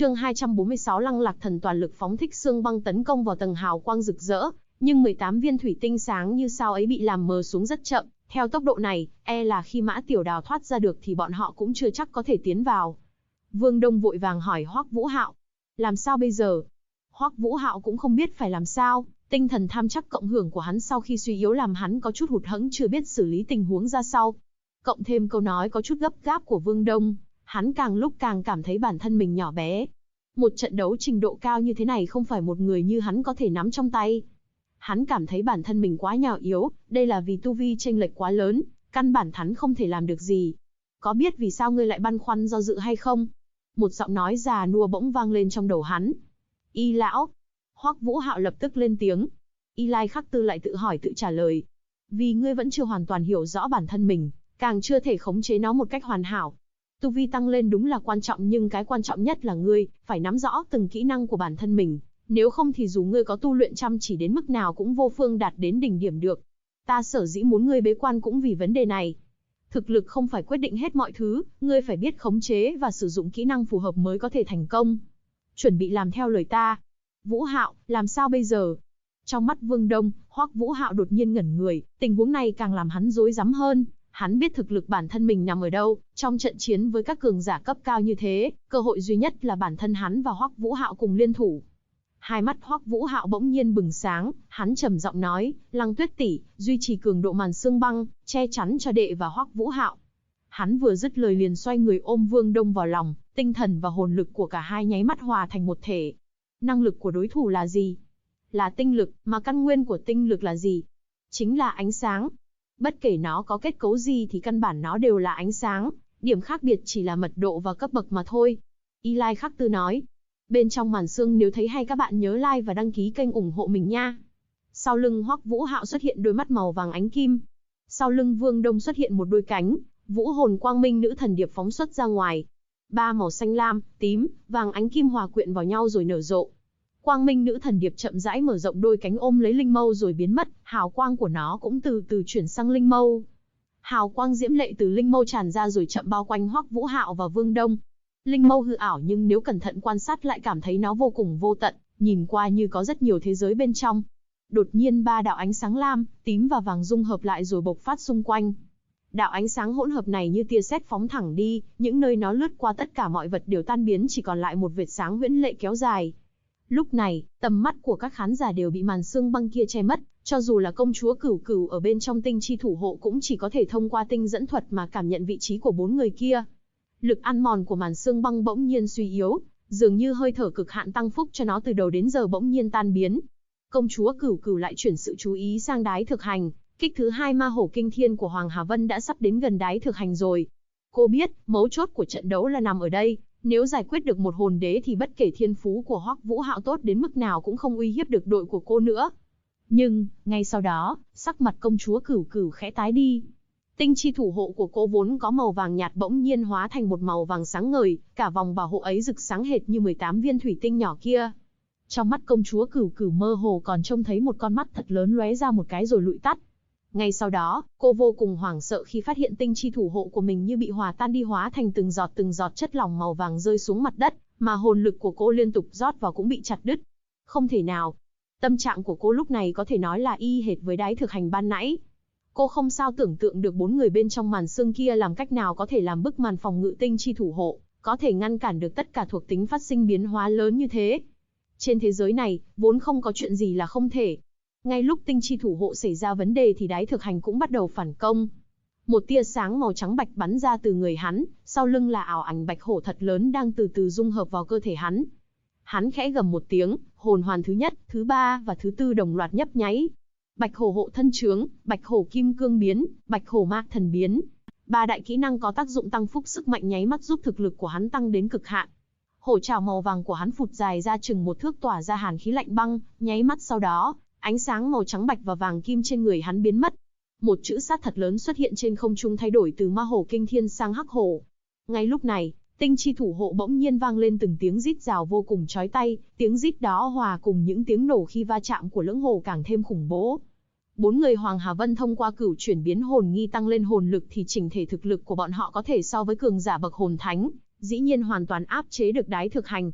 Chương 246 Lăng Lạc Thần toàn lực phóng thích xương băng tấn công vào tầng hào quang rực rỡ, nhưng 18 viên thủy tinh sáng như sao ấy bị làm mờ xuống rất chậm, theo tốc độ này, e là khi Mã Tiểu Đào thoát ra được thì bọn họ cũng chưa chắc có thể tiến vào. Vương Đông vội vàng hỏi Hoắc Vũ Hạo, làm sao bây giờ? Hoắc Vũ Hạo cũng không biết phải làm sao, tinh thần tham chắc cộng hưởng của hắn sau khi suy yếu làm hắn có chút hụt hẫng chưa biết xử lý tình huống ra sao. Cộng thêm câu nói có chút gấp gáp của Vương Đông, hắn càng lúc càng cảm thấy bản thân mình nhỏ bé. Một trận đấu trình độ cao như thế này không phải một người như hắn có thể nắm trong tay. Hắn cảm thấy bản thân mình quá nhỏ yếu, đây là vì tu vi chênh lệch quá lớn, căn bản hắn không thể làm được gì. Có biết vì sao ngươi lại băn khoăn do dự hay không? Một giọng nói già nua bỗng vang lên trong đầu hắn. Y lão. Hoắc Vũ Hạo lập tức lên tiếng. Y Lai Khắc Tư lại tự hỏi tự trả lời. Vì ngươi vẫn chưa hoàn toàn hiểu rõ bản thân mình, càng chưa thể khống chế nó một cách hoàn hảo. Tu vi tăng lên đúng là quan trọng nhưng cái quan trọng nhất là ngươi phải nắm rõ từng kỹ năng của bản thân mình. Nếu không thì dù ngươi có tu luyện chăm chỉ đến mức nào cũng vô phương đạt đến đỉnh điểm được. Ta sở dĩ muốn ngươi bế quan cũng vì vấn đề này. Thực lực không phải quyết định hết mọi thứ, ngươi phải biết khống chế và sử dụng kỹ năng phù hợp mới có thể thành công. Chuẩn bị làm theo lời ta. Vũ Hạo, làm sao bây giờ? Trong mắt Vương Đông, Hoắc Vũ Hạo đột nhiên ngẩn người, tình huống này càng làm hắn rối rắm hơn. Hắn biết thực lực bản thân mình nằm ở đâu, trong trận chiến với các cường giả cấp cao như thế, cơ hội duy nhất là bản thân hắn và Hoắc Vũ Hạo cùng liên thủ. Hai mắt Hoắc Vũ Hạo bỗng nhiên bừng sáng, hắn trầm giọng nói, Lăng Tuyết tỷ, duy trì cường độ màn xương băng, che chắn cho đệ và Hoắc Vũ Hạo. Hắn vừa dứt lời liền xoay người ôm Vương Đông vào lòng, tinh thần và hồn lực của cả hai nháy mắt hòa thành một thể. Năng lực của đối thủ là gì? Là tinh lực, mà căn nguyên của tinh lực là gì? Chính là ánh sáng. Bất kể nó có kết cấu gì thì căn bản nó đều là ánh sáng, điểm khác biệt chỉ là mật độ và cấp bậc mà thôi. Y Lai Khắc Tư nói. Bên trong màn xương nếu thấy hay các bạn nhớ like và đăng ký kênh ủng hộ mình nha. Sau lưng Hoắc Vũ Hạo xuất hiện đôi mắt màu vàng ánh kim. Sau lưng Vương Đông xuất hiện một đôi cánh, vũ hồn quang minh nữ thần điệp phóng xuất ra ngoài. Ba màu xanh lam, tím, vàng ánh kim hòa quyện vào nhau rồi nở rộ. Quang minh nữ thần điệp chậm rãi mở rộng đôi cánh ôm lấy linh mâu rồi biến mất, hào quang của nó cũng từ từ chuyển sang linh mâu. Hào quang diễm lệ từ linh mâu tràn ra rồi chậm bao quanh Hoắc Vũ Hạo và Vương Đông. Linh mâu hư ảo nhưng nếu cẩn thận quan sát lại cảm thấy nó vô cùng vô tận, nhìn qua như có rất nhiều thế giới bên trong. Đột nhiên ba đạo ánh sáng lam, tím và vàng dung hợp lại rồi bộc phát xung quanh. Đạo ánh sáng hỗn hợp này như tia sét phóng thẳng đi, những nơi nó lướt qua tất cả mọi vật đều tan biến chỉ còn lại một vệt sáng huyễn lệ kéo dài. Lúc này, tầm mắt của các khán giả đều bị màn xương băng kia che mất, cho dù là công chúa Cửu Cửu ở bên trong tinh chi thủ hộ cũng chỉ có thể thông qua tinh dẫn thuật mà cảm nhận vị trí của bốn người kia. Lực ăn mòn của màn xương băng bỗng nhiên suy yếu, dường như hơi thở cực hạn tăng phúc cho nó từ đầu đến giờ bỗng nhiên tan biến. Công chúa Cửu Cửu lại chuyển sự chú ý sang đái thực hành, kích thứ 2 ma hổ kinh thiên của Hoàng Hà Vân đã sắp đến gần đái thực hành rồi. Cô biết, mấu chốt của trận đấu là nằm ở đây, nếu giải quyết được một hồn đế thì bất kể thiên phú của Hoắc Vũ Hạo tốt đến mức nào cũng không uy hiếp được đội của cô nữa. Nhưng, ngay sau đó, sắc mặt công chúa Cửu Cửu khẽ tái đi. Tinh chi thủ hộ của cô vốn có màu vàng nhạt bỗng nhiên hóa thành một màu vàng sáng ngời, cả vòng bảo hộ ấy rực sáng hệt như 18 viên thủy tinh nhỏ kia. Trong mắt công chúa Cửu Cửu mơ hồ còn trông thấy một con mắt thật lớn lóe ra một cái rồi lụi tắt. Ngay sau đó, cô vô cùng hoảng sợ khi phát hiện tinh chi thủ hộ của mình như bị hòa tan đi hóa thành từng giọt chất lỏng màu vàng rơi xuống mặt đất, mà hồn lực của cô liên tục rót vào cũng bị chặt đứt. Không thể nào. Tâm trạng của cô lúc này có thể nói là y hệt với đái thực hành ban nãy. Cô không sao tưởng tượng được bốn người bên trong màn xương kia làm cách nào có thể làm bức màn phòng ngự tinh chi thủ hộ, có thể ngăn cản được tất cả thuộc tính phát sinh biến hóa lớn như thế. Trên thế giới này, vốn không có chuyện gì là không thể. Ngay lúc tinh chi thủ hộ xảy ra vấn đề thì đái thực hành cũng bắt đầu phản công. Một tia sáng màu trắng bạch bắn ra từ người hắn, sau lưng là ảo ảnh bạch hổ thật lớn đang từ từ dung hợp vào cơ thể hắn. Hắn khẽ gầm một tiếng, hồn hoàn thứ nhất, thứ ba và thứ tư đồng loạt nhấp nháy. Bạch hổ hộ thân trướng, bạch hổ kim cương biến, bạch hổ ma thần biến. Ba đại kỹ năng có tác dụng tăng phúc sức mạnh nháy mắt giúp thực lực của hắn tăng đến cực hạn. Hổ trảo màu vàng của hắn phụt dài ra chừng một thước tỏa ra hàn khí lạnh băng, nháy mắt sau đó, ánh sáng màu trắng bạch và vàng kim trên người hắn biến mất. Một chữ sát thật lớn xuất hiện trên không trung thay đổi từ ma hổ kinh thiên sang hắc hổ. Ngay lúc này, tinh chi thủ hộ bỗng nhiên vang lên từng tiếng rít rào vô cùng chói tai, tiếng rít đó hòa cùng những tiếng nổ khi va chạm của lưỡng hổ càng thêm khủng bố. Bốn người Hoàng Hà Vân thông qua cửu chuyển biến hồn nghi tăng lên hồn lực thì chỉnh thể thực lực của bọn họ có thể so với cường giả bậc hồn thánh, dĩ nhiên hoàn toàn áp chế được đái thực hành.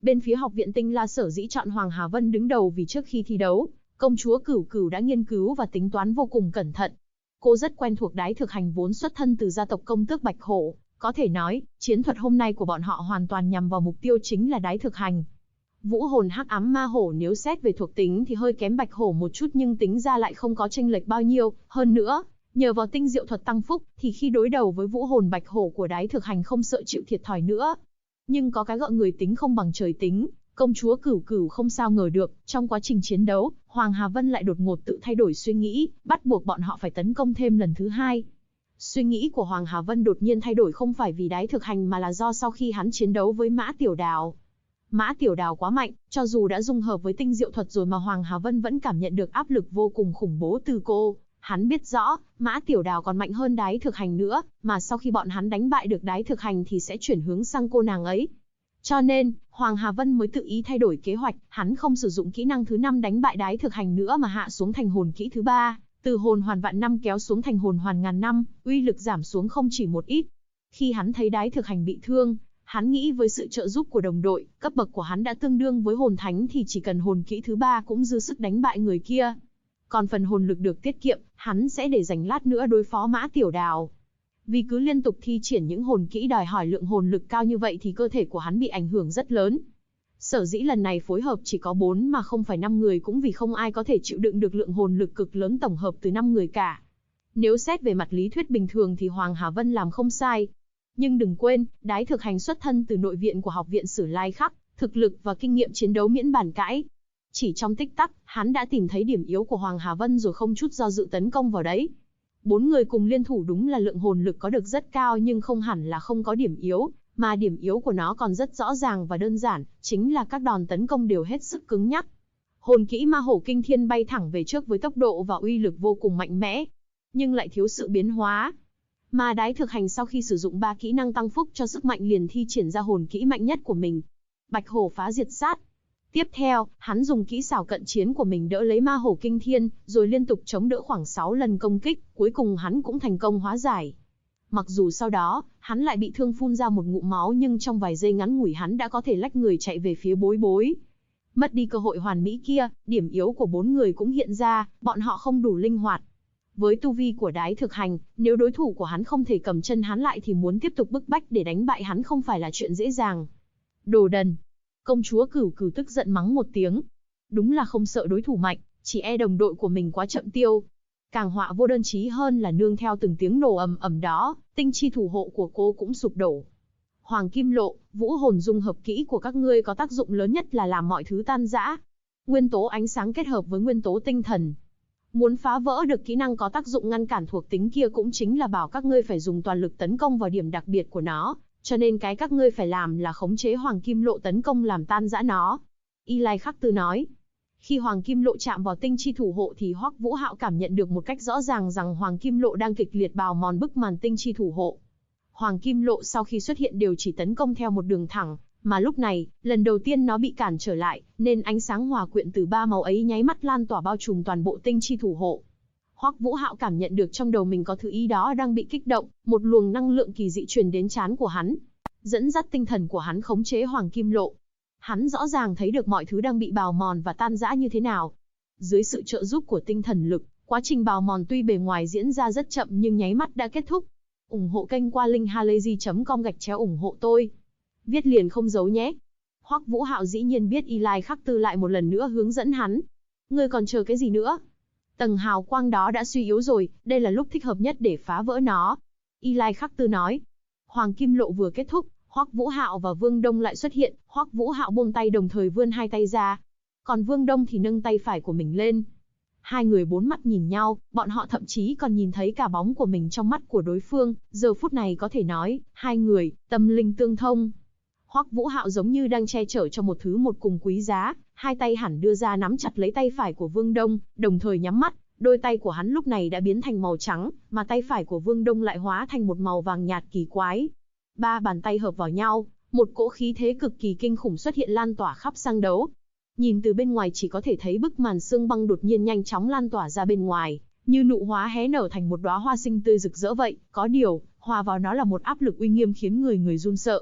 Bên phía học viện Tinh La sở dĩ chọn Hoàng Hà Vân đứng đầu vì trước khi thi đấu, công chúa Cửu Cửu đã nghiên cứu và tính toán vô cùng cẩn thận. Cô rất quen thuộc Đái Thực Hành vốn xuất thân từ gia tộc công tước Bạch Hổ, có thể nói, chiến thuật hôm nay của bọn họ hoàn toàn nhằm vào mục tiêu chính là Đái Thực Hành. Vũ hồn hắc ám ma hổ nếu xét về thuộc tính thì hơi kém Bạch Hổ một chút nhưng tính ra lại không có chênh lệch bao nhiêu, hơn nữa, nhờ vào tinh diệu thuật tăng phúc thì khi đối đầu với vũ hồn Bạch Hổ của Đái Thực Hành không sợ chịu thiệt thòi nữa. Nhưng có cái gọi người tính không bằng trời tính, công chúa Cửu Cửu không sao ngờ được, trong quá trình chiến đấu, Hoàng Hà Vân lại đột ngột tự thay đổi suy nghĩ, bắt buộc bọn họ phải tấn công thêm lần thứ hai. Suy nghĩ của Hoàng Hà Vân đột nhiên thay đổi không phải vì Đái Thực Hành mà là do sau khi hắn chiến đấu với Mã Tiểu Đào. Mã Tiểu Đào quá mạnh, cho dù đã dung hợp với tinh diệu thuật rồi mà Hoàng Hà Vân vẫn cảm nhận được áp lực vô cùng khủng bố từ cô. Hắn biết rõ, Mã Tiểu Đào còn mạnh hơn Đái Thực Hành nữa, mà sau khi bọn hắn đánh bại được Đái Thực Hành thì sẽ chuyển hướng sang cô nàng ấy. Cho nên, Hoàng Hà Vân mới tự ý thay đổi kế hoạch, hắn không sử dụng kỹ năng thứ 5 đánh bại Đái Thực Hành nữa mà hạ xuống thành hồn kỹ thứ 3, từ hồn hoàn vạn năm kéo xuống thành hồn hoàn ngàn năm, uy lực giảm xuống không chỉ một ít. Khi hắn thấy Đái Thực Hành bị thương, hắn nghĩ với sự trợ giúp của đồng đội, cấp bậc của hắn đã tương đương với hồn thánh thì chỉ cần hồn kỹ thứ 3 cũng dư sức đánh bại người kia. Còn phần hồn lực được tiết kiệm, hắn sẽ để dành lát nữa đối phó Mã Tiểu Đào. Vì cứ liên tục thi triển những hồn kỹ đòi hỏi lượng hồn lực cao như vậy thì cơ thể của hắn bị ảnh hưởng rất lớn. Sở dĩ lần này phối hợp chỉ có 4 mà không phải 5 người cũng vì không ai có thể chịu đựng được lượng hồn lực cực lớn tổng hợp từ 5 người cả. Nếu xét về mặt lý thuyết bình thường thì Hoàng Hà Vân làm không sai. Nhưng đừng quên, Đái Thực Hành xuất thân từ nội viện của học viện Sử Lai Khắc, thực lực và kinh nghiệm chiến đấu miễn bàn cãi. Chỉ trong tích tắc, hắn đã tìm thấy điểm yếu của Hoàng Hà Vân rồi không chút do dự tấn công vào đấy. 4 người cùng liên thủ đúng là lượng hồn lực có được rất cao nhưng không hẳn là không có điểm yếu, mà điểm yếu của nó còn rất rõ ràng và đơn giản, chính là các đòn tấn công đều hết sức cứng nhắc. Hồn kỹ Ma Hổ Kinh Thiên bay thẳng về trước với tốc độ và uy lực vô cùng mạnh mẽ, nhưng lại thiếu sự biến hóa. Mà Đái Thực Hành sau khi sử dụng 3 kỹ năng tăng phúc cho sức mạnh liền thi triển ra hồn kỹ mạnh nhất của mình, Bạch Hổ Phá Diệt Sát. Tiếp theo, hắn dùng kỹ xảo cận chiến của mình đỡ lấy Ma Hổ Kinh Thiên, rồi liên tục chống đỡ khoảng 6 lần công kích, cuối cùng hắn cũng thành công hóa giải. Mặc dù sau đó, hắn lại bị thương phun ra một ngụm máu nhưng trong vài giây ngắn ngủi hắn đã có thể lách người chạy về phía Bối Bối. Mất đi cơ hội hoàn mỹ kia, điểm yếu của 4 người cũng hiện ra, bọn họ không đủ linh hoạt. Với tu vi của Đái Thực Hành, nếu đối thủ của hắn không thể cầm chân hắn lại thì muốn tiếp tục bức bách để đánh bại hắn không phải là chuyện dễ dàng. Đồ đần! Công chúa Cửu Cửu tức giận mắng một tiếng. Đúng là không sợ đối thủ mạnh, chỉ e đồng đội của mình quá chậm tiêu. Càng họa vô đơn chí hơn là nương theo từng tiếng nổ ầm ầm đó, tinh chi thủ hộ của cô cũng sụp đổ. Hoàng Kim Lộ, vũ hồn dung hợp kỹ của các ngươi có tác dụng lớn nhất là làm mọi thứ tan rã. Nguyên tố ánh sáng kết hợp với nguyên tố tinh thần. Muốn phá vỡ được kỹ năng có tác dụng ngăn cản thuộc tính kia cũng chính là bảo các ngươi phải dùng toàn lực tấn công vào điểm đặc biệt của nó. Cho nên cái các ngươi phải làm là khống chế Hoàng Kim Lộ tấn công làm tan rã nó. Y Lai Khắc Tư nói. Khi Hoàng Kim Lộ chạm vào tinh chi thủ hộ thì Hoắc Vũ Hạo cảm nhận được một cách rõ ràng rằng Hoàng Kim Lộ đang kịch liệt bào mòn bức màn tinh chi thủ hộ. Hoàng Kim Lộ sau khi xuất hiện đều chỉ tấn công theo một đường thẳng, mà lúc này, lần đầu tiên nó bị cản trở lại, nên ánh sáng hòa quyện từ 3 màu ấy nháy mắt lan tỏa bao trùm toàn bộ tinh chi thủ hộ. Hoắc Vũ Hạo cảm nhận được trong đầu mình có thứ ý đó đang bị kích động, một luồng năng lượng kỳ dị truyền đến trán của hắn, dẫn dắt tinh thần của hắn khống chế Hoàng Kim Lộ. Hắn rõ ràng thấy được mọi thứ đang bị bào mòn và tan rã như thế nào. Dưới sự trợ giúp của tinh thần lực, quá trình bào mòn tuy bề ngoài diễn ra rất chậm nhưng nháy mắt đã kết thúc. Ủng hộ kênh qua linkhalazy.com/ủng hộ tôi. Viết liền không giấu nhé. Hoắc Vũ Hạo dĩ nhiên biết Y Lai Khắc Tư lại một lần nữa hướng dẫn hắn. Ngươi còn chờ cái gì nữa? Tầng hào quang đó đã suy yếu rồi, đây là lúc thích hợp nhất để phá vỡ nó. Y Lai Khắc Tư nói. Hoàng Kim Lộ vừa kết thúc, Hoắc Vũ Hạo và Vương Đông lại xuất hiện. Hoắc Vũ Hạo buông tay đồng thời vươn hai tay ra, còn Vương Đông thì nâng tay phải của mình lên. Hai người bốn mắt nhìn nhau, bọn họ thậm chí còn nhìn thấy cả bóng của mình trong mắt của đối phương. Giờ phút này có thể nói, hai người tâm linh tương thông. Hoắc Vũ Hạo giống như đang che chở cho một thứ một cùng quý giá, hai tay hẳn đưa ra nắm chặt lấy tay phải của Vương Đông, đồng thời nhắm mắt. Đôi tay của hắn lúc này đã biến thành màu trắng, mà tay phải của Vương Đông lại hóa thành một màu vàng nhạt kỳ quái. Ba bàn tay hợp vào nhau, một cỗ khí thế cực kỳ kinh khủng xuất hiện lan tỏa khắp sang đấu. Nhìn từ bên ngoài chỉ có thể thấy bức màn xương băng đột nhiên nhanh chóng lan tỏa ra bên ngoài, như nụ hóa hé nở thành một đóa hoa xinh tươi rực rỡ vậy, có điều, hòa vào nó là một áp lực uy nghiêm khiến người run sợ.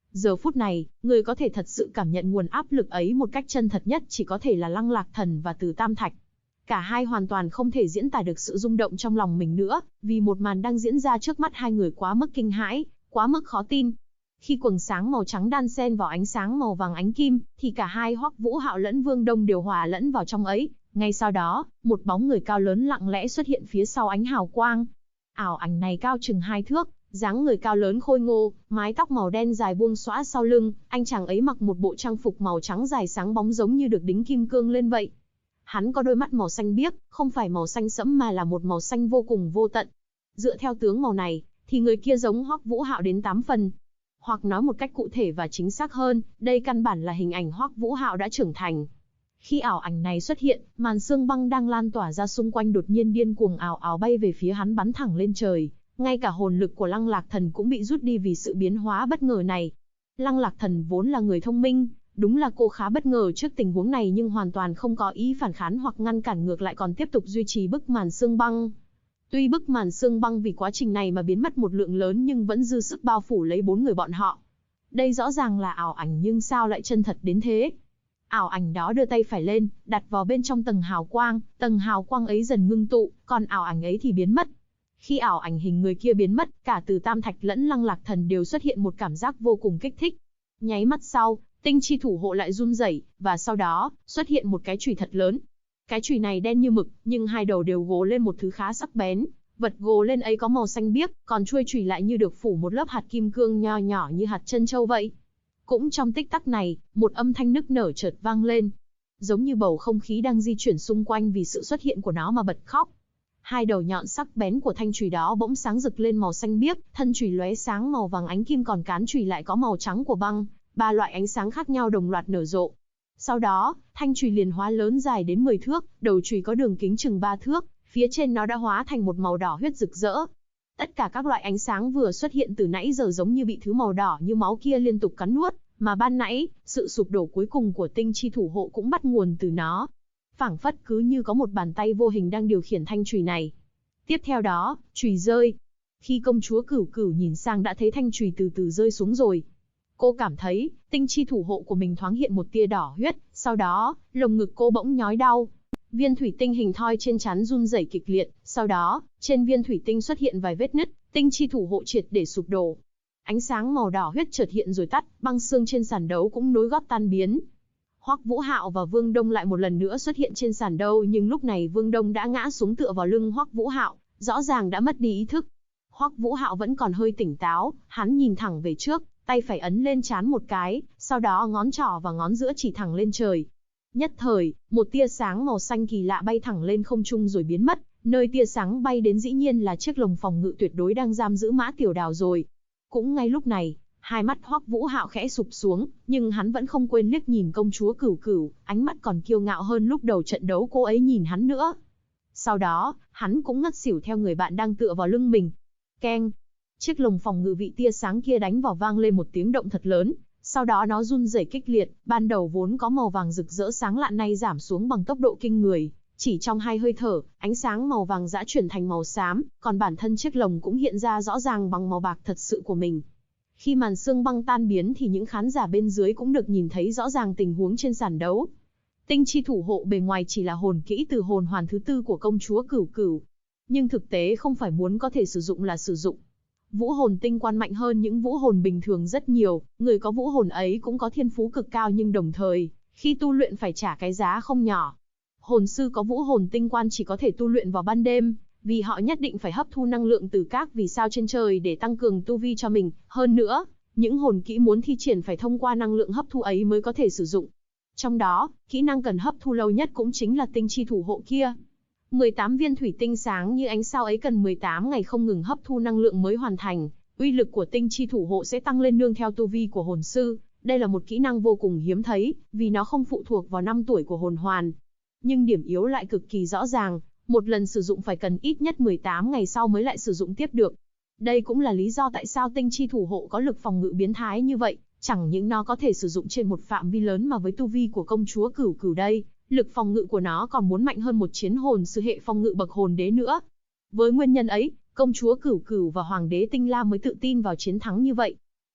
Giờ phút này, người có thể thật sự cảm nhận nguồn áp lực ấy một cách chân thật nhất chỉ có thể là Lăng Lạc Thần và Từ Tam Thạch. Cả hai hoàn toàn không thể diễn tả được sự rung động trong lòng mình nữa, vì một màn đang diễn ra trước mắt hai người quá mức kinh hãi, quá mức khó tin. Khi quầng sáng màu trắng đan xen vào ánh sáng màu vàng ánh kim, thì cả hai Hoắc Vũ Hạo lẫn Vương Đông đều hòa lẫn vào trong ấy. Ngay sau đó, một bóng người cao lớn lặng lẽ xuất hiện phía sau ánh hào quang. Ảo ảnh này cao chừng 2 thước, dáng người cao lớn khôi ngô, mái tóc màu đen dài buông xõa sau lưng, anh chàng ấy mặc một bộ trang phục màu trắng dài sáng bóng giống như được đính kim cương lên vậy. Hắn có đôi mắt màu xanh biếc, không phải màu xanh sẫm mà là một màu xanh vô cùng vô tận. Dựa theo tướng màu này, thì người kia giống Hoắc Vũ Hạo đến 8 phần. Hoặc nói một cách cụ thể và chính xác hơn, đây căn bản là hình ảnh Hoắc Vũ Hạo đã trưởng thành. Khi ảo ảnh này xuất hiện, màn sương băng đang lan tỏa ra xung quanh đột nhiên điên cuồng ào ào bay về phía hắn bắn thẳng lên trời. Ngay cả hồn lực của Lăng Lạc Thần cũng bị rút đi vì sự biến hóa bất ngờ này. Lăng Lạc Thần vốn là người thông minh, đúng là cô khá bất ngờ trước tình huống này nhưng hoàn toàn không có ý phản kháng hoặc ngăn cản, ngược lại còn tiếp tục duy trì bức màn sương băng. Tuy bức màn sương băng vì quá trình này mà biến mất một lượng lớn nhưng vẫn dư sức bao phủ lấy 4 người bọn họ. Đây rõ ràng là ảo ảnh nhưng sao lại chân thật đến thế? Ảo ảnh đó đưa tay phải lên, đặt vào bên trong tầng hào quang ấy dần ngưng tụ, còn ảo ảnh ấy thì biến mất. Khi ảo ảnh hình người kia biến mất, cả Từ Tam Thạch lẫn Lăng Lạc Thần đều xuất hiện một cảm giác vô cùng kích thích. Nháy mắt sau, tinh chi thủ hộ lại run rẩy, và sau đó, xuất hiện một cái chùy thật lớn. Cái chùy này đen như mực, nhưng hai đầu đều gồ lên một thứ khá sắc bén. Vật gồ lên ấy có màu xanh biếc, còn chuôi chùy lại như được phủ một lớp hạt kim cương nho nhỏ như hạt trân châu vậy. Cũng trong tích tắc này, một âm thanh nức nở chợt vang lên. Giống như bầu không khí đang di chuyển xung quanh vì sự xuất hiện của nó mà bật khóc. Hai đầu nhọn sắc bén của thanh chùy đó bỗng sáng rực lên màu xanh biếc, thân chùy lóe sáng màu vàng ánh kim còn cán chùy lại có màu trắng của băng, 3 loại ánh sáng khác nhau đồng loạt nở rộ. Sau đó, thanh chùy liền hóa lớn dài đến 10 thước, đầu chùy có đường kính chừng 3 thước, phía trên nó đã hóa thành một màu đỏ huyết rực rỡ. Tất cả các loại ánh sáng vừa xuất hiện từ nãy giờ giống như bị thứ màu đỏ như máu kia liên tục cắn nuốt, mà ban nãy, sự sụp đổ cuối cùng của tinh chi thủ hộ cũng bắt nguồn từ nó. Phảng phất cứ như có một bàn tay vô hình đang điều khiển thanh chùy này. Tiếp theo đó, chùy rơi. Khi công chúa Cửu Cửu nhìn sang đã thấy thanh chùy từ từ rơi xuống rồi. Cô cảm thấy, tinh chi thủ hộ của mình thoáng hiện một tia đỏ huyết, sau đó, lồng ngực cô bỗng nhói đau. Viên thủy tinh hình thoi trên trán run rẩy kịch liệt, sau đó, trên viên thủy tinh xuất hiện vài vết nứt, tinh chi thủ hộ triệt để sụp đổ. Ánh sáng màu đỏ huyết chợt hiện rồi tắt, băng xương trên sàn đấu cũng nối gót tan biến. Hoắc Vũ Hạo và Vương Đông lại một lần nữa xuất hiện trên sàn đấu, nhưng lúc này Vương Đông đã ngã xuống tựa vào lưng Hoắc Vũ Hạo, rõ ràng đã mất đi ý thức. Hoắc Vũ Hạo vẫn còn hơi tỉnh táo, hắn nhìn thẳng về trước, tay phải ấn lên trán một cái, sau đó ngón trỏ và ngón giữa chỉ thẳng lên trời. Nhất thời, một tia sáng màu xanh kỳ lạ bay thẳng lên không trung rồi biến mất, nơi tia sáng bay đến dĩ nhiên là chiếc lồng phòng ngự tuyệt đối đang giam giữ Mã Tiểu Đào rồi. Cũng ngay lúc này, hai mắt Hoắc Vũ Hạo khẽ sụp xuống, nhưng hắn vẫn không quên liếc nhìn công chúa Cửu Cửu, ánh mắt còn kiêu ngạo hơn lúc đầu trận đấu cô ấy nhìn hắn nữa. Sau đó, hắn cũng ngất xỉu theo người bạn đang tựa vào lưng mình. Keng! Chiếc lồng phòng ngự bị tia sáng kia đánh vào vang lên một tiếng động thật lớn, sau đó nó run rẩy kịch liệt, ban đầu vốn có màu vàng rực rỡ sáng lạn nay giảm xuống bằng tốc độ kinh người. Chỉ trong 2 hơi thở, ánh sáng màu vàng đã chuyển thành màu xám, còn bản thân chiếc lồng cũng hiện ra rõ ràng bằng màu bạc thật sự của mình. Khi màn sương băng tan biến thì những khán giả bên dưới cũng được nhìn thấy rõ ràng tình huống trên sàn đấu. Tinh chi thủ hộ bề ngoài chỉ là hồn kỹ từ hồn hoàn thứ 4 của công chúa Cửu Cửu, nhưng thực tế không phải muốn có thể sử dụng là sử dụng. Vũ hồn tinh quan mạnh hơn những vũ hồn bình thường rất nhiều, người có vũ hồn ấy cũng có thiên phú cực cao nhưng đồng thời, khi tu luyện phải trả cái giá không nhỏ. Hồn sư có vũ hồn tinh quan chỉ có thể tu luyện vào ban đêm, vì họ nhất định phải hấp thu năng lượng từ các vì sao trên trời để tăng cường tu vi cho mình. Hơn nữa, những hồn kỹ muốn thi triển phải thông qua năng lượng hấp thu ấy mới có thể sử dụng. Trong đó, kỹ năng cần hấp thu lâu nhất cũng chính là tinh chi thủ hộ kia. 18 viên thủy tinh sáng như ánh sao ấy cần 18 ngày không ngừng hấp thu năng lượng mới hoàn thành. Uy lực của tinh chi thủ hộ sẽ tăng lên nương theo tu vi của hồn sư. Đây là một kỹ năng vô cùng hiếm thấy, vì nó không phụ thuộc vào năm tuổi của hồn hoàn. Nhưng điểm yếu lại cực kỳ rõ ràng, một lần sử dụng phải cần ít nhất 18 ngày sau mới lại sử dụng tiếp được. Đây cũng là lý do tại sao tinh chi thủ hộ có lực phòng ngự biến thái như vậy, chẳng những nó có thể sử dụng trên một phạm vi lớn mà với tu vi của công chúa Cửu Cửu đây, lực phòng ngự của nó còn muốn mạnh hơn một chiến hồn sư hệ phòng ngự bậc hồn đế nữa. Với nguyên nhân ấy, công chúa Cửu Cửu và hoàng đế Tinh La mới tự tin vào chiến thắng như vậy.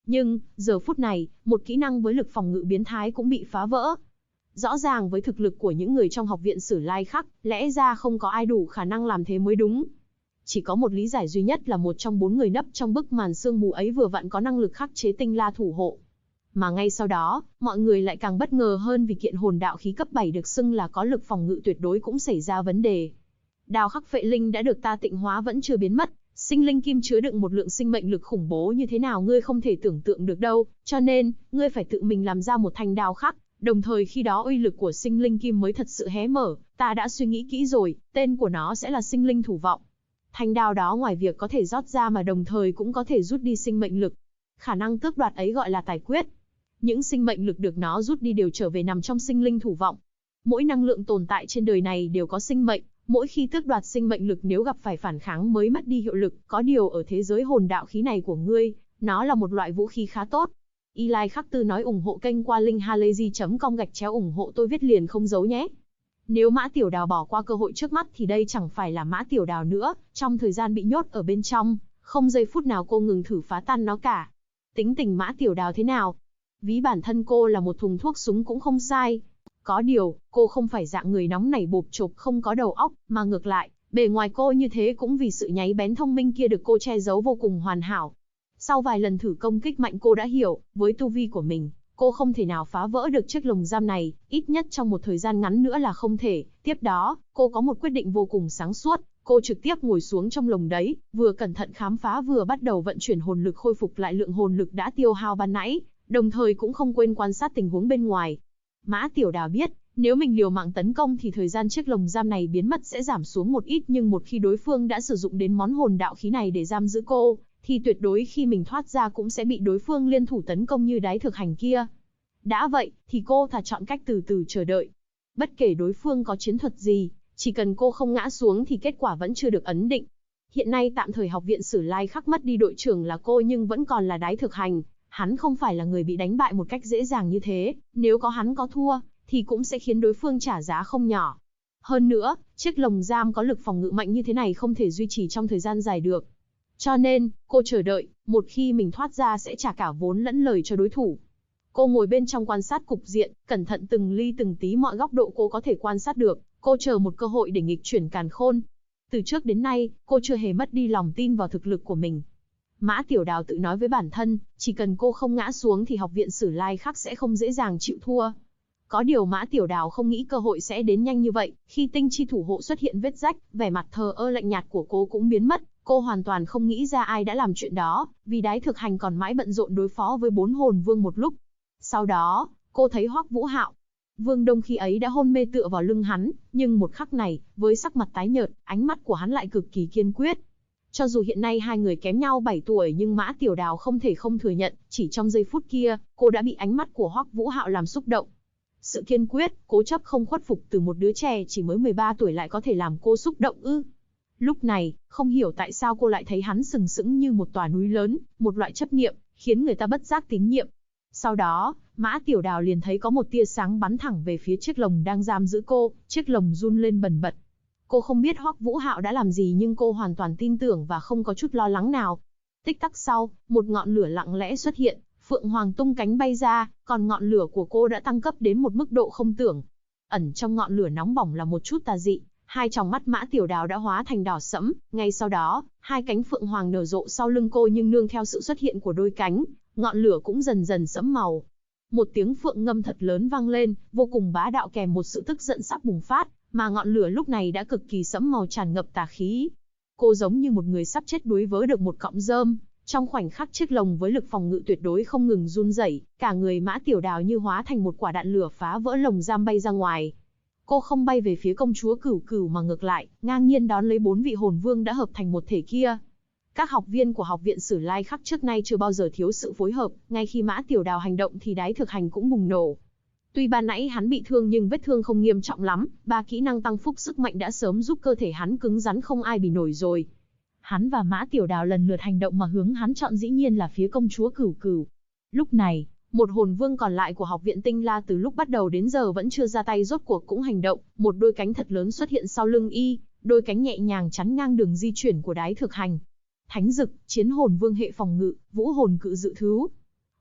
Nhưng, giờ phút này, một kỹ năng với lực phòng ngự biến thái cũng bị phá vỡ. Rõ ràng với thực lực của những người trong học viện Sử Lai Khắc, lẽ ra không có ai đủ khả năng làm thế mới đúng. Chỉ có một lý giải duy nhất là một trong 4 người nấp trong bức màn sương mù ấy vừa vặn có năng lực khắc chế tinh la thủ hộ. Mà ngay sau đó, mọi người lại càng bất ngờ hơn vì kiện hồn đạo khí cấp 7 được xưng là có lực phòng ngự tuyệt đối cũng xảy ra vấn đề. Đao khắc phệ linh đã được ta tịnh hóa vẫn chưa biến mất, sinh linh kim chứa đựng một lượng sinh mệnh lực khủng bố như thế nào ngươi không thể tưởng tượng được đâu, cho nên, ngươi phải tự mình làm ra một thanh đao khắc, đồng thời khi đó uy lực của sinh linh kim mới thật sự hé mở, ta đã suy nghĩ kỹ rồi, tên của nó sẽ là sinh linh thủ vọng. Thanh đao đó ngoài việc có thể rót ra mà đồng thời cũng có thể rút đi sinh mệnh lực. Khả năng tước đoạt ấy gọi là tài quyết. Những sinh mệnh lực được nó rút đi đều trở về nằm trong sinh linh thủ vọng. Mỗi năng lượng tồn tại trên đời này đều có sinh mệnh, mỗi khi tước đoạt sinh mệnh lực nếu gặp phải phản kháng mới mất đi hiệu lực, có điều ở thế giới hồn đạo khí này của ngươi, nó là một loại vũ khí khá tốt. Eli Khắc Tư nói ủng hộ kênh qua link halayzi.com ủng hộ tôi viết liền không giấu nhé. Nếu Mã Tiểu Đào bỏ qua cơ hội trước mắt thì đây chẳng phải là Mã Tiểu Đào nữa, trong thời gian bị nhốt ở bên trong, không giây phút nào cô ngừng thử phá tan nó cả. Tính tình Mã Tiểu Đào thế nào? Ví bản thân cô là một thùng thuốc súng cũng không sai. Có điều, cô không phải dạng người nóng nảy bộp chộp không có đầu óc, mà ngược lại, bề ngoài cô như thế cũng vì sự nháy bén thông minh kia được cô che giấu vô cùng hoàn hảo. Sau vài lần thử công kích mạnh cô đã hiểu, với tu vi của mình, cô không thể nào phá vỡ được chiếc lồng giam này, ít nhất trong một thời gian ngắn nữa là không thể. Tiếp đó, cô có một quyết định vô cùng sáng suốt, cô trực tiếp ngồi xuống trong lồng đấy, vừa cẩn thận khám phá vừa bắt đầu vận chuyển hồn lực khôi phục lại lượng hồn lực đã tiêu hao ban nãy, đồng thời cũng không quên quan sát tình huống bên ngoài. Mã Tiểu Đào biết, nếu mình liều mạng tấn công thì thời gian chiếc lồng giam này biến mất sẽ giảm xuống một ít, nhưng một khi đối phương đã sử dụng đến món hồn đạo khí này để giam giữ cô, thì tuyệt đối khi mình thoát ra cũng sẽ bị đối phương liên thủ tấn công như Đái Thực Hành kia. Đã vậy, thì cô thà chọn cách từ từ chờ đợi. Bất kể đối phương có chiến thuật gì, chỉ cần cô không ngã xuống thì kết quả vẫn chưa được ấn định. Hiện nay tạm thời học viện Sử Lai Khắc mất đi đội trưởng là cô nhưng vẫn còn là Đái Thực Hành. Hắn không phải là người bị đánh bại một cách dễ dàng như thế, nếu hắn có thua, thì cũng sẽ khiến đối phương trả giá không nhỏ. Hơn nữa, chiếc lồng giam có lực phòng ngự mạnh như thế này không thể duy trì trong thời gian dài được. Cho nên, cô chờ đợi, một khi mình thoát ra sẽ trả cả vốn lẫn lời cho đối thủ. Cô ngồi bên trong quan sát cục diện, cẩn thận từng ly từng tí mọi góc độ cô có thể quan sát được, cô chờ một cơ hội để nghịch chuyển càn khôn. Từ trước đến nay, cô chưa hề mất đi lòng tin vào thực lực của mình. Mã Tiểu Đào tự nói với bản thân, chỉ cần cô không ngã xuống thì học viện Sử Lai Khắc sẽ không dễ dàng chịu thua. Có điều Mã Tiểu Đào không nghĩ cơ hội sẽ đến nhanh như vậy, khi tinh chi thủ hộ xuất hiện vết rách, vẻ mặt thờ ơ lạnh nhạt của cô cũng biến mất, cô hoàn toàn không nghĩ ra ai đã làm chuyện đó, vì Đái Thực Hành còn mãi bận rộn đối phó với 4 hồn vương một lúc. Sau đó, cô thấy Hoắc Vũ Hạo. Vương Đông khi ấy đã hôn mê tựa vào lưng hắn, nhưng một khắc này, với sắc mặt tái nhợt, ánh mắt của hắn lại cực kỳ kiên quyết. Cho dù hiện nay hai người kém nhau 7 tuổi nhưng Mã Tiểu Đào không thể không thừa nhận, chỉ trong giây phút kia, cô đã bị ánh mắt của Hoắc Vũ Hạo làm xúc động. Sự kiên quyết, cố chấp không khuất phục từ một đứa trẻ chỉ mới 13 tuổi lại có thể làm cô xúc động ư? Lúc này, không hiểu tại sao cô lại thấy hắn sừng sững như một tòa núi lớn, một loại chấp niệm, khiến người ta bất giác tín nhiệm. Sau đó, Mã Tiểu Đào liền thấy có một tia sáng bắn thẳng về phía chiếc lồng đang giam giữ cô, chiếc lồng run lên bần bật. Cô không biết Hoắc Vũ Hạo đã làm gì nhưng cô hoàn toàn tin tưởng và không có chút lo lắng nào. Tích tắc sau, một ngọn lửa lặng lẽ xuất hiện, Phượng Hoàng tung cánh bay ra, còn ngọn lửa của cô đã tăng cấp đến một mức độ không tưởng. Ẩn trong ngọn lửa nóng bỏng là một chút tà dị, hai tròng mắt Mã Tiểu Đào đã hóa thành đỏ sẫm, ngay sau đó, hai cánh Phượng Hoàng nở rộ sau lưng cô nhưng nương theo sự xuất hiện của đôi cánh, ngọn lửa cũng dần dần sẫm màu. Một tiếng phượng ngâm thật lớn vang lên, vô cùng bá đạo kèm một sự tức giận sắp bùng phát, mà ngọn lửa lúc này đã cực kỳ sẫm màu tràn ngập tà khí. Cô giống như một người sắp chết đuối vớ được một cọng rơm, trong khoảnh khắc chiếc lồng với lực phòng ngự tuyệt đối không ngừng run rẩy, cả người Mã Tiểu Đào như hóa thành một quả đạn lửa phá vỡ lồng giam bay ra ngoài. Cô không bay về phía công chúa Cửu Cửu mà ngược lại, ngang nhiên đón lấy 4 vị hồn vương đã hợp thành một thể kia. Các học viên của học viện Sử Lai Khắc trước nay chưa bao giờ thiếu sự phối hợp, ngay khi Mã Tiểu Đào hành động thì Đái Thực Hành cũng bùng nổ. Tuy ban nãy hắn bị thương nhưng vết thương không nghiêm trọng lắm, 3 kỹ năng tăng phúc sức mạnh đã sớm giúp cơ thể hắn cứng rắn không ai bì nổi rồi. Hắn và Mã Tiểu Đào lần lượt hành động mà hướng hắn chọn dĩ nhiên là phía công chúa Cửu Cửu. Lúc này, một hồn vương còn lại của học viện Tinh La từ lúc bắt đầu đến giờ vẫn chưa ra tay rốt cuộc cũng hành động, một đôi cánh thật lớn xuất hiện sau lưng y, đôi cánh nhẹ nhàng chắn ngang đường di chuyển của Đái Thực Hành. Thánh Dực, chiến hồn vương hệ phòng ngự, vũ hồn cự dự thú.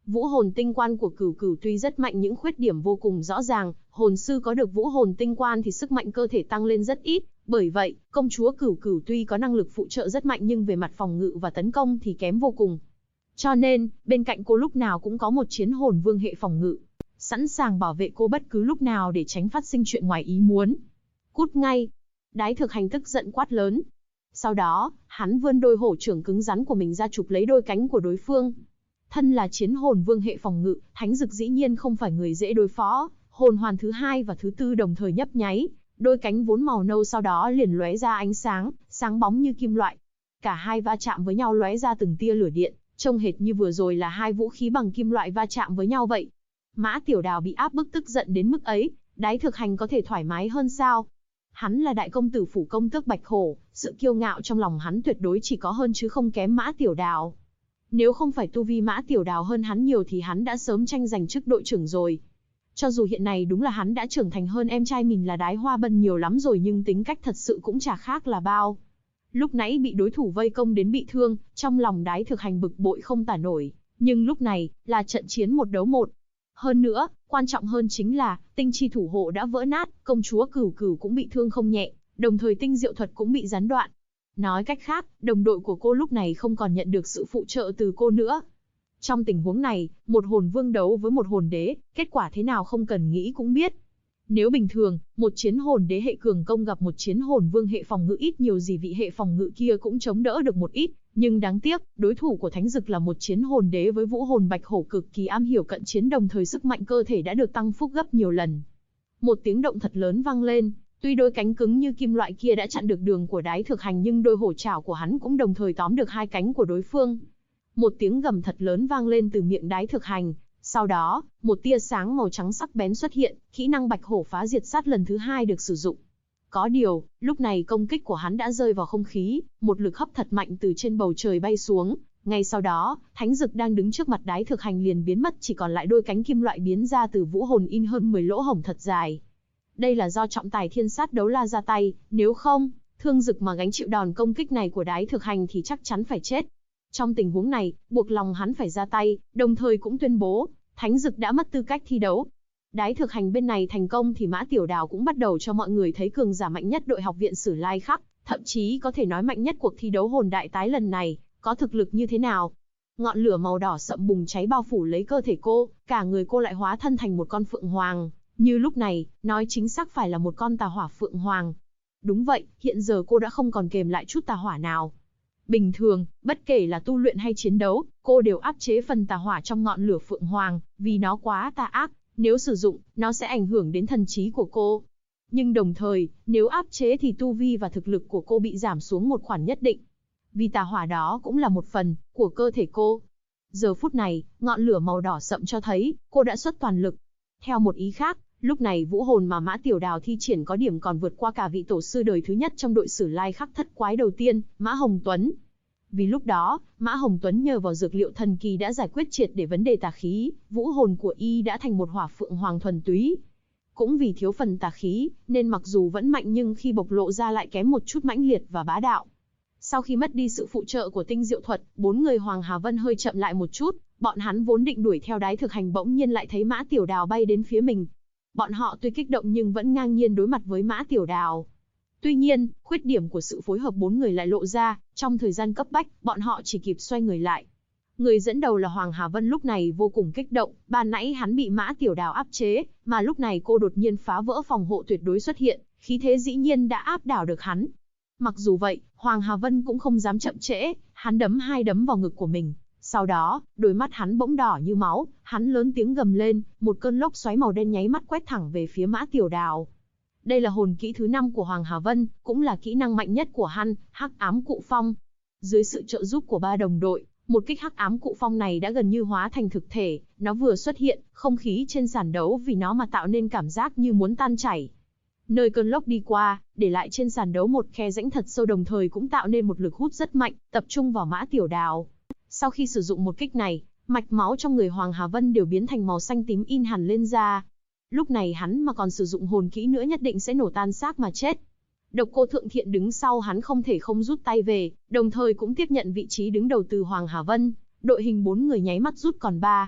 Vũ hồn tinh quan của Cửu Cửu tuy rất mạnh những khuyết điểm vô cùng rõ ràng, hồn sư có được vũ hồn tinh quan thì sức mạnh cơ thể tăng lên rất ít, bởi vậy, công chúa Cửu Cửu tuy có năng lực phụ trợ rất mạnh nhưng về mặt phòng ngự và tấn công thì kém vô cùng. Cho nên, bên cạnh cô lúc nào cũng có một chiến hồn vương hệ phòng ngự, sẵn sàng bảo vệ cô bất cứ lúc nào để tránh phát sinh chuyện ngoài ý muốn. Cút ngay! Đái Thực Hành tức giận quát lớn. Sau đó, hắn vươn đôi hổ trưởng cứng rắn của mình ra chụp lấy đôi cánh của đối phương. Thân là chiến hồn vương hệ phòng ngự, Thánh Dực dĩ nhiên không phải người dễ đối phó, hồn hoàn thứ 2 và thứ 4 đồng thời nhấp nháy, đôi cánh vốn màu nâu sau đó liền lóe ra ánh sáng, sáng bóng như kim loại. Cả hai va chạm với nhau lóe ra từng tia lửa điện, trông hệt như vừa rồi là hai vũ khí bằng kim loại va chạm với nhau vậy. Mã Tiểu Đào bị áp bức tức giận đến mức ấy, Đái Thực Hành có thể thoải mái hơn sao? Hắn là đại công tử phủ công tước Bạch Hổ, sự kiêu ngạo trong lòng hắn tuyệt đối chỉ có hơn chứ không kém Mã Tiểu Đào. Nếu không phải tu vi Mã Tiểu Đào hơn hắn nhiều thì hắn đã sớm tranh giành chức đội trưởng rồi. Cho dù hiện nay đúng là hắn đã trưởng thành hơn em trai mình là Đái Hoa Bân nhiều lắm rồi nhưng tính cách thật sự cũng chả khác là bao. Lúc nãy bị đối thủ vây công đến bị thương, trong lòng Đái Thực Hành bực bội không tả nổi, nhưng lúc này, là trận chiến 1 đấu 1. Hơn nữa, quan trọng hơn chính là, tinh chi thủ hộ đã vỡ nát, công chúa Cửu Cửu cũng bị thương không nhẹ, đồng thời tinh diệu thuật cũng bị gián đoạn. Nói cách khác, đồng đội của cô lúc này không còn nhận được sự phụ trợ từ cô nữa. Trong tình huống này, một hồn vương đấu với một hồn đế, kết quả thế nào không cần nghĩ cũng biết. Nếu bình thường, một chiến hồn đế hệ cường công gặp một chiến hồn vương hệ phòng ngự ít nhiều gì vị hệ phòng ngự kia cũng chống đỡ được một ít, nhưng đáng tiếc, đối thủ của Thánh Dực là một chiến hồn đế với vũ hồn Bạch Hổ cực kỳ am hiểu cận chiến đồng thời sức mạnh cơ thể đã được tăng phúc gấp nhiều lần. Một tiếng động thật lớn vang lên, tuy đôi cánh cứng như kim loại kia đã chặn được đường của Đái Thực Hành nhưng đôi hổ trảo của hắn cũng đồng thời tóm được hai cánh của đối phương. Một tiếng gầm thật lớn vang lên từ miệng Đái Thực Hành. Sau đó, một tia sáng màu trắng sắc bén xuất hiện, kỹ năng Bạch Hổ phá diệt sát lần thứ 2 được sử dụng. Có điều, lúc này công kích của hắn đã rơi vào không khí, một lực hấp thật mạnh từ trên bầu trời bay xuống. Ngay sau đó, Thánh Dực đang đứng trước mặt Đái Thực Hành liền biến mất chỉ còn lại đôi cánh kim loại biến ra từ vũ hồn in hơn 10 lỗ hổng thật dài. Đây là do trọng tài thiên sát đấu la ra tay, nếu không, Thương Dực mà gánh chịu đòn công kích này của Đái Thực Hành thì chắc chắn phải chết. Trong tình huống này, buộc lòng hắn phải ra tay, đồng thời cũng tuyên bố, Thánh Dực đã mất tư cách thi đấu. Đái Thực Hành bên này thành công thì Mã Tiểu Đào cũng bắt đầu cho mọi người thấy cường giả mạnh nhất đội học viện Sử Lai Khắc, thậm chí có thể nói mạnh nhất cuộc thi đấu hồn đại tái lần này, có thực lực như thế nào. Ngọn lửa màu đỏ sậm bùng cháy bao phủ lấy cơ thể cô, cả người cô lại hóa thân thành một con phượng hoàng, như lúc này, nói chính xác phải là một con tà hỏa phượng hoàng. Đúng vậy, hiện giờ cô đã không còn kềm lại chút tà hỏa nào. Bình thường, bất kể là tu luyện hay chiến đấu, cô đều áp chế phần tà hỏa trong ngọn lửa phượng hoàng, vì nó quá tà ác, nếu sử dụng, nó sẽ ảnh hưởng đến thần trí của cô. Nhưng đồng thời, nếu áp chế thì tu vi và thực lực của cô bị giảm xuống một khoản nhất định. Vì tà hỏa đó cũng là một phần của cơ thể cô. Giờ phút này, ngọn lửa màu đỏ sậm cho thấy, cô đã xuất toàn lực. Theo một ý khác, lúc này vũ hồn mà Mã Tiểu Đào thi triển có điểm còn vượt qua cả vị tổ sư đời thứ nhất trong đội Sử Lai Khắc thất quái đầu tiên, Mã Hồng Tuấn. Vì lúc đó, Mã Hồng Tuấn nhờ vào dược liệu thần kỳ đã giải quyết triệt để vấn đề tà khí, vũ hồn của y đã thành một hỏa phượng hoàng thuần túy. Cũng vì thiếu phần tà khí, nên mặc dù vẫn mạnh nhưng khi bộc lộ ra lại kém một chút mãnh liệt và bá đạo. Sau khi mất đi sự phụ trợ của tinh diệu thuật, 4 người Hoàng Hà Vân hơi chậm lại một chút, bọn hắn vốn định đuổi theo Đái Thực Hành bỗng nhiên lại thấy Mã Tiểu Đào bay đến phía mình. Bọn họ tuy kích động nhưng vẫn ngang nhiên đối mặt với Mã Tiểu Đào. Tuy nhiên, khuyết điểm của sự phối hợp 4 người lại lộ ra, trong thời gian cấp bách, bọn họ chỉ kịp xoay người lại. Người dẫn đầu là Hoàng Hà Vân lúc này vô cùng kích động, ban nãy hắn bị Mã Tiểu Đào áp chế, mà lúc này cô đột nhiên phá vỡ phòng hộ tuyệt đối xuất hiện, khí thế dĩ nhiên đã áp đảo được hắn. Mặc dù vậy, Hoàng Hà Vân cũng không dám chậm trễ, hắn đấm 2 đấm vào ngực của mình. Sau đó, đôi mắt hắn bỗng đỏ như máu, hắn lớn tiếng gầm lên, một cơn lốc xoáy màu đen nháy mắt quét thẳng về phía Mã Tiểu Đào. Đây là hồn kỹ thứ 5 của Hoàng Hà Vân, cũng là kỹ năng mạnh nhất của hắn, Hắc Ám Cụ Phong. Dưới sự trợ giúp của 3 đồng đội, một kích Hắc Ám Cụ Phong này đã gần như hóa thành thực thể, nó vừa xuất hiện, không khí trên sàn đấu vì nó mà tạo nên cảm giác như muốn tan chảy. Nơi cơn lốc đi qua, để lại trên sàn đấu một khe rãnh thật sâu đồng thời cũng tạo nên một lực hút rất mạnh, tập trung vào Mã Tiểu Đào. Sau khi sử dụng một kích này, mạch máu trong người Hoàng Hà Vân đều biến thành màu xanh tím in hẳn lên da. Lúc này hắn mà còn sử dụng hồn kỹ nữa nhất định sẽ nổ tan xác mà chết. Độc Cô Thượng Thiện đứng sau hắn không thể không rút tay về, đồng thời cũng tiếp nhận vị trí đứng đầu từ Hoàng Hà Vân. Đội hình 4 người nháy mắt rút còn 3.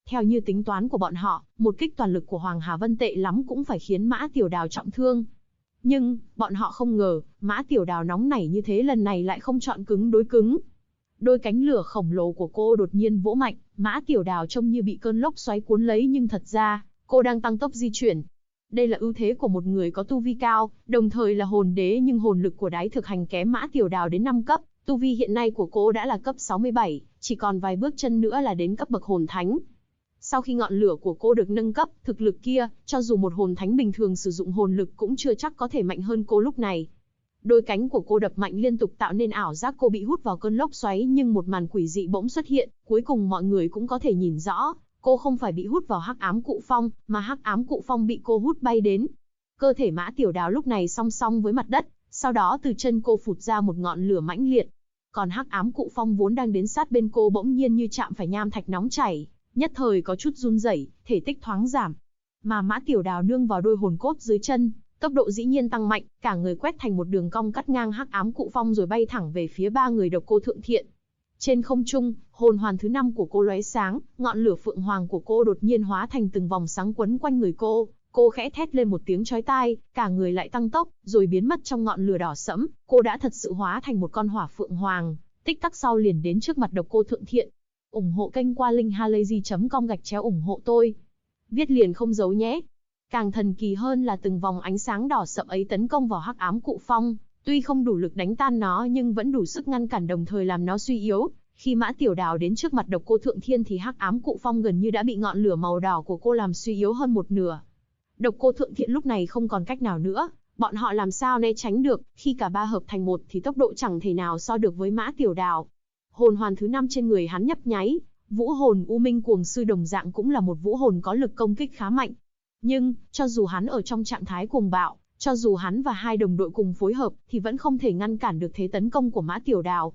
Theo như tính toán của bọn họ, một kích toàn lực của Hoàng Hà Vân tệ lắm cũng phải khiến Mã Tiểu Đào trọng thương. Nhưng, bọn họ không ngờ, Mã Tiểu Đào nóng nảy như thế lần này lại không chọn cứng đối cứng. Đôi cánh lửa khổng lồ của cô đột nhiên vỗ mạnh, Mã Tiểu Đào trông như bị cơn lốc xoáy cuốn lấy nhưng thật ra, cô đang tăng tốc di chuyển. Đây là ưu thế của một người có tu vi cao, đồng thời là hồn đế nhưng hồn lực của Đái Thực Hành kém Mã Tiểu Đào đến 5 cấp, tu vi hiện nay của cô đã là cấp 67, chỉ còn vài bước chân nữa là đến cấp bậc hồn thánh. Sau khi ngọn lửa của cô được nâng cấp, thực lực kia, cho dù một hồn thánh bình thường sử dụng hồn lực cũng chưa chắc có thể mạnh hơn cô lúc này. Đôi cánh của cô đập mạnh liên tục tạo nên ảo giác cô bị hút vào cơn lốc xoáy, nhưng một màn quỷ dị bỗng xuất hiện, cuối cùng mọi người cũng có thể nhìn rõ, cô không phải bị hút vào hắc ám cụ phong, mà hắc ám cụ phong bị cô hút bay đến. Cơ thể Mã Tiểu Đào lúc này song song với mặt đất, sau đó từ chân cô phụt ra một ngọn lửa mãnh liệt. Còn hắc ám cụ phong vốn đang đến sát bên cô bỗng nhiên như chạm phải nham thạch nóng chảy, nhất thời có chút run rẩy, thể tích thoáng giảm. Mà Mã Tiểu Đào nương vào đôi hồn cốt dưới chân, tốc độ dĩ nhiên tăng mạnh, cả người quét thành một đường cong cắt ngang hắc ám cụ phong rồi bay thẳng về phía ba người Độc Cô Thượng Thiện. Trên không trung, hồn hoàn thứ 5 của cô lóe sáng, ngọn lửa phượng hoàng của cô đột nhiên hóa thành từng vòng sáng quấn quanh người cô khẽ thét lên một tiếng chói tai, cả người lại tăng tốc, rồi biến mất trong ngọn lửa đỏ sẫm, cô đã thật sự hóa thành một con hỏa phượng hoàng, tích tắc sau liền đến trước mặt Độc Cô Thượng Thiện. Ủng hộ kênh qua linkhalazy.com ủng hộ tôi. Viết liền không giấu nhé. Càng thần kỳ hơn là từng vòng ánh sáng đỏ sậm ấy tấn công vào hắc ám cụ phong, tuy không đủ lực đánh tan nó nhưng vẫn đủ sức ngăn cản đồng thời làm nó suy yếu. Khi Mã Tiểu Đào đến trước mặt Độc Cô Thượng Thiên thì hắc ám cụ phong gần như đã bị ngọn lửa màu đỏ của cô làm suy yếu hơn một nửa. Độc Cô Thượng Thiện lúc này không còn cách nào nữa, bọn họ làm sao né tránh được, khi cả ba hợp thành một thì tốc độ chẳng thể nào so được với Mã Tiểu Đào. Hồn hoàn thứ 5 trên người hắn nhấp nháy, vũ hồn U Minh Cuồng Sư đồng dạng cũng là một vũ hồn có lực công kích khá mạnh. Nhưng, cho dù hắn ở trong trạng thái cuồng bạo, cho dù hắn và hai đồng đội cùng phối hợp, thì vẫn không thể ngăn cản được thế tấn công của Mã Tiểu Đào.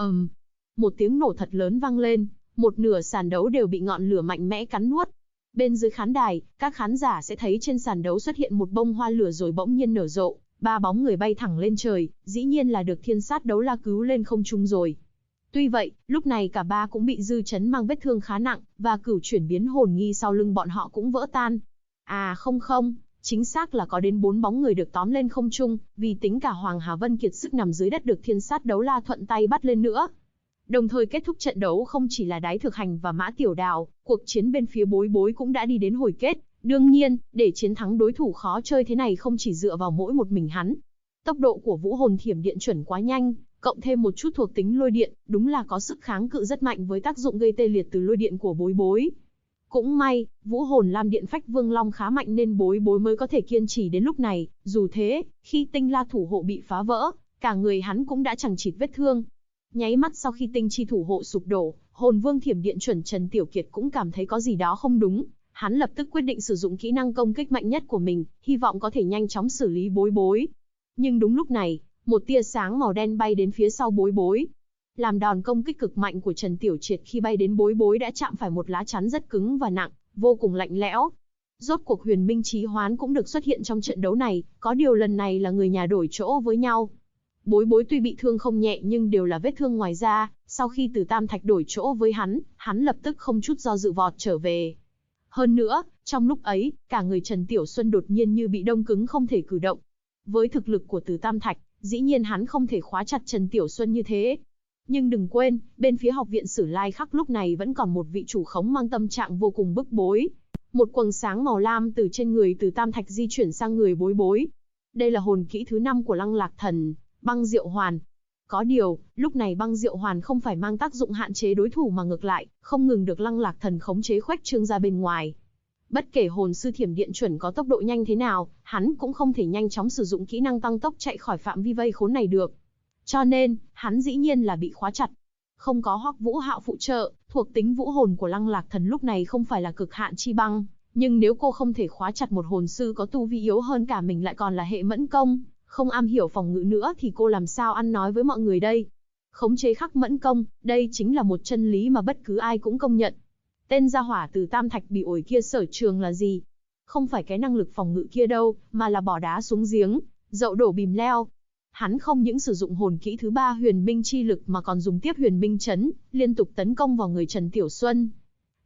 Một tiếng nổ thật lớn vang lên, một nửa sàn đấu đều bị ngọn lửa mạnh mẽ cắn nuốt. Bên dưới khán đài, các khán giả sẽ thấy trên sàn đấu xuất hiện một bông hoa lửa rồi bỗng nhiên nở rộ, ba bóng người bay thẳng lên trời, dĩ nhiên là được Thiên Sát Đấu La cứu lên không trung rồi. Tuy vậy, lúc này cả ba cũng bị dư chấn mang vết thương khá nặng, và cửu chuyển biến hồn nghi sau lưng bọn họ cũng vỡ tan. À không, chính xác là có đến 4 bóng người được tóm lên không trung, vì tính cả Hoàng Hà Vân kiệt sức nằm dưới đất được Thiên Sát Đấu La thuận tay bắt lên nữa. Đồng thời kết thúc trận đấu không chỉ là Đái Thực Hành và Mã Tiểu Đào, cuộc chiến bên phía Bối Bối cũng đã đi đến hồi kết. Đương nhiên, để chiến thắng đối thủ khó chơi thế này không chỉ dựa vào mỗi một mình hắn. Tốc độ của vũ hồn thiểm điện chuẩn quá nhanh, cộng thêm một chút thuộc tính lôi điện, đúng là có sức kháng cự rất mạnh với tác dụng gây tê liệt từ lôi điện của Bối Bối. Cũng may, vũ hồn lam điện phách vương long khá mạnh nên Bối Bối mới có thể kiên trì đến lúc này. Dù thế, khi tinh la thủ hộ bị phá vỡ, cả người hắn cũng đã chằng chịt vết thương. Nháy mắt sau khi tinh chi thủ hộ sụp đổ, hồn vương thiểm điện chuẩn Trần Tiểu Kiệt cũng cảm thấy có gì đó không đúng. Hắn lập tức quyết định sử dụng kỹ năng công kích mạnh nhất của mình, hy vọng có thể nhanh chóng xử lý Bối Bối. Nhưng đúng lúc này, một tia sáng màu đen bay đến phía sau Bối Bối. Làm đòn công kích cực mạnh của Trần Tiểu Triệt khi bay đến Bối Bối đã chạm phải một lá chắn rất cứng và nặng, vô cùng lạnh lẽo. Rốt cuộc huyền minh chí hoán cũng được xuất hiện trong trận đấu này, có điều lần này là người nhà đổi chỗ với nhau. Bối Bối tuy bị thương không nhẹ nhưng đều là vết thương ngoài da, sau khi Từ Tam Thạch đổi chỗ với hắn lập tức không chút do dự vọt trở về. Hơn nữa, trong lúc ấy, cả người Trần Tiểu Xuân đột nhiên như bị đông cứng không thể cử động. Với thực lực của Từ Tam Thạch, dĩ nhiên hắn không thể khóa chặt Trần Tiểu Xuân như thế. Nhưng đừng quên, bên phía học viện Sử Lai Khắc lúc này vẫn còn một vị chủ khống mang tâm trạng vô cùng bức bối. Một quầng sáng màu lam từ trên người Từ Tam Thạch di chuyển sang người Bối Bối. Đây là hồn kỹ thứ 5 của Lăng Lạc Thần, Băng Diệu Hoàn. Có điều, lúc này Băng Diệu Hoàn không phải mang tác dụng hạn chế đối thủ mà ngược lại, không ngừng được Lăng Lạc Thần khống chế khuếch trương ra bên ngoài. Bất kể hồn sư thiểm điện chuẩn có tốc độ nhanh thế nào, hắn cũng không thể nhanh chóng sử dụng kỹ năng tăng tốc chạy khỏi phạm vi vây khốn này được. Cho nên, hắn dĩ nhiên là bị khóa chặt. Không có Hoắc Vũ Hạo phụ trợ, thuộc tính vũ hồn của Lăng Lạc Thần lúc này không phải là cực hạn chi băng, nhưng nếu cô không thể khóa chặt một hồn sư có tu vi yếu hơn cả mình lại còn là hệ mẫn công, không am hiểu phòng ngự nữa thì cô làm sao ăn nói với mọi người đây? Khống chế khắc mẫn công, đây chính là một chân lý mà bất cứ ai cũng công nhận. Tên gia hỏa Từ Tam Thạch bị ổi kia sở trường là gì? Không phải cái năng lực phòng ngự kia đâu, mà là bỏ đá xuống giếng, dậu đổ bìm leo. Hắn không những sử dụng hồn kỹ thứ 3 huyền minh chi lực mà còn dùng tiếp huyền minh chấn, liên tục tấn công vào người Trần Tiểu Xuân.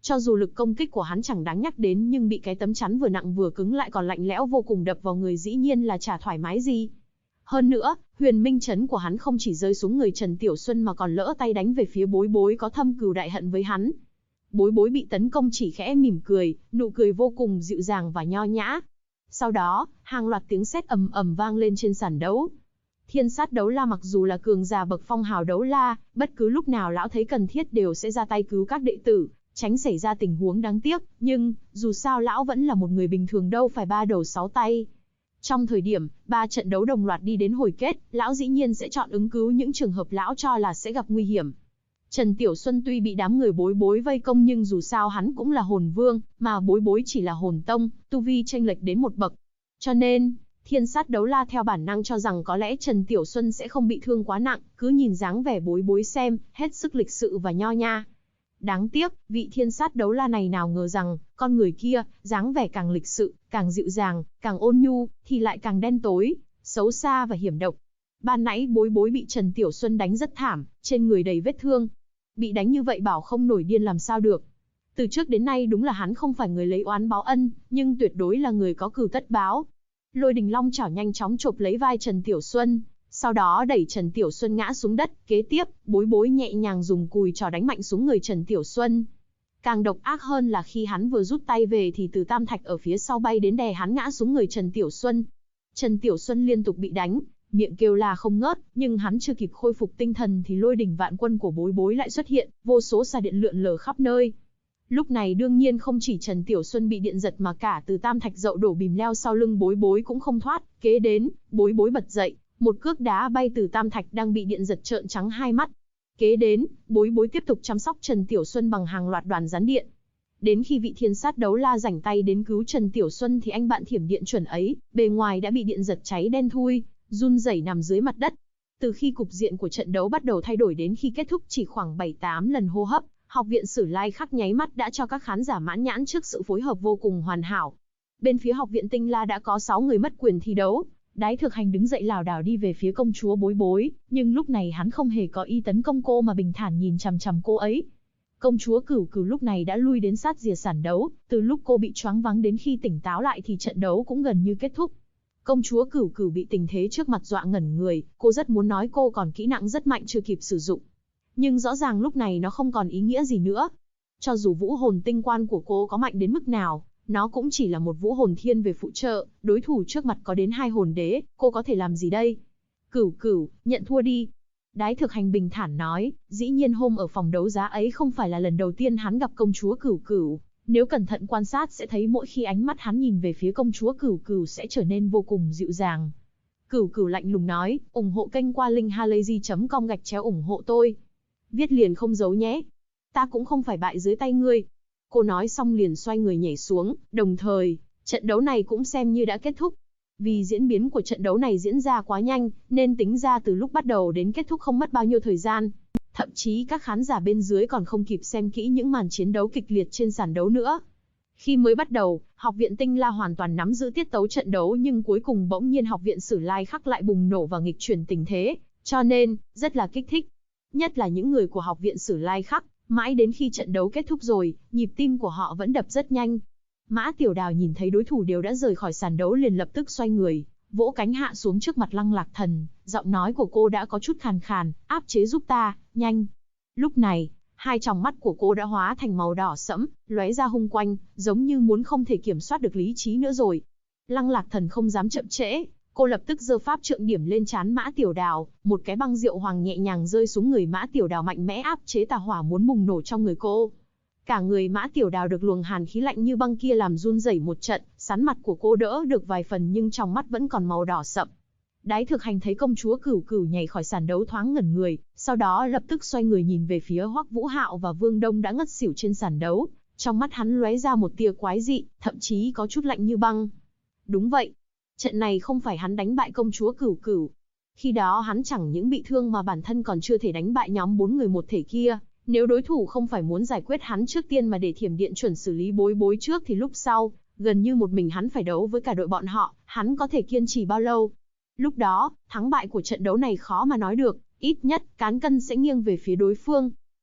Cho dù lực công kích của hắn chẳng đáng nhắc đến nhưng bị cái tấm chắn vừa nặng vừa cứng lại còn lạnh lẽo vô cùng đập vào người dĩ nhiên là chả thoải mái gì. Hơn nữa, huyền minh chấn của hắn không chỉ rơi xuống người Trần Tiểu Xuân mà còn lỡ tay đánh về phía Bối Bối có thâm cừu đại hận với hắn. Bối Bối bị tấn công chỉ khẽ mỉm cười, nụ cười vô cùng dịu dàng và nho nhã. Sau đó, hàng loạt tiếng sét ầm ầm vang lên trên sàn đấu. Thiên Sát Đấu La mặc dù là cường giả bậc phong hào đấu la, bất cứ lúc nào lão thấy cần thiết đều sẽ ra tay cứu các đệ tử, tránh xảy ra tình huống đáng tiếc, nhưng dù sao lão vẫn là một người bình thường đâu phải ba đầu sáu tay. Trong thời điểm 3 trận đấu đồng loạt đi đến hồi kết, lão dĩ nhiên sẽ chọn ứng cứu những trường hợp lão cho là sẽ gặp nguy hiểm. Trần Tiểu Xuân tuy bị đám người Bối Bối vây công nhưng dù sao hắn cũng là hồn vương, mà Bối Bối chỉ là hồn tông, tu vi chênh lệch đến một bậc. Cho nên, Thiên Sát Đấu La theo bản năng cho rằng có lẽ Trần Tiểu Xuân sẽ không bị thương quá nặng, cứ nhìn dáng vẻ Bối Bối xem, hết sức lịch sự và nho nhã. Đáng tiếc, vị Thiên Sát Đấu La này nào ngờ rằng, con người kia, dáng vẻ càng lịch sự, càng dịu dàng, càng ôn nhu, thì lại càng đen tối, xấu xa và hiểm độc. Ban nãy Bối Bối bị Trần Tiểu Xuân đánh rất thảm, trên người đầy vết thương. Bị đánh như vậy bảo không nổi điên làm sao được. Từ trước đến nay đúng là hắn không phải người lấy oán báo ân, nhưng tuyệt đối là người có cừu tất báo. Lôi Đình Long chảo nhanh chóng chộp lấy vai Trần Tiểu Xuân, sau đó đẩy Trần Tiểu Xuân ngã xuống đất. Kế tiếp, Bối Bối nhẹ nhàng dùng cùi trò đánh mạnh xuống người Trần Tiểu Xuân. Càng độc ác hơn là khi hắn vừa rút tay về thì từ tam thạch ở phía sau bay đến đè hắn ngã xuống người Trần Tiểu Xuân. Trần Tiểu Xuân liên tục bị đánh, miệng kêu la không ngớt, nhưng hắn chưa kịp khôi phục tinh thần thì lôi đỉnh vạn quân của Bối Bối lại xuất hiện, vô số xà điện lượn lờ khắp nơi. Lúc này đương nhiên không chỉ Trần Tiểu Xuân bị điện giật mà cả từ tam thạch dậu đổ bìm leo sau lưng Bối Bối cũng không thoát. Kế đến, Bối Bối bật dậy, một cước đá bay từ tam thạch đang bị điện giật trợn trắng hai mắt. Kế đến, Bối Bối tiếp tục chăm sóc Trần Tiểu Xuân bằng hàng loạt đoàn gián điện. Đến khi vị Thiên Sát Đấu La rảnh tay đến cứu Trần Tiểu Xuân thì anh bạn thiểm điện chuẩn ấy, bề ngoài đã bị điện giật cháy đen thui, run rẩy nằm dưới mặt đất. Từ khi cục diện của trận đấu bắt đầu thay đổi đến khi kết thúc chỉ khoảng 7-8 lần hô hấp, Học viện Sử Lai Khắc nháy mắt đã cho các khán giả mãn nhãn trước sự phối hợp vô cùng hoàn hảo. Bên phía Học viện Tinh La đã có 6 người mất quyền thi đấu. Đái Thực Hành đứng dậy lảo đảo đi về phía công chúa Bối Bối, nhưng lúc này hắn không hề có ý tấn công cô mà bình thản nhìn chằm chằm cô ấy. Công chúa Cửu Cửu lúc này đã lui đến sát rìa sàn đấu, từ lúc cô bị choáng váng đến khi tỉnh táo lại thì trận đấu cũng gần như kết thúc. Công chúa Cửu Cửu bị tình thế trước mặt dọa ngẩn người, cô rất muốn nói cô còn kỹ năng rất mạnh chưa kịp sử dụng. Nhưng rõ ràng lúc này nó không còn ý nghĩa gì nữa. Cho dù vũ hồn tinh quan của cô có mạnh đến mức nào, nó cũng chỉ là một vũ hồn thiên về phụ trợ, đối thủ trước mặt có đến 2 hồn đế, cô có thể làm gì đây? Cửu Cửu, nhận thua đi. Đái Thực Hành bình thản nói, dĩ nhiên hôm ở phòng đấu giá ấy không phải là lần đầu tiên hắn gặp công chúa Cửu Cửu. Nếu cẩn thận quan sát sẽ thấy mỗi khi ánh mắt hắn nhìn về phía công chúa Cửu Cửu sẽ trở nên vô cùng dịu dàng. Cửu Cửu lạnh lùng nói, ủng hộ kênh qua link halayzi.com ủng hộ tôi. Viết liền không giấu nhé. Ta cũng không phải bại dưới tay ngươi. Cô nói xong liền xoay người nhảy xuống, đồng thời, trận đấu này cũng xem như đã kết thúc. Vì diễn biến của trận đấu này diễn ra quá nhanh, nên tính ra từ lúc bắt đầu đến kết thúc không mất bao nhiêu thời gian. Thậm chí các khán giả bên dưới còn không kịp xem kỹ những màn chiến đấu kịch liệt trên sàn đấu nữa. Khi mới bắt đầu, Học viện Tinh La hoàn toàn nắm giữ tiết tấu trận đấu nhưng cuối cùng bỗng nhiên Học viện Sử Lai Khắc lại bùng nổ và nghịch chuyển tình thế, cho nên, rất là kích thích. Nhất là những người của Học viện Sử Lai Khắc, mãi đến khi trận đấu kết thúc rồi, nhịp tim của họ vẫn đập rất nhanh. Mã Tiểu Đào nhìn thấy đối thủ đều đã rời khỏi sàn đấu liền lập tức xoay người, vỗ cánh hạ xuống trước mặt Lăng Lạc Thần, giọng nói của cô đã có chút khàn khàn, áp chế giúp ta, nhanh. Lúc này, hai tròng mắt của cô đã hóa thành màu đỏ sẫm, lóe ra hung quanh, giống như muốn không thể kiểm soát được lý trí nữa rồi. Lăng Lạc Thần không dám chậm trễ, cô lập tức giơ pháp trượng điểm lên trán Mã Tiểu Đào, một cái băng diệu hoàng nhẹ nhàng rơi xuống người Mã Tiểu Đào mạnh mẽ áp chế tà hỏa muốn bùng nổ trong người cô. Cả người Mã Tiểu Đào được luồng hàn khí lạnh như băng kia làm run rẩy một trận, sán mặt của cô đỡ được vài phần nhưng trong mắt vẫn còn màu đỏ sậm. Đái Thực Hành thấy công chúa Cửu Cửu nhảy khỏi sàn đấu thoáng ngẩn người, sau đó lập tức xoay người nhìn về phía Hoắc Vũ Hạo và Vương Đông đã ngất xỉu trên sàn đấu, trong mắt hắn lóe ra một tia quái dị, thậm chí có chút lạnh như băng. Đúng vậy, trận này không phải hắn đánh bại công chúa Cửu Cửu. Khi đó hắn chẳng những bị thương mà bản thân còn chưa thể đánh bại nhóm 4 người một thể kia. Nếu đối thủ không phải muốn giải quyết hắn trước tiên mà để Thiểm Điện Chuẩn xử lý Bối Bối trước thì lúc sau, gần như một mình hắn phải đấu với cả đội bọn họ, hắn có thể kiên trì bao lâu? Lúc đó, thắng bại của trận đấu này khó mà nói được, ít nhất, cán cân sẽ nghiêng về phía đối phương.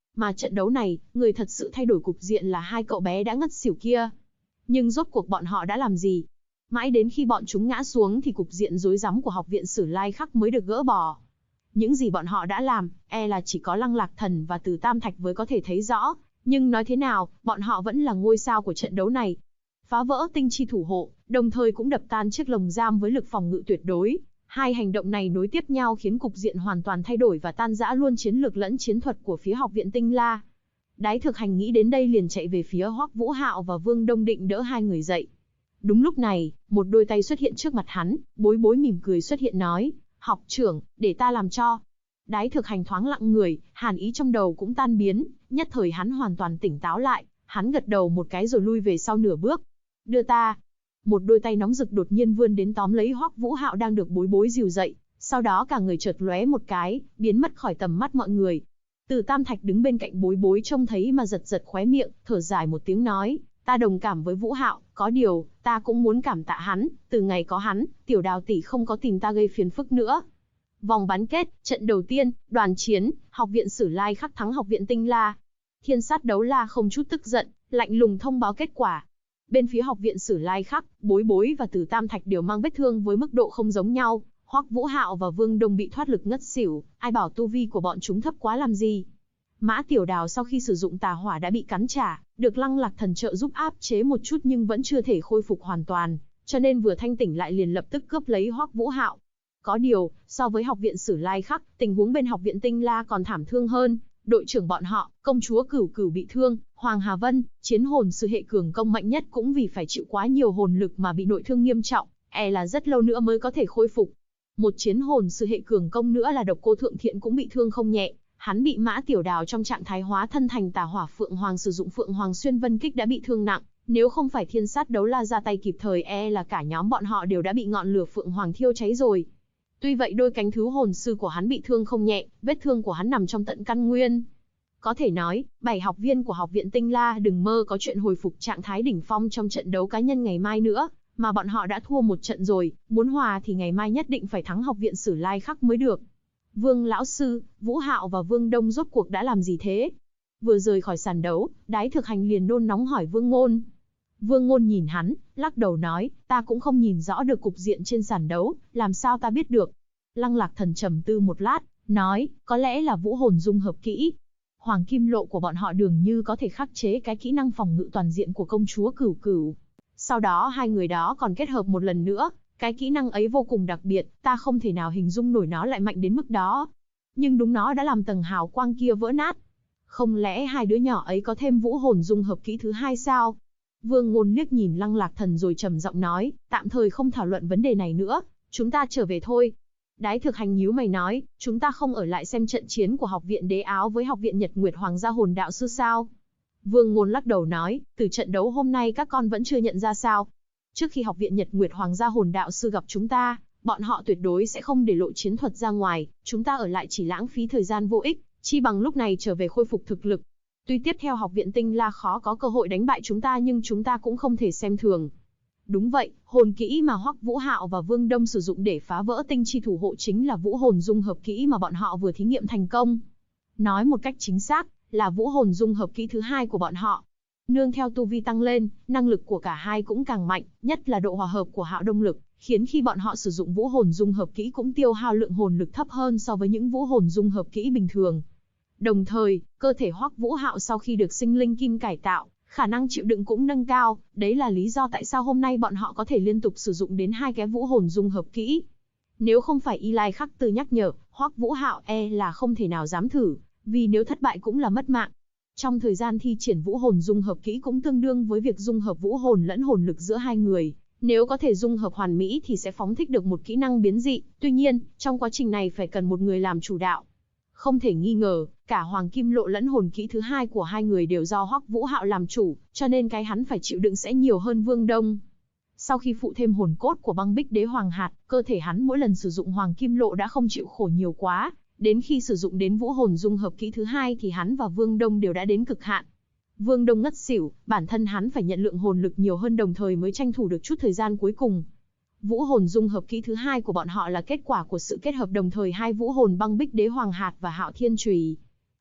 Mà trận đấu này, người thật sự thay đổi cục diện là hai cậu bé đã ngất xỉu kia. Nhưng rốt cuộc bọn họ đã làm gì? Mãi đến khi bọn chúng ngã xuống thì cục diện rối rắm của học viện Sử Lai Khắc mới được gỡ bỏ. Những gì bọn họ đã làm, là chỉ có Lăng Lạc Thần và Từ Tam Thạch mới có thể thấy rõ. Nhưng nói thế nào, bọn họ vẫn là ngôi sao của trận đấu này. Phá vỡ tinh chi thủ hộ, đồng thời cũng đập tan chiếc lồng giam với lực phòng ngự tuyệt đối. Hai hành động này nối tiếp nhau khiến cục diện hoàn toàn thay đổi và tan rã luôn chiến lược lẫn chiến thuật của phía học viện Tinh La. Đái Thực Hành nghĩ đến đây liền chạy về phía Hoắc Vũ Hạo và Vương Đông định đỡ hai người dậy. Đúng lúc này, một đôi tay xuất hiện trước mặt hắn, Bối Bối mỉm cười xuất hiện nói, học trưởng, để ta làm cho. Đái Thực Hành thoáng lặng người, hàn ý trong đầu cũng tan biến, nhất thời hắn hoàn toàn tỉnh táo lại, hắn gật đầu một cái rồi lui về sau nửa bước. Đưa ta. Một đôi tay nóng rực đột nhiên vươn đến tóm lấy Hoắc Vũ Hạo đang được Bối Bối dìu dậy, sau đó cả người chợt lóe một cái, biến mất khỏi tầm mắt mọi người. Từ Tam Thạch đứng bên cạnh Bối Bối trông thấy mà giật giật khóe miệng, thở dài một tiếng nói, ta đồng cảm với Vũ Hạo, có điều, ta cũng muốn cảm tạ hắn, từ ngày có hắn, Tiểu Đào tỷ không có tìm ta gây phiền phức nữa. Vòng bán kết, trận đầu tiên, đoàn chiến, học viện Sử Lai Khắc thắng học viện Tinh La. Thiên Sát Đấu La không chút tức giận, lạnh lùng thông báo kết quả. Bên phía học viện Sử Lai Khắc, Bối Bối và Từ Tam Thạch đều mang vết thương với mức độ không giống nhau. Hoắc Vũ Hạo và Vương Đông bị thoát lực ngất xỉu, ai bảo tu vi của bọn chúng thấp quá làm gì. Mã Tiểu Đào sau khi sử dụng tà hỏa đã bị cắn trả, được Lăng Lạc Thần trợ giúp áp chế một chút nhưng vẫn chưa thể khôi phục hoàn toàn, cho nên vừa thanh tỉnh lại liền lập tức cướp lấy Hoắc Vũ Hạo. Có điều, so với học viện Sử Lai Khắc, tình huống bên học viện Tinh La còn thảm thương hơn. Đội trưởng bọn họ, công chúa Cửu Cửu bị thương, Hoàng Hà Vân, chiến hồn sư hệ cường công mạnh nhất cũng vì phải chịu quá nhiều hồn lực mà bị nội thương nghiêm trọng, là rất lâu nữa mới có thể khôi phục. Một chiến hồn sư hệ cường công nữa là Độc Cô Thượng Thiện cũng bị thương không nhẹ, hắn bị Mã Tiểu Đào trong trạng thái hóa thân thành Tà Hỏa Phượng Hoàng sử dụng Phượng Hoàng Xuyên Vân Kích đã bị thương nặng, nếu không phải Thiên Sát Đấu La ra tay kịp thời là cả nhóm bọn họ đều đã bị ngọn lửa Phượng Hoàng thiêu cháy rồi. Tuy vậy đôi cánh thứ hồn sư của hắn bị thương không nhẹ, vết thương của hắn nằm trong tận căn nguyên. Có thể nói, 7 học viên của học viện Tinh La đừng mơ có chuyện hồi phục trạng thái đỉnh phong trong trận đấu cá nhân ngày mai nữa, mà bọn họ đã thua một trận rồi, muốn hòa thì ngày mai nhất định phải thắng học viện Sử Lai Khắc mới được. Vương lão sư, Vũ Hạo và Vương Đông rốt cuộc đã làm gì thế? Vừa rời khỏi sàn đấu, Đái Thực Hành liền nôn nóng hỏi Vương Ngôn. Vương Ngôn nhìn hắn, lắc đầu nói, ta cũng không nhìn rõ được cục diện trên sàn đấu, làm sao ta biết được? Lăng Lạc Thần trầm tư một lát, nói, có lẽ là vũ hồn dung hợp kỹ. Hoàng kim lộ của bọn họ dường như có thể khắc chế cái kỹ năng phòng ngự toàn diện của công chúa Cửu Cửu. Sau đó hai người đó còn kết hợp một lần nữa, cái kỹ năng ấy vô cùng đặc biệt, ta không thể nào hình dung nổi nó lại mạnh đến mức đó. Nhưng đúng nó đã làm tầng hào quang kia vỡ nát. Không lẽ hai đứa nhỏ ấy có thêm vũ hồn dung hợp kỹ thứ hai sao? Vương Ngôn liếc nhìn Lăng Lạc Thần rồi trầm giọng nói, tạm thời không thảo luận vấn đề này nữa, chúng ta trở về thôi. Đái Thực Hành nhíu mày nói, chúng ta không ở lại xem trận chiến của học viện Đế Áo với học viện Nhật Nguyệt Hoàng gia hồn đạo sư sao? Vương Ngôn lắc đầu nói, từ trận đấu hôm nay các con vẫn chưa nhận ra sao? Trước khi học viện Nhật Nguyệt Hoàng gia hồn đạo sư gặp chúng ta, bọn họ tuyệt đối sẽ không để lộ chiến thuật ra ngoài, chúng ta ở lại chỉ lãng phí thời gian vô ích, chi bằng lúc này trở về khôi phục thực lực. Tuy tiếp theo học viện Tinh La khó có cơ hội đánh bại chúng ta nhưng chúng ta cũng không thể xem thường. Đúng vậy, hồn kỹ mà Hoắc Vũ Hạo và Vương Đông sử dụng để phá vỡ tinh chi thủ hộ chính là vũ hồn dung hợp kỹ mà bọn họ vừa thí nghiệm thành công. Nói một cách chính xác, là vũ hồn dung hợp kỹ thứ hai của bọn họ. Nương theo tu vi tăng lên, năng lực của cả hai cũng càng mạnh, nhất là độ hòa hợp của Hạo Đông lực, khiến khi bọn họ sử dụng vũ hồn dung hợp kỹ cũng tiêu hao lượng hồn lực thấp hơn so với những vũ hồn dung hợp kỹ bình thường. Đồng thời, cơ thể Hoắc Vũ Hạo sau khi được sinh linh kim cải tạo, khả năng chịu đựng cũng nâng cao, đấy là lý do tại sao hôm nay bọn họ có thể liên tục sử dụng đến hai cái vũ hồn dung hợp kỹ. Nếu không phải Y Lai Khắc Tư nhắc nhở, Hoắc Vũ Hạo là không thể nào dám thử, vì nếu thất bại cũng là mất mạng. Trong thời gian thi triển vũ hồn dung hợp kỹ cũng tương đương với việc dung hợp vũ hồn lẫn hồn lực giữa hai người, nếu có thể dung hợp hoàn mỹ thì sẽ phóng thích được một kỹ năng biến dị, tuy nhiên, trong quá trình này phải cần một người làm chủ đạo. Không thể nghi ngờ, cả Hoàng Kim Lộ lẫn hồn kỹ thứ hai của hai người đều do Hoắc Vũ Hạo làm chủ, cho nên cái hắn phải chịu đựng sẽ nhiều hơn Vương Đông. Sau khi phụ thêm hồn cốt của Băng Bích Đế Hoàng Hạt, cơ thể hắn mỗi lần sử dụng Hoàng Kim Lộ đã không chịu khổ nhiều quá, đến khi sử dụng đến vũ hồn dung hợp kỹ thứ hai thì hắn và Vương Đông đều đã đến cực hạn. Vương Đông ngất xỉu, bản thân hắn phải nhận lượng hồn lực nhiều hơn đồng thời mới tranh thủ được chút thời gian cuối cùng. Vũ hồn dung hợp kỹ thứ hai của bọn họ là kết quả của sự kết hợp đồng thời hai vũ hồn Băng Bích Đế Hoàng Hạt và Hạo Thiên Chùy.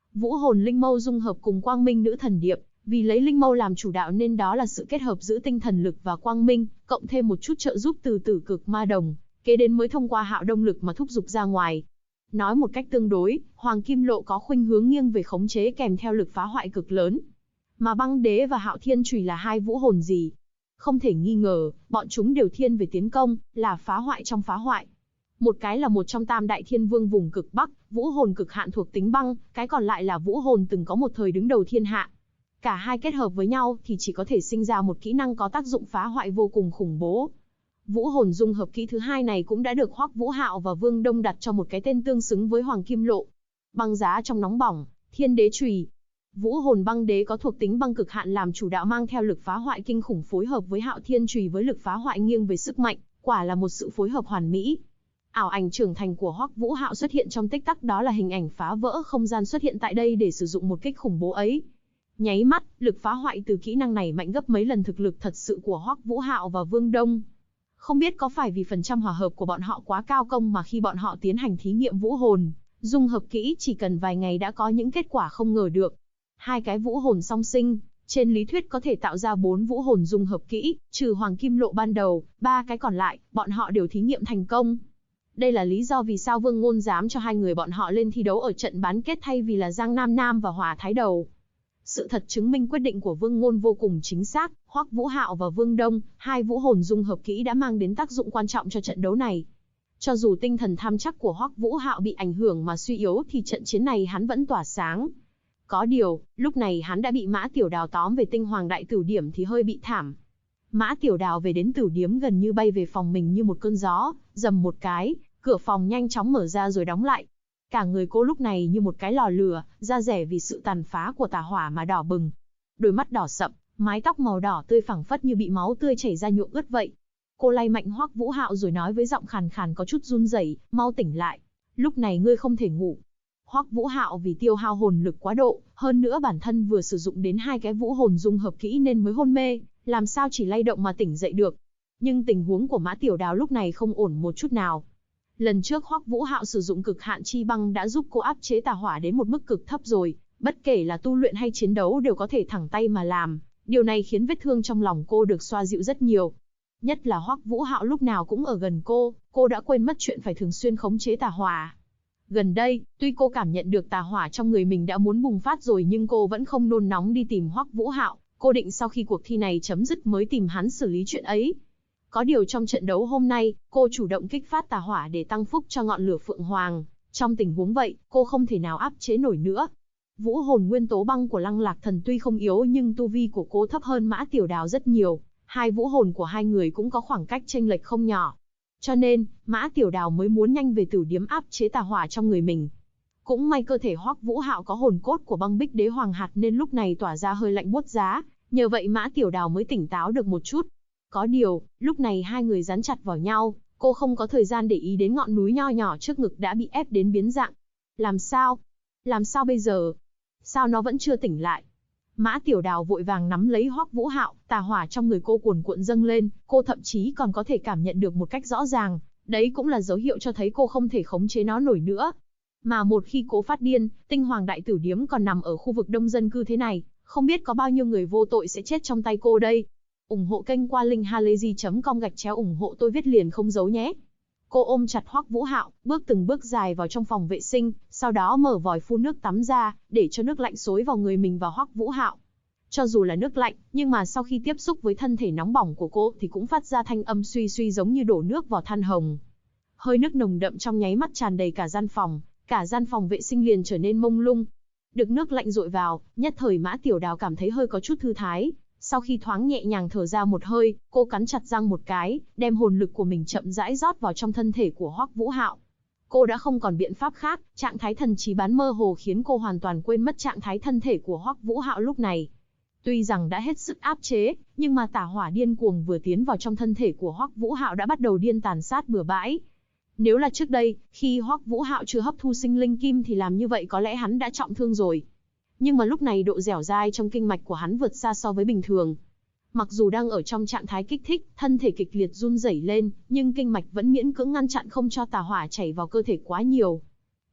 Vũ hồn linh mâu dung hợp cùng quang minh nữ thần điệp, vì lấy linh mâu làm chủ đạo nên đó là sự kết hợp giữa tinh thần lực và quang minh, cộng thêm một chút trợ giúp từ tử cực ma đồng, kế đến mới thông qua hạo đông lực mà thúc giục ra ngoài. Nói một cách tương đối, Hoàng Kim Lộ có khuynh hướng nghiêng về khống chế kèm theo lực phá hoại cực lớn. Mà Băng Đế và Hạo Thiên Chùy là hai vũ hồn gì? Không thể nghi ngờ, bọn chúng đều thiên về tiến công, là phá hoại trong phá hoại. Một cái là một trong tam đại thiên vương vùng cực Bắc, vũ hồn cực hạn thuộc tính băng, cái còn lại là vũ hồn từng có một thời đứng đầu thiên hạ. Cả hai kết hợp với nhau thì chỉ có thể sinh ra một kỹ năng có tác dụng phá hoại vô cùng khủng bố. Vũ hồn dung hợp kỹ thứ hai này cũng đã được Hoắc Vũ Hạo và Vương Đông đặt cho một cái tên tương xứng với Hoàng Kim Lộ. Băng giá trong nóng bỏng, Thiên Đế Chùy. Vũ hồn băng đế có thuộc tính băng cực hạn làm chủ đạo mang theo lực phá hoại kinh khủng phối hợp với Hạo Thiên Chùy với lực phá hoại nghiêng về sức mạnh, quả là một sự phối hợp hoàn mỹ. Ảo ảnh trưởng thành của Hoắc Vũ Hạo xuất hiện trong tích tắc, đó là hình ảnh phá vỡ không gian xuất hiện tại đây để sử dụng một kích khủng bố ấy. Nháy mắt, lực phá hoại từ kỹ năng này mạnh gấp mấy lần thực lực thật sự của Hoắc Vũ Hạo và Vương Đông. Không biết có phải vì phần trăm hòa hợp của bọn họ quá cao công mà khi bọn họ tiến hành thí nghiệm vũ hồn, dung hợp kỹ chỉ cần vài ngày đã có những kết quả không ngờ được. Hai cái vũ hồn song sinh, trên lý thuyết có thể tạo ra 4 vũ hồn dung hợp kỹ, trừ Hoàng Kim Lộ ban đầu, 3 cái còn lại, bọn họ đều thí nghiệm thành công. Đây là lý do vì sao Vương Ngôn dám cho hai người bọn họ lên thi đấu ở trận bán kết thay vì là Giang Nam Nam và Hỏa Thái Đầu. Sự thật chứng minh quyết định của Vương Ngôn vô cùng chính xác, Hoắc Vũ Hạo và Vương Đông, hai vũ hồn dung hợp kỹ đã mang đến tác dụng quan trọng cho trận đấu này. Cho dù tinh thần tham chắc của Hoắc Vũ Hạo bị ảnh hưởng mà suy yếu thì trận chiến này hắn vẫn tỏa sáng. Có điều, lúc này hắn đã bị Mã Tiểu Đào tóm về Tinh Hoàng Đại Tử Điểm thì hơi bị thảm. Mã Tiểu Đào về đến Tử Điếm gần như bay về phòng mình như một cơn gió, rầm một cái, cửa phòng nhanh chóng mở ra rồi đóng lại. Cả người cô lúc này như một cái lò lửa, da rẻ vì sự tàn phá của tà hỏa mà đỏ bừng. Đôi mắt đỏ sậm, mái tóc màu đỏ tươi phẳng phất như bị máu tươi chảy ra nhuộm ướt vậy. Cô lay mạnh Hoắc Vũ Hạo rồi nói với giọng khàn khàn có chút run rẩy, "Mau tỉnh lại, lúc này ngươi không thể ngủ." Hoắc Vũ Hạo vì tiêu hao hồn lực quá độ, hơn nữa bản thân vừa sử dụng đến hai cái vũ hồn dung hợp kỹ nên mới hôn mê, làm sao chỉ lay động mà tỉnh dậy được. Nhưng tình huống của Mã Tiểu Đào lúc này không ổn một chút nào. Lần trước Hoắc Vũ Hạo sử dụng cực hạn chi băng đã giúp cô áp chế tà hỏa đến một mức cực thấp rồi, bất kể là tu luyện hay chiến đấu đều có thể thẳng tay mà làm, điều này khiến vết thương trong lòng cô được xoa dịu rất nhiều. Nhất là Hoắc Vũ Hạo lúc nào cũng ở gần cô đã quên mất chuyện phải thường xuyên khống chế tà hỏa. Gần đây, tuy cô cảm nhận được tà hỏa trong người mình đã muốn bùng phát rồi nhưng cô vẫn không nôn nóng đi tìm Hoắc Vũ Hạo, cô định sau khi cuộc thi này chấm dứt mới tìm hắn xử lý chuyện ấy. Có điều trong trận đấu hôm nay, cô chủ động kích phát tà hỏa để tăng phúc cho ngọn lửa Phượng Hoàng. Trong tình huống vậy, cô không thể nào áp chế nổi nữa. Vũ hồn nguyên tố băng của Lăng Lạc Thần tuy không yếu nhưng tu vi của cô thấp hơn Mã Tiểu Đào rất nhiều. Hai vũ hồn của hai người cũng có khoảng cách chênh lệch không nhỏ. Cho nên, Mã Tiểu Đào mới muốn nhanh về Tử Điếm áp chế tà hỏa trong người mình. Cũng may cơ thể Hoắc Vũ Hạo có hồn cốt của băng bích đế hoàng hạt nên lúc này tỏa ra hơi lạnh buốt giá, nhờ vậy Mã Tiểu Đào mới tỉnh táo được một chút. Có điều, lúc này hai người dán chặt vào nhau, cô không có thời gian để ý đến ngọn núi nho nhỏ trước ngực đã bị ép đến biến dạng. Làm sao? Làm sao bây giờ? Sao nó vẫn chưa tỉnh lại? Mã Tiểu Đào vội vàng nắm lấy Hoắc Vũ Hạo, tà hỏa trong người cô cuồn cuộn dâng lên, cô thậm chí còn có thể cảm nhận được một cách rõ ràng, đấy cũng là dấu hiệu cho thấy cô không thể khống chế nó nổi nữa. Mà một khi cô phát điên, Tinh Hoàng Đại Tử Điếm còn nằm ở khu vực đông dân cư thế này, không biết có bao nhiêu người vô tội sẽ chết trong tay cô đây. Ủng hộ kênh qua linkhalazy.com/ủng hộ tôi viết liền không giấu nhé. Cô ôm chặt Hoắc Vũ Hạo, bước từng bước dài vào trong phòng vệ sinh, sau đó mở vòi phun nước tắm ra, để cho nước lạnh xối vào người mình và Hoắc Vũ Hạo. Cho dù là nước lạnh, nhưng mà sau khi tiếp xúc với thân thể nóng bỏng của cô thì cũng phát ra thanh âm suy suy giống như đổ nước vào than hồng. Hơi nước nồng đậm trong nháy mắt tràn đầy cả gian phòng vệ sinh liền trở nên mông lung. Được nước lạnh dội vào, nhất thời Mã Tiểu Đào cảm thấy hơi có chút thư thái. Sau khi thoáng nhẹ nhàng thở ra một hơi, cô cắn chặt răng một cái, đem hồn lực của mình chậm rãi rót vào trong thân thể của Hoắc Vũ Hạo. Cô đã không còn biện pháp khác, trạng thái thần trí bán mơ hồ khiến cô hoàn toàn quên mất trạng thái thân thể của Hoắc Vũ Hạo lúc này. Tuy rằng đã hết sức áp chế, nhưng mà tà hỏa điên cuồng vừa tiến vào trong thân thể của Hoắc Vũ Hạo đã bắt đầu điên tàn sát bừa bãi. Nếu là trước đây, khi Hoắc Vũ Hạo chưa hấp thu sinh linh kim thì làm như vậy có lẽ hắn đã trọng thương rồi. Nhưng mà lúc này độ dẻo dai trong kinh mạch của hắn vượt xa so với bình thường. Mặc dù đang ở trong trạng thái kích thích, thân thể kịch liệt run rẩy lên, nhưng kinh mạch vẫn miễn cưỡng ngăn chặn không cho tà hỏa chảy vào cơ thể quá nhiều.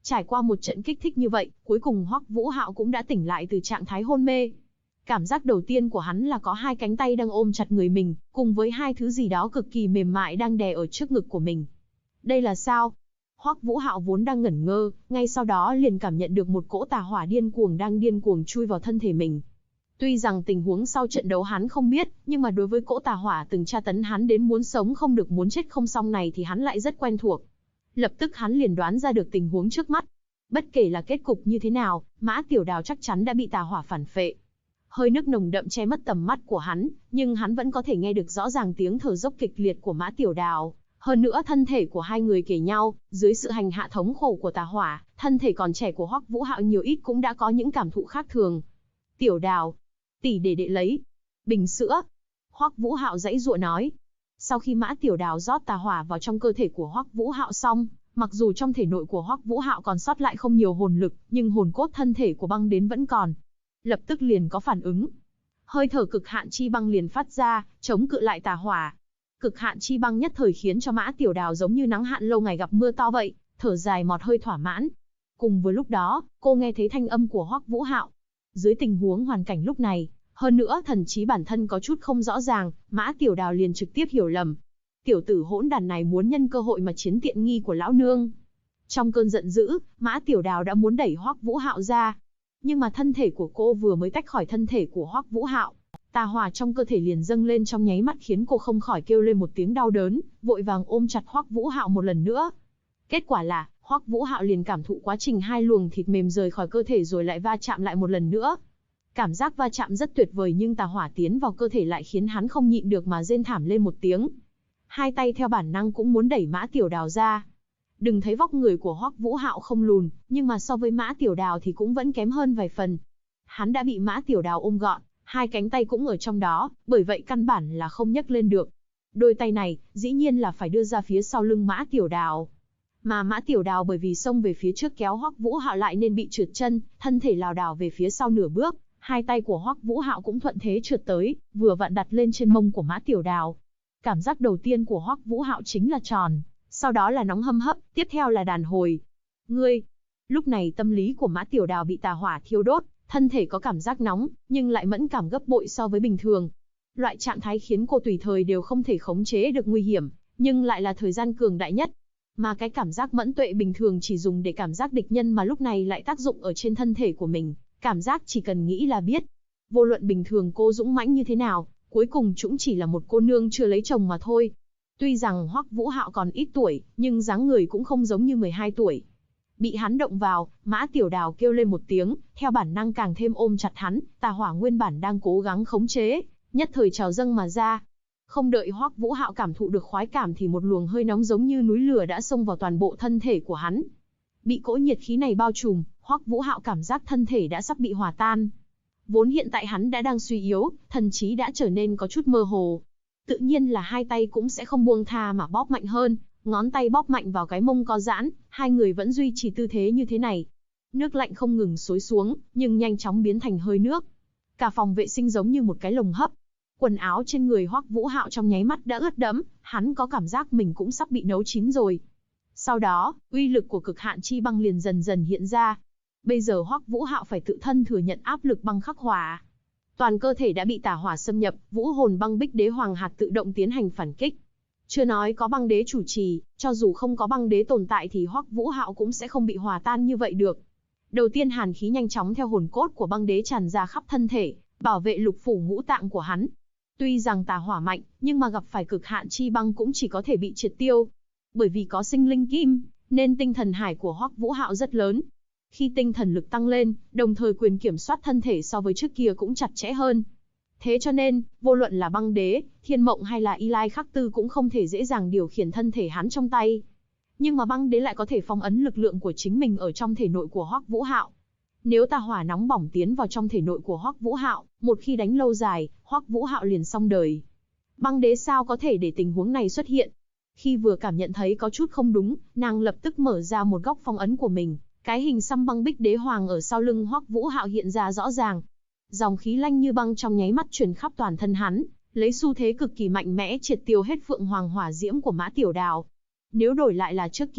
Trải qua một trận kích thích như vậy, cuối cùng Hoắc Vũ Hạo cũng đã tỉnh lại từ trạng thái hôn mê. Cảm giác đầu tiên của hắn là có hai cánh tay đang ôm chặt người mình, cùng với hai thứ gì đó cực kỳ mềm mại đang đè ở trước ngực của mình. Đây là sao? Hoắc Vũ Hạo vốn đang ngẩn ngơ, ngay sau đó liền cảm nhận được một cỗ tà hỏa điên cuồng đang điên cuồng chui vào thân thể mình. Tuy rằng tình huống sau trận đấu hắn không biết, nhưng mà đối với cỗ tà hỏa từng tra tấn hắn đến muốn sống không được muốn chết không xong này thì hắn lại rất quen thuộc. Lập tức hắn liền đoán ra được tình huống trước mắt. Bất kể là kết cục như thế nào, Mã Tiểu Đào chắc chắn đã bị tà hỏa phản phệ. Hơi nước nồng đậm che mất tầm mắt của hắn, nhưng hắn vẫn có thể nghe được rõ ràng tiếng thở dốc kịch liệt của Mã Tiểu Đào. Hơn nữa thân thể của hai người kề nhau, dưới sự hành hạ thống khổ của tà hỏa, thân thể còn trẻ của Hoắc Vũ Hạo nhiều ít cũng đã có những cảm thụ khác thường. Tiểu Đào, tỷ để đệ lấy bình sữa. Hoắc Vũ Hạo giãy giụa nói. Sau khi Mã Tiểu Đào rót tà hỏa vào trong cơ thể của Hoắc Vũ Hạo xong, mặc dù trong thể nội của Hoắc Vũ Hạo còn sót lại không nhiều hồn lực, nhưng hồn cốt thân thể của băng đến vẫn còn. Lập tức liền có phản ứng. Hơi thở cực hạn chi băng liền phát ra, chống cự lại tà hỏa. Cực hạn chi băng nhất thời khiến cho Mã Tiểu Đào giống như nắng hạn lâu ngày gặp mưa to vậy, thở dài một hơi thỏa mãn. Cùng với lúc đó, cô nghe thấy thanh âm của Hoắc Vũ Hạo. Dưới tình huống hoàn cảnh lúc này, hơn nữa thần trí bản thân có chút không rõ ràng, Mã Tiểu Đào liền trực tiếp hiểu lầm. Tiểu tử hỗn đàn này muốn nhân cơ hội mà chiếm tiện nghi của lão nương. Trong cơn giận dữ, Mã Tiểu Đào đã muốn đẩy Hoắc Vũ Hạo ra. Nhưng mà thân thể của cô vừa mới tách khỏi thân thể của Hoắc Vũ Hạo, tà hỏa trong cơ thể liền dâng lên trong nháy mắt khiến cô không khỏi kêu lên một tiếng đau đớn, vội vàng ôm chặt Hoắc Vũ Hạo một lần nữa. Kết quả là, Hoắc Vũ Hạo liền cảm thụ quá trình hai luồng thịt mềm rời khỏi cơ thể rồi lại va chạm lại một lần nữa. Cảm giác va chạm rất tuyệt vời nhưng tà hỏa tiến vào cơ thể lại khiến hắn không nhịn được mà rên thảm lên một tiếng. Hai tay theo bản năng cũng muốn đẩy Mã Tiểu Đào ra. Đừng thấy vóc người của Hoắc Vũ Hạo không lùn, nhưng mà so với Mã Tiểu Đào thì cũng vẫn kém hơn vài phần. Hắn đã bị Mã Tiểu Đào ôm gọn, hai cánh tay cũng ở trong đó, bởi vậy căn bản là không nhấc lên được. Đôi tay này, dĩ nhiên là phải đưa ra phía sau lưng Mã Tiểu Đào. Mà Mã Tiểu Đào bởi vì xông về phía trước kéo Hoắc Vũ Hạo lại nên bị trượt chân, thân thể lảo đảo về phía sau nửa bước, hai tay của Hoắc Vũ Hạo cũng thuận thế trượt tới, vừa vặn đặt lên trên mông của Mã Tiểu Đào. Cảm giác đầu tiên của Hoắc Vũ Hạo chính là tròn, sau đó là nóng hâm hấp, tiếp theo là đàn hồi. Ngươi! Lúc này tâm lý của Mã Tiểu Đào bị tà hỏa thiêu đốt, thân thể có cảm giác nóng, nhưng lại mẫn cảm gấp bội so với bình thường. Loại trạng thái khiến cô tùy thời đều không thể khống chế được nguy hiểm, nhưng lại là thời gian cường đại nhất. Mà cái cảm giác mẫn tuệ bình thường chỉ dùng để cảm giác địch nhân mà lúc này lại tác dụng ở trên thân thể của mình, cảm giác chỉ cần nghĩ là biết. Vô luận bình thường cô dũng mãnh như thế nào, cuối cùng cũng chỉ là một cô nương chưa lấy chồng mà thôi. Tuy rằng Hoắc Vũ Hạo còn ít tuổi, nhưng dáng người cũng không giống như 12 tuổi. Bị hắn động vào, Mã Tiểu Đào kêu lên một tiếng, theo bản năng càng thêm ôm chặt hắn, tà hỏa nguyên bản đang cố gắng khống chế, nhất thời trào dâng mà ra. Không đợi Hoắc Vũ Hạo cảm thụ được khoái cảm thì một luồng hơi nóng giống như núi lửa đã xông vào toàn bộ thân thể của hắn. Bị cỗ nhiệt khí này bao trùm, Hoắc Vũ Hạo cảm giác thân thể đã sắp bị hòa tan. Vốn hiện tại hắn đã đang suy yếu, thần trí đã trở nên có chút mơ hồ. Tự nhiên là hai tay cũng sẽ không buông tha mà bóp mạnh hơn, ngón tay bóp mạnh vào cái mông có giãn, hai người vẫn duy trì tư thế như thế này. Nước lạnh không ngừng xối xuống, nhưng nhanh chóng biến thành hơi nước. Cả phòng vệ sinh giống như một cái lồng hấp. Quần áo trên người Hoắc Vũ Hạo trong nháy mắt đã ướt đẫm, hắn có cảm giác mình cũng sắp bị nấu chín rồi. Sau đó, uy lực của cực hạn chi băng liền dần dần hiện ra. Bây giờ Hoắc Vũ Hạo phải tự thân thừa nhận áp lực băng khắc hỏa. Toàn cơ thể đã bị tà hỏa xâm nhập, vũ hồn băng bích đế hoàng hạt tự động tiến hành phản kích. Chưa nói có băng đế chủ trì, cho dù không có băng đế tồn tại thì Hoắc Vũ Hạo cũng sẽ không bị hòa tan như vậy được. Đầu tiên hàn khí nhanh chóng theo hồn cốt của băng đế tràn ra khắp thân thể, bảo vệ lục phủ ngũ tạng của hắn. Tuy rằng tà hỏa mạnh, nhưng mà gặp phải cực hạn chi băng cũng chỉ có thể bị triệt tiêu. Bởi vì có sinh linh kim, nên tinh thần hải của Hoắc Vũ Hạo rất lớn. Khi tinh thần lực tăng lên, đồng thời quyền kiểm soát thân thể so với trước kia cũng chặt chẽ hơn. Thế cho nên, vô luận là băng đế, thiên mộng hay là y lai khắc tư cũng không thể dễ dàng điều khiển thân thể hắn trong tay. Nhưng mà băng đế lại có thể phong ấn lực lượng của chính mình ở trong thể nội của Hoắc Vũ Hạo. Nếu tà hỏa nóng bỏng tiến vào trong thể nội của Hoắc Vũ Hạo, một khi đánh lâu dài, Hoắc Vũ Hạo liền xong đời. Băng đế sao có thể để tình huống này xuất hiện? Khi vừa cảm nhận thấy có chút không đúng, nàng lập tức mở ra một góc phong ấn của mình, cái hình xăm băng bích đế hoàng ở sau lưng Hoắc Vũ Hạo hiện ra rõ ràng. Dòng khí lanh như băng trong nháy mắt truyền khắp toàn thân hắn, lấy xu thế cực kỳ mạnh mẽ triệt tiêu hết phượng hoàng hỏa diễm của Mã Tiểu Đào. Nếu đổi lại là trước kia,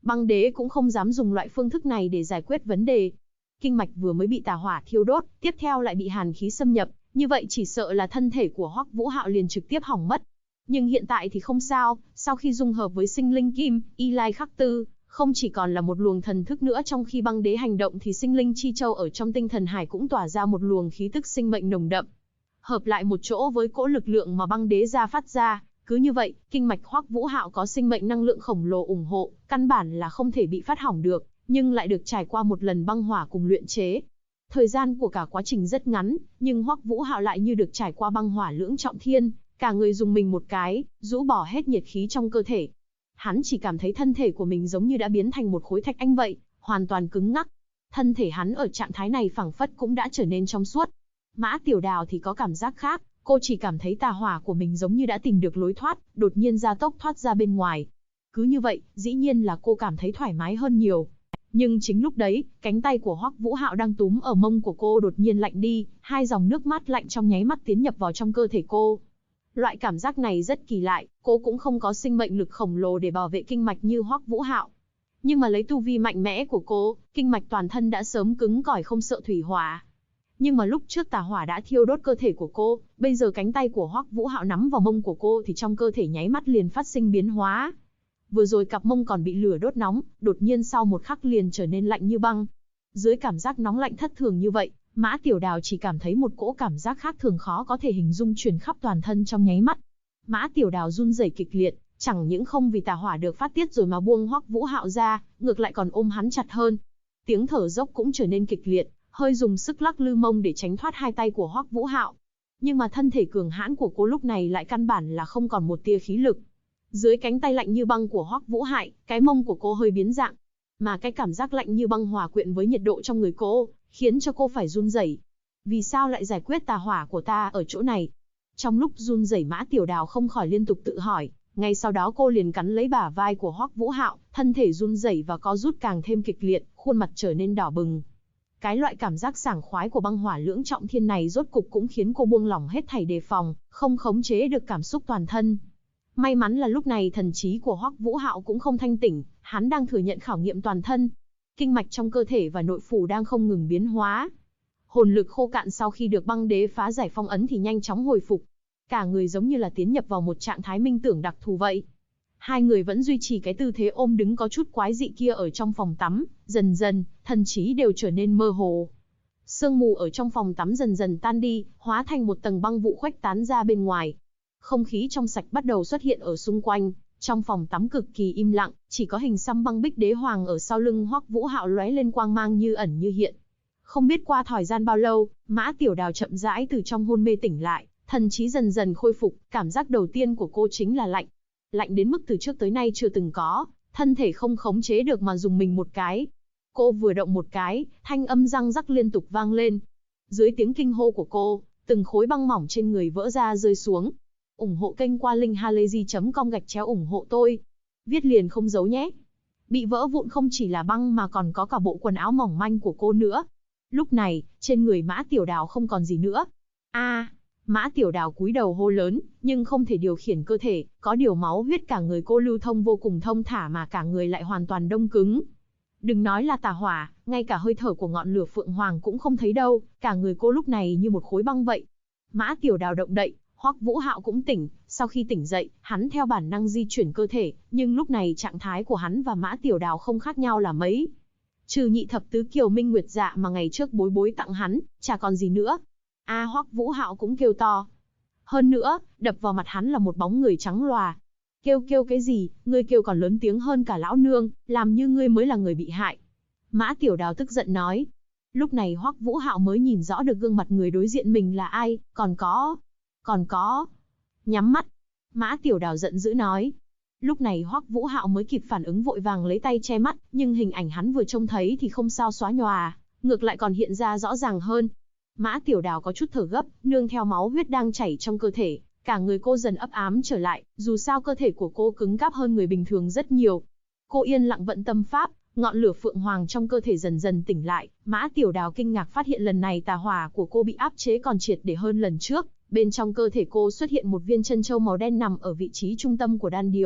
Băng đế cũng không dám dùng loại phương thức này để giải quyết vấn đề. Kinh mạch vừa mới bị tà hỏa thiêu đốt, tiếp theo lại bị hàn khí xâm nhập, như vậy chỉ sợ là thân thể của Hoắc Vũ Hạo liền trực tiếp hỏng mất. Nhưng hiện tại thì không sao, sau khi dung hợp với sinh linh kim, Y Lai Khắc Tư, không chỉ còn là một luồng thần thức nữa, trong khi băng đế hành động thì sinh linh chi châu ở trong tinh thần hải cũng tỏa ra một luồng khí tức sinh mệnh nồng đậm. Hợp lại một chỗ với cỗ lực lượng mà băng đế ra phát ra, cứ như vậy, kinh mạch Hoắc Vũ Hạo có sinh mệnh năng lượng khổng lồ ủng hộ, căn bản là không thể bị phát hỏng được, nhưng lại được trải qua một lần băng hỏa cùng luyện chế. Thời gian của cả quá trình rất ngắn, nhưng Hoắc Vũ Hạo lại như được trải qua băng hỏa lưỡng trọng thiên, cả người dùng mình một cái, rũ bỏ hết nhiệt khí trong cơ thể. Hắn chỉ cảm thấy thân thể của mình giống như đã biến thành một khối thạch anh vậy, hoàn toàn cứng ngắc. Thân thể hắn ở trạng thái này phảng phất cũng đã trở nên trong suốt. Mã Tiểu Đào thì có cảm giác khác, cô chỉ cảm thấy tà hỏa của mình giống như đã tìm được lối thoát, đột nhiên gia tốc thoát ra bên ngoài. Cứ như vậy, dĩ nhiên là cô cảm thấy thoải mái hơn nhiều. Nhưng chính lúc đấy, cánh tay của Hoắc Vũ Hạo đang túm ở mông của cô đột nhiên lạnh đi, hai dòng nước mát lạnh trong nháy mắt tiến nhập vào trong cơ thể cô. Loại cảm giác này rất kỳ lạ, cô cũng không có sinh mệnh lực khổng lồ để bảo vệ kinh mạch như Hoắc Vũ Hạo. Nhưng mà lấy tu vi mạnh mẽ của cô, kinh mạch toàn thân đã sớm cứng cỏi không sợ thủy hỏa. Nhưng mà lúc trước tà hỏa đã thiêu đốt cơ thể của cô, bây giờ cánh tay của Hoắc Vũ Hạo nắm vào mông của cô thì trong cơ thể nháy mắt liền phát sinh biến hóa. Vừa rồi cặp mông còn bị lửa đốt nóng, đột nhiên sau một khắc liền trở nên lạnh như băng. Dưới cảm giác nóng lạnh thất thường như vậy, Mã Tiểu Đào chỉ cảm thấy một cỗ cảm giác khác thường khó có thể hình dung truyền khắp toàn thân trong nháy mắt. Mã Tiểu Đào run rẩy kịch liệt, chẳng những không vì tà hỏa được phát tiết rồi mà buông Hoắc Vũ Hạo ra, ngược lại còn ôm hắn chặt hơn. Tiếng thở dốc cũng trở nên kịch liệt, hơi dùng sức lắc lư mông để tránh thoát hai tay của Hoắc Vũ Hạo. Nhưng mà thân thể cường hãn của cô lúc này lại căn bản là không còn một tia khí lực. Dưới cánh tay lạnh như băng của Hoắc Vũ Hạo, cái mông của cô hơi biến dạng, mà cái cảm giác lạnh như băng hòa quyện với nhiệt độ trong người cô, khiến cho cô phải run rẩy. Vì sao lại giải quyết tà hỏa của ta ở chỗ này? Trong lúc run rẩy, Mã Tiểu Đào không khỏi liên tục tự hỏi, ngay sau đó cô liền cắn lấy bả vai của Hoắc Vũ Hạo, thân thể run rẩy và co rút càng thêm kịch liệt, khuôn mặt trở nên đỏ bừng. Cái loại cảm giác sảng khoái của băng hỏa lưỡng trọng thiên này rốt cục cũng khiến cô buông lỏng hết thảy đề phòng, không khống chế được cảm xúc toàn thân. May mắn là lúc này thần trí của Hoắc Vũ Hạo cũng không thanh tỉnh, hắn đang thừa nhận khảo nghiệm toàn thân. Kinh mạch trong cơ thể và nội phủ đang không ngừng biến hóa. Hồn lực khô cạn sau khi được băng đế phá giải phong ấn thì nhanh chóng hồi phục. Cả người giống như là tiến nhập vào một trạng thái minh tưởng đặc thù vậy. Hai người vẫn duy trì cái tư thế ôm đứng có chút quái dị kia ở trong phòng tắm, dần dần, thần trí đều trở nên mơ hồ. Sương mù ở trong phòng tắm dần dần tan đi, hóa thành một tầng băng vụ khuếch tán ra bên ngoài. Không khí trong sạch bắt đầu xuất hiện ở xung quanh, trong phòng tắm cực kỳ im lặng, chỉ có hình xăm băng bích đế hoàng ở sau lưng Hoắc Vũ Hạo lóe lên quang mang như ẩn như hiện. Không biết qua thời gian bao lâu, Mã Tiểu Đào chậm rãi từ trong hôn mê tỉnh lại, thần trí dần dần khôi phục, cảm giác đầu tiên của cô chính là lạnh. Lạnh đến mức từ trước tới nay chưa từng có, thân thể không khống chế được mà dùng mình một cái. Cô vừa động một cái, thanh âm răng rắc liên tục vang lên. Dưới tiếng kinh hô của cô, từng khối băng mỏng trên người vỡ ra rơi xuống. Ủng hộ kênh qua linkhalazy.com/ủng hộ tôi. Viết liền không giấu nhé. Bị vỡ vụn không chỉ là băng mà còn có cả bộ quần áo mỏng manh của cô nữa. Lúc này, trên người Mã Tiểu Đào không còn gì nữa. Mã Tiểu Đào cúi đầu hô lớn, nhưng không thể điều khiển cơ thể, có điều máu huyết cả người cô lưu thông vô cùng thông thả mà cả người lại hoàn toàn đông cứng. Đừng nói là tà hỏa, ngay cả hơi thở của ngọn lửa phượng hoàng cũng không thấy đâu, cả người cô lúc này như một khối băng vậy. Mã Tiểu Đào động đậy, Hoắc Vũ Hạo cũng tỉnh, sau khi tỉnh dậy, hắn theo bản năng di chuyển cơ thể, nhưng lúc này trạng thái của hắn và Mã Tiểu Đào không khác nhau là mấy. Trừ nhị thập tứ kiều minh nguyệt dạ mà ngày trước bối bối tặng hắn, chả còn gì nữa. Hoắc Vũ Hạo cũng kêu to. Hơn nữa, đập vào mặt hắn là một bóng người trắng lòa. Kêu cái gì, ngươi kêu còn lớn tiếng hơn cả lão nương, làm như ngươi mới là người bị hại. Mã Tiểu Đào tức giận nói. Lúc này Hoắc Vũ Hạo mới nhìn rõ được gương mặt người đối diện mình là ai, còn có. Nhắm mắt. Mã Tiểu Đào giận dữ nói. Lúc này Hoắc Vũ Hạo mới kịp phản ứng, vội vàng lấy tay che mắt, nhưng hình ảnh hắn vừa trông thấy thì không sao xóa nhòa, ngược lại còn hiện ra rõ ràng hơn. Mã Tiểu Đào có chút thở gấp, nương theo máu huyết đang chảy trong cơ thể, cả người cô dần ấp ám trở lại, dù sao cơ thể của cô cứng cáp hơn người bình thường rất nhiều. Cô yên lặng vận tâm pháp, ngọn lửa phượng hoàng trong cơ thể dần dần tỉnh lại. Mã Tiểu Đào kinh ngạc phát hiện lần này tà hỏa của cô bị áp chế còn triệt để hơn lần trước. Bên trong cơ thể cô xuất hiện một viên chân châu màu đen nằm ở vị trí trung tâm của đan điền,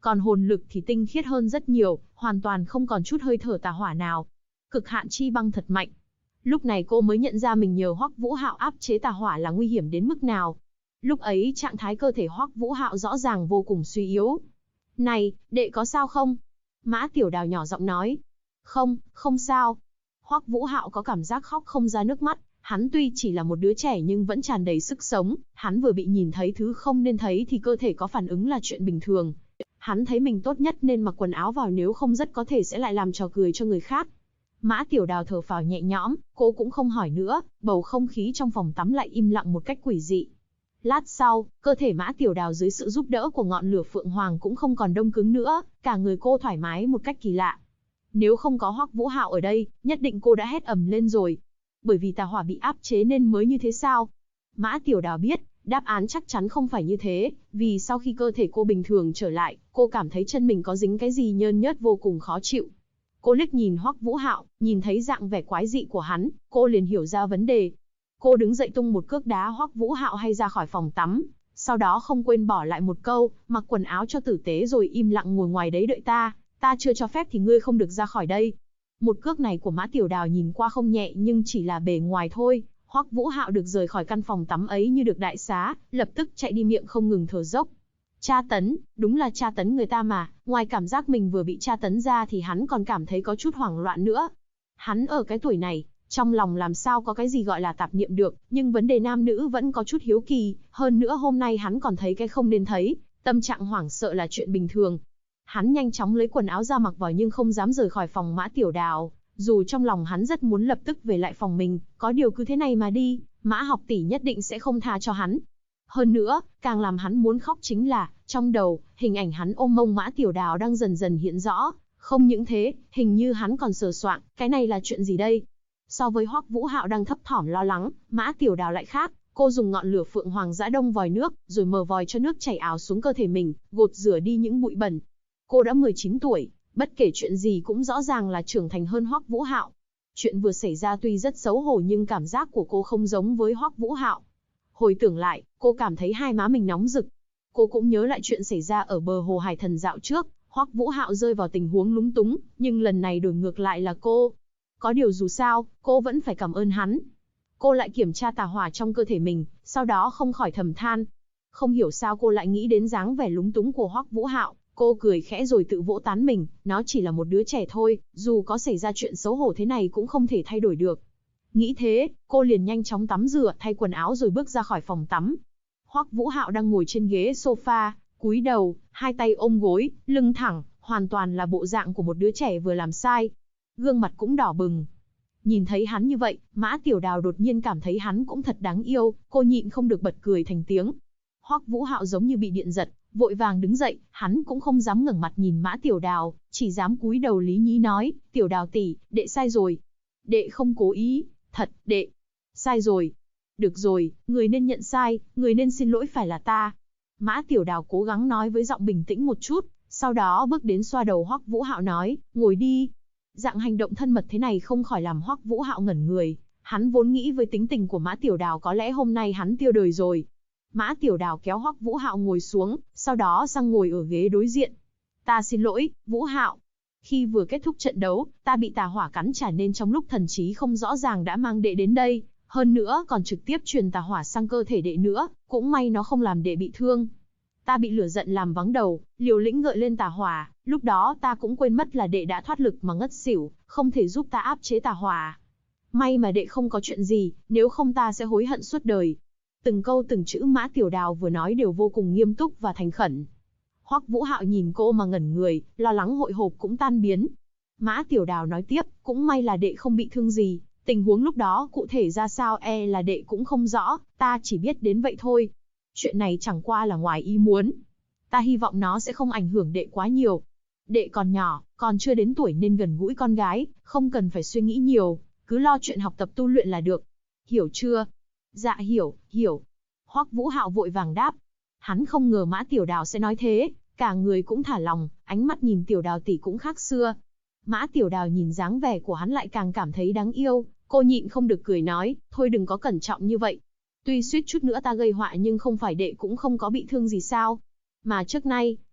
Còn hồn lực thì tinh khiết hơn rất nhiều, hoàn toàn không còn chút hơi thở tà hỏa nào. Cực hạn chi băng thật mạnh. Lúc này cô mới nhận ra mình nhờ Hoắc Vũ Hạo áp chế tà hỏa là nguy hiểm đến mức nào. Lúc ấy trạng thái cơ thể Hoắc Vũ Hạo rõ ràng vô cùng suy yếu. Này, đệ có sao không? Mã Tiểu Đào nhỏ giọng nói. Không, không sao. Hoắc Vũ Hạo có cảm giác khóc không ra nước mắt. Hắn tuy chỉ là một đứa trẻ nhưng vẫn tràn đầy sức sống. Hắn vừa bị nhìn thấy thứ không nên thấy thì cơ thể có phản ứng là chuyện bình thường. Hắn thấy mình tốt nhất nên mặc quần áo vào, nếu không rất có thể sẽ lại làm trò cười cho người khác. Mã Tiểu Đào thở phào nhẹ nhõm, cô cũng không hỏi nữa, bầu không khí trong phòng tắm lại im lặng một cách quỷ dị. Lát sau, cơ thể Mã Tiểu Đào dưới sự giúp đỡ của ngọn lửa Phượng Hoàng cũng không còn đông cứng nữa, cả người cô thoải mái một cách kỳ lạ. Nếu không có Hoắc Vũ Hạo ở đây, nhất định cô đã hét ầm lên rồi. Bởi vì tà hỏa bị áp chế nên mới như thế sao? Mã Tiểu Đào biết, đáp án chắc chắn không phải như thế, vì sau khi cơ thể cô bình thường trở lại, cô cảm thấy chân mình có dính cái gì nhơn nhớt vô cùng khó chịu. Cô liếc nhìn Hoắc Vũ Hạo, nhìn thấy dạng vẻ quái dị của hắn, cô liền hiểu ra vấn đề. Cô đứng dậy tung một cước đá Hoắc Vũ Hạo hay ra khỏi phòng tắm, sau đó không quên bỏ lại một câu, mặc quần áo cho tử tế rồi im lặng ngồi ngoài đấy đợi ta chưa cho phép thì ngươi không được ra khỏi đây. Một cước này của Mã Tiểu Đào nhìn qua không nhẹ nhưng chỉ là bề ngoài thôi. Hoắc Vũ Hạo được rời khỏi căn phòng tắm ấy như được đại xá, lập tức chạy đi miệng không ngừng thở dốc. Tra tấn, đúng là tra tấn người ta mà, ngoài cảm giác mình vừa bị tra tấn ra thì hắn còn cảm thấy có chút hoảng loạn nữa. Hắn ở cái tuổi này, trong lòng làm sao có cái gì gọi là tạp niệm được, nhưng vấn đề nam nữ vẫn có chút hiếu kỳ, hơn nữa hôm nay hắn còn thấy cái không nên thấy, tâm trạng hoảng sợ là chuyện bình thường. Hắn nhanh chóng lấy quần áo ra mặc vào nhưng không dám rời khỏi phòng Mã Tiểu Đào, dù trong lòng hắn rất muốn lập tức về lại phòng mình, có điều cứ thế này mà đi, Mã học tỷ nhất định sẽ không tha cho hắn. Hơn nữa, càng làm hắn muốn khóc chính là, trong đầu, hình ảnh hắn ôm mông Mã Tiểu Đào đang dần dần hiện rõ, không những thế, hình như hắn còn sờ soạng, cái này là chuyện gì đây? So với Hoắc Vũ Hạo đang thấp thỏm lo lắng, Mã Tiểu Đào lại khác, cô dùng ngọn lửa Phượng Hoàng giã đông vòi nước, rồi mở vòi cho nước chảy ào xuống cơ thể mình, gột rửa đi những bụi bẩn. Cô đã 19 tuổi, bất kể chuyện gì cũng rõ ràng là trưởng thành hơn Hoắc Vũ Hạo. Chuyện vừa xảy ra tuy rất xấu hổ nhưng cảm giác của cô không giống với Hoắc Vũ Hạo. Hồi tưởng lại, cô cảm thấy hai má mình nóng rực. Cô cũng nhớ lại chuyện xảy ra ở bờ hồ Hải Thần dạo trước, Hoắc Vũ Hạo rơi vào tình huống lúng túng, nhưng lần này đổi ngược lại là cô. Có điều dù sao, cô vẫn phải cảm ơn hắn. Cô lại kiểm tra tà hỏa trong cơ thể mình, sau đó không khỏi thầm than. Không hiểu sao cô lại nghĩ đến dáng vẻ lúng túng của Hoắc Vũ Hạo, cô cười khẽ rồi tự vỗ tán mình, nó chỉ là một đứa trẻ thôi, dù có xảy ra chuyện xấu hổ thế này cũng không thể thay đổi được. Nghĩ thế, cô liền nhanh chóng tắm rửa, thay quần áo rồi bước ra khỏi phòng tắm. Hoắc Vũ Hạo đang ngồi trên ghế sofa, cúi đầu, hai tay ôm gối, lưng thẳng, hoàn toàn là bộ dạng của một đứa trẻ vừa làm sai. Gương mặt cũng đỏ bừng. Nhìn thấy hắn như vậy, Mã Tiểu Đào đột nhiên cảm thấy hắn cũng thật đáng yêu, cô nhịn không được bật cười thành tiếng. Hoắc Vũ Hạo giống như bị điện giật, vội vàng đứng dậy, hắn cũng không dám ngẩng mặt nhìn Mã Tiểu Đào, chỉ dám cúi đầu lý nhí nói, Tiểu Đào tỷ, đệ sai rồi. Đệ không cố ý, thật, đệ. Sai rồi. Được rồi, người nên nhận sai, người nên xin lỗi phải là ta. Mã Tiểu Đào cố gắng nói với giọng bình tĩnh một chút, sau đó bước đến xoa đầu Hoắc Vũ Hạo nói, ngồi đi. Dạng hành động thân mật thế này không khỏi làm Hoắc Vũ Hạo ngẩn người, hắn vốn nghĩ với tính tình của Mã Tiểu Đào có lẽ hôm nay hắn tiêu đời rồi. Mã Tiểu Đào kéo Hoắc Vũ Hạo ngồi xuống, sau đó sang ngồi ở ghế đối diện. Ta xin lỗi, Vũ Hạo. Khi vừa kết thúc trận đấu, ta bị tà hỏa cắn trả nên trong lúc thần trí không rõ ràng đã mang đệ đến đây, hơn nữa còn trực tiếp truyền tà hỏa sang cơ thể đệ nữa, cũng may nó không làm đệ bị thương. Ta bị lửa giận làm vắng đầu, liều lĩnh gợi lên tà hỏa, lúc đó ta cũng quên mất là đệ đã thoát lực mà ngất xỉu, không thể giúp ta áp chế tà hỏa. May mà đệ không có chuyện gì, nếu không ta sẽ hối hận suốt đời. Từng câu từng chữ Mã Tiểu Đào vừa nói đều vô cùng nghiêm túc và thành khẩn. Hoắc Vũ Hạo nhìn cô mà ngẩn người, lo lắng hội hộp cũng tan biến. Mã Tiểu Đào nói tiếp, cũng may là đệ không bị thương gì, tình huống lúc đó cụ thể ra sao là đệ cũng không rõ, ta chỉ biết đến vậy thôi. Chuyện này chẳng qua là ngoài ý muốn. Ta hy vọng nó sẽ không ảnh hưởng đệ quá nhiều. Đệ còn nhỏ, còn chưa đến tuổi nên gần gũi con gái, không cần phải suy nghĩ nhiều, cứ lo chuyện học tập tu luyện là được. Hiểu chưa? Dạ hiểu. Hoắc Vũ Hạo vội vàng đáp. Hắn không ngờ Mã Tiểu Đào sẽ nói thế, cả người cũng thả lòng, ánh mắt nhìn Tiểu Đào tỷ cũng khác xưa. Mã Tiểu Đào nhìn dáng vẻ của hắn lại càng cảm thấy đáng yêu, cô nhịn không được cười nói, thôi đừng có cẩn trọng như vậy. Tuy suýt chút nữa ta gây họa nhưng không phải đệ cũng không có bị thương gì sao. Mà trước nay,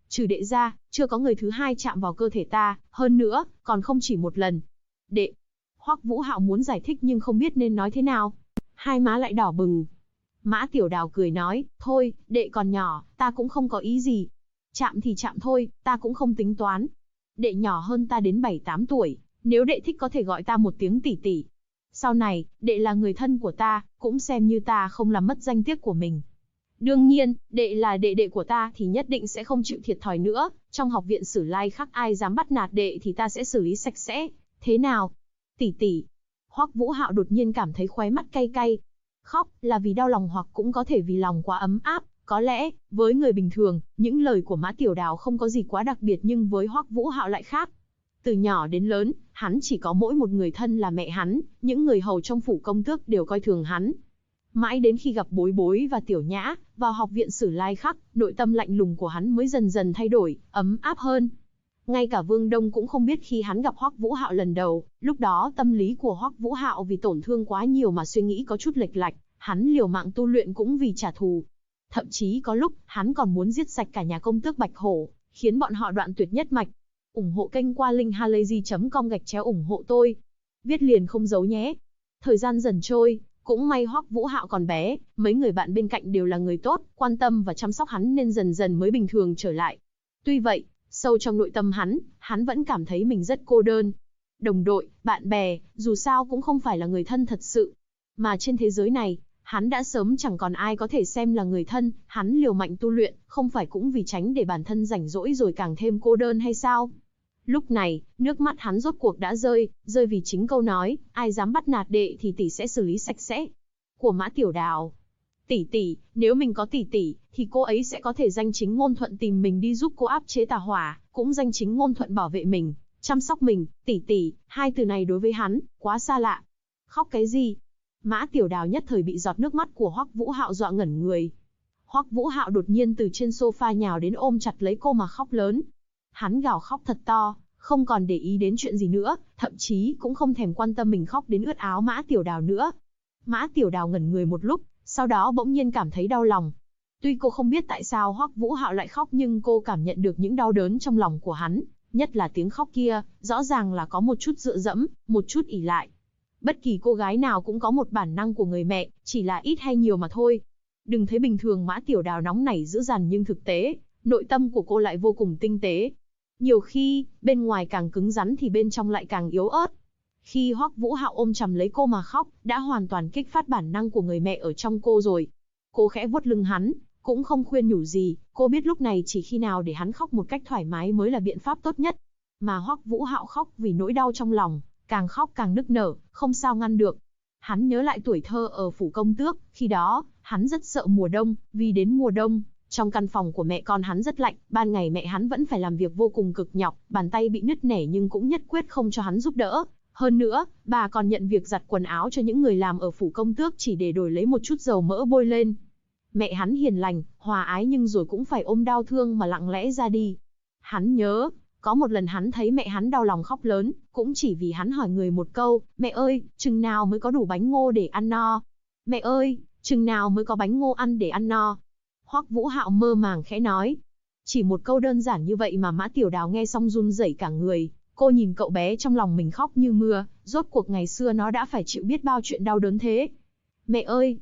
Trừ đệ ra, chưa có người thứ hai chạm vào cơ thể ta, hơn nữa, còn không chỉ một lần. Đệ. Hoắc Vũ Hạo muốn giải thích nhưng không biết nên nói thế nào. Hai má lại đỏ bừng. Mã Tiểu Đào cười nói, thôi, đệ còn nhỏ, ta cũng không có ý gì. Chạm thì chạm thôi, ta cũng không tính toán. Đệ nhỏ hơn ta đến 7-8 tuổi, nếu đệ thích có thể gọi ta một tiếng tỷ tỷ. Sau này, đệ là người thân của ta, cũng xem như ta không làm mất danh tiếc của mình. Đương nhiên, đệ là đệ đệ của ta thì nhất định sẽ không chịu thiệt thòi nữa, trong học viện Sử Lai Khắc ai dám bắt nạt đệ thì ta sẽ xử lý sạch sẽ. Thế nào? Tỷ tỷ. Hoắc Vũ Hạo đột nhiên cảm thấy khóe mắt cay cay. Khóc là vì đau lòng hoặc cũng có thể vì lòng quá ấm áp, có lẽ, với người bình thường, những lời của Mã Tiểu Đào không có gì quá đặc biệt nhưng với Hoắc Vũ Hạo lại khác. Từ nhỏ đến lớn, hắn chỉ có mỗi một người thân là mẹ hắn, những người hầu trong phủ công tước đều coi thường hắn. Mãi đến khi gặp Bối Bối và Tiểu Nhã, vào học viện Sử Lai Khắc, nội tâm lạnh lùng của hắn mới dần dần thay đổi, ấm áp hơn. Ngay cả Vương Đông cũng không biết khi hắn gặp Hoắc Vũ Hạo lần đầu, lúc đó tâm lý của Hoắc Vũ Hạo vì tổn thương quá nhiều mà suy nghĩ có chút lệch lạch, hắn liều mạng tu luyện cũng vì trả thù. Thậm chí có lúc, hắn còn muốn giết sạch cả nhà công tước Bạch Hổ, khiến bọn họ đoạn tuyệt nhất mạch. Ủng hộ kênh qua linkhalazy.com/ủng hộ tôi. Viết liền không giấu nhé. Thời gian dần trôi, cũng may Hoắc Vũ Hạo còn bé, mấy người bạn bên cạnh đều là người tốt, quan tâm và chăm sóc hắn nên dần dần mới bình thường trở lại. Tuy vậy, sâu trong nội tâm hắn vẫn cảm thấy mình rất cô đơn. Đồng đội, bạn bè, dù sao cũng không phải là người thân thật sự. Mà trên thế giới này, hắn đã sớm chẳng còn ai có thể xem là người thân, hắn liều mạnh tu luyện, không phải cũng vì tránh để bản thân rảnh rỗi rồi càng thêm cô đơn hay sao? Lúc này, nước mắt hắn rốt cuộc đã rơi vì chính câu nói, ai dám bắt nạt đệ thì tỷ sẽ xử lý sạch sẽ. Của Mã Tiểu Đào. Tỷ, nếu mình có tỷ, thì cô ấy sẽ có thể danh chính ngôn thuận tìm mình đi giúp cô áp chế tà hỏa, cũng danh chính ngôn thuận bảo vệ mình, chăm sóc mình. Tỷ, hai từ này đối với hắn, quá xa lạ. Khóc cái gì? Mã Tiểu Đào nhất thời bị giọt nước mắt của Hoắc Vũ Hạo dọa ngẩn người. Hoắc Vũ Hạo đột nhiên từ trên sofa nhào đến ôm chặt lấy cô mà khóc lớn. Hắn gào khóc thật to, không còn để ý đến chuyện gì nữa, thậm chí cũng không thèm quan tâm mình khóc đến ướt áo Mã Tiểu Đào nữa. Mã Tiểu Đào ngẩn người một lúc, sau đó bỗng nhiên cảm thấy đau lòng. Tuy cô không biết tại sao Hoắc Vũ Hạo lại khóc nhưng cô cảm nhận được những đau đớn trong lòng của hắn, nhất là tiếng khóc kia, rõ ràng là có một chút dựa dẫm, một chút ỷ lại. Bất kỳ cô gái nào cũng có một bản năng của người mẹ, chỉ là ít hay nhiều mà thôi. Đừng thấy bình thường Mã Tiểu Đào nóng nảy dữ dằn nhưng thực tế, nội tâm của cô lại vô cùng tinh tế. Nhiều khi, bên ngoài càng cứng rắn thì bên trong lại càng yếu ớt. Khi Hoắc Vũ Hạo ôm chầm lấy cô mà khóc, đã hoàn toàn kích phát bản năng của người mẹ ở trong cô rồi. Cô khẽ vuốt lưng hắn, cũng không khuyên nhủ gì, cô biết lúc này chỉ khi nào để hắn khóc một cách thoải mái mới là biện pháp tốt nhất. Mà Hoắc Vũ Hạo khóc vì nỗi đau trong lòng, càng khóc càng nức nở, không sao ngăn được. Hắn nhớ lại tuổi thơ ở phủ công tước, khi đó, hắn rất sợ mùa đông, vì đến mùa đông, trong căn phòng của mẹ con hắn rất lạnh, ban ngày mẹ hắn vẫn phải làm việc vô cùng cực nhọc, bàn tay bị nứt nẻ nhưng cũng nhất quyết không cho hắn giúp đỡ. Hơn nữa, bà còn nhận việc giặt quần áo cho những người làm ở phủ công tước chỉ để đổi lấy một chút dầu mỡ bôi lên. Mẹ hắn hiền lành, hòa ái nhưng rồi cũng phải ôm đau thương mà lặng lẽ ra đi. Hắn nhớ, có một lần hắn thấy mẹ hắn đau lòng khóc lớn, cũng chỉ vì hắn hỏi người một câu, mẹ ơi, chừng nào mới có đủ bánh ngô để ăn no? Mẹ ơi, chừng nào mới có bánh ngô ăn để ăn no? Hoắc Vũ Hạo mơ màng khẽ nói. Chỉ một câu đơn giản như vậy mà Mã Tiểu Đào nghe xong run rẩy cả người. Cô nhìn cậu bé trong lòng mình khóc như mưa, rốt cuộc ngày xưa nó đã phải chịu biết bao chuyện đau đớn thế. Mẹ ơi!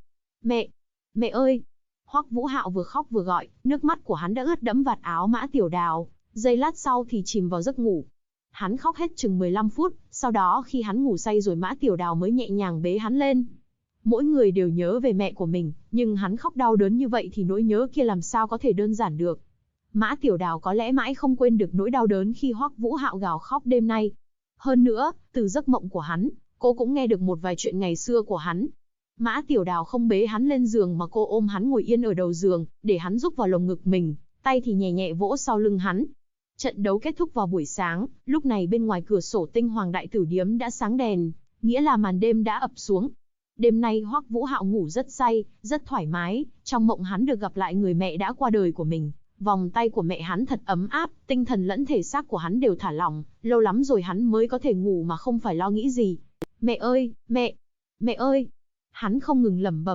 Mẹ ơi! Hoắc Vũ Hạo vừa khóc vừa gọi, nước mắt của hắn đã ướt đẫm vạt áo Mã Tiểu Đào, giây lát sau thì chìm vào giấc ngủ. Hắn khóc hết chừng 15 phút, sau đó khi hắn ngủ say rồi Mã Tiểu Đào mới nhẹ nhàng bế hắn lên. Mỗi người đều nhớ về mẹ của mình, nhưng hắn khóc đau đớn như vậy thì nỗi nhớ kia làm sao có thể đơn giản được. Mã Tiểu Đào có lẽ mãi không quên được nỗi đau đớn khi Hoắc Vũ Hạo gào khóc đêm nay. Hơn nữa, từ giấc mộng của hắn, cô cũng nghe được một vài chuyện ngày xưa của hắn. Mã Tiểu Đào không bế hắn lên giường mà cô ôm hắn ngồi yên ở đầu giường, để hắn rúc vào lồng ngực mình, tay thì nhẹ nhẹ vỗ sau lưng hắn. Trận đấu kết thúc vào buổi sáng, lúc này bên ngoài cửa sổ Tinh Hoàng Đại Tử Điếm đã sáng đèn, nghĩa là màn đêm đã ập xuống. Đêm nay Hoắc Vũ Hạo ngủ rất say, rất thoải mái, trong mộng hắn được gặp lại người mẹ đã qua đời của mình. Vòng tay của mẹ hắn thật ấm áp, tinh thần lẫn thể xác của hắn đều thả lỏng, lâu lắm rồi hắn mới có thể ngủ mà không phải lo nghĩ gì. Mẹ ơi, mẹ ơi! Hắn không ngừng lẩm bẩm,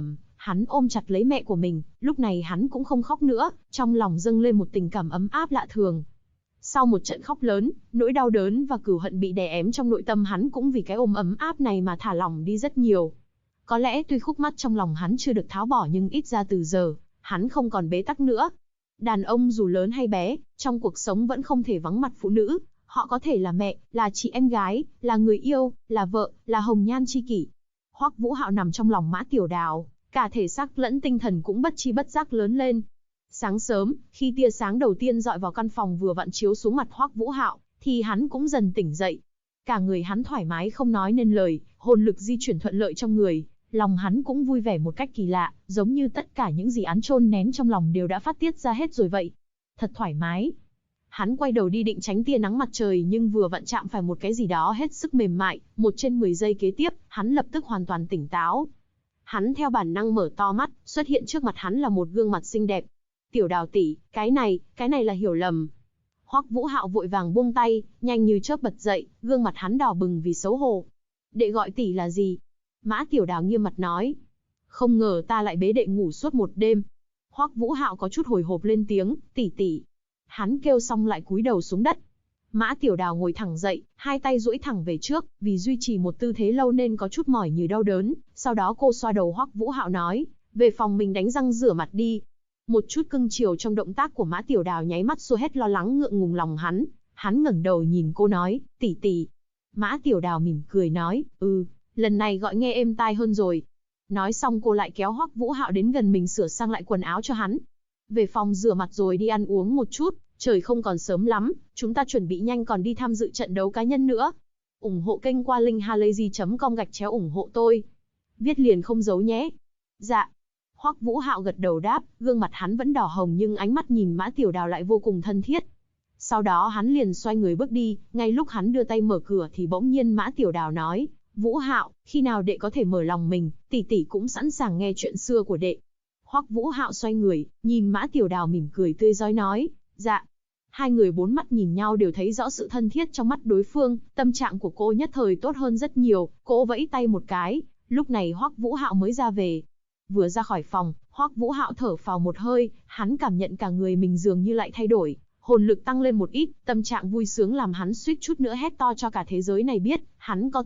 Hắn ôm chặt lấy mẹ của mình, lúc này hắn cũng không khóc nữa, trong lòng dâng lên một tình cảm ấm áp lạ thường. Sau một trận khóc lớn, nỗi đau đớn và cừu hận bị đè ém trong nội tâm hắn cũng vì cái ôm ấm áp này mà thả lỏng đi rất nhiều. Có lẽ tuy khúc mắc trong lòng hắn chưa được tháo bỏ nhưng ít ra từ giờ, hắn không còn bế tắc nữa. Đàn ông dù lớn hay bé, trong cuộc sống vẫn không thể vắng mặt phụ nữ. Họ có thể là mẹ, là chị em gái, là người yêu, là vợ, là hồng nhan tri kỷ. Hoắc Vũ Hạo nằm trong lòng Mã Tiểu Đào, cả thể xác lẫn tinh thần cũng bất chi bất giác lớn lên. Sáng sớm, khi tia sáng đầu tiên dọi vào căn phòng vừa vặn chiếu xuống mặt Hoắc Vũ Hạo, thì hắn cũng dần tỉnh dậy. Cả người hắn thoải mái không nói nên lời, hồn lực di chuyển thuận lợi trong người, lòng hắn cũng vui vẻ một cách kỳ lạ, giống như tất cả những gì hắn chôn nén trong lòng đều đã phát tiết ra hết rồi vậy. Thật thoải mái. Hắn quay đầu đi định tránh tia nắng mặt trời nhưng vừa vặn chạm phải một cái gì đó hết sức mềm mại, 1/10 giây kế tiếp, hắn lập tức hoàn toàn tỉnh táo. Hắn theo bản năng mở to mắt, xuất hiện trước mặt hắn là một gương mặt xinh đẹp. Tiểu Đào tỷ, cái này là hiểu lầm. Hoắc Vũ Hạo vội vàng buông tay, nhanh như chớp bật dậy, gương mặt hắn đỏ bừng vì xấu hổ. Đệ gọi tỷ là gì? Mã Tiểu Đào nghiêm mặt nói. Không ngờ ta lại bế đệ ngủ suốt một đêm. Hoắc Vũ Hạo có chút hồi hộp lên tiếng, tỷ tỷ. Hắn kêu xong lại cúi đầu xuống đất. Mã Tiểu Đào ngồi thẳng dậy, hai tay duỗi thẳng về trước, vì duy trì một tư thế lâu nên có chút mỏi như đau đớn. Sau đó cô xoa đầu Hoắc Vũ Hạo nói, về phòng mình đánh răng rửa mặt đi. Một chút cưng chiều trong động tác của Mã Tiểu Đào nháy mắt xua hết lo lắng ngượng ngùng lòng hắn. Hắn ngẩng đầu nhìn cô nói, tỷ tỷ. Mã Tiểu Đào mỉm cười nói, lần này gọi nghe êm tai hơn rồi. Nói xong cô lại kéo Hoắc Vũ Hạo đến gần mình sửa sang lại quần áo cho hắn. Về phòng rửa mặt rồi đi ăn uống một chút, trời không còn sớm lắm, chúng ta chuẩn bị nhanh còn đi tham dự trận đấu cá nhân nữa. Ủng hộ kênh qua link halayzi.com/ủng hộ tôi. Viết liền không giấu nhé. Dạ. Hoắc Vũ Hạo gật đầu đáp, gương mặt hắn vẫn đỏ hồng nhưng ánh mắt nhìn Mã Tiểu Đào lại vô cùng thân thiết. Sau đó hắn liền xoay người bước đi, ngay lúc hắn đưa tay mở cửa thì bỗng nhiên Mã Tiểu Đào nói, Vũ Hạo, khi nào đệ có thể mở lòng mình, tỷ tỷ cũng sẵn sàng nghe chuyện xưa của đệ. Hoắc Vũ Hạo xoay người, nhìn Mã Tiểu Đào mỉm cười tươi rói nói, dạ. Hai người bốn mắt nhìn nhau đều thấy rõ sự thân thiết trong mắt đối phương, tâm trạng của cô nhất thời tốt hơn rất nhiều, cô vẫy tay một cái, lúc này Hoắc Vũ Hạo mới ra về. Vừa ra khỏi phòng, Hoắc Vũ Hạo thở phào một hơi, hắn cảm nhận cả người mình dường như lại thay đổi, hồn lực tăng lên một ít, tâm trạng vui sướng làm hắn suýt chút nữa hét to cho cả thế giới này biết, hắn có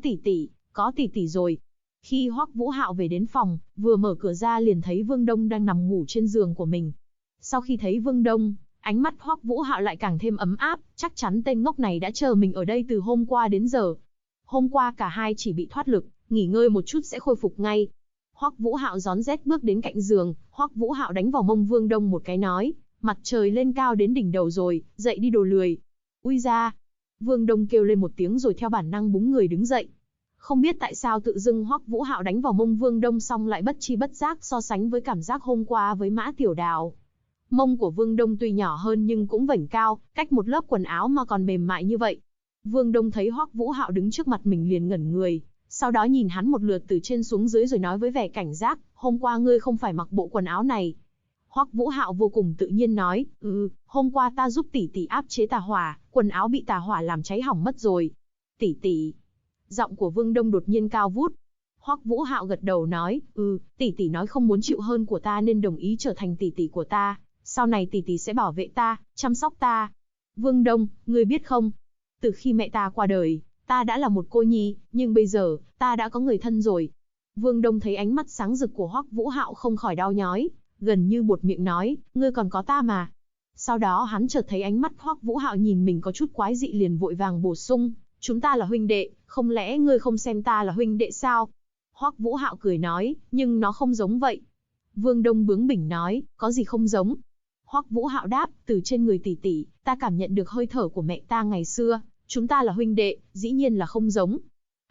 tỷ tỷ rồi. Khi Hoắc Vũ Hạo về đến phòng, vừa mở cửa ra liền thấy Vương Đông đang nằm ngủ trên giường của mình. Sau khi thấy Vương Đông, ánh mắt Hoắc Vũ Hạo lại càng thêm ấm áp, chắc chắn tên ngốc này đã chờ mình ở đây từ hôm qua đến giờ. Hôm qua cả hai chỉ bị thoát lực, nghỉ ngơi một chút sẽ khôi phục ngay. Hoắc Vũ Hạo rón rét bước đến cạnh giường, Hoắc Vũ Hạo đánh vào mông Vương Đông một cái nói, mặt trời lên cao đến đỉnh đầu rồi, dậy đi đồ lười. Ui da! Vương Đông kêu lên một tiếng rồi theo bản năng búng người đứng dậy. Không biết tại sao tự dưng Hoắc Vũ Hạo đánh vào mông Vương Đông xong lại bất chi bất giác so sánh với cảm giác hôm qua với Mã Tiểu Đào. Mông của Vương Đông tuy nhỏ hơn nhưng cũng vảnh cao, cách một lớp quần áo mà còn mềm mại như vậy. Vương Đông thấy Hoắc Vũ Hạo đứng trước mặt mình liền ngẩn người, sau đó nhìn hắn một lượt từ trên xuống dưới rồi nói với vẻ cảnh giác, hôm qua ngươi không phải mặc bộ quần áo này. Hoắc Vũ Hạo vô cùng tự nhiên nói, hôm qua ta giúp tỷ tỷ áp chế tà hỏa, quần áo bị tà hỏa làm cháy hỏng mất rồi. Tỷ tỷ. Giọng của Vương Đông đột nhiên cao vút. Hoắc Vũ Hạo gật đầu nói, tỷ tỷ nói không muốn chịu hơn của ta nên đồng ý trở thành tỷ tỷ của ta, sau này tỷ tỷ sẽ bảo vệ ta, chăm sóc ta. Vương Đông, ngươi biết không? Từ khi mẹ ta qua đời, ta đã là một cô nhi, nhưng bây giờ, ta đã có người thân rồi. Vương Đông thấy ánh mắt sáng rực của Hoắc Vũ Hạo không khỏi đau nhói, gần như buột miệng nói, ngươi còn có ta mà. Sau đó hắn chợt thấy ánh mắt Hoắc Vũ Hạo nhìn mình có chút quái dị liền vội vàng bổ sung, chúng ta là huynh đệ, không lẽ ngươi không xem ta là huynh đệ sao? Hoắc Vũ Hạo cười nói, nhưng nó không giống vậy. Vương Đông bướng bỉnh nói, có gì không giống? Hoắc Vũ Hạo đáp, từ trên người tỷ tỷ, ta cảm nhận được hơi thở của mẹ ta ngày xưa, chúng ta là huynh đệ, dĩ nhiên là không giống.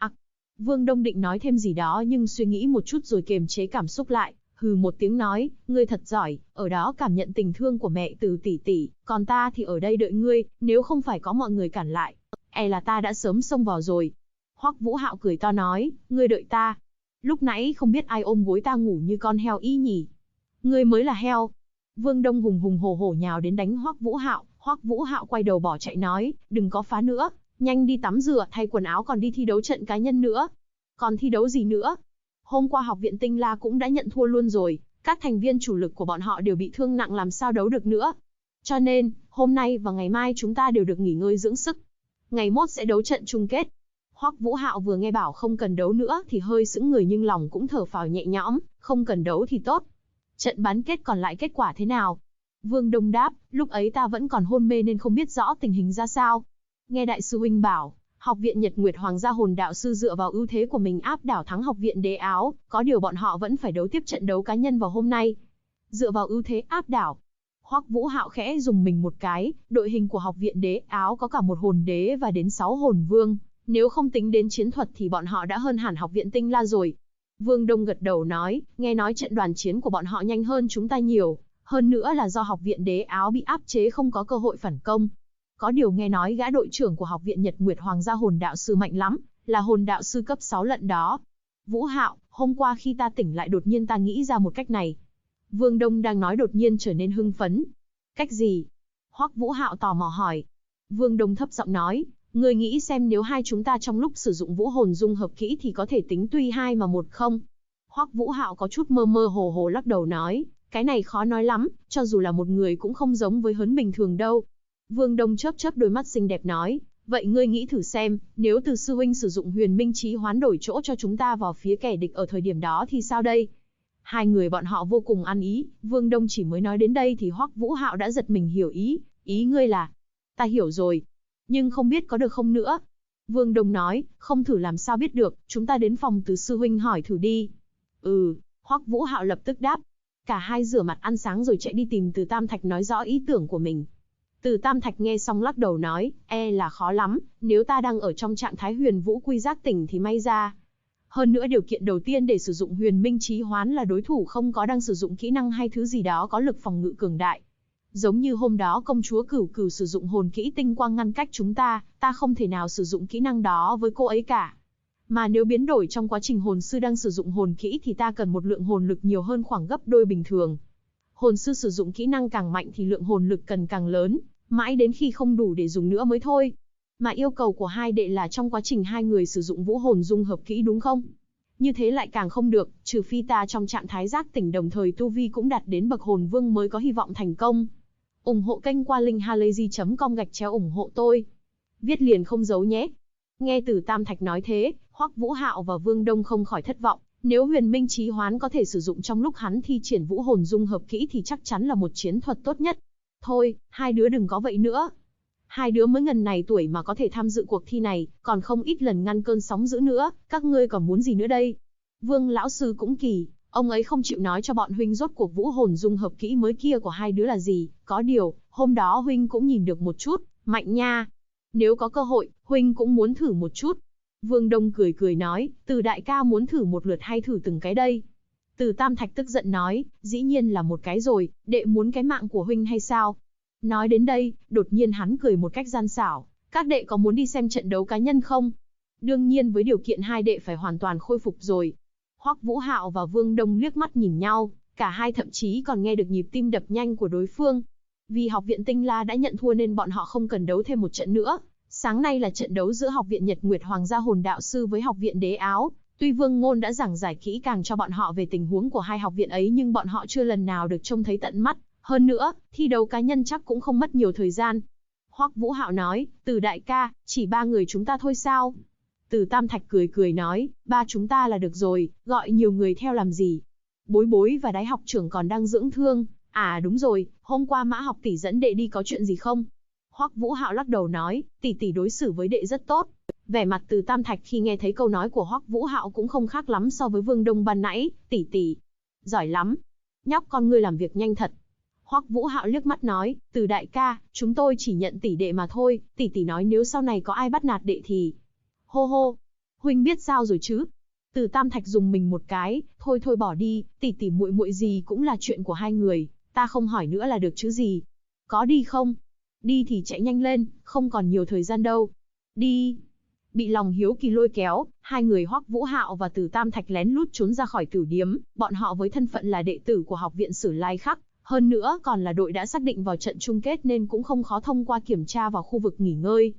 Vương Đông định nói thêm gì đó nhưng suy nghĩ một chút rồi kiềm chế cảm xúc lại, hừ một tiếng nói, ngươi thật giỏi, ở đó cảm nhận tình thương của mẹ từ tỷ tỷ, còn ta thì ở đây đợi ngươi, nếu không phải có mọi người cản lại, là ta đã sớm xông vào rồi. Hoắc Vũ Hạo cười to nói, ngươi đợi ta. Lúc nãy không biết ai ôm gối ta ngủ như con heo y nhỉ? Ngươi mới là heo. Vương Đông hùng hùng hổ hổ nhào đến đánh Hoắc Vũ Hạo. Hoắc Vũ Hạo quay đầu bỏ chạy nói, đừng có phá nữa, nhanh đi tắm rửa, thay quần áo còn đi thi đấu trận cá nhân nữa. Còn thi đấu gì nữa? Hôm qua học viện Tinh La cũng đã nhận thua luôn rồi, các thành viên chủ lực của bọn họ đều bị thương nặng làm sao đấu được nữa. Cho nên, hôm nay và ngày mai chúng ta đều được nghỉ ngơi dưỡng sức. Ngày mốt sẽ đấu trận chung kết. Hoắc Vũ Hạo vừa nghe bảo không cần đấu nữa thì hơi sững người nhưng lòng cũng thở phào nhẹ nhõm, không cần đấu thì tốt. Trận bán kết còn lại kết quả thế nào? Vương Đông đáp, lúc ấy ta vẫn còn hôn mê nên không biết rõ tình hình ra sao. Nghe đại sư huynh bảo, học viện Nhật Nguyệt Hoàng gia hồn đạo sư dựa vào ưu thế của mình áp đảo thắng học viện Đế Áo, có điều bọn họ vẫn phải đấu tiếp trận đấu cá nhân vào hôm nay. Dựa vào ưu thế áp đảo. Hoắc Vũ Hạo khẽ dùng mình một cái, đội hình của học viện Đế Áo có cả một hồn đế và đến 6 hồn vương, nếu không tính đến chiến thuật thì bọn họ đã hơn hẳn học viện Tinh La rồi. Vương Đông gật đầu nói, nghe nói trận đoàn chiến của bọn họ nhanh hơn chúng ta nhiều, hơn nữa là do học viện Đế Áo bị áp chế không có cơ hội phản công. Có điều nghe nói gã đội trưởng của học viện Nhật Nguyệt Hoàng gia hồn đạo sư mạnh lắm, là hồn đạo sư cấp 6 lận đó. Vũ Hạo, hôm qua khi ta tỉnh lại đột nhiên ta nghĩ ra một cách này. Vương Đông đang nói đột nhiên trở nên hưng phấn. Cách gì? Hoắc Vũ Hạo tò mò hỏi. Vương Đông thấp giọng nói, ngươi nghĩ xem nếu hai chúng ta trong lúc sử dụng vũ hồn dung hợp kỹ thì có thể tính tuy 2 mà 1 không? Hoắc Vũ Hạo có chút mơ mơ hồ hồ lắc đầu nói, cái này khó nói lắm, cho dù là một người cũng không giống với hớn bình thường đâu. Vương Đông chớp chớp đôi mắt xinh đẹp nói, vậy ngươi nghĩ thử xem, nếu từ sư huynh sử dụng huyền minh chí hoán đổi chỗ cho chúng ta vào phía kẻ địch ở thời điểm đó thì sao đây? Hai người bọn họ vô cùng ăn ý, Vương Đông chỉ mới nói đến đây thì Hoắc Vũ Hạo đã giật mình hiểu ý ngươi là, ta hiểu rồi, nhưng không biết có được không nữa. Vương Đông nói, không thử làm sao biết được, chúng ta đến phòng từ sư huynh hỏi thử đi. Hoắc Vũ Hạo lập tức đáp. Cả hai rửa mặt ăn sáng rồi chạy đi tìm Từ Tam Thạch nói rõ ý tưởng của mình. Từ Tam Thạch nghe xong lắc đầu nói, là khó lắm, nếu ta đang ở trong trạng thái huyền vũ quy giác tỉnh thì may ra. Hơn nữa điều kiện đầu tiên để sử dụng huyền minh chí hoán là đối thủ không có đang sử dụng kỹ năng hay thứ gì đó có lực phòng ngự cường đại. Giống như hôm đó công chúa Cửu Cửu sử dụng hồn kỹ tinh quang ngăn cách chúng ta không thể nào sử dụng kỹ năng đó với cô ấy cả. Mà nếu biến đổi trong quá trình hồn sư đang sử dụng hồn kỹ thì ta cần một lượng hồn lực nhiều hơn khoảng gấp đôi bình thường. Hồn sư sử dụng kỹ năng càng mạnh thì lượng hồn lực cần càng lớn, mãi đến khi không đủ để dùng nữa mới thôi. Mà yêu cầu của hai đệ là trong quá trình hai người sử dụng vũ hồn dung hợp kỹ đúng không? Như thế lại càng không được, trừ phi ta trong trạng thái giác tỉnh đồng thời tu vi cũng đạt đến bậc hồn vương mới có hy vọng thành công. Ủng hộ kênh qua linkhalazy.com/ủng hộ tôi. Viết liền không giấu nhé. Nghe Từ Tam Thạch nói thế, Hoắc Vũ Hạo và Vương Đông không khỏi thất vọng. Nếu huyền minh chí hoán có thể sử dụng trong lúc hắn thi triển vũ hồn dung hợp kỹ thì chắc chắn là một chiến thuật tốt nhất. Thôi, hai đứa đừng có vậy nữa. Hai đứa mới ngần này tuổi mà có thể tham dự cuộc thi này, còn không ít lần ngăn cơn sóng dữ nữa, các ngươi còn muốn gì nữa đây? Vương lão sư cũng kỳ, ông ấy không chịu nói cho bọn huynh rốt cuộc vũ hồn dung hợp kỹ mới kia của hai đứa là gì, có điều, hôm đó huynh cũng nhìn được một chút, mạnh nha. Nếu có cơ hội, huynh cũng muốn thử một chút. Vương Đông cười cười nói, Từ đại ca muốn thử một lượt hay thử từng cái đây? Từ Tam Thạch tức giận nói, dĩ nhiên là một cái rồi, đệ muốn cái mạng của huynh hay sao? Nói đến đây, đột nhiên hắn cười một cách gian xảo, các đệ có muốn đi xem trận đấu cá nhân không? Đương nhiên với điều kiện hai đệ phải hoàn toàn khôi phục rồi. Hoắc Vũ Hạo và Vương Đông liếc mắt nhìn nhau, cả hai thậm chí còn nghe được nhịp tim đập nhanh của đối phương. Vì học viện Tinh La đã nhận thua nên bọn họ không cần đấu thêm một trận nữa. Sáng nay là trận đấu giữa học viện Nhật Nguyệt Hoàng gia hồn đạo sư với học viện Đế Áo. Tuy Vương Ngôn đã giảng giải kỹ càng cho bọn họ về tình huống của hai học viện ấy nhưng bọn họ chưa lần nào được trông thấy tận mắt. Hơn nữa, thi đấu cá nhân chắc cũng không mất nhiều thời gian. Hoắc Vũ Hạo nói, Từ đại ca, chỉ 3 người chúng ta thôi sao? Từ Tam Thạch cười cười nói, 3 chúng ta là được rồi, gọi nhiều người theo làm gì? Bối Bối và Đái học trưởng còn đang dưỡng thương. À đúng rồi, hôm qua Mã học tỷ dẫn đệ đi có chuyện gì không? Hoắc Vũ Hạo lắc đầu nói, tỷ tỷ đối xử với đệ rất tốt. Vẻ mặt Từ Tam Thạch khi nghe thấy câu nói của Hoắc Vũ Hạo cũng không khác lắm so với Vương Đông ban nãy, tỷ tỷ. Giỏi lắm. Nhóc con ngươi làm việc nhanh thật. Hoắc Vũ Hạo liếc mắt nói, Từ đại ca, chúng tôi chỉ nhận tỷ đệ mà thôi, tỷ tỷ nói nếu sau này có ai bắt nạt đệ thì... Hô hô, huynh biết sao rồi chứ? Từ Tam Thạch dùng mình một cái, thôi thôi bỏ đi, tỷ tỷ muội muội gì cũng là chuyện của hai người, ta không hỏi nữa là được chứ gì. Có đi không? Đi thì chạy nhanh lên, không còn nhiều thời gian đâu. Đi. Bị lòng hiếu kỳ lôi kéo, hai người Hoắc Vũ Hạo và Từ Tam Thạch lén lút trốn ra khỏi tử điếm, bọn họ với thân phận là đệ tử của học viện Sử Lai Khắc, hơn nữa còn là đội đã xác định vào trận chung kết nên cũng không khó thông qua kiểm tra vào khu vực nghỉ ngơi.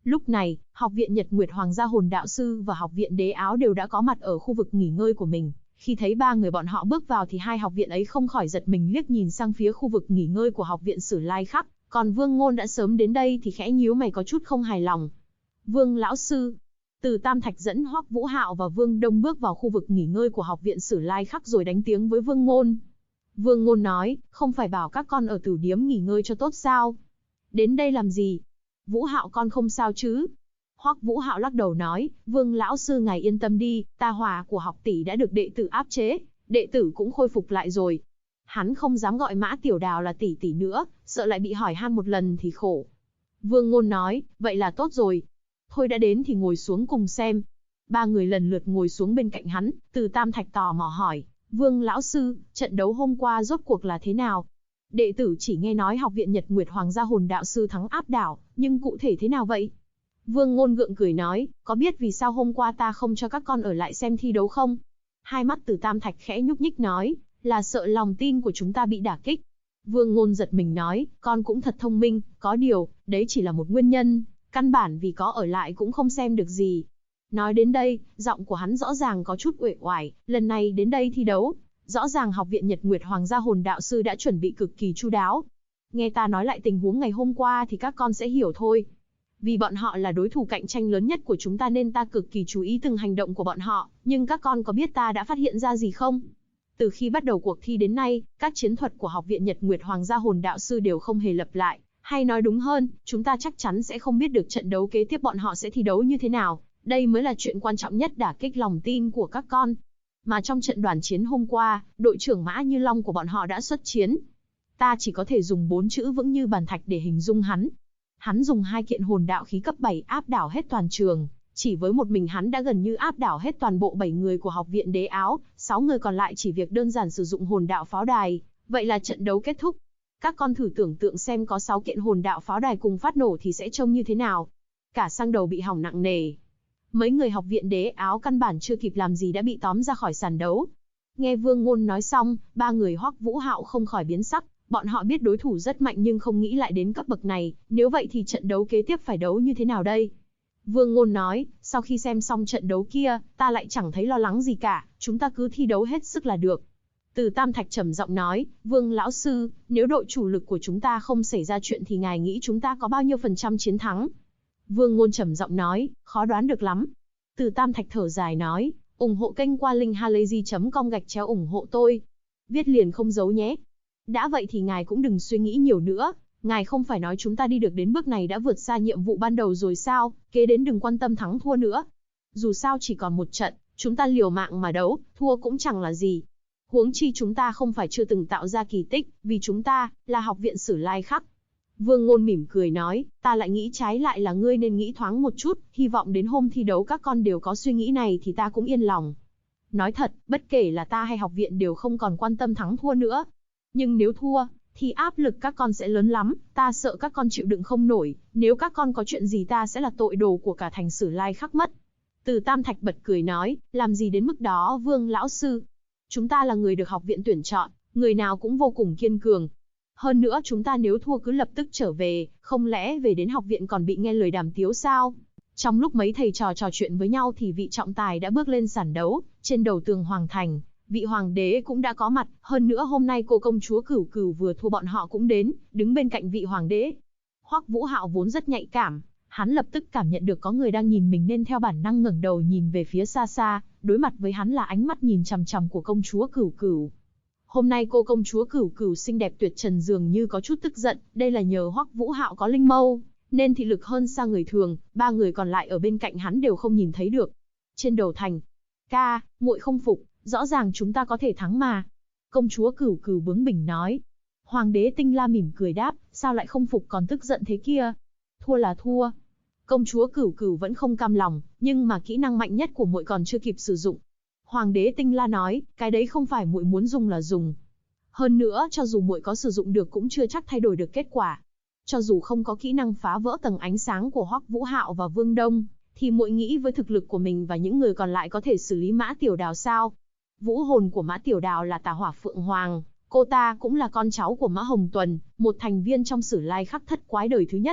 Lúc này, Học viện Nhật Nguyệt Hoàng gia Hồn Đạo Sư và Học viện Đế Áo đều đã có mặt ở khu vực nghỉ ngơi của mình. Khi thấy ba người bọn họ bước vào thì hai học viện ấy không khỏi giật mình liếc nhìn sang phía khu vực nghỉ ngơi của Học viện Sử Lai Khắc, còn Vương Ngôn đã sớm đến đây thì khẽ nhíu mày có chút không hài lòng. Vương lão sư, Từ Tam Thạch dẫn Hoắc Vũ Hạo và Vương Đông bước vào khu vực nghỉ ngơi của Học viện Sử Lai Khắc rồi đánh tiếng với Vương Ngôn. Vương Ngôn nói, không phải bảo các con ở Tử Điếm nghỉ ngơi cho tốt sao? Đến đây làm gì? Vũ Hạo con không sao chứ? Hoắc Vũ Hạo lắc đầu nói, Vương lão sư ngài yên tâm đi, ta hỏa của học tỷ đã được đệ tử áp chế, đệ tử cũng khôi phục lại rồi. Hắn không dám gọi Mã Tiểu Đào là tỷ tỷ nữa, sợ lại bị hỏi han một lần thì khổ. Vương Ngôn nói, vậy là tốt rồi. Thôi đã đến thì ngồi xuống cùng xem. Ba người lần lượt ngồi xuống bên cạnh hắn, Từ Tam Thạch tò mò hỏi, Vương lão sư, trận đấu hôm qua rốt cuộc là thế nào? Đệ tử chỉ nghe nói Học viện Nhật Nguyệt Hoàng gia Hồn Đạo Sư thắng áp đảo, nhưng cụ thể thế nào vậy? Vương Ngôn gượng cười nói, có biết vì sao hôm qua ta không cho các con ở lại xem thi đấu không? Hai mắt Từ Tam Thạch khẽ nhúc nhích nói, là sợ lòng tin của chúng ta bị đả kích. Vương Ngôn giật mình nói, con cũng thật thông minh, có điều, đấy chỉ là một nguyên nhân, căn bản vì có ở lại cũng không xem được gì. Nói đến đây, giọng của hắn rõ ràng có chút uể oải, lần này đến đây thi đấu, rõ ràng Học viện Nhật Nguyệt Hoàng gia Hồn Đạo Sư đã chuẩn bị cực kỳ chu đáo. Nghe ta nói lại tình huống ngày hôm qua thì các con sẽ hiểu thôi. Vì bọn họ là đối thủ cạnh tranh lớn nhất của chúng ta nên ta cực kỳ chú ý từng hành động của bọn họ, nhưng các con có biết ta đã phát hiện ra gì không? Từ khi bắt đầu cuộc thi đến nay, các chiến thuật của Học viện Nhật Nguyệt Hoàng gia Hồn Đạo Sư đều không hề lặp lại, hay nói đúng hơn, chúng ta chắc chắn sẽ không biết được trận đấu kế tiếp bọn họ sẽ thi đấu như thế nào, đây mới là chuyện quan trọng nhất đả kích lòng tin của các con. Mà trong trận đoàn chiến hôm qua, đội trưởng Mã Như Long của bọn họ đã xuất chiến. Ta chỉ có thể dùng 4 chữ vững như bàn thạch để hình dung hắn. Hắn dùng 2 kiện hồn đạo khí cấp 7 áp đảo hết toàn trường, chỉ với một mình hắn đã gần như áp đảo hết toàn bộ 7 người của Học viện Đế Áo, 6 người còn lại chỉ việc đơn giản sử dụng hồn đạo pháo đài, vậy là trận đấu kết thúc. Các con thử tưởng tượng xem có 6 kiện hồn đạo pháo đài cùng phát nổ thì sẽ trông như thế nào. Cả xăng đầu bị hỏng nặng nề. Mấy người Học viện Đế Áo căn bản chưa kịp làm gì đã bị tóm ra khỏi sàn đấu. Nghe Vương Ngôn nói xong, ba người Hoắc Vũ Hạo không khỏi biến sắc. Bọn họ biết đối thủ rất mạnh nhưng không nghĩ lại đến cấp bậc này, nếu vậy thì trận đấu kế tiếp phải đấu như thế nào đây? Vương Ngôn nói, sau khi xem xong trận đấu kia, ta lại chẳng thấy lo lắng gì cả, chúng ta cứ thi đấu hết sức là được. Từ Tam Thạch trầm giọng nói, Vương lão sư, nếu đội chủ lực của chúng ta không xảy ra chuyện thì ngài nghĩ chúng ta có bao nhiêu % chiến thắng? Vương Ngôn trầm giọng nói, khó đoán được lắm. Từ Tam Thạch thở dài nói, ủng hộ kênh qua link halayzi.com ủng hộ tôi. Viết liền không giấu nhé. Đã vậy thì ngài cũng đừng suy nghĩ nhiều nữa, ngài không phải nói chúng ta đi được đến bước này đã vượt xa nhiệm vụ ban đầu rồi sao, kế đến đừng quan tâm thắng thua nữa. Dù sao chỉ còn một trận, chúng ta liều mạng mà đấu, thua cũng chẳng là gì. Huống chi chúng ta không phải chưa từng tạo ra kỳ tích, vì chúng ta là Học viện Sử Lai Khắc. Vương Ngôn mỉm cười nói, ta lại nghĩ trái lại là ngươi nên nghĩ thoáng một chút, hy vọng đến hôm thi đấu các con đều có suy nghĩ này thì ta cũng yên lòng. Nói thật, bất kể là ta hay học viện đều không còn quan tâm thắng thua nữa. Nhưng nếu thua, thì áp lực các con sẽ lớn lắm, ta sợ các con chịu đựng không nổi, nếu các con có chuyện gì ta sẽ là tội đồ của cả thành Sử Lai Khắc mất. Từ Tam Thạch bật cười nói, làm gì đến mức đó Vương lão sư. Chúng ta là người được học viện tuyển chọn, người nào cũng vô cùng kiên cường. Hơn nữa chúng ta nếu thua cứ lập tức trở về, không lẽ về đến học viện còn bị nghe lời đàm tiếu sao? Trong lúc mấy thầy trò trò chuyện với nhau thì vị trọng tài đã bước lên sàn đấu, trên đầu tường Hoàng Thành, vị hoàng đế cũng đã có mặt, hơn nữa hôm nay cô công chúa Cửu Cửu vừa thua bọn họ cũng đến, đứng bên cạnh vị hoàng đế. Hoắc Vũ Hạo vốn rất nhạy cảm, hắn lập tức cảm nhận được có người đang nhìn mình nên theo bản năng ngẩng đầu nhìn về phía xa xa, đối mặt với hắn là ánh mắt nhìn chằm chằm của công chúa Cửu Cửu. Hôm nay cô công chúa Cửu Cửu xinh đẹp tuyệt trần dường như có chút tức giận, đây là nhờ Hoắc Vũ Hạo có linh mâu, nên thị lực hơn xa người thường, ba người còn lại ở bên cạnh hắn đều không nhìn thấy được. Trên đầu thành, ca, muội không phục, rõ ràng chúng ta có thể thắng mà. Công chúa Cửu Cửu bướng bỉnh nói. Hoàng đế Tinh La mỉm cười đáp, sao lại không phục còn tức giận thế kia? Thua là thua. Công chúa Cửu Cửu vẫn không cam lòng, nhưng mà kỹ năng mạnh nhất của muội còn chưa kịp sử dụng. Hoàng đế Tinh La nói, cái đấy không phải muội muốn dùng là dùng. Hơn nữa, cho dù muội có sử dụng được cũng chưa chắc thay đổi được kết quả. Cho dù không có kỹ năng phá vỡ tầng ánh sáng của Hoắc Vũ Hạo và Vương Đông, thì muội nghĩ với thực lực của mình và những người còn lại có thể xử lý Mã Tiểu Đào sao? Vũ hồn của Mã Tiểu Đào là Tà Hỏa Phượng Hoàng, cô ta cũng là con cháu của Mã Hồng Tuần, một thành viên trong Sử Lai Khắc thất quái đời thứ nhất.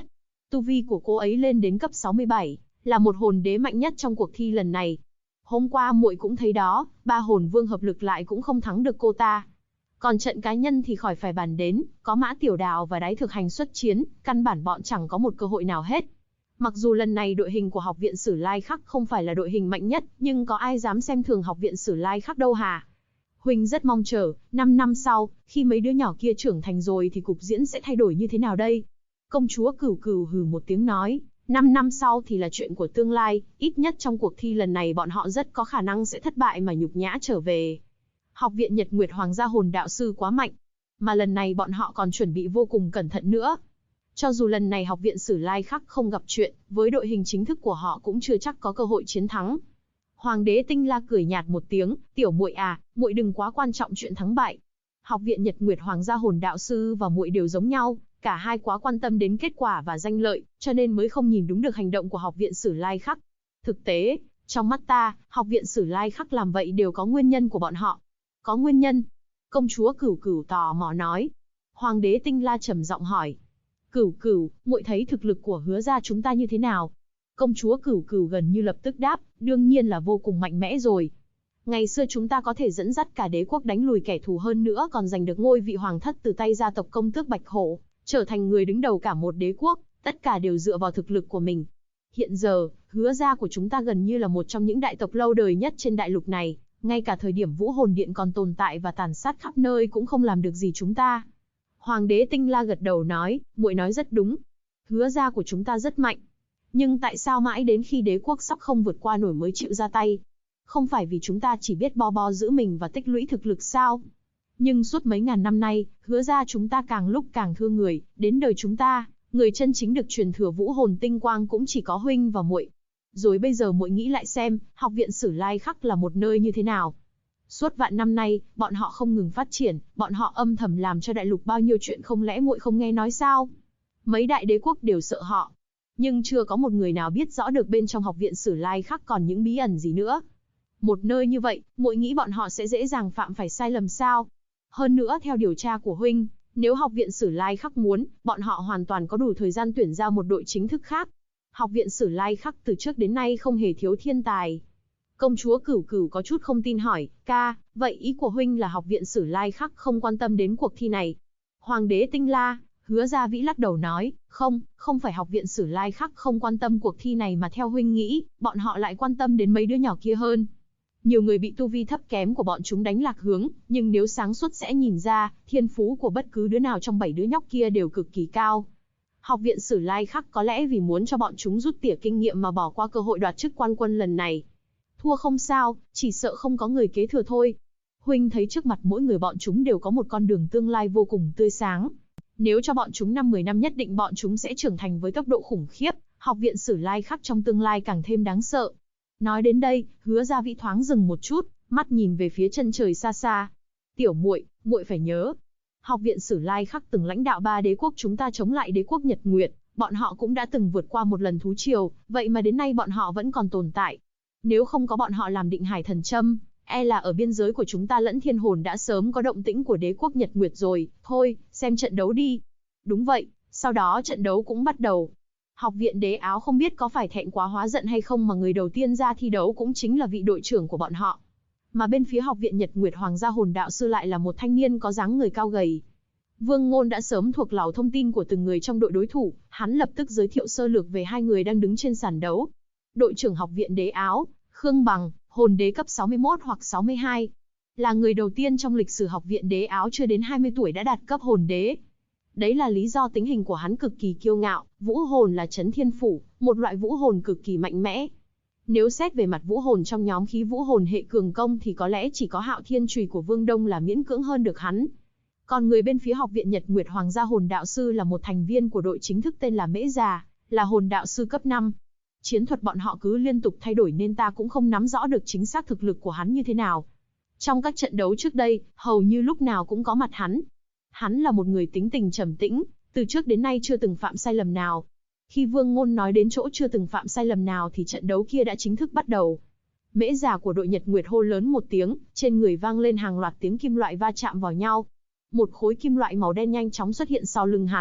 Tu vi của cô ấy lên đến cấp 67, là một hồn đế mạnh nhất trong cuộc thi lần này. Hôm qua muội cũng thấy đó, 3 hồn vương hợp lực lại cũng không thắng được cô ta. Còn trận cá nhân thì khỏi phải bàn đến, có Mã Tiểu Đào và Đái Thực Hành xuất chiến, căn bản bọn chẳng có một cơ hội nào hết. Mặc dù lần này đội hình của Học viện Sử Lai Khắc không phải là đội hình mạnh nhất, nhưng có ai dám xem thường Học viện Sử Lai Khắc đâu hả? Huynh rất mong chờ, 5 năm sau, khi mấy đứa nhỏ kia trưởng thành rồi thì cục diễn sẽ thay đổi như thế nào đây? Công chúa Cửu Cửu hừ một tiếng nói, 5 năm sau thì là chuyện của tương lai, ít nhất trong cuộc thi lần này bọn họ rất có khả năng sẽ thất bại mà nhục nhã trở về. Học viện Nhật Nguyệt Hoàng gia hồn đạo sư quá mạnh, mà lần này bọn họ còn chuẩn bị vô cùng cẩn thận nữa. Cho dù lần này Học viện Sử Lai Khắc không gặp chuyện, với đội hình chính thức của họ cũng chưa chắc có cơ hội chiến thắng. Hoàng đế Tinh La cười nhạt một tiếng, tiểu muội à, muội đừng quá quan trọng chuyện thắng bại. Học viện Nhật Nguyệt Hoàng gia hồn đạo sư và muội đều giống nhau, cả hai quá quan tâm đến kết quả và danh lợi, cho nên mới không nhìn đúng được hành động của Học viện Sử Lai Khắc. Thực tế, trong mắt ta, Học viện Sử Lai Khắc làm vậy đều có nguyên nhân của bọn họ. Có nguyên nhân? Công chúa Cửu Cửu tò mò nói. Hoàng đế Tinh La trầm giọng hỏi. Cửu Cửu, muội thấy thực lực của Hứa gia chúng ta như thế nào? Công chúa Cửu Cửu gần như lập tức đáp, đương nhiên là vô cùng mạnh mẽ rồi. Ngày xưa chúng ta có thể dẫn dắt cả đế quốc đánh lùi kẻ thù, hơn nữa còn giành được ngôi vị hoàng thất từ tay gia tộc công tước Bạch Hổ, trở thành người đứng đầu cả một đế quốc, tất cả đều dựa vào thực lực của mình. Hiện giờ, Hứa gia của chúng ta gần như là một trong những đại tộc lâu đời nhất trên đại lục này, ngay cả thời điểm Vũ Hồn Điện còn tồn tại và tàn sát khắp nơi cũng không làm được gì chúng ta. Hoàng đế Tinh La gật đầu nói, muội nói rất đúng. Hứa gia của chúng ta rất mạnh. Nhưng tại sao mãi đến khi đế quốc sắp không vượt qua nổi mới chịu ra tay? Không phải vì chúng ta chỉ biết bo bo giữ mình và tích lũy thực lực sao? Nhưng suốt mấy ngàn năm nay, Hứa gia chúng ta càng lúc càng thưa người, đến đời chúng ta, người chân chính được truyền thừa Vũ Hồn Tinh Quang cũng chỉ có huynh và muội. Rồi bây giờ muội nghĩ lại xem, Học viện Sử Lai Khắc là một nơi như thế nào? Suốt vạn năm nay, bọn họ không ngừng phát triển, bọn họ âm thầm làm cho đại lục bao nhiêu chuyện, không lẽ muội không nghe nói sao? Mấy đại đế quốc đều sợ họ, nhưng chưa có một người nào biết rõ được bên trong Học viện Sử Lai Khắc còn những bí ẩn gì nữa. Một nơi như vậy, muội nghĩ bọn họ sẽ dễ dàng phạm phải sai lầm sao? Hơn nữa theo điều tra của huynh, nếu Học viện Sử Lai Khắc muốn, bọn họ hoàn toàn có đủ thời gian tuyển ra một đội chính thức khác. Học viện Sử Lai Khắc từ trước đến nay không hề thiếu thiên tài. Công chúa Cửu Cửu có chút không tin hỏi, ca, vậy ý của huynh là Học viện Sử Lai Khắc không quan tâm đến cuộc thi này? Hoàng đế Tinh La, Hứa Gia Vĩ lắc đầu nói, không phải Học viện Sử Lai Khắc không quan tâm cuộc thi này, mà theo huynh nghĩ, bọn họ lại quan tâm đến mấy đứa nhỏ kia hơn. Nhiều người bị tu vi thấp kém của bọn chúng đánh lạc hướng, nhưng nếu sáng suốt sẽ nhìn ra, thiên phú của bất cứ đứa nào trong 7 đứa nhóc kia đều cực kỳ cao. Học viện Sử Lai Khắc có lẽ vì muốn cho bọn chúng rút tỉa kinh nghiệm mà bỏ qua cơ hội đoạt chức quan quân lần này. Thua không sao, chỉ sợ không có người kế thừa thôi. Huynh thấy trước mặt mỗi người bọn chúng đều có một con đường tương lai vô cùng tươi sáng. Nếu cho bọn chúng 5-10 năm nhất định bọn chúng sẽ trưởng thành với tốc độ khủng khiếp, Học viện Sử Lai Khắc trong tương lai càng thêm đáng sợ. Nói đến đây, Hứa Gia Vĩ thoáng dừng một chút, mắt nhìn về phía chân trời xa xa. Tiểu muội, muội phải nhớ, Học viện Sử Lai Khắc từng lãnh đạo 3 đế quốc chúng ta chống lại đế quốc Nhật Nguyệt, bọn họ cũng đã từng vượt qua một lần thú triều, vậy mà đến nay bọn họ vẫn còn tồn tại. Nếu không có bọn họ làm Định Hải Thần Châm, e là ở biên giới của chúng ta lẫn thiên hồn đã sớm có động tĩnh của đế quốc Nhật Nguyệt rồi. Thôi, xem trận đấu đi. Đúng vậy, sau đó trận đấu cũng bắt đầu. Học viện Đế Áo không biết có phải thẹn quá hóa giận hay không mà người đầu tiên ra thi đấu cũng chính là vị đội trưởng của bọn họ. Mà bên phía Học viện Nhật Nguyệt Hoàng gia hồn đạo sư lại là một thanh niên có dáng người cao gầy. Vương Ngôn đã sớm thuộc lào thông tin của từng người trong đội đối thủ, hắn lập tức giới thiệu sơ lược về hai người đang đứng trên sàn đấu. Đội trưởng Học viện Đế Áo, Khương Bằng, hồn đế cấp 61 hoặc 62. Là người đầu tiên trong lịch sử Học viện Đế Áo chưa đến 20 tuổi đã đạt cấp hồn đế. Đấy là lý do tính hình của hắn cực kỳ kiêu ngạo, vũ hồn là Chấn Thiên Phủ, một loại vũ hồn cực kỳ mạnh mẽ. Nếu xét về mặt vũ hồn trong nhóm khí vũ hồn hệ cường công thì có lẽ chỉ có Hạo Thiên Chùy của Vương Đông là miễn cưỡng hơn được hắn. Còn người bên phía Học viện Nhật Nguyệt Hoàng gia hồn đạo sư là một thành viên của đội chính thức tên là Mễ Già, là hồn đạo sư cấp 5. Chiến thuật bọn họ cứ liên tục thay đổi nên ta cũng không nắm rõ được chính xác thực lực của hắn như thế nào. Trong các trận đấu trước đây, hầu như lúc nào cũng có mặt hắn. Hắn là một người tính tình trầm tĩnh, từ trước đến nay chưa từng phạm sai lầm nào. Khi Vương Ngôn nói đến chỗ chưa từng phạm sai lầm nào thì trận đấu kia đã chính thức bắt đầu. Mễ Già của đội Nhật Nguyệt hô lớn một tiếng, trên người vang lên hàng loạt tiếng kim loại va chạm vào nhau. Một khối kim loại màu đen nhanh chóng xuất hiện sau lưng hắn,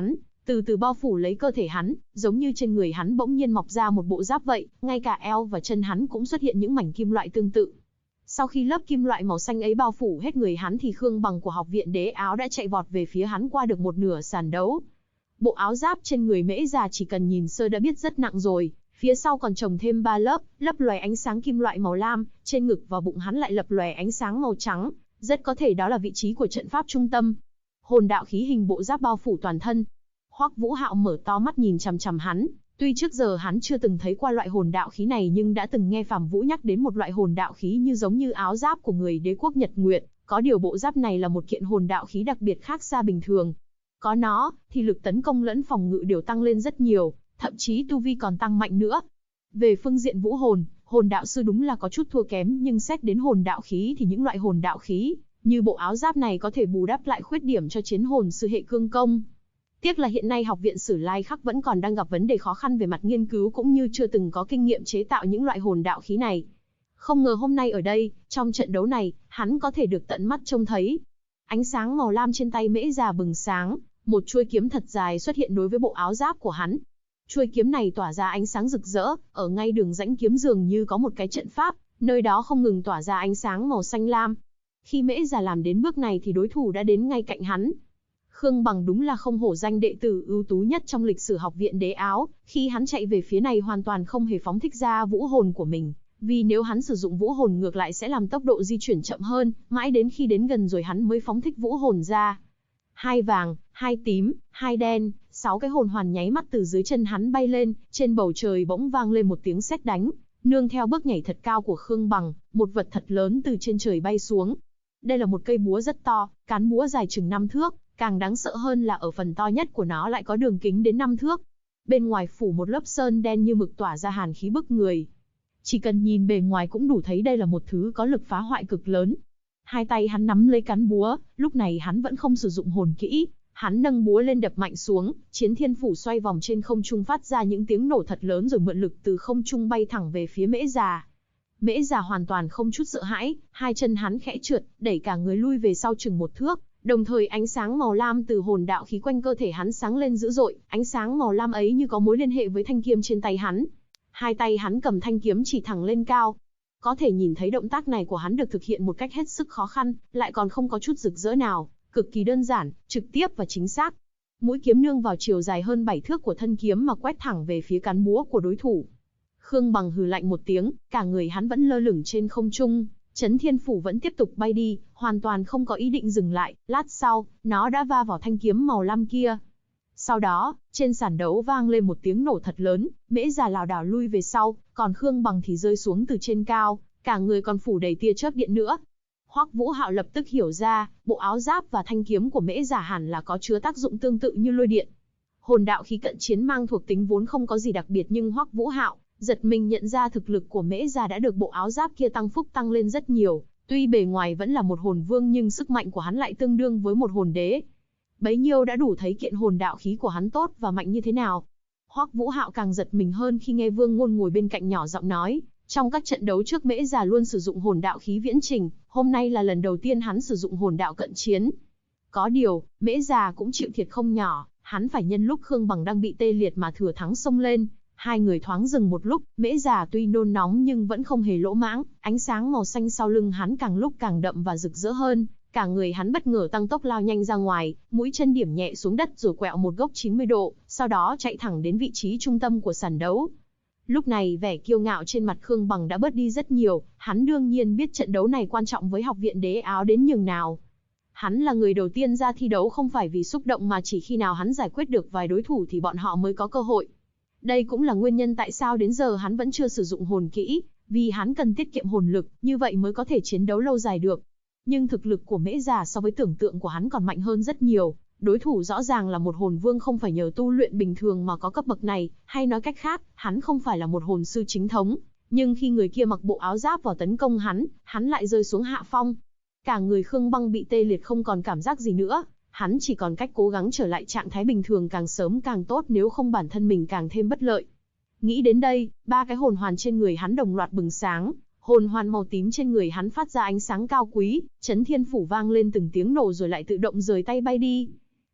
từ từ bao phủ lấy cơ thể hắn, giống như trên người hắn bỗng nhiên mọc ra một bộ giáp vậy, ngay cả eo và chân hắn cũng xuất hiện những mảnh kim loại tương tự. Sau khi lớp kim loại màu xanh ấy bao phủ hết người hắn thì Khương Bằng của học viện Đế Áo đã chạy vọt về phía hắn qua được một nửa sàn đấu. Bộ áo giáp trên người Mễ Già chỉ cần nhìn sơ đã biết rất nặng rồi, phía sau còn chồng thêm 3 lớp, lấp lóe ánh sáng kim loại màu lam, trên ngực và bụng hắn lại lập lòe ánh sáng màu trắng, rất có thể đó là vị trí của trận pháp trung tâm. Hồn đạo khí hình bộ giáp bao phủ toàn thân. Hoắc Vũ Hạo mở to mắt nhìn chằm chằm hắn, tuy trước giờ hắn chưa từng thấy qua loại hồn đạo khí này nhưng đã từng nghe Phàm Vũ nhắc đến một loại hồn đạo khí như giống như áo giáp của người đế quốc Nhật Nguyệt, có điều bộ giáp này là một kiện hồn đạo khí đặc biệt khác xa bình thường. Có nó, thì lực tấn công lẫn phòng ngự đều tăng lên rất nhiều, thậm chí tu vi còn tăng mạnh nữa. Về phương diện vũ hồn, hồn đạo sư đúng là có chút thua kém, nhưng xét đến hồn đạo khí thì những loại hồn đạo khí như bộ áo giáp này có thể bù đắp lại khuyết điểm cho chiến hồn sư hệ cương công. Tiếc là hiện nay học viện Sử Lai Khắc vẫn còn đang gặp vấn đề khó khăn về mặt nghiên cứu cũng như chưa từng có kinh nghiệm chế tạo những loại hồn đạo khí này. Không ngờ hôm nay ở đây, trong trận đấu này, hắn có thể được tận mắt trông thấy. Ánh sáng màu lam trên tay Mễ Già bừng sáng, một chuôi kiếm thật dài xuất hiện đối với bộ áo giáp của hắn. Chuôi kiếm này tỏa ra ánh sáng rực rỡ, ở ngay đường rãnh kiếm dường như có một cái trận pháp, nơi đó không ngừng tỏa ra ánh sáng màu xanh lam. Khi Mễ Già làm đến bước này thì đối thủ đã đến ngay cạnh hắn. Khương Bằng đúng là không hổ danh đệ tử ưu tú nhất trong lịch sử học viện Đế Áo, khi hắn chạy về phía này hoàn toàn không hề phóng thích ra vũ hồn của mình, vì nếu hắn sử dụng vũ hồn ngược lại sẽ làm tốc độ di chuyển chậm hơn, mãi đến khi đến gần rồi hắn mới phóng thích vũ hồn ra. 2 vàng, 2 tím, 2 đen, 6 cái hồn hoàn nháy mắt từ dưới chân hắn bay lên, trên bầu trời bỗng vang lên một tiếng sét đánh, nương theo bước nhảy thật cao của Khương Bằng, một vật thật lớn từ trên trời bay xuống. Đây là một cây búa rất to, cán búa dài chừng 5 thước, càng đáng sợ hơn là ở phần to nhất của nó lại có đường kính đến 5 thước. Bên ngoài phủ một lớp sơn đen như mực tỏa ra hàn khí bức người. Chỉ cần nhìn bề ngoài cũng đủ thấy đây là một thứ có lực phá hoại cực lớn. Hai tay hắn nắm lấy cán búa, lúc này hắn vẫn không sử dụng hồn kỹ, hắn nâng búa lên đập mạnh xuống, Chiến Thiên Phủ xoay vòng trên không trung phát ra những tiếng nổ thật lớn rồi mượn lực từ không trung bay thẳng về phía Mễ Già. Mễ Già hoàn toàn không chút sợ hãi, hai chân hắn khẽ trượt, đẩy cả người lui về sau chừng 1 thước, đồng thời ánh sáng màu lam từ hồn đạo khí quanh cơ thể hắn sáng lên dữ dội, ánh sáng màu lam ấy như có mối liên hệ với thanh kiếm trên tay hắn. Hai tay hắn cầm thanh kiếm chỉ thẳng lên cao. Có thể nhìn thấy động tác này của hắn được thực hiện một cách hết sức khó khăn, lại còn không có chút rực rỡ nào, cực kỳ đơn giản, trực tiếp và chính xác. Mũi kiếm nương vào chiều dài hơn 7 thước của thân kiếm mà quét thẳng về phía cán búa của đối thủ. Khương Bằng hừ lạnh một tiếng, cả người hắn vẫn lơ lửng trên không trung, Chấn Thiên Phủ vẫn tiếp tục bay đi, hoàn toàn không có ý định dừng lại, lát sau, nó đã va vào thanh kiếm màu lam kia. Sau đó, trên sàn đấu vang lên một tiếng nổ thật lớn, Mễ Già lảo đảo lui về sau, còn Khương Bằng thì rơi xuống từ trên cao, cả người còn phủ đầy tia chớp điện nữa. Hoắc Vũ Hạo lập tức hiểu ra, bộ áo giáp và thanh kiếm của Mễ Già hẳn là có chứa tác dụng tương tự như lôi điện. Hồn đạo khí cận chiến mang thuộc tính vốn không có gì đặc biệt nhưng Hoắc Vũ Hạo giật mình nhận ra thực lực của Mễ Già đã được bộ áo giáp kia tăng phúc tăng lên rất nhiều, tuy bề ngoài vẫn là một hồn vương nhưng sức mạnh của hắn lại tương đương với một hồn đế. Bấy nhiêu đã đủ thấy kiện hồn đạo khí của hắn tốt và mạnh như thế nào. Hoắc Vũ Hạo càng giật mình hơn khi nghe Vương Ngôn ngồi bên cạnh nhỏ giọng nói, trong các trận đấu trước Mễ Già luôn sử dụng hồn đạo khí viễn trình, hôm nay là lần đầu tiên hắn sử dụng hồn đạo cận chiến. Có điều, Mễ Già cũng chịu thiệt không nhỏ, hắn phải nhân lúc Khương Bằng đang bị tê liệt mà thừa thắng xông lên. Hai người thoáng dừng một lúc, Mễ Già tuy nôn nóng nhưng vẫn không hề lỗ mãng, ánh sáng màu xanh sau lưng hắn càng lúc càng đậm và rực rỡ hơn, cả người hắn bất ngờ tăng tốc lao nhanh ra ngoài, mũi chân điểm nhẹ xuống đất rồi quẹo một góc 90 độ, sau đó chạy thẳng đến vị trí trung tâm của sàn đấu. Lúc này vẻ kiêu ngạo trên mặt Khương Bằng đã bớt đi rất nhiều, hắn đương nhiên biết trận đấu này quan trọng với học viện Đế Áo đến nhường nào. Hắn là người đầu tiên ra thi đấu không phải vì xúc động mà chỉ khi nào hắn giải quyết được vài đối thủ thì bọn họ mới có cơ hội. Đây cũng là nguyên nhân tại sao đến giờ hắn vẫn chưa sử dụng hồn kỹ, vì hắn cần tiết kiệm hồn lực, như vậy mới có thể chiến đấu lâu dài được. Nhưng thực lực của Mễ Già so với tưởng tượng của hắn còn mạnh hơn rất nhiều, đối thủ rõ ràng là một hồn vương không phải nhờ tu luyện bình thường mà có cấp bậc này, hay nói cách khác, hắn không phải là một hồn sư chính thống, nhưng khi người kia mặc bộ áo giáp vào tấn công hắn lại rơi xuống hạ phong. Cả người Khương Băng bị tê liệt không còn cảm giác gì nữa, hắn chỉ còn cách cố gắng trở lại trạng thái bình thường càng sớm càng tốt nếu không bản thân mình càng thêm bất lợi. Nghĩ đến đây, 3 cái hồn hoàn trên người hắn đồng loạt bừng sáng, hồn hoàn màu tím trên người hắn phát ra ánh sáng cao quý, Chấn Thiên Phủ vang lên từng tiếng nổ rồi lại tự động rời tay bay đi.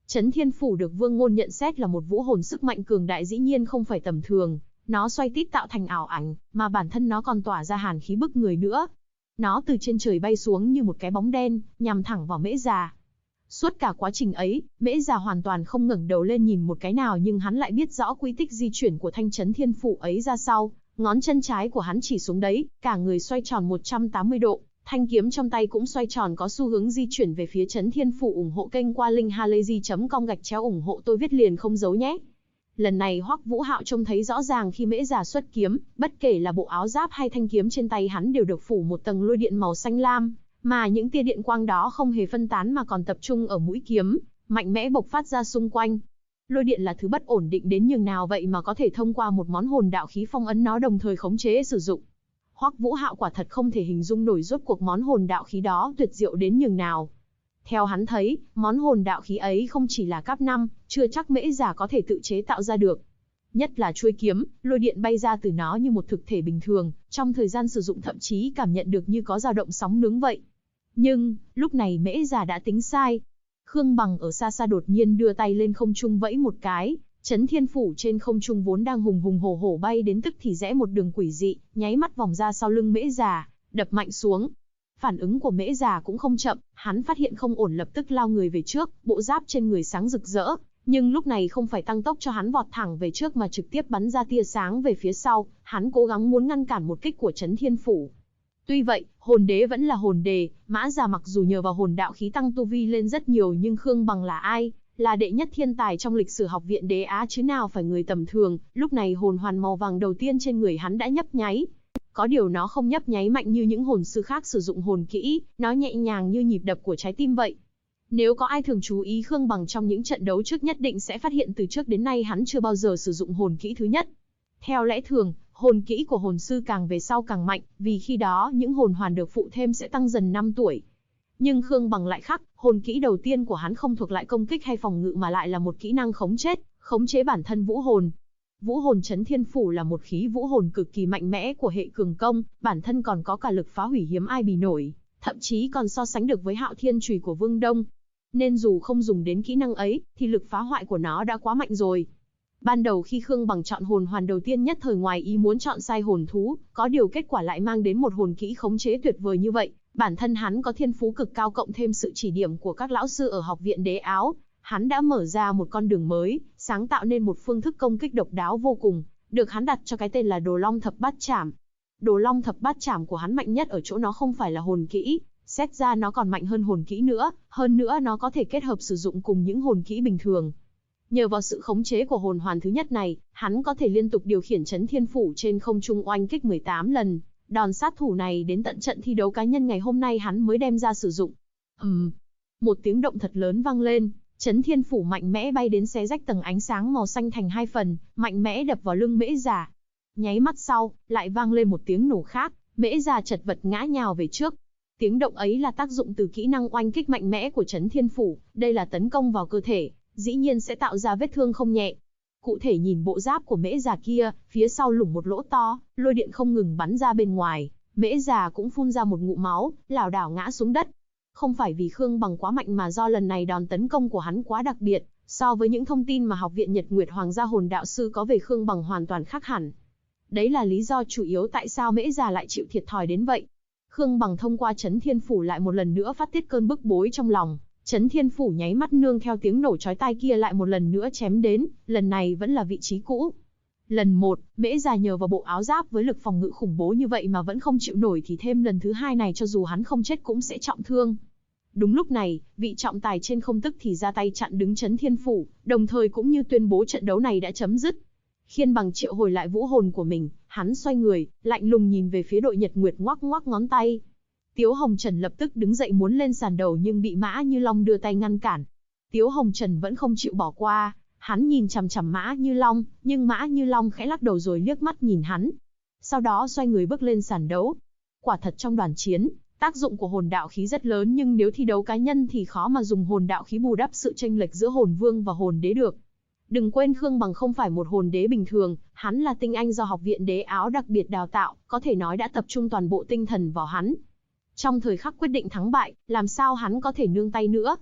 Chấn Thiên Phủ được Vương Ngôn nhận xét là một vũ hồn sức mạnh cường đại dĩ nhiên không phải tầm thường, nó xoay tít tạo thành ảo ảnh, mà bản thân nó còn tỏa ra hàn khí bức người nữa. Nó từ trên trời bay xuống như một cái bóng đen, nhằm thẳng vào Mễ Già. Suốt cả quá trình ấy, Mễ Già hoàn toàn không ngẩng đầu lên nhìn một cái nào, nhưng hắn lại biết rõ quy tích di chuyển của thanh Chấn Thiên Phủ ấy ra sao. Ngón chân trái của hắn chỉ xuống đấy, cả người xoay tròn 180 độ, thanh kiếm trong tay cũng xoay tròn có xu hướng di chuyển về phía Chấn Thiên Phủ. Ủng hộ kênh qua link halayzi.com /ủng hộ tôi viết liền không giấu nhé. Lần này Hoắc Vũ Hạo trông thấy rõ ràng khi Mễ Già xuất kiếm, bất kể là bộ áo giáp hay thanh kiếm trên tay hắn đều được phủ một tầng lôi điện màu xanh lam, mà những tia điện quang đó không hề phân tán mà còn tập trung ở mũi kiếm, mạnh mẽ bộc phát ra xung quanh. Lôi điện là thứ bất ổn định đến nhường nào vậy mà có thể thông qua một món hồn đạo khí phong ấn nó đồng thời khống chế sử dụng. Hoắc Vũ Hạo quả thật không thể hình dung nổi rốt cuộc món hồn đạo khí đó tuyệt diệu đến nhường nào. Theo hắn thấy, món hồn đạo khí ấy không chỉ là cấp 5, chưa chắc Mễ Già có thể tự chế tạo ra được. Nhất là chuôi kiếm, lôi điện bay ra từ nó như một thực thể bình thường, trong thời gian sử dụng thậm chí cảm nhận được như có dao động sóng nướng vậy. Nhưng, lúc này Mễ Già đã tính sai. Khương Bằng ở xa xa đột nhiên đưa tay lên không trung vẫy một cái, Chấn Thiên Phủ trên không trung vốn đang hùng hùng hổ hổ bay đến tức thì rẽ một đường quỷ dị, nháy mắt vòng ra sau lưng Mễ Già, đập mạnh xuống. Phản ứng của Mễ Già cũng không chậm, hắn phát hiện không ổn lập tức lao người về trước, bộ giáp trên người sáng rực rỡ, nhưng lúc này không phải tăng tốc cho hắn vọt thẳng về trước mà trực tiếp bắn ra tia sáng về phía sau, hắn cố gắng muốn ngăn cản một kích của Chấn Thiên Phủ. Tuy vậy, hồn đế vẫn là hồn đế, Mã Già mặc dù nhờ vào hồn đạo khí tăng tu vi lên rất nhiều nhưng Khương Bằng là ai? Là đệ nhất thiên tài trong lịch sử học viện Đế Á chứ nào phải người tầm thường, lúc này hồn hoàn màu vàng đầu tiên trên người hắn đã nhấp nháy. Có điều nó không nhấp nháy mạnh như những hồn sư khác sử dụng hồn kỹ, nó nhẹ nhàng như nhịp đập của trái tim vậy. Nếu có ai thường chú ý Khương Bằng trong những trận đấu trước nhất định sẽ phát hiện từ trước đến nay hắn chưa bao giờ sử dụng hồn kỹ thứ nhất. Theo lẽ thường, hồn kỹ của hồn sư càng về sau càng mạnh, vì khi đó những hồn hoàn được phụ thêm sẽ tăng dần 5 tuổi. Nhưng Khương Bằng lại khác, hồn kỹ đầu tiên của hắn không thuộc lại công kích hay phòng ngự mà lại là một kỹ năng khống chế bản thân vũ hồn. Vũ hồn Chấn Thiên Phủ là một khí vũ hồn cực kỳ mạnh mẽ của hệ cường công, bản thân còn có cả lực phá hủy hiếm ai bì nổi, thậm chí còn so sánh được với Hạo Thiên Chùy của Vương Đông. Nên dù không dùng đến kỹ năng ấy, thì lực phá hoại của nó đã quá mạnh rồi. Ban đầu khi Khương Bằng chọn hồn hoàn đầu tiên nhất thời ngoài ý muốn chọn sai hồn thú, có điều kết quả lại mang đến một hồn kỹ khống chế tuyệt vời như vậy. Bản thân hắn có thiên phú cực cao cộng thêm sự chỉ điểm của các lão sư ở học viện Đế Áo, hắn đã mở ra một con đường mới, sáng tạo nên một phương thức công kích độc đáo vô cùng, được hắn đặt cho cái tên là Đồ Long Thập Bát Chảm. Đồ Long Thập Bát Chảm của hắn mạnh nhất ở chỗ nó không phải là hồn kỹ, xét ra nó còn mạnh hơn hồn kỹ nữa, hơn nữa nó có thể kết hợp sử dụng cùng những hồn kỹ bình thường. Nhờ vào sự khống chế của hồn hoàn thứ nhất này, hắn có thể liên tục điều khiển Chấn Thiên Phủ trên không trung oanh kích 18 lần. Đòn sát thủ này đến tận trận thi đấu cá nhân ngày hôm nay hắn mới đem ra sử dụng. Một tiếng động thật lớn vang lên, Chấn Thiên Phủ mạnh mẽ bay đến xé rách tầng ánh sáng màu xanh thành hai phần, mạnh mẽ đập vào lưng Mễ Già. Nháy mắt sau, lại vang lên một tiếng nổ khác, Mễ Già chật vật ngã nhào về trước. Tiếng động ấy là tác dụng từ kỹ năng oanh kích mạnh mẽ của Chấn Thiên Phủ, đây là tấn công vào cơ thể, dĩ nhiên sẽ tạo ra vết thương không nhẹ. Cụ thể nhìn bộ giáp của Mễ Già kia, phía sau lủng một lỗ to, lôi điện không ngừng bắn ra bên ngoài, Mễ Già cũng phun ra một ngụm máu, lảo đảo ngã xuống đất. Không phải vì Khương Bằng quá mạnh mà do lần này đòn tấn công của hắn quá đặc biệt, so với những thông tin mà Học viện Nhật Nguyệt Hoàng gia hồn đạo sư có về Khương Bằng hoàn toàn khác hẳn. Đấy là lý do chủ yếu tại sao Mễ Già lại chịu thiệt thòi đến vậy. Khương Bằng thông qua Chấn Thiên Phủ lại một lần nữa phát tiết cơn bức bối trong lòng. Chấn Thiên Phủ nháy mắt nương theo tiếng nổ chói tai kia lại một lần nữa chém đến, lần này vẫn là vị trí cũ. Lần 1, Mễ Già nhờ vào bộ áo giáp với lực phòng ngự khủng bố như vậy mà vẫn không chịu nổi thì thêm lần thứ 2 này cho dù hắn không chết cũng sẽ trọng thương. Đúng lúc này, vị trọng tài trên không tức thì ra tay chặn đứng Chấn Thiên Phủ, đồng thời cũng như tuyên bố trận đấu này đã chấm dứt. Khiên Bằng triệu hồi lại vũ hồn của mình, hắn xoay người, lạnh lùng nhìn về phía đội Nhật Nguyệt ngoắc ngoắc ngón tay. Tiếu Hồng Trần lập tức đứng dậy muốn lên sàn đầu nhưng bị Mã Như Long đưa tay ngăn cản. Tiếu Hồng Trần vẫn không chịu bỏ qua, hắn nhìn chằm chằm Mã Như Long, nhưng Mã Như Long khẽ lắc đầu rồi liếc mắt nhìn hắn. Sau đó xoay người bước lên sàn đấu. Quả thật trong đoàn chiến, tác dụng của hồn đạo khí rất lớn nhưng nếu thi đấu cá nhân thì khó mà dùng hồn đạo khí bù đắp sự chênh lệch giữa hồn vương và hồn đế được. Đừng quên Khương Bằng không phải một hồn đế bình thường, hắn là tinh anh do Học viện Đế Áo đặc biệt đào tạo, có thể nói đã tập trung toàn bộ tinh thần vào hắn. Trong thời khắc quyết định thắng bại, làm sao hắn có thể nương tay nữa.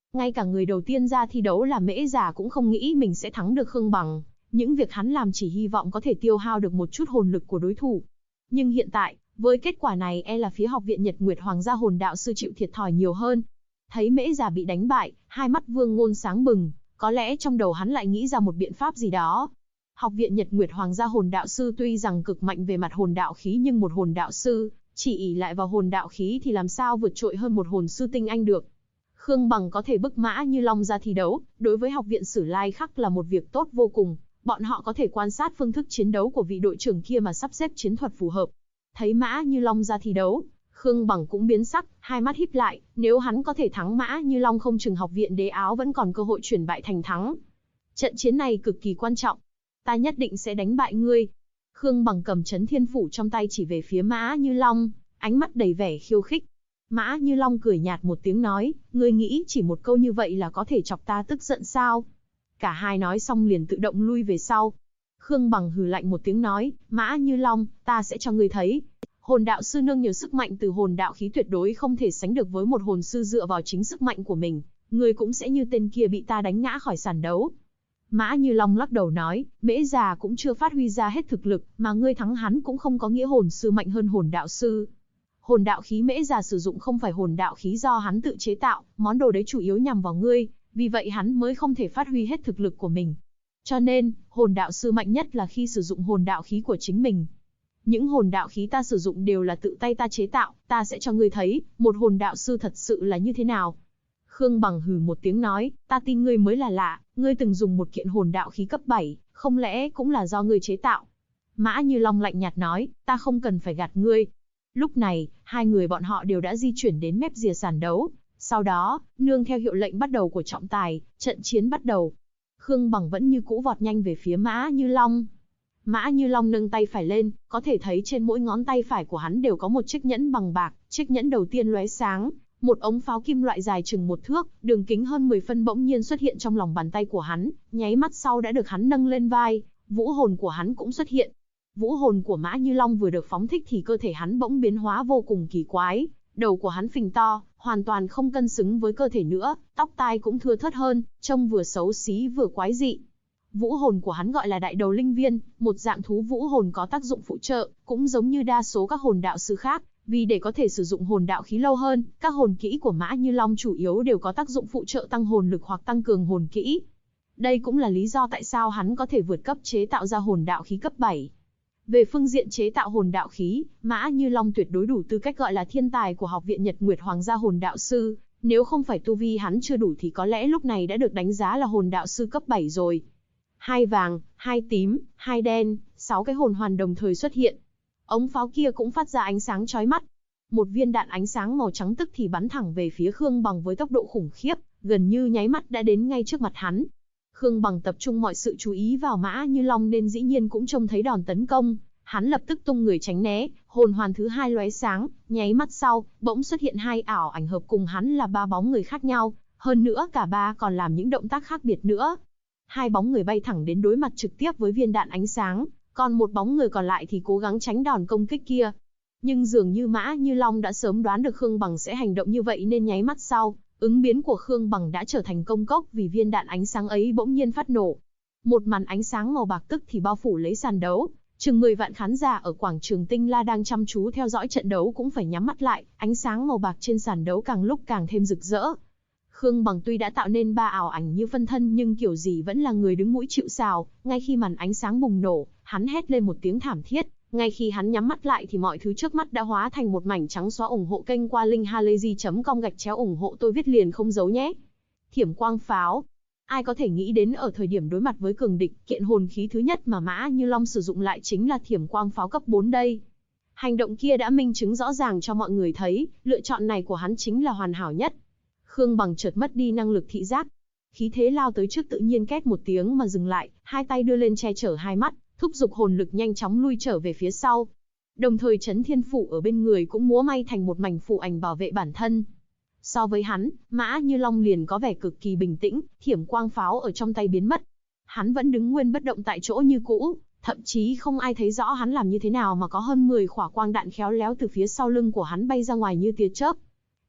Ngay cả người đầu tiên ra thi đấu là Mễ Già cũng không nghĩ mình sẽ thắng được Khương Bằng. Những việc hắn làm chỉ hy vọng có thể tiêu hao được một chút hồn lực của đối thủ. Nhưng hiện tại, với kết quả này là phía học viện Nhật Nguyệt Hoàng gia hồn đạo sư chịu thiệt thòi nhiều hơn. Thấy Mễ Già bị đánh bại, hai mắt Vương Ngôn sáng bừng, có lẽ trong đầu hắn lại nghĩ ra một biện pháp gì đó. Học viện Nhật Nguyệt Hoàng gia hồn đạo sư tuy rằng cực mạnh về mặt hồn đạo khí nhưng một hồn đạo sư, chỉ ỷ lại vào hồn đạo khí thì làm sao vượt trội hơn một hồn sư tinh anh được. Khương Bằng có thể bức Mã Như Long ra thi đấu, đối với học viện Sử Lai Khắc là một việc tốt vô cùng. Bọn họ có thể quan sát phương thức chiến đấu của vị đội trưởng kia mà sắp xếp chiến thuật phù hợp. Thấy Mã Như Long ra thi đấu, Khương Bằng cũng biến sắc, hai mắt híp lại, nếu hắn có thể thắng Mã Như Long không chừng học viện Đế Áo vẫn còn cơ hội chuyển bại thành thắng. Trận chiến này cực kỳ quan trọng. Ta nhất định sẽ đánh bại ngươi. Khương Bằng cầm Chấn Thiên Phủ trong tay chỉ về phía Mã Như Long, ánh mắt đầy vẻ khiêu khích. Mã Như Long cười nhạt một tiếng nói, ngươi nghĩ chỉ một câu như vậy là có thể chọc ta tức giận sao? Cả hai nói xong liền tự động lui về sau. Khương Bằng hừ lạnh một tiếng nói, Mã Như Long, ta sẽ cho ngươi thấy. Hồn đạo sư nương nhờ sức mạnh từ hồn đạo khí tuyệt đối không thể sánh được với một hồn sư dựa vào chính sức mạnh của mình. Ngươi cũng sẽ như tên kia bị ta đánh ngã khỏi sàn đấu. Mã Như Long lắc đầu nói, Mễ Già cũng chưa phát huy ra hết thực lực, mà ngươi thắng hắn cũng không có nghĩa hồn sư mạnh hơn hồn đạo sư. Hồn đạo khí Mễ Già sử dụng không phải hồn đạo khí do hắn tự chế tạo, món đồ đấy chủ yếu nhằm vào ngươi, vì vậy hắn mới không thể phát huy hết thực lực của mình. Cho nên, hồn đạo sư mạnh nhất là khi sử dụng hồn đạo khí của chính mình. Những hồn đạo khí ta sử dụng đều là tự tay ta chế tạo, ta sẽ cho ngươi thấy, một hồn đạo sư thật sự là như thế nào. Khương Bằng hừ một tiếng nói, ta tin ngươi mới là lạ, ngươi từng dùng một kiện hồn đạo khí cấp 7, không lẽ cũng là do ngươi chế tạo. Mã Như Long lạnh nhạt nói, ta không cần phải gạt ngươi. Lúc này, hai người bọn họ đều đã di chuyển đến mép rìa sàn đấu. Sau đó, nương theo hiệu lệnh bắt đầu của trọng tài, trận chiến bắt đầu. Khương Bằng vẫn như cũ vọt nhanh về phía Mã Như Long. Mã Như Long nâng tay phải lên, có thể thấy trên mỗi ngón tay phải của hắn đều có một chiếc nhẫn bằng bạc, chiếc nhẫn đầu tiên lóe sáng. Một ống pháo kim loại dài chừng 1 thước, đường kính hơn 10 phân bỗng nhiên xuất hiện trong lòng bàn tay của hắn, nháy mắt sau đã được hắn nâng lên vai, vũ hồn của hắn cũng xuất hiện. Vũ hồn của Mã Như Long vừa được phóng thích thì cơ thể hắn bỗng biến hóa vô cùng kỳ quái, đầu của hắn phình to, hoàn toàn không cân xứng với cơ thể nữa, tóc tai cũng thưa thớt hơn, trông vừa xấu xí vừa quái dị. Vũ hồn của hắn gọi là Đại Đầu Linh Viên, một dạng thú vũ hồn có tác dụng phụ trợ, cũng giống như đa số các hồn đạo sư khác. Vì để có thể sử dụng hồn đạo khí lâu hơn, các hồn kỹ của Mã Như Long chủ yếu đều có tác dụng phụ trợ tăng hồn lực hoặc tăng cường hồn kỹ. Đây cũng là lý do tại sao hắn có thể vượt cấp chế tạo ra hồn đạo khí cấp 7. Về phương diện chế tạo hồn đạo khí, Mã Như Long tuyệt đối đủ tư cách gọi là thiên tài của học viện Nhật Nguyệt Hoàng gia hồn đạo sư, nếu không phải tu vi hắn chưa đủ thì có lẽ lúc này đã được đánh giá là hồn đạo sư cấp 7 rồi. 2 vàng, 2 tím, 2 đen, 6 cái hồn hoàn đồng thời xuất hiện. Ống pháo kia cũng phát ra ánh sáng chói mắt. Một viên đạn ánh sáng màu trắng tức thì bắn thẳng về phía Khương Bằng với tốc độ khủng khiếp, gần như nháy mắt đã đến ngay trước mặt hắn. Khương Bằng tập trung mọi sự chú ý vào Mã Như Long nên dĩ nhiên cũng trông thấy đòn tấn công. Hắn lập tức tung người tránh né, hồn hoàn thứ 2 lóe sáng, nháy mắt sau, bỗng xuất hiện 2 ảo ảnh hợp cùng hắn là 3 bóng người khác nhau, hơn nữa cả ba còn làm những động tác khác biệt nữa. 2 bóng người bay thẳng đến đối mặt trực tiếp với viên đạn ánh sáng, còn một bóng người còn lại thì cố gắng tránh đòn công kích kia. Nhưng dường như Mã Như Long đã sớm đoán được Khương Bằng sẽ hành động như vậy nên nháy mắt sau, ứng biến của Khương Bằng đã trở thành công cốc vì viên đạn ánh sáng ấy bỗng nhiên phát nổ. Một màn ánh sáng màu bạc tức thì bao phủ lấy sàn đấu, chừng 10 vạn khán giả ở quảng trường Tinh La đang chăm chú theo dõi trận đấu cũng phải nhắm mắt lại, ánh sáng màu bạc trên sàn đấu càng lúc càng thêm rực rỡ. Khương Bằng tuy đã tạo nên 3 ảo ảnh như phân thân nhưng kiểu gì vẫn là người đứng mũi chịu sào, ngay khi màn ánh sáng bùng nổ, hắn hét lên một tiếng thảm thiết, ngay khi hắn nhắm mắt lại thì mọi thứ trước mắt đã hóa thành một mảnh trắng xóa. Ủng hộ kênh qua linkhalazy.com /ủng hộ tôi viết liền không giấu nhé. Thiểm quang pháo. Ai có thể nghĩ đến ở thời điểm đối mặt với cường địch, kiện hồn khí thứ nhất mà Mã Như Long sử dụng lại chính là thiểm quang pháo cấp 4 đây. Hành động kia đã minh chứng rõ ràng cho mọi người thấy, lựa chọn này của hắn chính là hoàn hảo nhất. Khương Bằng chợt mất đi năng lực thị giác. Khí thế lao tới trước tự nhiên két một tiếng mà dừng lại, hai tay đưa lên che chở hai mắt, thúc giục hồn lực nhanh chóng lui trở về phía sau. Đồng thời Chấn Thiên Phủ ở bên người cũng múa may thành một mảnh phù ảnh bảo vệ bản thân. So với hắn, Mã Như Long liền có vẻ cực kỳ bình tĩnh, thiểm quang pháo ở trong tay biến mất. Hắn vẫn đứng nguyên bất động tại chỗ như cũ, thậm chí không ai thấy rõ hắn làm như thế nào mà có hơn 10 quả quang đạn khéo léo từ phía sau lưng của hắn bay ra ngoài như tia chớp.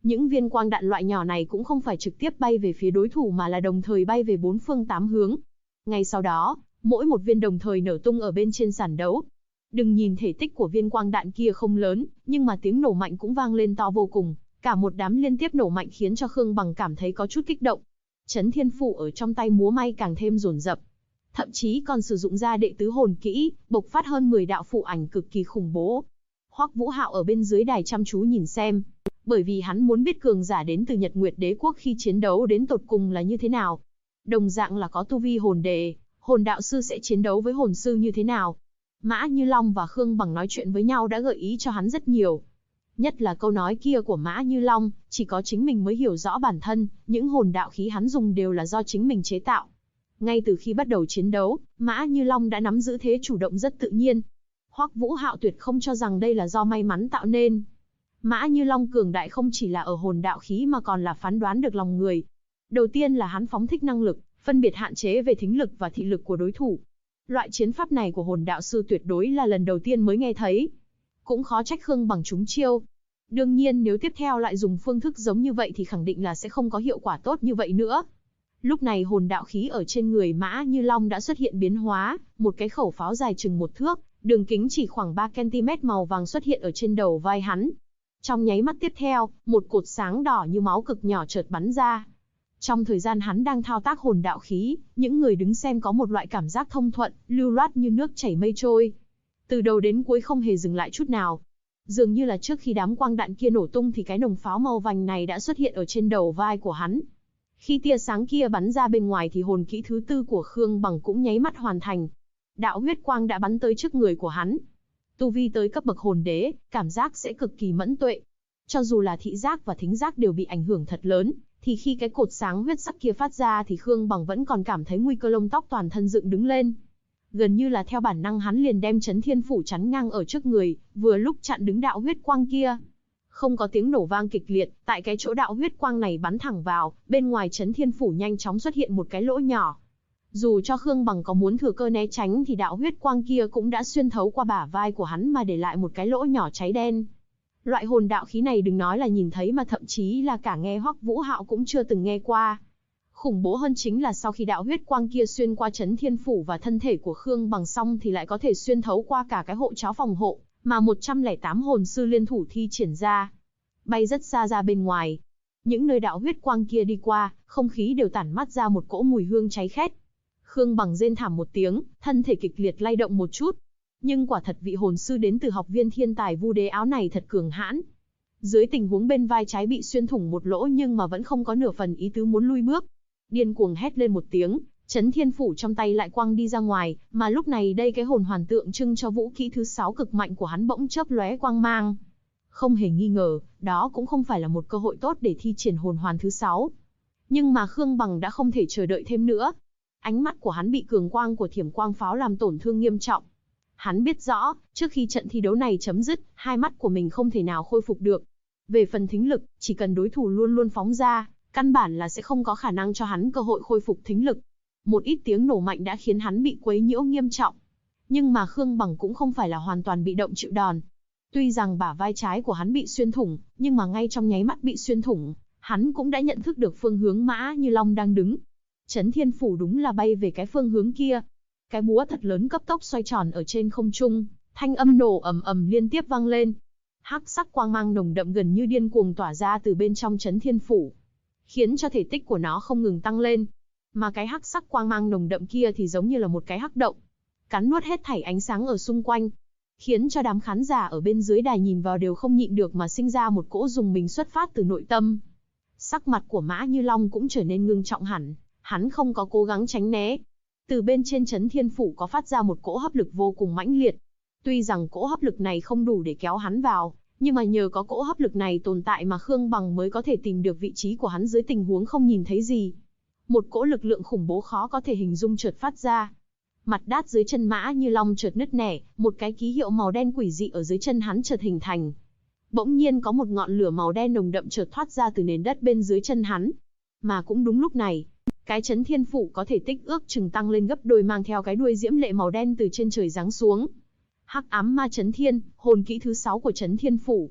Những viên quang đạn loại nhỏ này cũng không phải trực tiếp bay về phía đối thủ mà là đồng thời bay về bốn phương tám hướng. Ngay sau đó, mỗi một viên đồng thời nở tung ở bên trên sàn đấu. Đừng nhìn thể tích của viên quang đạn kia không lớn, nhưng mà tiếng nổ mạnh cũng vang lên to vô cùng. Cả một đám liên tiếp nổ mạnh khiến cho Khương Bằng cảm thấy có chút kích động. Chấn Thiên Phủ ở trong tay múa may càng thêm dồn dập. Thậm chí còn sử dụng ra đệ tứ hồn kỹ, bộc phát hơn 10 đạo phụ ảnh cực kỳ khủng bố. Hoắc Vũ Hạo ở bên dưới đài chăm chú nhìn xem, bởi vì hắn muốn biết cường giả đến từ Nhật Nguyệt Đế quốc khi chiến đấu đến tột cùng là như thế nào. Đồng dạng là có tu vi hồn đề, hồn đạo sư sẽ chiến đấu với hồn sư như thế nào. Mã Như Long và Khương Bằng nói chuyện với nhau đã gợi ý cho hắn rất nhiều. Nhất là câu nói kia của Mã Như Long, chỉ có chính mình mới hiểu rõ bản thân, những hồn đạo khí hắn dùng đều là do chính mình chế tạo. Ngay từ khi bắt đầu chiến đấu, Mã Như Long đã nắm giữ thế chủ động rất tự nhiên. Hoắc Vũ Hạo tuyệt không cho rằng đây là do may mắn tạo nên. Mã Như Long cường đại không chỉ là ở hồn đạo khí mà còn là phán đoán được lòng người. Đầu tiên là hắn phóng thích năng lực, phân biệt hạn chế về thính lực và thị lực của đối thủ. Loại chiến pháp này của hồn đạo sư tuyệt đối là lần đầu tiên mới nghe thấy. Cũng khó trách Khương Bằng trúng chiêu. Đương nhiên nếu tiếp theo lại dùng phương thức giống như vậy thì khẳng định là sẽ không có hiệu quả tốt như vậy nữa. Lúc này hồn đạo khí ở trên người Mã Như Long đã xuất hiện biến hóa, một cái khẩu pháo dài chừng 1 thước, đường kính chỉ khoảng 3 cm màu vàng xuất hiện ở trên đầu vai hắn. Trong nháy mắt tiếp theo, một cột sáng đỏ như máu cực nhỏ chợt bắn ra. Trong thời gian hắn đang thao tác hồn đạo khí, những người đứng xem có một loại cảm giác thông thuận, lưu loát như nước chảy mây trôi. Từ đầu đến cuối không hề dừng lại chút nào. Dường như là trước khi đám quang đạn kia nổ tung thì cái nòng pháo màu vàng này đã xuất hiện ở trên đầu vai của hắn. Khi tia sáng kia bắn ra bên ngoài thì hồn kỹ thứ 4 của Khương Bằng cũng nháy mắt hoàn thành. Đạo huyết quang đã bắn tới trước người của hắn. Tu vi tới cấp bậc hồn đế, cảm giác sẽ cực kỳ mẫn tuệ. Cho dù là thị giác và thính giác đều bị ảnh hưởng thật lớn, thì khi cái cột sáng huyết sắc kia phát ra thì Khương Bằng vẫn còn cảm thấy nguy cơ lông tóc toàn thân dựng đứng lên. Gần như là theo bản năng hắn liền đem Chấn Thiên Phủ chắn ngang ở trước người, vừa lúc chặn đứng đạo huyết quang kia. Không có tiếng nổ vang kịch liệt, tại cái chỗ đạo huyết quang này bắn thẳng vào, bên ngoài Chấn Thiên Phủ nhanh chóng xuất hiện một cái lỗ nhỏ. Dù cho Khương Bằng có muốn thừa cơ né tránh thì đạo huyết quang kia cũng đã xuyên thấu qua bả vai của hắn mà để lại một cái lỗ nhỏ cháy đen. Loại hồn đạo khí này đừng nói là nhìn thấy mà thậm chí là cả nghe Hoắc Vũ Hạo cũng chưa từng nghe qua. Khủng bố hơn chính là sau khi đạo huyết quang kia xuyên qua Chấn Thiên Phủ và thân thể của Khương Bằng xong thì lại có thể xuyên thấu qua cả cái hộ cháo phòng hộ mà 108 hồn sư liên thủ thi triển ra, bay rất xa ra bên ngoài. Những nơi đạo huyết quang kia đi qua, không khí đều tản mát ra một cỗ mùi hương cháy khét. Khương Bằng rên thảm một tiếng, thân thể kịch liệt lay động một chút. Nhưng quả thật vị hồn sư đến từ học viên thiên tài Vu Đế áo này thật cường hãn. Dưới tình huống bên vai trái bị xuyên thủng một lỗ nhưng mà vẫn không có nửa phần ý tứ muốn lui bước. Điên cuồng hét lên một tiếng, Chấn Thiên Phủ trong tay lại quăng đi ra ngoài, mà lúc này đây cái hồn hoàn tượng trưng cho vũ khí thứ 6 cực mạnh của hắn bỗng chớp lóe quang mang. Không hề nghi ngờ, đó cũng không phải là một cơ hội tốt để thi triển hồn hoàn thứ 6. Nhưng mà Khương Bằng đã không thể chờ đợi thêm nữa. Ánh mắt của hắn bị cường quang của thiểm quang pháo làm tổn thương nghiêm trọng. Hắn biết rõ, trước khi trận thi đấu này chấm dứt, hai mắt của mình không thể nào khôi phục được. Về phần thính lực, chỉ cần đối thủ luôn luôn phóng ra, căn bản là sẽ không có khả năng cho hắn cơ hội khôi phục thính lực. Một ít tiếng nổ mạnh đã khiến hắn bị quấy nhiễu nghiêm trọng. Nhưng mà Khương Bằng cũng không phải là hoàn toàn bị động chịu đòn. Tuy rằng bả vai trái của hắn bị xuyên thủng, nhưng mà ngay trong nháy mắt bị xuyên thủng, hắn cũng đã nhận thức được phương hướng Mã Như Long đang đứng. Chấn Thiên Phủ đúng là bay về cái phương hướng kia. Cái búa thật lớn cấp tốc xoay tròn ở trên không trung, thanh âm nổ ầm ầm liên tiếp vang lên. Hắc sắc quang mang nồng đậm gần như điên cuồng tỏa ra từ bên trong Chấn Thiên Phủ, khiến cho thể tích của nó không ngừng tăng lên. Mà cái hắc sắc quang mang nồng đậm kia thì giống như là một cái hắc động, cắn nuốt hết thảy ánh sáng ở xung quanh, khiến cho đám khán giả ở bên dưới đài nhìn vào đều không nhịn được mà sinh ra một cỗ rùng mình xuất phát từ nội tâm. Sắc mặt của Mã Như Long cũng trở nên ngưng trọng hẳn, hắn không có cố gắng tránh né. Từ bên trên Chấn Thiên Phủ có phát ra một cỗ hấp lực vô cùng mãnh liệt. Tuy rằng cỗ hấp lực này không đủ để kéo hắn vào, nhưng mà nhờ có cỗ hấp lực này tồn tại mà Khương Bằng mới có thể tìm được vị trí của hắn dưới tình huống không nhìn thấy gì. Một cỗ lực lượng khủng bố khó có thể hình dung chợt phát ra. Mặt đát dưới chân Mã Như Long chợt nứt nẻ, một cái ký hiệu màu đen quỷ dị ở dưới chân hắn chợt hình thành. Bỗng nhiên có một ngọn lửa màu đen nồng đậm chợt thoát ra từ nền đất bên dưới chân hắn. Mà cũng đúng lúc này, cái Chấn Thiên Phủ có thể tích ước chừng tăng lên gấp đôi mang theo cái đuôi diễm lệ màu đen từ trên trời giáng xuống. Hắc ám ma chấn thiên, hồn kỹ thứ 6 của Chấn Thiên Phủ.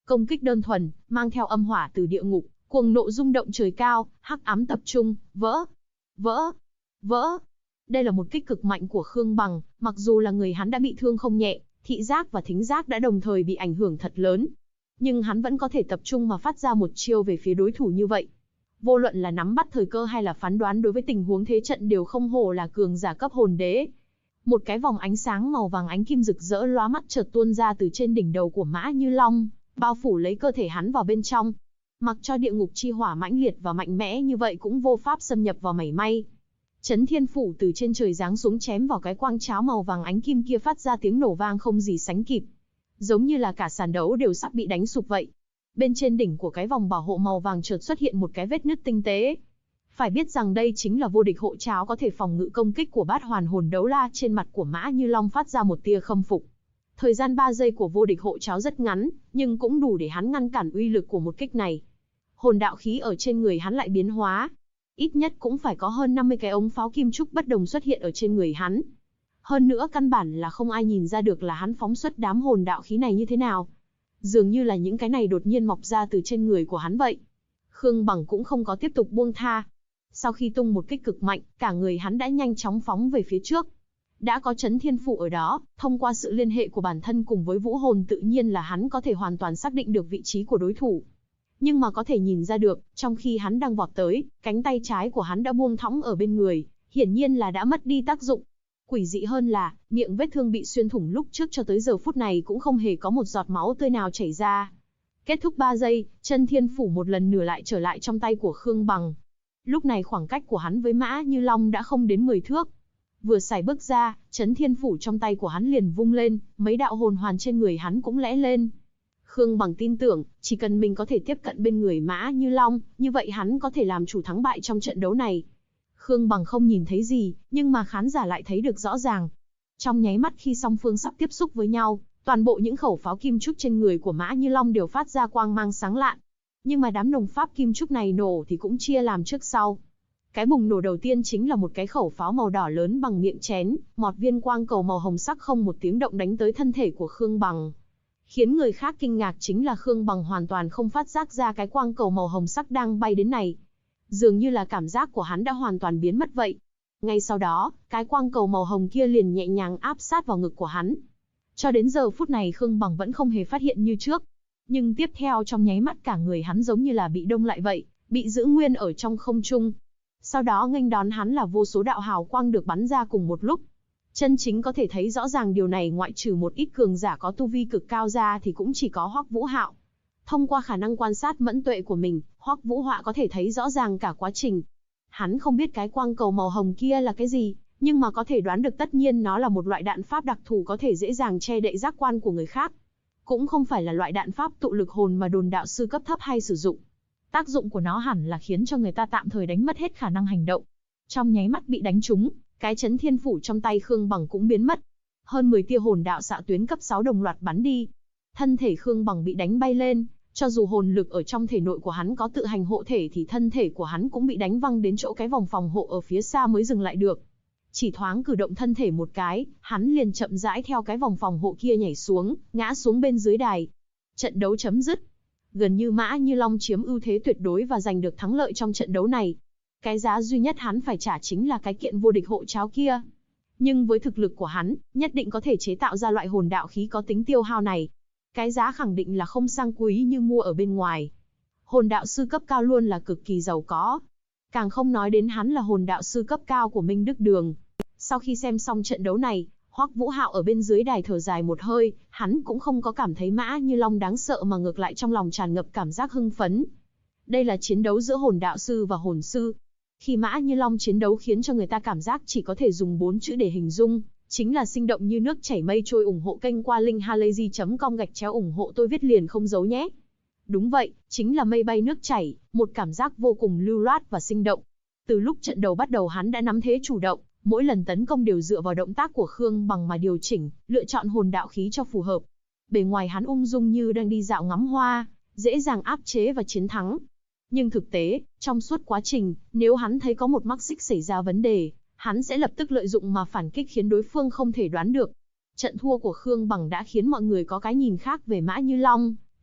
Công kích đơn thuần, mang theo âm hỏa từ địa ngục, cuồng nộ rung động trời cao, hắc ám tập trung, vỡ, vỡ, vỡ. Đây là một kích cực mạnh của Khương Bằng, mặc dù là người hắn đã bị thương không nhẹ, thị giác và thính giác đã đồng thời bị ảnh hưởng thật lớn. Nhưng hắn vẫn có thể tập trung mà phát ra một chiêu về phía đối thủ như vậy. Vô luận là nắm bắt thời cơ hay là phán đoán đối với tình huống thế trận đều không hổ là cường giả cấp hồn đế. Một cái vòng ánh sáng màu vàng ánh kim rực rỡ lóa mắt chợt tuôn ra từ trên đỉnh đầu của Mã Như Long, bao phủ lấy cơ thể hắn vào bên trong. Mặc cho địa ngục chi hỏa mãnh liệt và mạnh mẽ như vậy cũng vô pháp xâm nhập vào mảy may. Chấn Thiên Phủ từ trên trời giáng xuống chém vào cái quang cháo màu vàng ánh kim kia phát ra tiếng nổ vang không gì sánh kịp. Giống như là cả sàn đấu đều sắp bị đánh sụp vậy. Bên trên đỉnh của cái vòng bảo hộ màu vàng chợt xuất hiện một cái vết nứt tinh tế. Phải biết rằng đây chính là vô địch hộ cháo có thể phòng ngự công kích của bát hoàn hồn đấu la. Trên mặt của Mã Như Long phát ra một tia khâm phục. Thời gian 3 giây của vô địch hộ cháo rất ngắn, nhưng cũng đủ để hắn ngăn cản uy lực của một kích này. Hồn đạo khí ở trên người hắn lại biến hóa. Ít nhất cũng phải có hơn 50 cái ống pháo kim trúc bất đồng xuất hiện ở trên người hắn. Hơn nữa căn bản là không ai nhìn ra được là hắn phóng xuất đám hồn đạo khí này như thế nào. Dường như là những cái này đột nhiên mọc ra từ trên người của hắn vậy. Khương Bằng cũng không có tiếp tục buông tha. Sau khi tung một kích cực mạnh, cả người hắn đã nhanh chóng phóng về phía trước. Đã có Chấn Thiên Phủ ở đó, thông qua sự liên hệ của bản thân cùng với vũ hồn tự nhiên là hắn có thể hoàn toàn xác định được vị trí của đối thủ. Nhưng mà có thể nhìn ra được, trong khi hắn đang vọt tới, cánh tay trái của hắn đã buông thõng ở bên người, hiển nhiên là đã mất đi tác dụng. Quỷ dị hơn là, miệng vết thương bị xuyên thủng lúc trước cho tới giờ phút này cũng không hề có một giọt máu tươi nào chảy ra. Kết thúc 3 giây, Chân Thiên Phủ một lần nữa lại trở lại trong tay của Khương Bằng. Lúc này khoảng cách của hắn với Mã Như Long đã không đến 10 thước. Vừa xài bước ra, Chấn Thiên Phủ trong tay của hắn liền vung lên, mấy đạo hồn hoàn trên người hắn cũng lẽ lên. Khương Bằng tin tưởng, chỉ cần mình có thể tiếp cận bên người Mã Như Long, như vậy hắn có thể làm chủ thắng bại trong trận đấu này. Khương Bằng không nhìn thấy gì, nhưng mà khán giả lại thấy được rõ ràng. Trong nháy mắt khi song phương sắp tiếp xúc với nhau, toàn bộ những khẩu pháo kim trúc trên người của Mã Như Long đều phát ra quang mang sáng lạn. Nhưng mà đám nồng pháp kim trúc này nổ thì cũng chia làm trước sau. Cái bùng nổ đầu tiên chính là một cái khẩu pháo màu đỏ lớn bằng miệng chén, một viên quang cầu màu hồng sắc không một tiếng động đánh tới thân thể của Khương Bằng. Khiến người khác kinh ngạc chính là Khương Bằng hoàn toàn không phát giác ra cái quang cầu màu hồng sắc đang bay đến này. Dường như là cảm giác của hắn đã hoàn toàn biến mất vậy. Ngay sau đó, cái quang cầu màu hồng kia liền nhẹ nhàng áp sát vào ngực của hắn. Cho đến giờ phút này Khương Bằng vẫn không hề phát hiện như trước. Nhưng tiếp theo trong nháy mắt cả người hắn giống như là bị đông lại vậy, bị giữ nguyên ở trong không trung. Sau đó nghênh đón hắn là vô số đạo hào quang được bắn ra cùng một lúc. Chân chính có thể thấy rõ ràng điều này ngoại trừ một ít cường giả có tu vi cực cao ra thì cũng chỉ có Hoắc Vũ Hạo. Thông qua khả năng quan sát mẫn tuệ của mình, Hoắc Vũ Hạo có thể thấy rõ ràng cả quá trình. Hắn không biết cái quang cầu màu hồng kia là cái gì, nhưng mà có thể đoán được tất nhiên nó là một loại đạn pháp đặc thù có thể dễ dàng che đậy giác quan của người khác. Cũng không phải là loại đạn pháp tụ lực hồn mà đồn đạo sư cấp thấp hay sử dụng. Tác dụng của nó hẳn là khiến cho người ta tạm thời đánh mất hết khả năng hành động. Trong nháy mắt bị đánh trúng, cái Chấn Thiên Phủ trong tay Khương Bằng cũng biến mất. Hơn 10 tia hồn đạo xạ tuyến cấp 6 đồng loạt bắn đi. Thân thể Khương Bằng bị đánh bay lên, cho dù hồn lực ở trong thể nội của hắn có tự hành hộ thể thì thân thể của hắn cũng bị đánh văng đến chỗ cái vòng phòng hộ ở phía xa mới dừng lại được. Chỉ thoáng cử động thân thể một cái, hắn liền chậm rãi theo cái vòng phòng hộ kia nhảy xuống, ngã xuống bên dưới đài. Trận đấu chấm dứt. Gần như Mã Như Long chiếm ưu thế tuyệt đối và giành được thắng lợi trong trận đấu này. Cái giá duy nhất hắn phải trả chính là cái kiện vô địch hộ cháo kia. Nhưng với thực lực của hắn, nhất định có thể chế tạo ra loại hồn đạo khí có tính tiêu hao này. Cái giá khẳng định là không sang quý như mua ở bên ngoài. Hồn đạo sư cấp cao luôn là cực kỳ giàu có. Càng không nói đến hắn là hồn đạo sư cấp cao của Minh Đức Đường. Sau khi xem xong trận đấu này, Hoắc Vũ Hạo ở bên dưới đài thở dài một hơi, hắn cũng không có cảm thấy Mã Như Long đáng sợ mà ngược lại trong lòng tràn ngập cảm giác hưng phấn. Đây là chiến đấu giữa hồn đạo sư và hồn sư. Khi Mã Như Long chiến đấu khiến cho người ta cảm giác chỉ có thể dùng 4 chữ để hình dung, chính là sinh động như nước chảy mây trôi. Ủng hộ kênh qua linkhalazy.com ủng hộ tôi viết liền không giấu nhé. Đúng vậy, chính là mây bay nước chảy, một cảm giác vô cùng lưu loát và sinh động. Từ lúc trận đầu bắt đầu hắn đã nắm thế chủ động, mỗi lần tấn công đều dựa vào động tác của Khương Bằng mà điều chỉnh, lựa chọn hồn đạo khí cho phù hợp. Bề ngoài hắn ung dung như đang đi dạo ngắm hoa, dễ dàng áp chế và chiến thắng. Nhưng thực tế, trong suốt quá trình, nếu hắn thấy có một mắc xích xảy ra vấn đề, hắn sẽ lập tức lợi dụng mà phản kích khiến đối phương không thể đoán được. Trận thua của Khương Bằng đã khiến mọi người có cái nhìn khác về Mã Như Long, thậm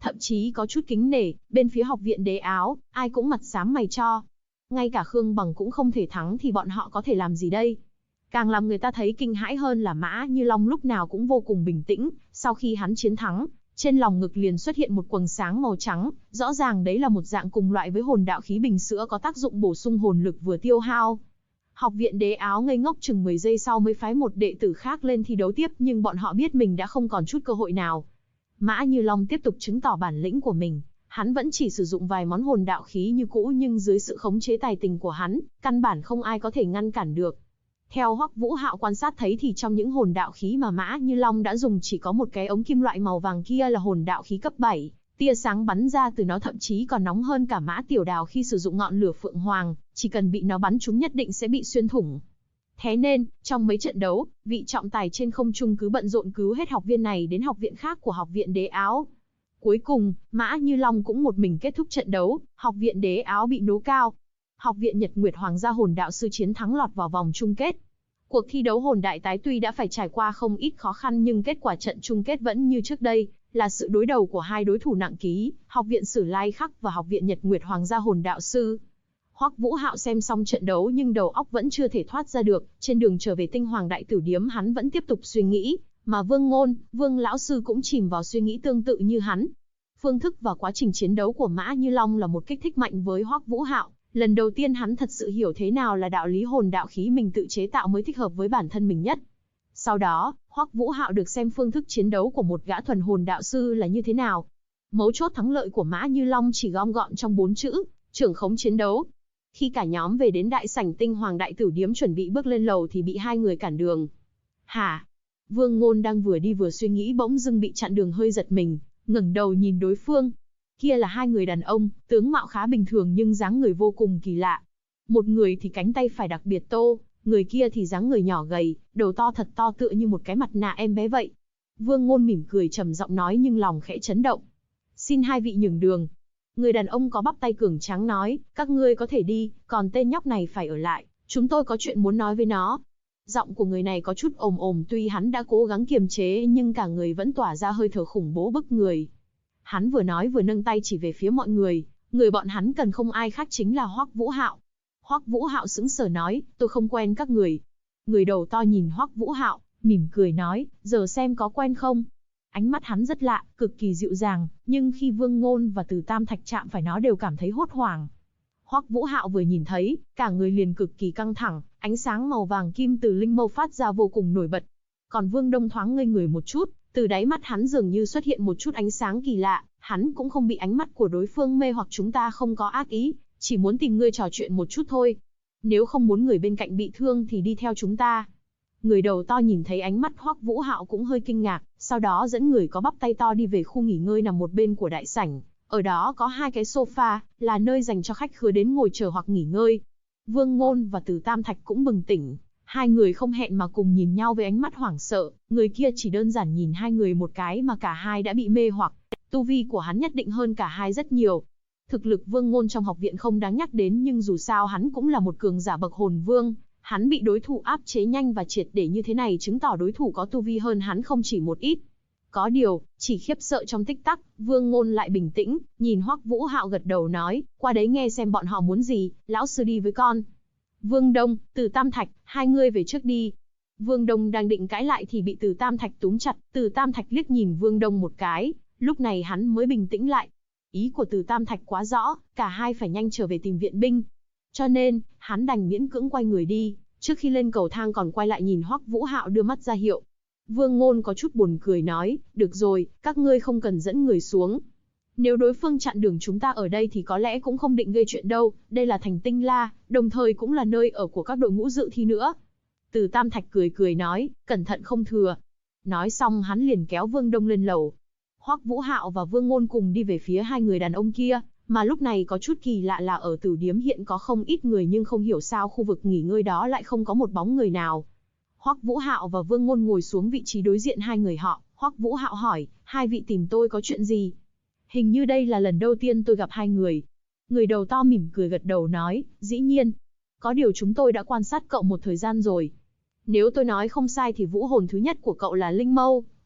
thậm chí có chút kính nể, bên phía học viện Đế Áo, ai cũng mặt xám mày cho. Ngay cả Khương Bằng cũng không thể thắng thì bọn họ có thể làm gì đây? Càng làm người ta thấy kinh hãi hơn là Mã Như Long lúc nào cũng vô cùng bình tĩnh, sau khi hắn chiến thắng, trên lòng ngực liền xuất hiện một quầng sáng màu trắng, rõ ràng đấy là một dạng cùng loại với hồn đạo khí bình sữa có tác dụng bổ sung hồn lực vừa tiêu hao. Học viện Đế Áo ngây ngốc chừng 10 giây sau mới phái một đệ tử khác lên thi đấu tiếp, nhưng bọn họ biết mình đã không còn chút cơ hội nào. Mã Như Long tiếp tục chứng tỏ bản lĩnh của mình, hắn vẫn chỉ sử dụng vài món hồn đạo khí như cũ, nhưng dưới sự khống chế tài tình của hắn, căn bản không ai có thể ngăn cản được. Theo Hoắc Vũ Hạo quan sát thấy thì trong những hồn đạo khí mà Mã Như Long đã dùng chỉ có một cái ống kim loại màu vàng kia là hồn đạo khí cấp 7, tia sáng bắn ra từ nó thậm chí còn nóng hơn cả Mã Tiểu Đào khi sử dụng ngọn lửa Phượng Hoàng, chỉ cần bị nó bắn trúng nhất định sẽ bị xuyên thủng. Thế nên, trong mấy trận đấu, vị trọng tài trên không trung cứ bận rộn cứu hết học viên này đến học viện khác của học viện Đế Áo. Cuối cùng, Mã Như Long cũng một mình kết thúc trận đấu, học viện Đế Áo bị nố cao. Học viện Nhật Nguyệt Hoàng gia hồn đạo sư chiến thắng lọt vào vòng chung kết. Cuộc thi đấu hồn đại tái tuy đã phải trải qua không ít khó khăn nhưng kết quả trận chung kết vẫn như trước đây, là sự đối đầu của hai đối thủ nặng ký, học viện Sử Lai Khắc và học viện Nhật Nguyệt Hoàng gia hồn đạo sư. Hoắc Vũ Hạo xem xong trận đấu nhưng đầu óc vẫn chưa thể thoát ra được, trên đường trở về Tinh Hoàng Đại Tử Điếm hắn vẫn tiếp tục suy nghĩ, mà Vương Ngôn, Vương lão sư cũng chìm vào suy nghĩ tương tự như hắn. Phương thức và quá trình chiến đấu của Mã Như Long là một kích thích mạnh với Hoắc Vũ Hạo, lần đầu tiên hắn thật sự hiểu thế nào là đạo lý hồn đạo khí mình tự chế tạo mới thích hợp với bản thân mình nhất. Sau đó, Hoắc Vũ Hạo được xem phương thức chiến đấu của một gã thuần hồn đạo sư là như thế nào. Mấu chốt thắng lợi của Mã Như Long chỉ gom gọn trong 4 chữ, trưởng khống chiến đấu. Khi cả nhóm về đến đại sảnh Tinh Hoàng Đại Tử Điếm chuẩn bị bước lên lầu thì bị hai người cản đường. Hả? Vương Ngôn đang vừa đi vừa suy nghĩ bỗng dưng bị chặn đường hơi giật mình, ngẩng đầu nhìn đối phương. Kia là hai người đàn ông, tướng mạo khá bình thường nhưng dáng người vô cùng kỳ lạ. Một người thì cánh tay phải đặc biệt tô, người kia thì dáng người nhỏ gầy, đầu to thật to tựa như một cái mặt nạ em bé vậy. Vương Ngôn mỉm cười trầm giọng nói nhưng lòng khẽ chấn động. Xin hai vị nhường đường. Người đàn ông có bắp tay cường tráng nói, các ngươi có thể đi, còn tên nhóc này phải ở lại, chúng tôi có chuyện muốn nói với nó. Giọng của người này có chút ồm ồm, tuy hắn đã cố gắng kiềm chế nhưng cả người vẫn tỏa ra hơi thở khủng bố bức người. Hắn vừa nói vừa nâng tay chỉ về phía mọi người, người bọn hắn cần không ai khác chính là Hoắc Vũ Hạo. Hoắc Vũ Hạo sững sờ nói, tôi không quen các người. Người đầu to nhìn Hoắc Vũ Hạo, mỉm cười nói, giờ xem có quen không. Ánh mắt hắn rất lạ, cực kỳ dịu dàng, nhưng khi Vương Ngôn và Từ Tam Thạch chạm phải nó đều cảm thấy hốt hoảng. Hoắc Vũ Hạo vừa nhìn thấy, cả người liền cực kỳ căng thẳng, ánh sáng màu vàng kim từ linh mâu phát ra vô cùng nổi bật. Còn Vương Đông thoáng ngây người một chút, từ đáy mắt hắn dường như xuất hiện một chút ánh sáng kỳ lạ, hắn cũng không bị ánh mắt của đối phương mê hoặc, chúng ta không có ác ý, chỉ muốn tìm ngươi trò chuyện một chút thôi. Nếu không muốn người bên cạnh bị thương thì đi theo chúng ta. Người đầu to nhìn thấy ánh mắt Hoắc Vũ Hạo cũng hơi kinh ngạc, sau đó dẫn người có bắp tay to đi về khu nghỉ ngơi nằm một bên của đại sảnh. Ở đó có hai cái sofa, là nơi dành cho khách khứa đến ngồi chờ hoặc nghỉ ngơi. Vương Ngôn và Từ Tam Thạch cũng bừng tỉnh, hai người không hẹn mà cùng nhìn nhau với ánh mắt hoảng sợ, người kia chỉ đơn giản nhìn hai người một cái mà cả hai đã bị mê hoặc, tu vi của hắn nhất định hơn cả hai rất nhiều. Thực lực Vương Ngôn trong học viện không đáng nhắc đến nhưng dù sao hắn cũng là một cường giả bậc hồn vương, hắn bị đối thủ áp chế nhanh và triệt để như thế này chứng tỏ đối thủ có tu vi hơn hắn không chỉ một ít. Có điều, chỉ khiếp sợ trong tích tắc, Vương Ngôn lại bình tĩnh, nhìn Hoắc Vũ Hạo gật đầu nói, qua đấy nghe xem bọn họ muốn gì, lão sư đi với con. Vương Đông, Từ Tam Thạch, hai người về trước đi. Vương Đông đang định cãi lại thì bị Từ Tam Thạch túm chặt, Từ Tam Thạch liếc nhìn Vương Đông một cái, lúc này hắn mới bình tĩnh lại. Ý của Từ Tam Thạch quá rõ, cả hai phải nhanh trở về tìm viện binh. Cho nên, hắn đành miễn cưỡng quay người đi, trước khi lên cầu thang còn quay lại nhìn Hoắc Vũ Hạo đưa mắt ra hiệu. Vương Ngôn có chút buồn cười nói, được rồi, các ngươi không cần dẫn người xuống. Nếu đối phương chặn đường chúng ta ở đây thì có lẽ cũng không định gây chuyện đâu, đây là thành Tinh La, đồng thời cũng là nơi ở của các đội ngũ dự thi nữa. Từ Tam Thạch cười cười nói, cẩn thận không thừa. Nói xong hắn liền kéo Vương Đông lên lầu. Hoắc Vũ Hạo và Vương Ngôn cùng đi về phía hai người đàn ông kia, mà lúc này có chút kỳ lạ là ở Tử Điếm hiện có không ít người nhưng không hiểu sao khu vực nghỉ ngơi đó lại không có một bóng người nào. Hoắc Vũ Hạo và Vương Ngôn ngồi xuống vị trí đối diện hai người họ, Hoắc Vũ Hạo hỏi, hai vị tìm tôi có chuyện gì? Hình như đây là lần đầu tiên tôi gặp hai người. Người đầu to mỉm cười gật đầu nói, dĩ nhiên. Có điều chúng tôi đã quan sát cậu một thời gian rồi. Nếu tôi nói không sai thì vũ hồn thứ nhất của cậu là Linh Mâu,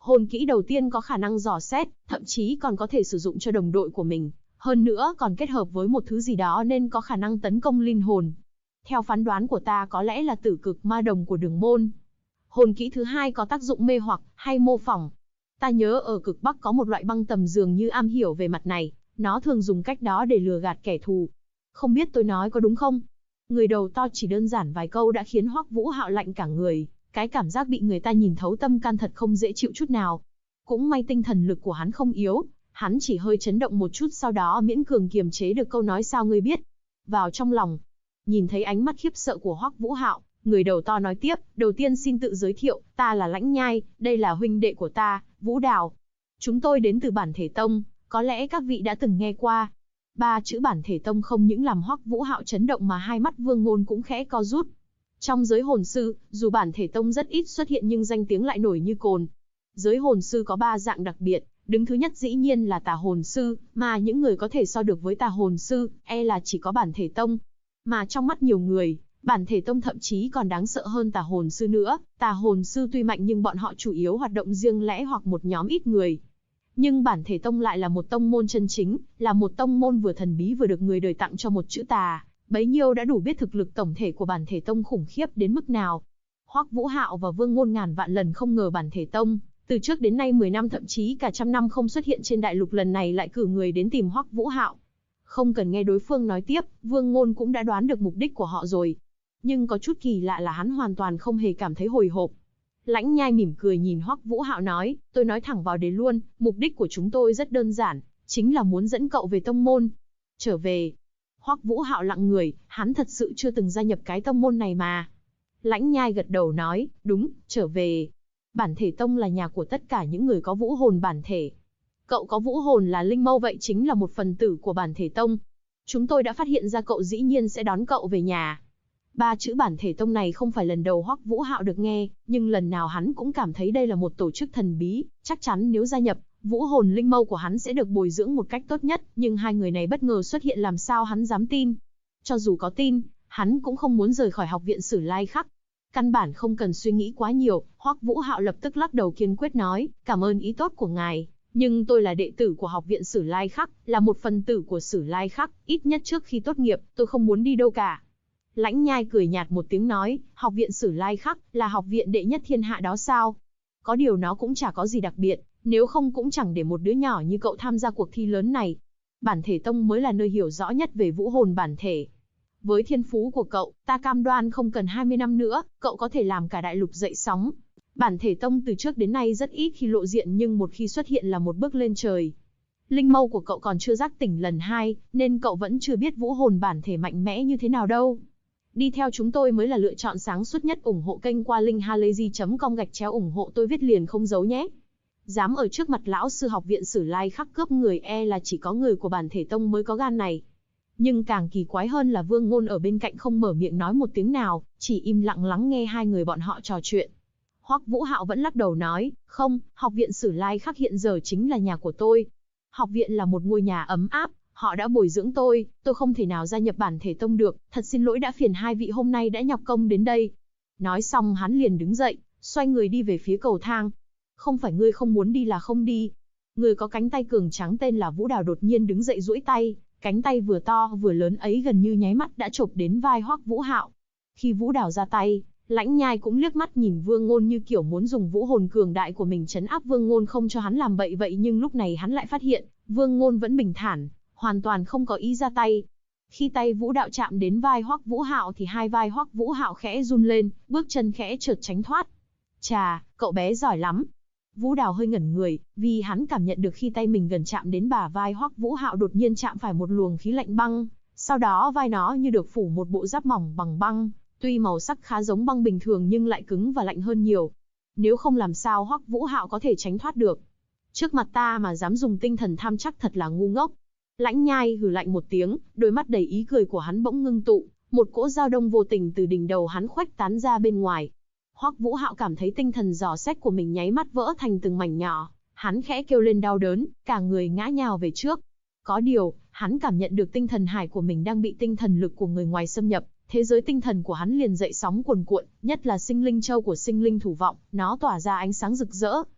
Hồn kỹ đầu tiên có khả năng dò xét, thậm chí còn có thể sử dụng cho đồng đội của mình. Hơn nữa còn kết hợp với một thứ gì đó nên có khả năng tấn công linh hồn. Theo phán đoán của ta có lẽ là tử cực ma đồng của Đường Môn. Hồn kỹ thứ hai có tác dụng mê hoặc hay mô phỏng. Ta nhớ ở cực Bắc có một loại băng tầm dường như am hiểu về mặt này, nó thường dùng cách đó để lừa gạt kẻ thù. Không biết tôi nói có đúng không? Người đầu to chỉ đơn giản vài câu đã khiến Hoắc Vũ Hạo lạnh cả người, cái cảm giác bị người ta nhìn thấu tâm can thật không dễ chịu chút nào. Cũng may tinh thần lực của hắn không yếu, hắn chỉ hơi chấn động một chút sau đó miễn cường kiềm chế được câu nói sao ngươi biết. Vào trong lòng, nhìn thấy ánh mắt khiếp sợ của Hoắc Vũ Hạo, người đầu to nói tiếp, đầu tiên xin tự giới thiệu, ta là Lãnh Nhai, đây là huynh đệ của ta, Vũ Đào. Chúng tôi đến từ Bản Thể Tông, có lẽ các vị đã từng nghe qua. Ba chữ Bản Thể Tông không những làm Hoắc Vũ Hạo chấn động mà hai mắt Vương Ngôn cũng khẽ co rút. Trong giới hồn sư, dù Bản Thể Tông rất ít xuất hiện nhưng danh tiếng lại nổi như cồn. Giới hồn sư có 3 dạng đặc biệt, đứng thứ nhất dĩ nhiên là tà hồn sư, mà những người có thể so được với tà hồn sư, là chỉ có Bản Thể Tông. Mà trong mắt nhiều người, Bản Thể Tông thậm chí còn đáng sợ hơn tà hồn sư nữa. Tà hồn sư tuy mạnh nhưng bọn họ chủ yếu hoạt động riêng lẻ hoặc một nhóm ít người. Nhưng Bản Thể Tông lại là một tông môn chân chính, là một tông môn vừa thần bí vừa được người đời tặng cho một chữ tà. Bấy nhiêu đã đủ biết thực lực tổng thể của Bản Thể Tông khủng khiếp đến mức nào. Hoắc Vũ Hạo và Vương Ngôn ngàn vạn lần không ngờ Bản Thể Tông, từ trước đến nay 10 năm thậm chí cả trăm năm không xuất hiện trên đại lục lần này lại cử người đến tìm Hoắc Vũ Hạo. Không cần nghe đối phương nói tiếp, Vương Ngôn cũng đã đoán được mục đích của họ rồi. Nhưng có chút kỳ lạ là hắn hoàn toàn không hề cảm thấy hồi hộp. Lãnh Nhai mỉm cười nhìn Hoắc Vũ Hạo nói, tôi nói thẳng vào đề luôn, mục đích của chúng tôi rất đơn giản, chính là muốn dẫn cậu về tông môn. Trở về. Hoắc Vũ Hạo lặng người, hắn thật sự chưa từng gia nhập cái tông môn này mà. Lãnh Nhai gật đầu nói, đúng, trở về. Bản Thể Tông là nhà của tất cả những người có vũ hồn bản thể. Cậu có vũ hồn là linh mâu vậy chính là một phần tử của Bản Thể Tông. Chúng tôi đã phát hiện ra cậu dĩ nhiên sẽ đón cậu về nhà. 3 chữ Bản Thể Tông này không phải lần đầu Hoắc Vũ Hạo được nghe, nhưng lần nào hắn cũng cảm thấy đây là một tổ chức thần bí, chắc chắn nếu gia nhập, vũ hồn linh mâu của hắn sẽ được bồi dưỡng một cách tốt nhất, nhưng hai người này bất ngờ xuất hiện làm sao hắn dám tin. Cho dù có tin, hắn cũng không muốn rời khỏi học viện Sử Lai Khắc. Căn bản không cần suy nghĩ quá nhiều, Hoắc Vũ Hạo lập tức lắc đầu kiên quyết nói, cảm ơn ý tốt của ngài, nhưng tôi là đệ tử của học viện Sử Lai Khắc, là một phần tử của Sử Lai Khắc, ít nhất trước khi tốt nghiệp, tôi không muốn đi đâu cả. Lãnh Nhai cười nhạt một tiếng nói, học viện Sử Lai Khắc là học viện đệ nhất thiên hạ đó sao? Có điều nó cũng chả có gì đặc biệt, nếu không cũng chẳng để một đứa nhỏ như cậu tham gia cuộc thi lớn này. Bản Thể Tông mới là nơi hiểu rõ nhất về vũ hồn bản thể. Với thiên phú của cậu, ta cam đoan không cần 20 năm nữa, cậu có thể làm cả đại lục dậy sóng. Bản Thể Tông từ trước đến nay rất ít khi lộ diện nhưng một khi xuất hiện là một bước lên trời. Linh mâu của cậu còn chưa giác tỉnh lần 2, nên cậu vẫn chưa biết vũ hồn bản thể mạnh mẽ như thế nào đâu. Đi theo chúng tôi mới là lựa chọn sáng suốt nhất. Ủng hộ kênh qua linkhalazy.com /ủng hộ tôi viết liền không giấu nhé. Dám ở trước mặt lão sư học viện Sử Lai Khắc cướp người là chỉ có người của Bản Thể Tông mới có gan này. Nhưng càng kỳ quái hơn là Vương Ngôn ở bên cạnh không mở miệng nói một tiếng nào, chỉ im lặng lắng nghe hai người bọn họ trò chuyện. Hoắc Vũ Hạo vẫn lắc đầu nói, không, học viện Sử Lai Khắc hiện giờ chính là nhà của tôi. Học viện là một ngôi nhà ấm áp, họ đã bồi dưỡng tôi không thể nào gia nhập Bản Thể Tông được, thật xin lỗi đã phiền hai vị hôm nay đã nhọc công đến đây. Nói xong hắn liền đứng dậy, xoay người đi về phía cầu thang. Không phải ngươi không muốn đi là không đi. Người có cánh tay cường tráng tên là Vũ Đào đột nhiên đứng dậy duỗi tay, cánh tay vừa to vừa lớn ấy gần như nháy mắt đã chộp đến vai Hoắc Vũ Hạo. Khi Vũ Đào ra tay, Lãnh Nhai cũng liếc mắt nhìn Vương Ngôn như kiểu muốn dùng vũ hồn cường đại của mình trấn áp Vương Ngôn không cho hắn làm bậy vậy, nhưng lúc này hắn lại phát hiện, Vương Ngôn vẫn bình thản, hoàn toàn không có ý ra tay. Khi tay Vũ Đạo chạm đến vai Hoắc Vũ Hạo thì hai vai Hoắc Vũ Hạo khẽ run lên, bước chân khẽ chợt tránh thoát. Chà, cậu bé giỏi lắm. Vũ Đào hơi ngẩn người, vì hắn cảm nhận được khi tay mình gần chạm đến bả vai Hoắc Vũ Hạo đột nhiên chạm phải một luồng khí lạnh băng, sau đó vai nó như được phủ một bộ giáp mỏng bằng băng, tuy màu sắc khá giống băng bình thường nhưng lại cứng và lạnh hơn nhiều. Nếu không làm sao Hoắc Vũ Hạo có thể tránh thoát được. Trước mặt ta mà dám dùng tinh thần tham chắc thật là ngu ngốc. Lãnh Nhai hừ lạnh một tiếng, đôi mắt đầy ý cười của hắn bỗng ngưng tụ, một cỗ dao đông vô tình từ đỉnh đầu hắn khuếch tán ra bên ngoài. Hoắc Vũ Hạo cảm thấy tinh thần dò xét của mình nháy mắt vỡ thành từng mảnh nhỏ, hắn khẽ kêu lên đau đớn, cả người ngã nhào về trước. Có điều, hắn cảm nhận được tinh thần hải của mình đang bị tinh thần lực của người ngoài xâm nhập, thế giới tinh thần của hắn liền dậy sóng cuồn cuộn, nhất là sinh linh châu của sinh linh thủ vọng, nó tỏa ra ánh sáng rực rỡ.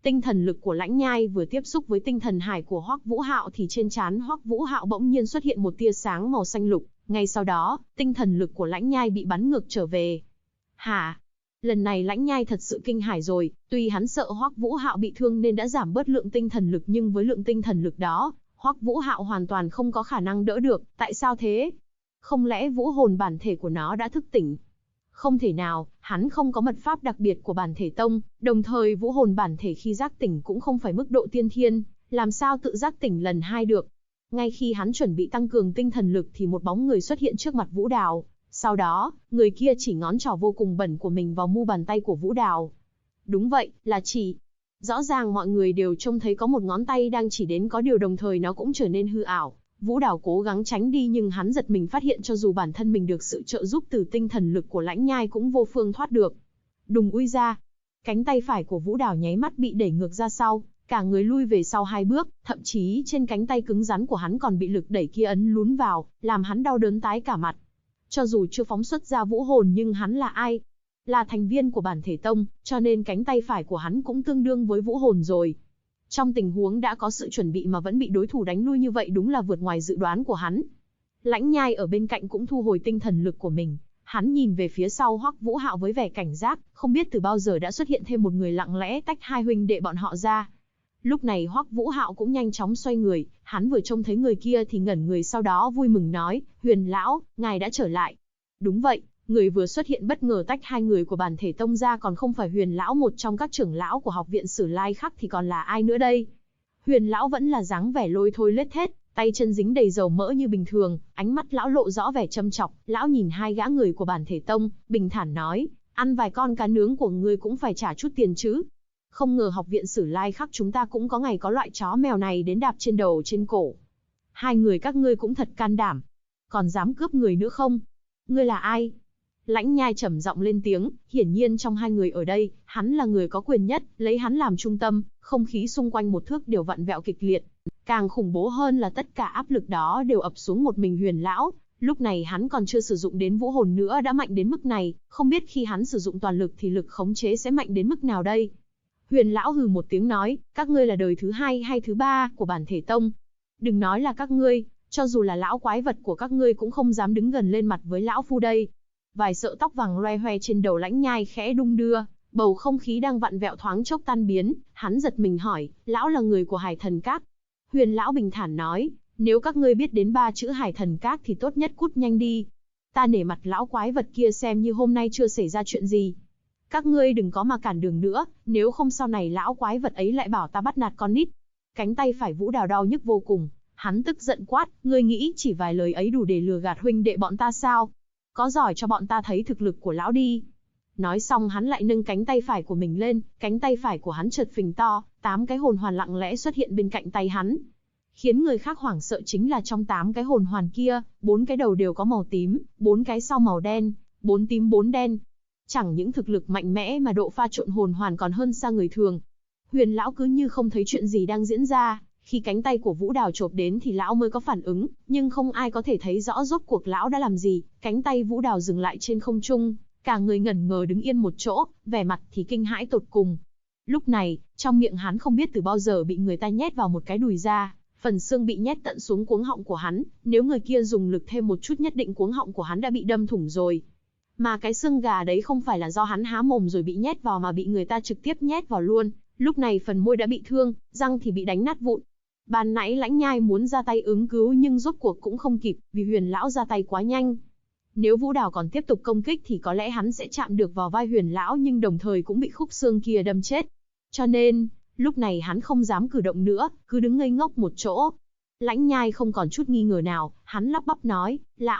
Tinh thần lực của Lãnh Nhai vừa tiếp xúc với tinh thần hải của Hoắc Vũ Hạo thì trên trán Hoắc Vũ Hạo bỗng nhiên xuất hiện một tia sáng màu xanh lục, ngay sau đó, tinh thần lực của Lãnh Nhai bị bắn ngược trở về. Hả? Lần này Lãnh Nhai thật sự kinh hãi rồi, tuy hắn sợ Hoắc Vũ Hạo bị thương nên đã giảm bớt lượng tinh thần lực nhưng với lượng tinh thần lực đó, Hoắc Vũ Hạo hoàn toàn không có khả năng đỡ được, tại sao thế? Không lẽ vũ hồn bản thể của nó đã thức tỉnh? Không thể nào, hắn không có mật pháp đặc biệt của bản thể tông, đồng thời vũ hồn bản thể khi giác tỉnh cũng không phải mức độ tiên thiên, làm sao tự giác tỉnh lần hai được. Ngay khi hắn chuẩn bị tăng cường tinh thần lực thì một bóng người xuất hiện trước mặt Vũ Đào, sau đó, người kia chỉ ngón trỏ vô cùng bẩn của mình vào mu bàn tay của Vũ Đào. Đúng vậy, là chỉ. Rõ ràng mọi người đều trông thấy có một ngón tay đang chỉ đến, có điều đồng thời nó cũng trở nên hư ảo. Vũ Đào cố gắng tránh đi nhưng hắn giật mình phát hiện cho dù bản thân mình được sự trợ giúp từ tinh thần lực của Lãnh Nhai cũng vô phương thoát được. Đùng ui ra, cánh tay phải của Vũ Đào nháy mắt bị đẩy ngược ra sau, cả người lui về sau 2 bước, thậm chí trên cánh tay cứng rắn của hắn còn bị lực đẩy kia ấn lún vào, làm hắn đau đớn tái cả mặt. Cho dù chưa phóng xuất ra vũ hồn nhưng hắn là ai? Là thành viên của bản thể tông, cho nên cánh tay phải của hắn cũng tương đương với vũ hồn rồi. Trong tình huống đã có sự chuẩn bị mà vẫn bị đối thủ đánh lui như vậy đúng là vượt ngoài dự đoán của hắn. Lãnh Nhai ở bên cạnh cũng thu hồi tinh thần lực của mình. Hắn nhìn về phía sau Hoắc Vũ Hạo với vẻ cảnh giác, không biết từ bao giờ đã xuất hiện thêm một người lặng lẽ tách hai huynh đệ bọn họ ra. Lúc này Hoắc Vũ Hạo cũng nhanh chóng xoay người, hắn vừa trông thấy người kia thì ngẩn người, sau đó vui mừng nói, Huyền lão, ngài đã trở lại. Đúng vậy, người vừa xuất hiện bất ngờ tách hai người của bản thể tông ra còn không phải Huyền lão, một trong các trưởng lão của học viện Sử Lai Khắc thì còn là ai nữa đây? Huyền lão vẫn là dáng vẻ lôi thôi lết thết, tay chân dính đầy dầu mỡ như bình thường, ánh mắt lão lộ rõ vẻ châm chọc, lão nhìn hai gã người của bản thể tông, bình thản nói, ăn vài con cá nướng của ngươi cũng phải trả chút tiền chứ. Không ngờ học viện Sử Lai Khắc chúng ta cũng có ngày có loại chó mèo này đến đạp trên đầu trên cổ. Hai người các ngươi cũng thật can đảm. Còn dám cướp người nữa không? Ngươi là ai? Lãnh Nhai trầm giọng lên tiếng, hiển nhiên trong hai người ở đây, hắn là người có quyền nhất, lấy hắn làm trung tâm, không khí xung quanh một thước đều vặn vẹo kịch liệt. Càng khủng bố hơn là tất cả áp lực đó đều ập xuống một mình Huyền lão. Lúc này hắn còn chưa sử dụng đến vũ hồn nữa đã mạnh đến mức này, không biết khi hắn sử dụng toàn lực thì lực khống chế sẽ mạnh đến mức nào đây? Huyền lão hừ một tiếng nói, các ngươi là đời thứ 2 hay thứ 3 của bản thể tông. Đừng nói là các ngươi, cho dù là lão quái vật của các ngươi cũng không dám đứng gần lên mặt với lão phu đây. Vài sợi tóc vàng loe hoe trên đầu Lãnh Nhai khẽ đung đưa, bầu không khí đang vặn vẹo thoáng chốc tan biến, hắn giật mình hỏi, lão là người của Hải Thần Các. Huyền lão bình thản nói, nếu các ngươi biết đến 3 chữ Hải Thần Các thì tốt nhất cút nhanh đi. Ta nể mặt lão quái vật kia xem như hôm nay chưa xảy ra chuyện gì. Các ngươi đừng có mà cản đường nữa, nếu không sau này lão quái vật ấy lại bảo ta bắt nạt con nít. Cánh tay phải Vũ Đào đau nhức vô cùng, hắn tức giận quát, ngươi nghĩ chỉ vài lời ấy đủ để lừa gạt huynh đệ bọn ta sao? Có giỏi cho bọn ta thấy thực lực của lão đi. Nói xong hắn lại nâng cánh tay phải của mình lên, cánh tay phải của hắn chợt phình to, 8 cái hồn hoàn lặng lẽ xuất hiện bên cạnh tay hắn. Khiến người khác hoảng sợ chính là trong 8 cái hồn hoàn kia, 4 cái đầu đều có màu tím, 4 cái sau màu đen, 4 tím 4 đen. Chẳng những thực lực mạnh mẽ mà độ pha trộn hồn hoàn còn hơn xa người thường. Huyền lão cứ như không thấy chuyện gì đang diễn ra, khi cánh tay của Vũ Đào chộp đến thì lão mới có phản ứng, nhưng không ai có thể thấy rõ rốt cuộc lão đã làm gì. Cánh tay Vũ Đào dừng lại trên không trung, cả người ngẩn ngơ đứng yên một chỗ, vẻ mặt thì kinh hãi tột cùng. Lúc này, trong miệng hắn không biết từ bao giờ bị người ta nhét vào một cái đùi ra, phần xương bị nhét tận xuống cuống họng của hắn, nếu người kia dùng lực thêm một chút nhất định cuống họng của hắn đã bị đâm thủng rồi. Mà cái xương gà đấy không phải là do hắn há mồm rồi bị nhét vào mà bị người ta trực tiếp nhét vào luôn, lúc này phần môi đã bị thương, răng thì bị đánh nát vụn. Ban nãy Lãnh Nhai muốn ra tay ứng cứu nhưng rốt cuộc cũng không kịp, vì Huyền lão ra tay quá nhanh. Nếu Vũ Đào còn tiếp tục công kích thì có lẽ hắn sẽ chạm được vào vai Huyền lão nhưng đồng thời cũng bị khúc xương kia đâm chết. Cho nên, lúc này hắn không dám cử động nữa, cứ đứng ngây ngốc một chỗ. Lãnh Nhai không còn chút nghi ngờ nào, hắn lắp bắp nói,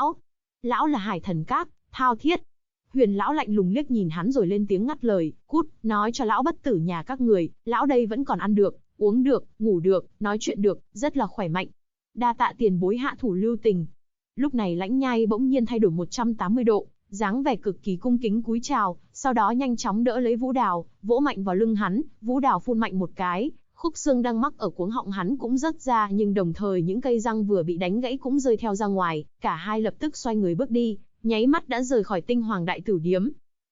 lão là Hải Thần Các, thao thiết. Huyền lão lạnh lùng liếc nhìn hắn rồi lên tiếng ngắt lời, cút, nói cho lão bất tử nhà các người, lão đây vẫn còn ăn được, uống được, ngủ được, nói chuyện được, rất là khỏe mạnh. Đa tạ tiền bối hạ thủ lưu tình. Lúc này Lãnh Nhai bỗng nhiên thay đổi 180 độ, dáng vẻ cực kỳ cung kính cúi chào, sau đó nhanh chóng đỡ lấy Vũ Đào, vỗ mạnh vào lưng hắn, Vũ Đào phun mạnh một cái, khúc xương đang mắc ở cuống họng hắn cũng rớt ra, nhưng đồng thời những cây răng vừa bị đánh gãy cũng rơi theo ra ngoài, cả hai lập tức xoay người bước đi, nháy mắt đã rời khỏi Tinh Hoàng Đại Tử Điếm.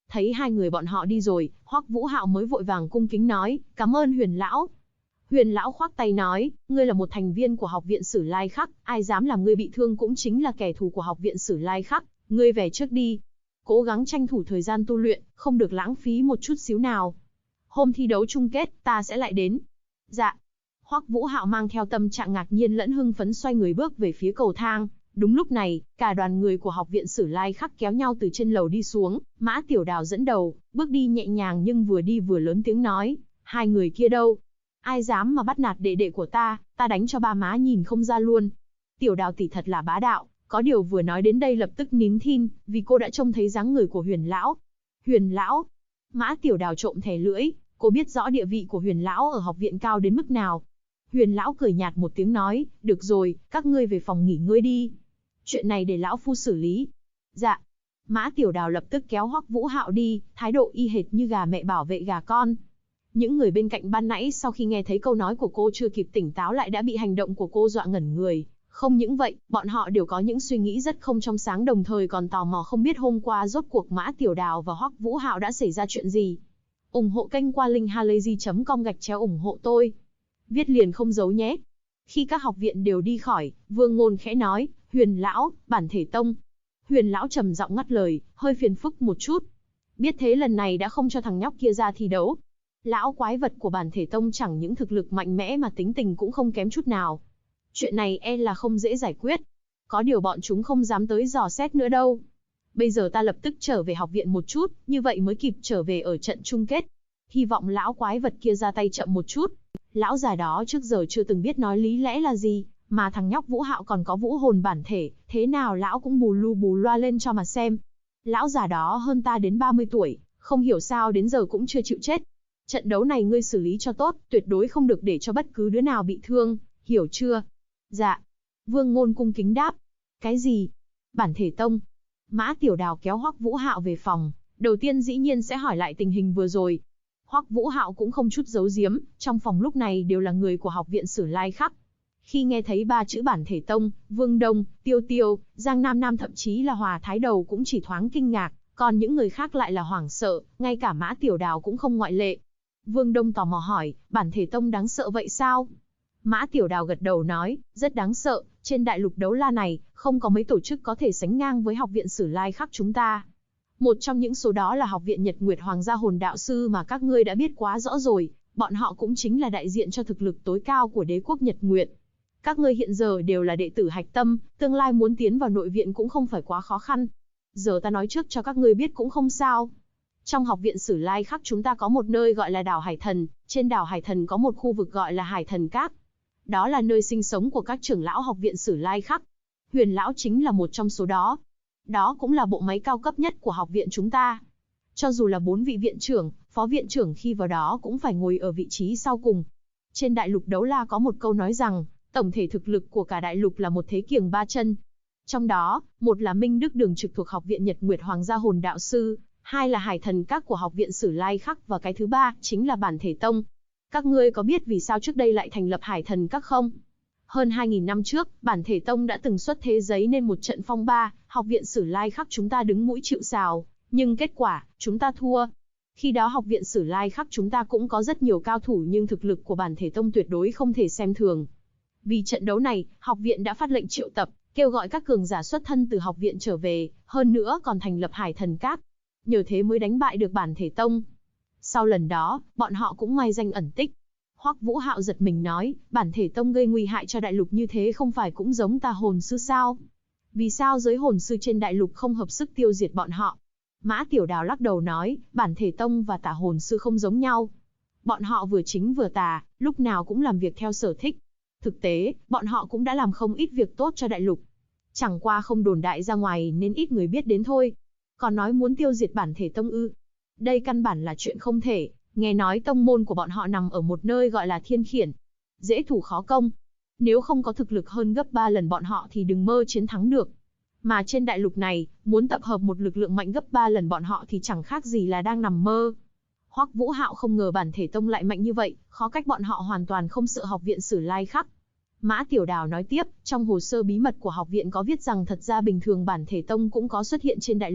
Thấy hai người bọn họ đi rồi, Hoắc Vũ Hạo mới vội vàng cung kính nói, cảm ơn Huyền lão. Huyền lão khoác tay nói, ngươi là một thành viên của học viện Sử Lai Khắc, ai dám làm ngươi bị thương cũng chính là kẻ thù của học viện Sử Lai Khắc, ngươi về trước đi. Cố gắng tranh thủ thời gian tu luyện, không được lãng phí một chút xíu nào. Hôm thi đấu chung kết, ta sẽ lại đến. Dạ. Hoắc Vũ Hạo mang theo tâm trạng ngạc nhiên lẫn hưng phấn xoay người bước về phía cầu thang. Đúng lúc này, cả đoàn người của học viện Sử Lai Khắc kéo nhau từ trên lầu đi xuống, Mã Tiểu Đào dẫn đầu, bước đi nhẹ nhàng nhưng vừa đi vừa lớn tiếng nói, hai người kia đâu? Ai dám mà bắt nạt đệ đệ của ta đánh cho ba má nhìn không ra luôn. Tiểu Đào tỷ thật là bá đạo, có điều vừa nói đến đây lập tức nín thinh, vì cô đã trông thấy dáng người của Huyền lão. Huyền lão? Mã Tiểu Đào trộm thè lưỡi, cô biết rõ địa vị của Huyền lão ở học viện cao đến mức nào. Huyền lão cười nhạt một tiếng nói, được rồi, các ngươi về phòng nghỉ ngơi đi. Chuyện này để lão phu xử lý. Dạ. Mã Tiểu Đào lập tức kéo Hoắc Vũ Hạo đi, thái độ y hệt như gà mẹ bảo vệ gà con. Những người bên cạnh ban nãy sau khi nghe thấy câu nói của cô chưa kịp tỉnh táo lại đã bị hành động của cô dọa ngẩn người. Không những vậy, bọn họ đều có những suy nghĩ rất không trong sáng, đồng thời còn tò mò không biết hôm qua rốt cuộc Mã Tiểu Đào và Hoắc Vũ Hạo đã xảy ra chuyện gì. Ủng hộ kênh qua linkhalazy.com/ủng hộ tôi. Viết liền không giấu nhé. Khi các học viện đều đi khỏi, Vương Ngôn khẽ nói, Huyền lão, bản thể tông. Huyền lão trầm giọng ngắt lời, hơi phiền phức một chút. Biết thế lần này đã không cho thằng nhóc kia ra thi đấu. Lão quái vật của bản thể tông chẳng những thực lực mạnh mẽ mà tính tình cũng không kém chút nào. Chuyện này e là không dễ giải quyết. Có điều bọn chúng không dám tới dò xét nữa đâu. Bây giờ ta lập tức trở về học viện một chút, như vậy mới kịp trở về ở trận chung kết. Hy vọng lão quái vật kia ra tay chậm một chút. Lão già đó trước giờ chưa từng biết nói lý lẽ là gì, mà thằng nhóc Vũ Hạo còn có vũ hồn bản thể, thế nào lão cũng bù lu bù loa lên cho mà xem. Lão già đó hơn ta đến 30 tuổi, không hiểu sao đến giờ cũng chưa chịu chết. Trận đấu này ngươi xử lý cho tốt, tuyệt đối không được để cho bất cứ đứa nào bị thương, hiểu chưa? Dạ. Vương Ngôn cung kính đáp. Cái gì? Bản thể tông? Mã Tiểu Đào kéo Hoắc Vũ Hạo về phòng, đầu tiên dĩ nhiên sẽ hỏi lại tình hình vừa rồi. Hoắc Vũ Hạo cũng không chút giấu giếm, trong phòng lúc này đều là người của học viện Sử Lai Khắc. Khi nghe thấy ba chữ bản thể tông, Vương Đông, Tiêu Tiêu, Giang Nam Nam thậm chí là Hòa Thái Đầu cũng chỉ thoáng kinh ngạc, còn những người khác lại là hoảng sợ, ngay cả Mã Tiểu Đào cũng không ngoại lệ. Vương Đông tò mò hỏi, bản thể tông đáng sợ vậy sao? Mã Tiểu Đào gật đầu nói, rất đáng sợ, trên đại lục đấu la này, không có mấy tổ chức có thể sánh ngang với học viện Sử Lai Khắc chúng ta. Một trong những số đó là học viện Nhật Nguyệt Hoàng gia hồn đạo sư mà các ngươi đã biết quá rõ rồi, bọn họ cũng chính là đại diện cho thực lực tối cao của đế quốc Nhật Nguyệt. Các ngươi hiện giờ đều là đệ tử hạch tâm, tương lai muốn tiến vào nội viện cũng không phải quá khó khăn. Giờ ta nói trước cho các ngươi biết cũng không sao. Trong học viện Sử Lai Khắc chúng ta có một nơi gọi là đảo Hải Thần, trên đảo Hải Thần có một khu vực gọi là Hải Thần Các. Đó là nơi sinh sống của các trưởng lão học viện Sử Lai Khắc. Huyền lão chính là một trong số đó. Đó cũng là bộ máy cao cấp nhất của học viện chúng ta. Cho dù là 4 vị viện trưởng, phó viện trưởng khi vào đó cũng phải ngồi ở vị trí sau cùng. Trên đại lục đấu la có một câu nói rằng, tổng thể thực lực của cả đại lục là một thế kiềng 3 chân. Trong đó, một là Minh Đức Đường trực thuộc học viện Nhật Nguyệt Hoàng gia hồn đạo sư, hai là Hải Thần Các của học viện Sử Lai Khắc và cái thứ ba chính là bản thể tông. Các ngươi có biết vì sao trước đây lại thành lập Hải Thần Các không? Hơn 2.000 năm trước, bản thể tông đã từng xuất thế giấy nên một trận phong ba, học viện Sử Lai Khắc chúng ta đứng mũi chịu sào, nhưng kết quả, chúng ta thua. Khi đó học viện Sử Lai Khắc chúng ta cũng có rất nhiều cao thủ nhưng thực lực của bản thể tông tuyệt đối không thể xem thường. Vì trận đấu này, học viện đã phát lệnh triệu tập, kêu gọi các cường giả xuất thân từ học viện trở về, hơn nữa còn thành lập Hải Thần Các. Nhờ thế mới đánh bại được bản thể tông. Sau lần đó, bọn họ cũng mai danh ẩn tích. Hoắc Vũ Hạo giật mình nói, bản thể tông gây nguy hại cho đại lục như thế không phải cũng giống tà hồn sư sao? Vì sao giới hồn sư trên đại lục không hợp sức tiêu diệt bọn họ? Mã Tiểu Đào lắc đầu nói, bản thể tông và tà hồn sư không giống nhau. Bọn họ vừa chính vừa tà, lúc nào cũng làm việc theo sở thích. Thực tế, bọn họ cũng đã làm không ít việc tốt cho đại lục. Chẳng qua không đồn đại ra ngoài nên ít người biết đến thôi. Còn nói muốn tiêu diệt bản thể tông ư? Đây căn bản là chuyện không thể. Nghe nói tông môn của bọn họ nằm ở một nơi gọi là Thiên Khiển. Dễ thủ khó công. Nếu không có thực lực hơn gấp 3 lần bọn họ thì đừng mơ chiến thắng được. Mà trên đại lục này, muốn tập hợp một lực lượng mạnh gấp 3 lần bọn họ thì chẳng khác gì là đang nằm mơ. Hoắc Vũ Hạo không ngờ bản thể tông lại mạnh như vậy, khó cách bọn họ hoàn toàn không sợ học viện Sử Lai Khắc. Mã Tiểu Đào nói tiếp, trong hồ sơ bí mật của học viện có viết rằng thật ra bình thường bản thể tông cũng có xuất hiện trên đại lục,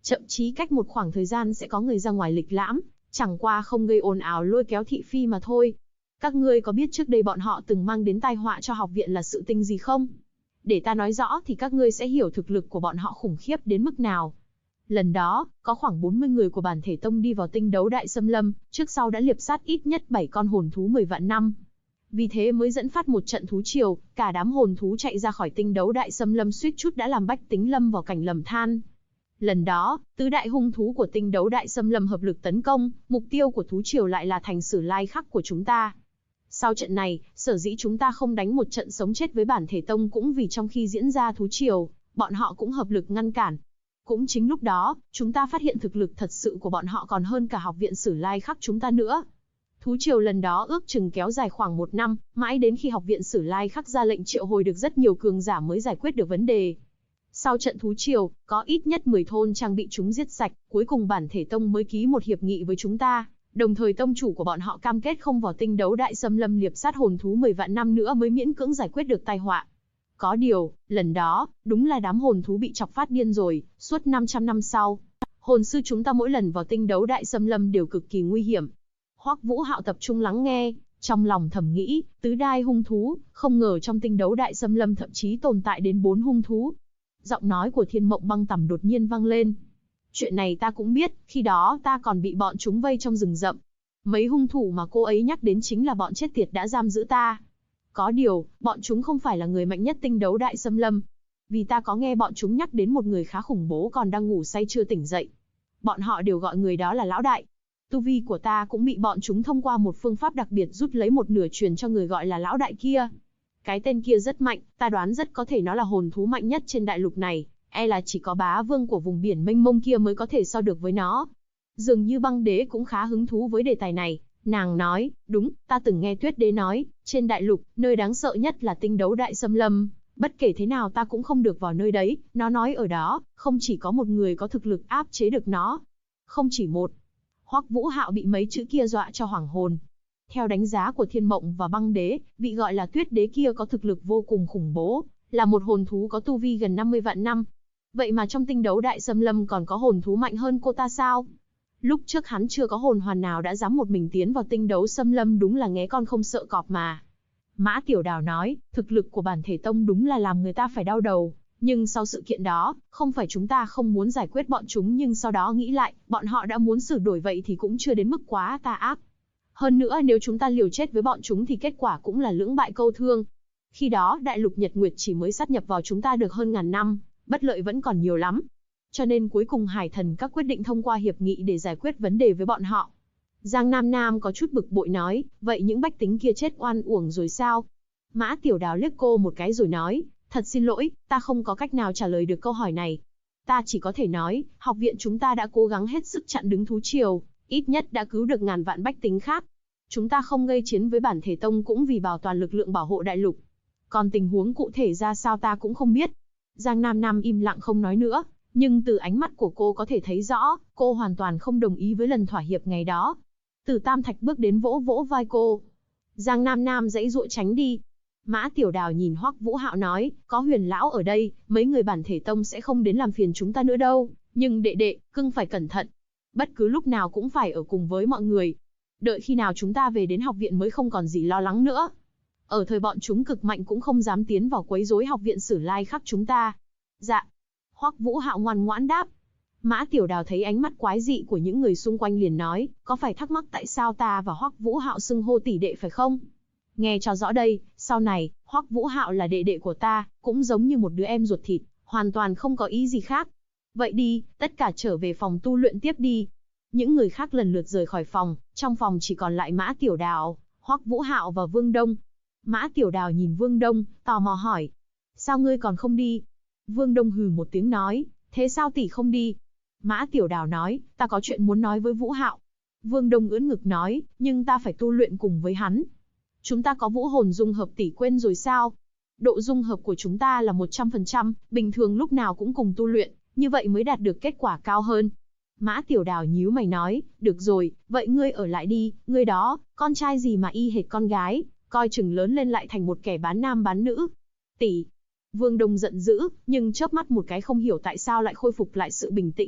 Chậm chí cách một khoảng thời gian sẽ có người ra ngoài lịch lãm, chẳng qua không gây ồn ào lôi kéo thị phi mà thôi. Các ngươi có biết trước đây bọn họ từng mang đến tai họa cho học viện là sự tình gì không? Để ta nói rõ thì các ngươi sẽ hiểu thực lực của bọn họ khủng khiếp đến mức nào. Lần đó, có khoảng 40 người của bản thể tông đi vào tinh đấu đại xâm lâm, trước sau đã liệp sát ít nhất 7 con hồn thú 10 vạn năm. Vì thế mới dẫn phát một trận thú triều, cả đám hồn thú chạy ra khỏi tinh đấu đại xâm lâm suýt chút đã làm bách tính lâm vào cảnh lầm than. Lần đó, tứ đại hung thú của tinh đấu đại xâm lâm hợp lực tấn công, mục tiêu của thú triều lại là thành Sử Lai Khắc của chúng ta. Sau trận này, sở dĩ chúng ta không đánh một trận sống chết với bản thể tông cũng vì trong khi diễn ra thú triều, bọn họ cũng hợp lực ngăn cản. Cũng chính lúc đó, chúng ta phát hiện thực lực thật sự của bọn họ còn hơn cả học viện Sử Lai Khắc chúng ta nữa. Thú triều lần đó ước chừng kéo dài khoảng 1 năm, mãi đến khi học viện Sử Lai Khắc ra lệnh triệu hồi được rất nhiều cường giả mới giải quyết được vấn đề. Sau trận thú triều, có ít nhất 10 thôn trang bị chúng giết sạch, cuối cùng bản thể tông mới ký một hiệp nghị với chúng ta. Đồng thời tông chủ của bọn họ cam kết không vào tinh đấu đại xâm lâm liệp sát hồn thú 10 vạn năm nữa mới miễn cưỡng giải quyết được tai họa. Có điều, lần đó, đúng là đám hồn thú bị chọc phát điên rồi, suốt 500 năm sau. Hồn sư chúng ta mỗi lần vào tinh đấu đại xâm lâm đều cực kỳ nguy hiểm. Hoắc Vũ Hạo tập trung lắng nghe, trong lòng thầm nghĩ, tứ đai hung thú, không ngờ trong tinh đấu đại xâm lâm thậm chí tồn tại đến 4 hung thú. Giọng nói của Thiên Mộng Băng Tầm đột nhiên vang lên. Chuyện này ta cũng biết, khi đó ta còn bị bọn chúng vây trong rừng rậm. Mấy hung thủ mà cô ấy nhắc đến chính là bọn chết tiệt đã giam giữ ta. Có điều, bọn chúng không phải là người mạnh nhất tinh đấu đại xâm lâm. Vì ta có nghe bọn chúng nhắc đến một người khá khủng bố còn đang ngủ say chưa tỉnh dậy. Bọn họ đều gọi người đó là Lão Đại. Tu vi của ta cũng bị bọn chúng thông qua một phương pháp đặc biệt rút lấy một nửa truyền cho người gọi là Lão Đại kia. Cái tên kia rất mạnh, ta đoán rất có thể nó là hồn thú mạnh nhất trên đại lục này. E là chỉ có bá vương của vùng biển mênh mông kia mới có thể so được với nó. Dường như Băng Đế cũng khá hứng thú với đề tài này. Nàng nói, đúng, ta từng nghe Tuyết Đế nói, trên đại lục, nơi đáng sợ nhất là tinh đấu đại xâm lâm. Bất kể thế nào ta cũng không được vào nơi đấy, nó nói ở đó, không chỉ có một người có thực lực áp chế được nó. Không chỉ một. Hoắc Vũ Hạo bị mấy chữ kia dọa cho hoảng hồn. Theo đánh giá của Thiên Mộng và Băng Đế, vị gọi là Tuyết Đế kia có thực lực vô cùng khủng bố, là một hồn thú có tu vi gần 50 vạn năm. Vậy mà trong tinh đấu đại xâm lâm còn có hồn thú mạnh hơn cô ta sao? Lúc trước hắn chưa có hồn hoàn nào đã dám một mình tiến vào tinh đấu xâm lâm, đúng là nghé con không sợ cọp mà. Mã Tiểu Đào nói, thực lực của bản thể tông đúng là làm người ta phải đau đầu. Nhưng sau sự kiện đó, không phải chúng ta không muốn giải quyết bọn chúng, nhưng sau đó nghĩ lại, bọn họ đã muốn sửa đổi vậy thì cũng chưa đến mức quá tà ác. Hơn nữa nếu chúng ta liều chết với bọn chúng thì kết quả cũng là lưỡng bại câu thương. Khi đó đại lục Nhật Nguyệt chỉ mới sát nhập vào chúng ta được hơn ngàn năm, bất lợi vẫn còn nhiều lắm. Cho nên cuối cùng Hải Thần các quyết định thông qua hiệp nghị để giải quyết vấn đề với bọn họ. Giang Nam Nam có chút bực bội nói, vậy những bách tính kia chết oan uổng rồi sao? Mã Tiểu Đào liếc cô một cái rồi nói, thật xin lỗi, ta không có cách nào trả lời được câu hỏi này. Ta chỉ có thể nói, học viện chúng ta đã cố gắng hết sức chặn đứng thú triều, ít nhất đã cứu được ngàn vạn bách tính khác. Chúng ta không gây chiến với bản thể tông cũng vì bảo toàn lực lượng bảo hộ đại lục. Còn tình huống cụ thể ra sao ta cũng không biết. Giang Nam Nam im lặng không nói nữa, nhưng từ ánh mắt của cô có thể thấy rõ, cô hoàn toàn không đồng ý với lần thỏa hiệp ngày đó. Từ Tam Thạch bước đến vỗ vỗ vai cô. Giang Nam Nam giãy giụa tránh đi. Mã Tiểu Đào nhìn Hoắc Vũ Hạo nói, có Huyền lão ở đây, mấy người bản thể tông sẽ không đến làm phiền chúng ta nữa đâu, nhưng đệ đệ, cưng phải cẩn thận. Bất cứ lúc nào cũng phải ở cùng với mọi người. Đợi khi nào chúng ta về đến học viện mới không còn gì lo lắng nữa. Ở thời bọn chúng cực mạnh cũng không dám tiến vào quấy rối học viện Sử Lai Khắc chúng ta. Dạ. Hoắc Vũ Hạo ngoan ngoãn đáp. Mã Tiểu Đào thấy ánh mắt quái dị của những người xung quanh liền nói, có phải thắc mắc tại sao ta và Hoắc Vũ Hạo xưng hô tỷ đệ phải không? Nghe cho rõ đây, sau này, Hoắc Vũ Hạo là đệ đệ của ta, cũng giống như một đứa em ruột thịt, hoàn toàn không có ý gì khác. Vậy đi, tất cả trở về phòng tu luyện tiếp đi. Những người khác lần lượt rời khỏi phòng, trong phòng chỉ còn lại Mã Tiểu Đào, Hoắc Vũ Hạo và Vương Đông. Mã Tiểu Đào nhìn Vương Đông, tò mò hỏi, sao ngươi còn không đi? Vương Đông hừ một tiếng nói, thế sao tỷ không đi? Mã Tiểu Đào nói, ta có chuyện muốn nói với Vũ Hạo. Vương Đông ưỡn ngực nói, nhưng ta phải tu luyện cùng với hắn. Chúng ta có vũ hồn dung hợp, tỷ quên rồi sao? Độ dung hợp của chúng ta là 100%, bình thường lúc nào cũng cùng tu luyện, như vậy mới đạt được kết quả cao hơn. Mã Tiểu Đào nhíu mày nói, được rồi, vậy ngươi ở lại đi, ngươi đó, con trai gì mà y hệt con gái, coi chừng lớn lên lại thành một kẻ bán nam bán nữ. Tỷ. Vương Đông giận dữ, nhưng chớp mắt một cái không hiểu tại sao lại khôi phục lại sự bình tĩnh,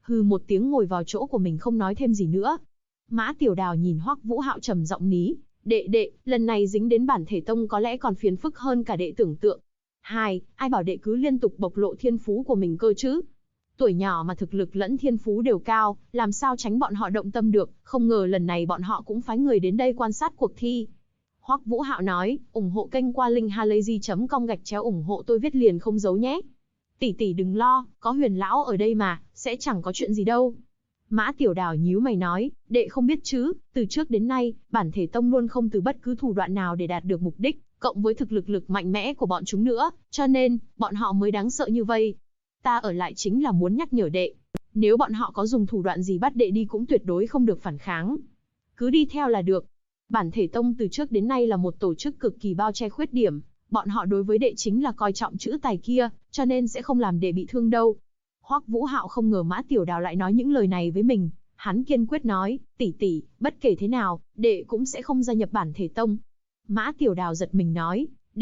hừ một tiếng ngồi vào chỗ của mình không nói thêm gì nữa. Mã Tiểu Đào nhìn Hoắc Vũ Hạo trầm giọng ní, đệ, lần này dính đến bản thể tông có lẽ còn phiền phức hơn cả đệ tưởng tượng. Ai bảo đệ cứ liên tục bộc lộ thiên phú của mình cơ chứ? Tuổi nhỏ mà thực lực lẫn thiên phú đều cao, làm sao tránh bọn họ động tâm được, không ngờ lần này bọn họ cũng phái người đến đây quan sát cuộc thi. Hoắc Vũ Hạo nói, ủng hộ kênh qua link halayzi.com/ủng hộ tôi viết liền không giấu nhé. Tỷ đừng lo, có Huyền lão ở đây mà, sẽ chẳng có chuyện gì đâu. Mã Tiểu Đào nhíu mày nói, đệ không biết chứ, từ trước đến nay, bản thể tông luôn không từ bất cứ thủ đoạn nào để đạt được mục đích, cộng với thực lực mạnh mẽ của bọn chúng nữa, cho nên, bọn họ mới đáng sợ như vây. Ta ở lại chính là muốn nhắc nhở đệ, nếu bọn họ có dùng thủ đoạn gì bắt đệ đi cũng tuyệt đối không được phản kháng. Cứ đi theo là được. Bản thể tông từ trước đến nay là một tổ chức cực kỳ bao che khuyết điểm, bọn họ đối với đệ chính là coi trọng chữ tài kia, cho nên sẽ không làm đệ bị thương đâu. Hoắc Vũ Hạo không ngờ Mã Tiểu Đào lại nói những lời này với mình, hắn kiên quyết nói, tỷ, bất kể thế nào, đệ cũng sẽ không gia nhập bản thể tông. Mã Tiểu Đào giật mình nói,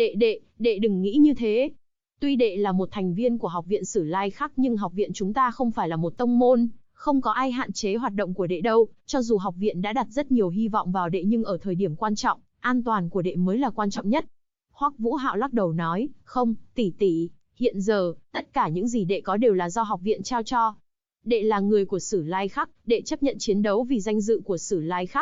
đệ đừng nghĩ như thế. Tuy đệ là một thành viên của học viện Sử Lai Khắc nhưng học viện chúng ta không phải là một tông môn, không có ai hạn chế hoạt động của đệ đâu, cho dù học viện đã đặt rất nhiều hy vọng vào đệ nhưng ở thời điểm quan trọng, an toàn của đệ mới là quan trọng nhất. Hoắc Vũ Hạo lắc đầu nói, không, tỷ, hiện giờ, tất cả những gì đệ có đều là do học viện trao cho. Đệ là người của Sử Lai Khắc, đệ chấp nhận chiến đấu vì danh dự của Sử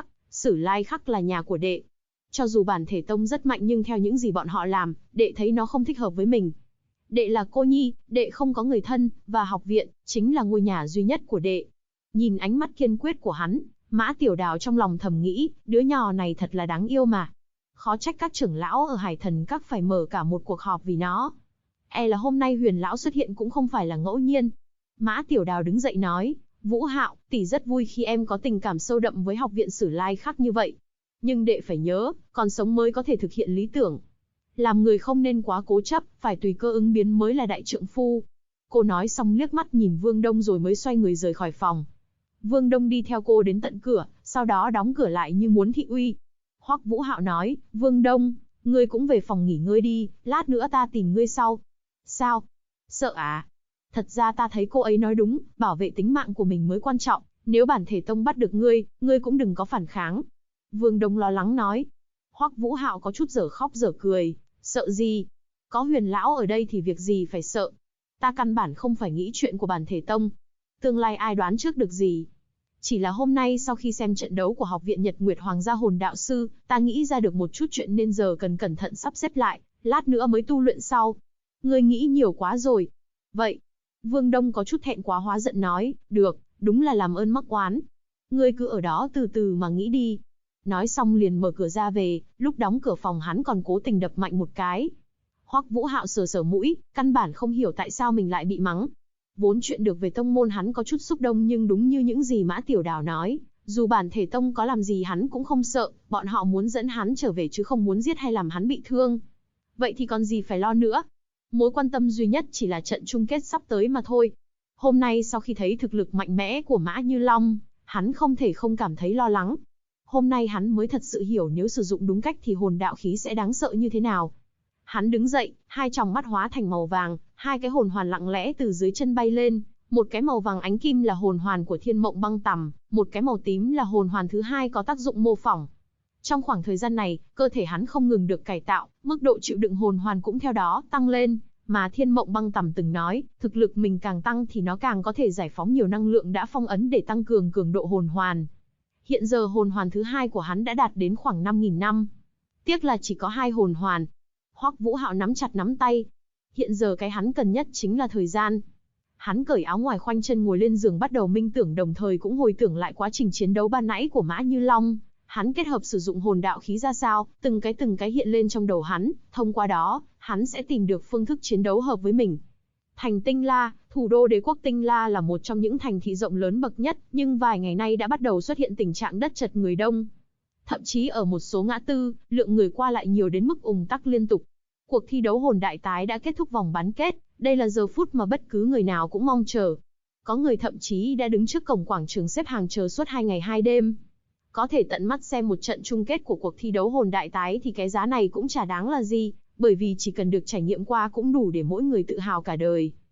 Lai Khắc là nhà của đệ. Cho dù bản thể tông rất mạnh nhưng theo những gì bọn họ làm, đệ thấy nó không thích hợp với mình. Đệ là cô nhi, đệ không có người thân, và học viện, chính là ngôi nhà duy nhất của đệ. Nhìn ánh mắt kiên quyết của hắn, Mã Tiểu Đào trong lòng thầm nghĩ, đứa nhỏ này thật là đáng yêu mà. Khó trách các trưởng lão ở Hải Thần Các phải mở cả một cuộc họp vì nó. Là hôm nay Huyền lão xuất hiện cũng không phải là ngẫu nhiên. Mã Tiểu Đào đứng dậy nói, Vũ Hạo, tỷ rất vui khi em có tình cảm sâu đậm với học viện Sử Lai Khắc như vậy. Nhưng đệ phải nhớ, còn sống mới có thể thực hiện lý tưởng. Làm người không nên quá cố chấp, phải tùy cơ ứng biến mới là đại trượng phu. Cô nói xong liếc mắt nhìn Vương Đông rồi mới xoay người rời khỏi phòng. Vương Đông đi theo cô đến tận cửa, sau đó đóng cửa lại như muốn thị uy. Hoắc Vũ Hạo nói, Vương Đông, ngươi cũng về phòng nghỉ ngơi đi, lát nữa ta tìm ngươi sau. Sao? Sợ à? Thật ra ta thấy cô ấy nói đúng, bảo vệ tính mạng của mình mới quan trọng, nếu bản thể tông bắt được ngươi cũng đừng có phản kháng. Vương Đông lo lắng nói. Hoắc Vũ Hạo có chút dở khóc dở cười, sợ gì? Có Huyền lão ở đây thì việc gì phải sợ? Ta căn bản không phải nghĩ chuyện của bản thể tông. Tương lai ai đoán trước được gì? Chỉ là hôm nay sau khi xem trận đấu của học viện Nhật Nguyệt Hoàng gia hồn đạo sư, ta nghĩ ra được một chút chuyện nên giờ cần cẩn thận sắp xếp lại, lát nữa mới tu luyện sau. Ngươi nghĩ nhiều quá rồi. Vậy, Vương Đông có chút thẹn quá hóa giận nói, được, đúng là làm ơn mắc oán. Ngươi cứ ở đó từ từ mà nghĩ đi. Nói xong liền mở cửa ra về, lúc đóng cửa phòng hắn còn cố tình đập mạnh một cái. Hoắc Vũ Hạo sờ mũi, căn bản không hiểu tại sao mình lại bị mắng. Vốn chuyện được về tông môn hắn có chút xúc động nhưng đúng như những gì Mã Tiểu Đào nói, dù bản thể tông có làm gì hắn cũng không sợ, bọn họ muốn dẫn hắn trở về chứ không muốn giết hay làm hắn bị thương. Vậy thì còn gì phải lo nữa. Mối quan tâm duy nhất chỉ là trận chung kết sắp tới mà thôi. Hôm nay sau khi thấy thực lực mạnh mẽ của Mã Như Long, hắn không thể không cảm thấy lo lắng. Hôm nay hắn mới thật sự hiểu nếu sử dụng đúng cách thì hồn đạo khí sẽ đáng sợ như thế nào. Hắn đứng dậy, hai tròng mắt hóa thành màu vàng, hai cái hồn hoàn lặng lẽ từ dưới chân bay lên, một cái màu vàng ánh kim là hồn hoàn của Thiên Mộng Băng Tằm, một cái màu tím là hồn hoàn thứ hai có tác dụng mô phỏng. Trong khoảng thời gian này, cơ thể hắn không ngừng được cải tạo, mức độ chịu đựng hồn hoàn cũng theo đó tăng lên, mà Thiên Mộng Băng Tằm từng nói, thực lực mình càng tăng thì nó càng có thể giải phóng nhiều năng lượng đã phong ấn để tăng cường cường độ hồn hoàn. Hiện giờ hồn hoàn thứ hai của hắn đã đạt đến khoảng 5.000 năm. Tiếc là chỉ có 2 hồn hoàn. Hoắc Vũ Hạo nắm chặt nắm tay. Hiện giờ cái hắn cần nhất chính là thời gian. Hắn cởi áo ngoài khoanh chân ngồi lên giường bắt đầu minh tưởng đồng thời cũng hồi tưởng lại quá trình chiến đấu ban nãy của Mã Như Long. Hắn kết hợp sử dụng hồn đạo khí ra sao, từng cái hiện lên trong đầu hắn, thông qua đó, hắn sẽ tìm được phương thức chiến đấu hợp với mình. Thành Tinh La, thủ đô đế quốc Tinh La là một trong những thành thị rộng lớn bậc nhất, nhưng vài ngày nay đã bắt đầu xuất hiện tình trạng đất chật người đông. Thậm chí ở một số ngã tư, lượng người qua lại nhiều đến mức ùn tắc liên tục. Cuộc thi đấu hồn đại tái đã kết thúc vòng bán kết, đây là giờ phút mà bất cứ người nào cũng mong chờ. Có người thậm chí đã đứng trước cổng quảng trường xếp hàng chờ suốt 2 ngày 2 đêm. Có thể tận mắt xem một trận chung kết của cuộc thi đấu hồn đại tái thì cái giá này cũng chả đáng là gì, bởi vì chỉ cần được trải nghiệm qua cũng đủ để mỗi người tự hào cả đời.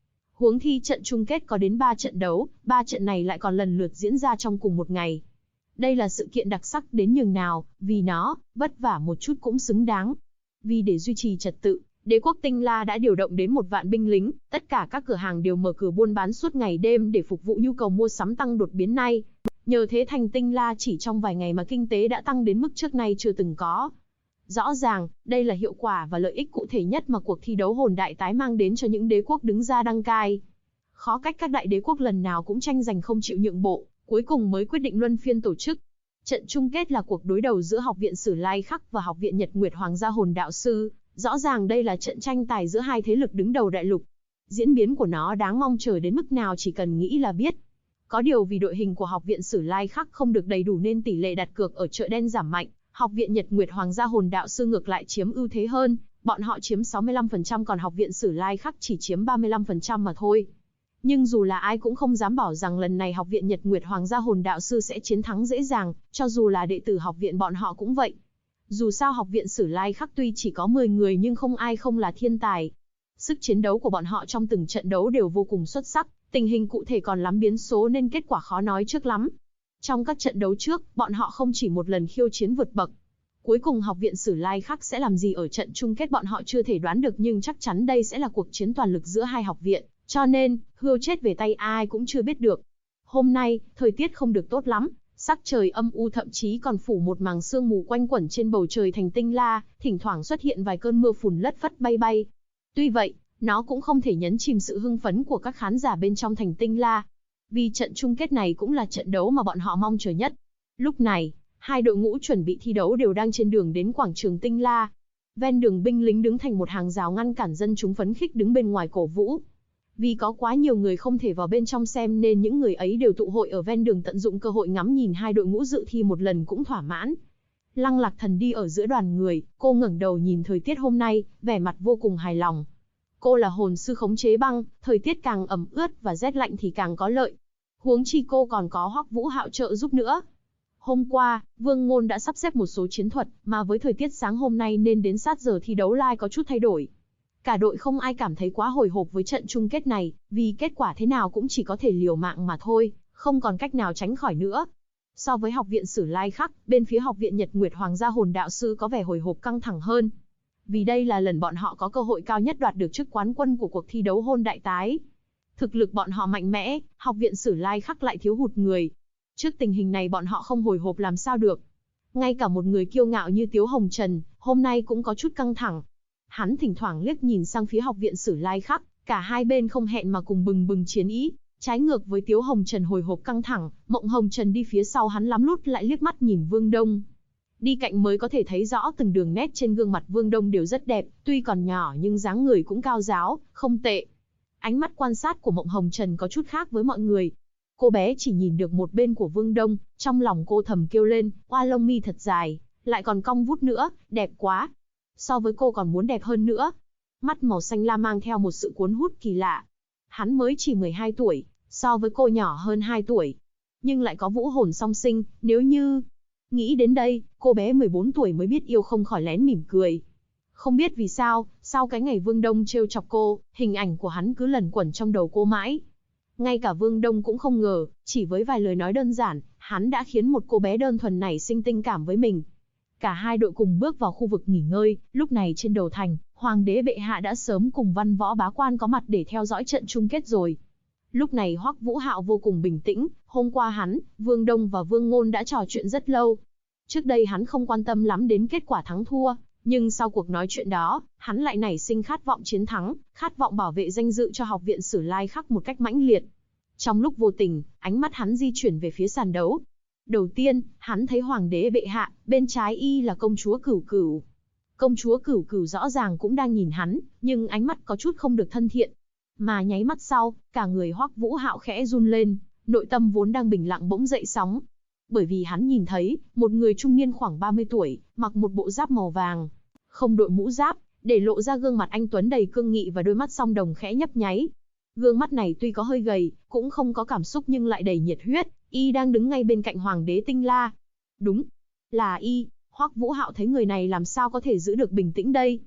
Huống thi trận chung kết có đến 3 trận đấu, 3 trận này lại còn lần lượt diễn ra trong cùng một ngày. Đây là sự kiện đặc sắc đến nhường nào, vì nó, vất vả một chút cũng xứng đáng. Vì để duy trì trật tự, đế quốc Tinh La đã điều động đến 1 vạn binh lính, tất cả các cửa hàng đều mở cửa buôn bán suốt ngày đêm để phục vụ nhu cầu mua sắm tăng đột biến này. Nhờ thế thành Tinh La chỉ trong vài ngày mà kinh tế đã tăng đến mức trước nay chưa từng có. Rõ ràng, đây là hiệu quả và lợi ích cụ thể nhất mà cuộc thi đấu hồn đại tái mang đến cho những đế quốc đứng ra đăng cai. Khó cách các đại đế quốc lần nào cũng tranh giành không chịu nhượng bộ, cuối cùng mới quyết định luân phiên tổ chức. Trận chung kết là cuộc đối đầu giữa Học viện Sử Lai Khắc và Học viện Nhật Nguyệt Hoàng gia Hồn Đạo Sư. Rõ ràng đây là trận tranh tài giữa hai thế lực đứng đầu đại lục. Diễn biến của nó đáng mong chờ đến mức nào chỉ cần nghĩ là biết. Có điều vì đội hình của Học viện Sử Lai Khắc không được đầy đủ nên tỷ lệ đặt cược ở chợ đen giảm mạnh. Học viện Nhật Nguyệt Hoàng gia Hồn Đạo Sư ngược lại chiếm ưu thế hơn, bọn họ chiếm 65% còn Học viện Sử Lai Khắc chỉ chiếm 35% mà thôi. Nhưng dù là ai cũng không dám bảo rằng lần này Học viện Nhật Nguyệt Hoàng gia Hồn Đạo Sư sẽ chiến thắng dễ dàng, cho dù là đệ tử học viện bọn họ cũng vậy. Dù sao Học viện Sử Lai Khắc tuy chỉ có 10 người nhưng không ai không là thiên tài. Sức chiến đấu của bọn họ trong từng trận đấu đều vô cùng xuất sắc, tình hình cụ thể còn lắm biến số nên kết quả khó nói trước lắm. Trong các trận đấu trước, bọn họ không chỉ một lần khiêu chiến vượt bậc. Cuối cùng Học viện Sử Lai Khắc sẽ làm gì ở trận chung kết bọn họ chưa thể đoán được nhưng chắc chắn đây sẽ là cuộc chiến toàn lực giữa hai học viện, cho nên, hươu chết về tay ai cũng chưa biết được. Hôm nay, thời tiết không được tốt lắm, sắc trời âm u thậm chí còn phủ một màng sương mù quanh quẩn trên bầu trời thành Tinh La, thỉnh thoảng xuất hiện vài cơn mưa phùn lất phất bay bay. Tuy vậy, nó cũng không thể nhấn chìm sự hưng phấn của các khán giả bên trong thành Tinh La. Vì trận chung kết này cũng là trận đấu mà bọn họ mong chờ nhất. Lúc này, hai đội ngũ chuẩn bị thi đấu đều đang trên đường đến quảng trường Tinh La. Ven đường binh lính đứng thành một hàng rào ngăn cản dân chúng phấn khích đứng bên ngoài cổ vũ. Vì có quá nhiều người không thể vào bên trong xem nên những người ấy đều tụ hội ở ven đường tận dụng cơ hội ngắm nhìn hai đội ngũ dự thi một lần cũng thỏa mãn. Lăng Lạc Thần đi ở giữa đoàn người, cô ngẩng đầu nhìn thời tiết hôm nay, vẻ mặt vô cùng hài lòng. Cô là hồn sư khống chế băng, thời tiết càng ẩm ướt và rét lạnh thì càng có lợi. Huống chi cô còn có Hoắc Vũ Hạo trợ giúp nữa. Hôm qua, Vương Ngôn đã sắp xếp một số chiến thuật, mà với thời tiết sáng hôm nay nên đến sát giờ thi đấu lai có chút thay đổi. Cả đội không ai cảm thấy quá hồi hộp với trận chung kết này, vì kết quả thế nào cũng chỉ có thể liều mạng mà thôi, không còn cách nào tránh khỏi nữa. So với Học viện Sử Lai Khắc, bên phía Học viện Nhật Nguyệt Hoàng gia Hồn Đạo Sư có vẻ hồi hộp căng thẳng hơn. Vì đây là lần bọn họ có cơ hội cao nhất đoạt được chức quán quân của cuộc thi đấu hôn đại tái. Thực lực bọn họ mạnh mẽ, Học viện Sử Lai Khắc lại thiếu hụt người. Trước tình hình này bọn họ không hồi hộp làm sao được. Ngay cả một người kiêu ngạo như Tiếu Hồng Trần, hôm nay cũng có chút căng thẳng. Hắn thỉnh thoảng liếc nhìn sang phía Học viện Sử Lai Khắc, cả hai bên không hẹn mà cùng bừng bừng chiến ý. Trái ngược với Tiếu Hồng Trần hồi hộp căng thẳng, Mộng Hồng Trần đi phía sau hắn lắm lúc lại liếc mắt nhìn Vương Đông. Đi cạnh mới có thể thấy rõ từng đường nét trên gương mặt Vương Đông đều rất đẹp, tuy còn nhỏ nhưng dáng người cũng cao ráo, không tệ. Ánh mắt quan sát của Mộng Hồng Trần có chút khác với mọi người. Cô bé chỉ nhìn được một bên của Vương Đông, trong lòng cô thầm kêu lên, oa lông mi thật dài, lại còn cong vút nữa, đẹp quá. So với cô còn muốn đẹp hơn nữa. Mắt màu xanh lam mang theo một sự cuốn hút kỳ lạ. Hắn mới chỉ 12 tuổi, so với cô nhỏ hơn 2 tuổi. Nhưng lại có vũ hồn song sinh, nếu như... Nghĩ đến đây, cô bé 14 tuổi mới biết yêu không khỏi lén mỉm cười. Không biết vì sao, sau cái ngày Vương Đông trêu chọc cô, hình ảnh của hắn cứ lẩn quẩn trong đầu cô mãi. Ngay cả Vương Đông cũng không ngờ, chỉ với vài lời nói đơn giản, hắn đã khiến một cô bé đơn thuần nảy sinh tình cảm với mình. Cả hai đội cùng bước vào khu vực nghỉ ngơi, lúc này trên đầu thành, Hoàng đế bệ hạ đã sớm cùng văn võ bá quan có mặt để theo dõi trận chung kết rồi. Lúc này Hoắc Vũ Hạo vô cùng bình tĩnh, hôm qua hắn, Vương Đông và Vương Ngôn đã trò chuyện rất lâu. Trước đây hắn không quan tâm lắm đến kết quả thắng thua, nhưng sau cuộc nói chuyện đó, hắn lại nảy sinh khát vọng chiến thắng, khát vọng bảo vệ danh dự cho Học viện Sử Lai Khắc một cách mãnh liệt. Trong lúc vô tình, ánh mắt hắn di chuyển về phía sàn đấu. Đầu tiên, hắn thấy Hoàng đế bệ hạ, bên trái y là công chúa Cửu Cửu. Công chúa Cửu Cửu rõ ràng cũng đang nhìn hắn, nhưng ánh mắt có chút không được thân thiện. Mà nháy mắt sau, cả người Hoắc Vũ Hạo khẽ run lên, nội tâm vốn đang bình lặng bỗng dậy sóng. Bởi vì hắn nhìn thấy, một người trung niên khoảng 30 tuổi, mặc một bộ giáp màu vàng, không đội mũ giáp, để lộ ra gương mặt anh tuấn đầy cương nghị và đôi mắt song đồng khẽ nhấp nháy. Gương mắt này tuy có hơi gầy, cũng không có cảm xúc nhưng lại đầy nhiệt huyết, y đang đứng ngay bên cạnh Hoàng đế Tinh La. Đúng, là y. Hoắc Vũ Hạo thấy người này làm sao có thể giữ được bình tĩnh đây.